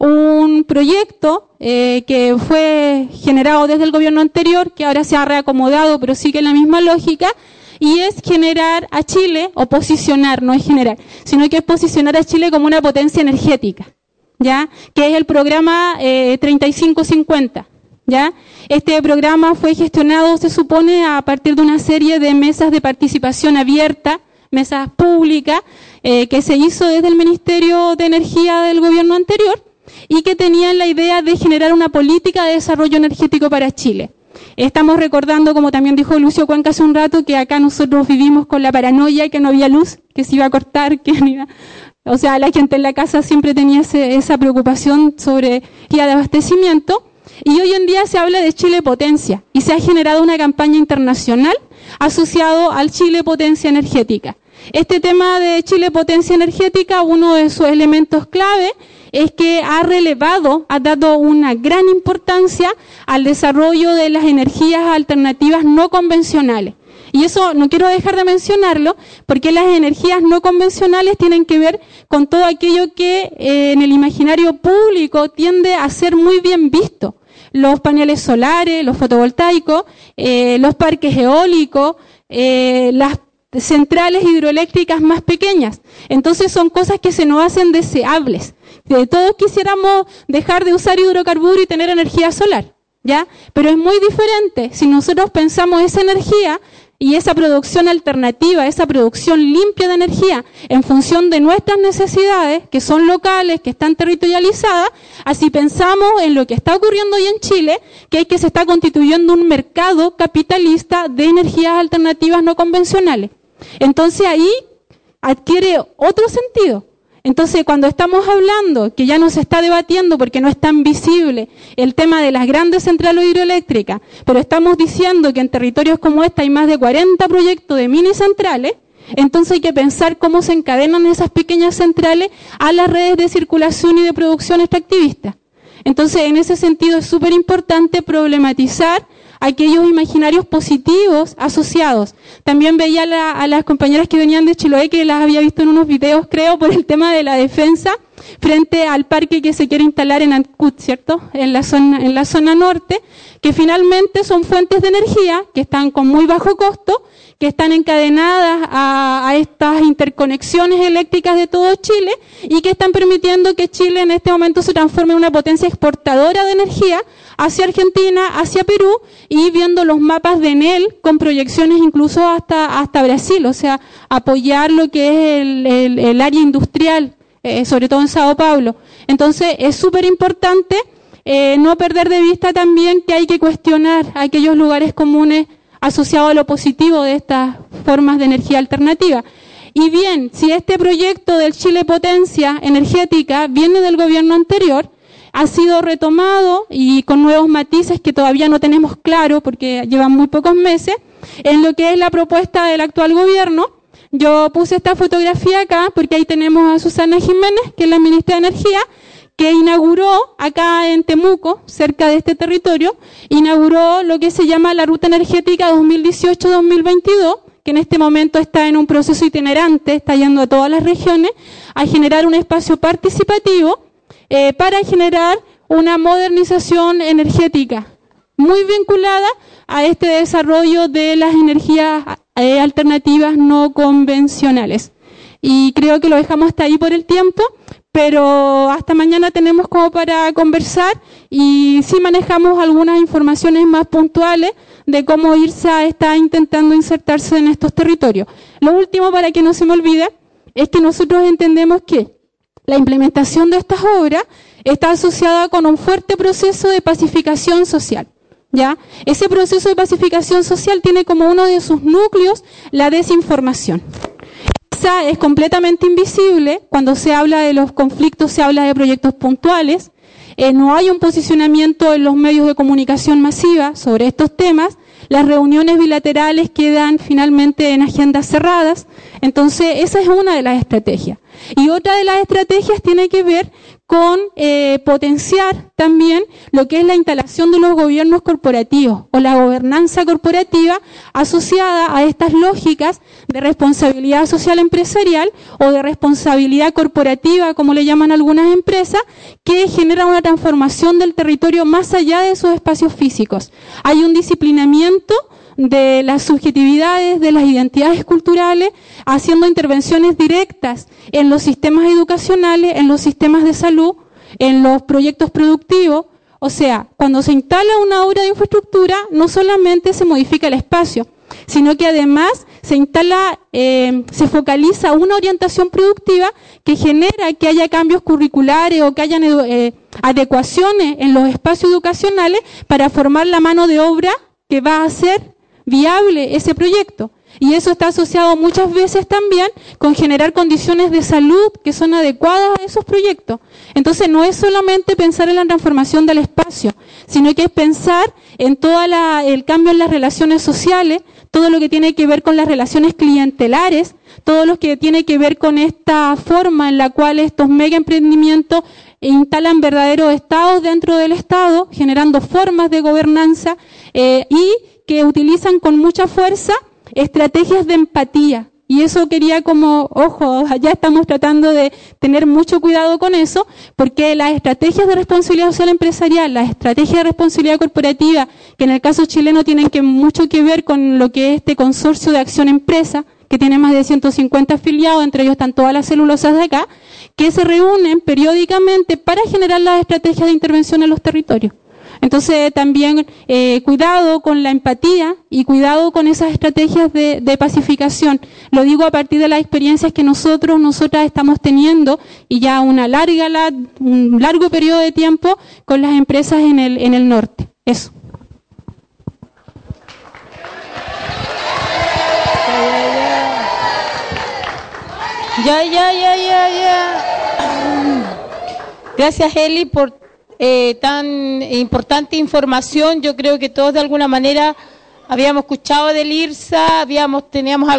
un proyecto eh, que fue generado desde el gobierno anterior, que ahora se ha reacomodado, pero sigue la misma lógica, y es generar a Chile, o posicionar, no es generar, sino que es posicionar a Chile como una potencia energética, ¿ya? Que es el programa eh, treinta y cinco cincuenta, ¿ya? Este programa fue gestionado, se supone, a partir de una serie de mesas de participación abierta, mesas públicas, eh, que se hizo desde el Ministerio de Energía del gobierno anterior, y que tenían la idea de generar una política de desarrollo energético para Chile. Estamos recordando, como también dijo Lucio Cuenca hace un rato, que acá nosotros vivimos con la paranoia que no había luz, que se iba a cortar, que no iba... O sea, la gente en la casa siempre tenía ese, esa preocupación sobre guía de abastecimiento, y hoy en día se habla de Chile Potencia, y se ha generado una campaña internacional asociado al Chile Potencia Energética. Este tema de Chile Potencia Energética, uno de sus elementos clave, es que ha relevado, ha dado una gran importancia al desarrollo de las energías alternativas no convencionales. Y eso no quiero dejar de mencionarlo, porque las energías no convencionales tienen que ver con todo aquello que eh, en el imaginario público tiende a ser muy bien visto. Los paneles solares, los fotovoltaicos, eh, los parques eólicos, eh, las centrales hidroeléctricas más pequeñas. Entonces son cosas que se nos hacen deseables. De todos quisiéramos dejar de usar hidrocarburos y tener energía solar, ¿ya? Pero es muy diferente si nosotros pensamos esa energía y esa producción alternativa, esa producción limpia de energía en función de nuestras necesidades, que son locales, que están territorializadas, así pensamos en lo que está ocurriendo hoy en Chile, que es que se está constituyendo un mercado capitalista de energías alternativas no convencionales. Entonces ahí adquiere otro sentido. Entonces, cuando estamos hablando, que ya no se está debatiendo porque no es tan visible el tema de las grandes centrales hidroeléctricas, pero estamos diciendo que en territorios como este hay más de cuarenta proyectos de mini centrales, entonces hay que pensar cómo se encadenan esas pequeñas centrales a las redes de circulación y de producción extractivista. Entonces, en ese sentido es súper importante problematizar aquellos imaginarios positivos asociados. También veía la, a las compañeras que venían de Chiloé, que las había visto en unos videos, creo, por el tema de la defensa frente al parque que se quiere instalar en Ancud, ¿cierto? En la zona, en la zona norte, que finalmente son fuentes de energía que están con muy bajo costo, que están encadenadas a, a estas interconexiones eléctricas de todo Chile y que están permitiendo que Chile en este momento se transforme en una potencia exportadora de energía hacia Argentina, hacia Perú, y viendo los mapas de Enel con proyecciones incluso hasta, hasta Brasil, o sea, apoyar lo que es el, el, el área industrial, eh, sobre todo en Sao Paulo. Entonces, es súper importante eh, no perder de vista también que hay que cuestionar aquellos lugares comunes asociados a lo positivo de estas formas de energía alternativa. Y bien, si este proyecto del Chile Potencia Energética viene del gobierno anterior, ha sido retomado y con nuevos matices que todavía no tenemos claro porque llevan muy pocos meses, en lo que es la propuesta del actual gobierno, yo puse esta fotografía acá porque ahí tenemos a Susana Jiménez, que es la ministra de Energía, que inauguró acá en Temuco, cerca de este territorio, inauguró lo que se llama la Ruta Energética dos mil dieciocho dos mil veintidós, que en este momento está en un proceso itinerante, está yendo a todas las regiones, a generar un espacio participativo eh, para generar una modernización energética muy vinculada a este desarrollo de las energías eh, alternativas no convencionales. Y creo que lo dejamos hasta ahí por el tiempo, pero hasta mañana tenemos como para conversar y sí manejamos algunas informaciones más puntuales de cómo IRSA está intentando insertarse en estos territorios. Lo último, para que no se me olvide, es que nosotros entendemos que la implementación de estas obras está asociada con un fuerte proceso de pacificación social. ¿Ya? Ese proceso de pacificación social tiene como uno de sus núcleos la desinformación. Esa es completamente invisible. Cuando se habla de los conflictos, se habla de proyectos puntuales. Eh, no hay un posicionamiento en los medios de comunicación masiva sobre estos temas. Las reuniones bilaterales quedan finalmente en agendas cerradas. Entonces, esa es una de las estrategias. Y otra de las estrategias tiene que ver con eh, potenciar también lo que es la instalación de los gobiernos corporativos o la gobernanza corporativa asociada a estas lógicas de responsabilidad social empresarial o de responsabilidad corporativa, como le llaman algunas empresas, que genera una transformación del territorio más allá de sus espacios físicos. Hay un disciplinamiento de las subjetividades, de las identidades culturales, haciendo intervenciones directas en los sistemas educacionales, en los sistemas de salud, en los proyectos productivos. O sea, cuando se instala una obra de infraestructura, no solamente se modifica el espacio, sino que además se instala, eh, se focaliza una orientación productiva que genera que haya cambios curriculares o que hayan eh, adecuaciones en los espacios educacionales para formar la mano de obra que va a hacer viable ese proyecto. Y eso está asociado muchas veces también con generar condiciones de salud que son adecuadas a esos proyectos. Entonces no es solamente pensar en la transformación del espacio, sino que es pensar en todo el cambio en las relaciones sociales, todo lo que tiene que ver con las relaciones clientelares, todo lo que tiene que ver con esta forma en la cual estos mega emprendimientos instalan verdaderos estados dentro del Estado, generando formas de gobernanza eh, y que utilizan con mucha fuerza estrategias de empatía. Y eso quería como, ojo, ya estamos tratando de tener mucho cuidado con eso, porque las estrategias de responsabilidad social empresarial, las estrategias de responsabilidad corporativa, que en el caso chileno tienen que mucho que ver con lo que es este consorcio de acción empresa, que tiene más de ciento cincuenta afiliados, entre ellos están todas las celulosas de acá, que se reúnen periódicamente para generar las estrategias de intervención en los territorios. Entonces también eh, cuidado con la empatía y cuidado con esas estrategias de, de pacificación. Lo digo a partir de las experiencias que nosotros, nosotras estamos teniendo y ya una larga, la, un largo periodo de tiempo con las empresas en el, en el norte. Eso. Ya, ya, ya, ya, ya. Gracias, Eli, por Eh, tan importante información. Yo creo que todos de alguna manera habíamos escuchado del IRSA, habíamos, teníamos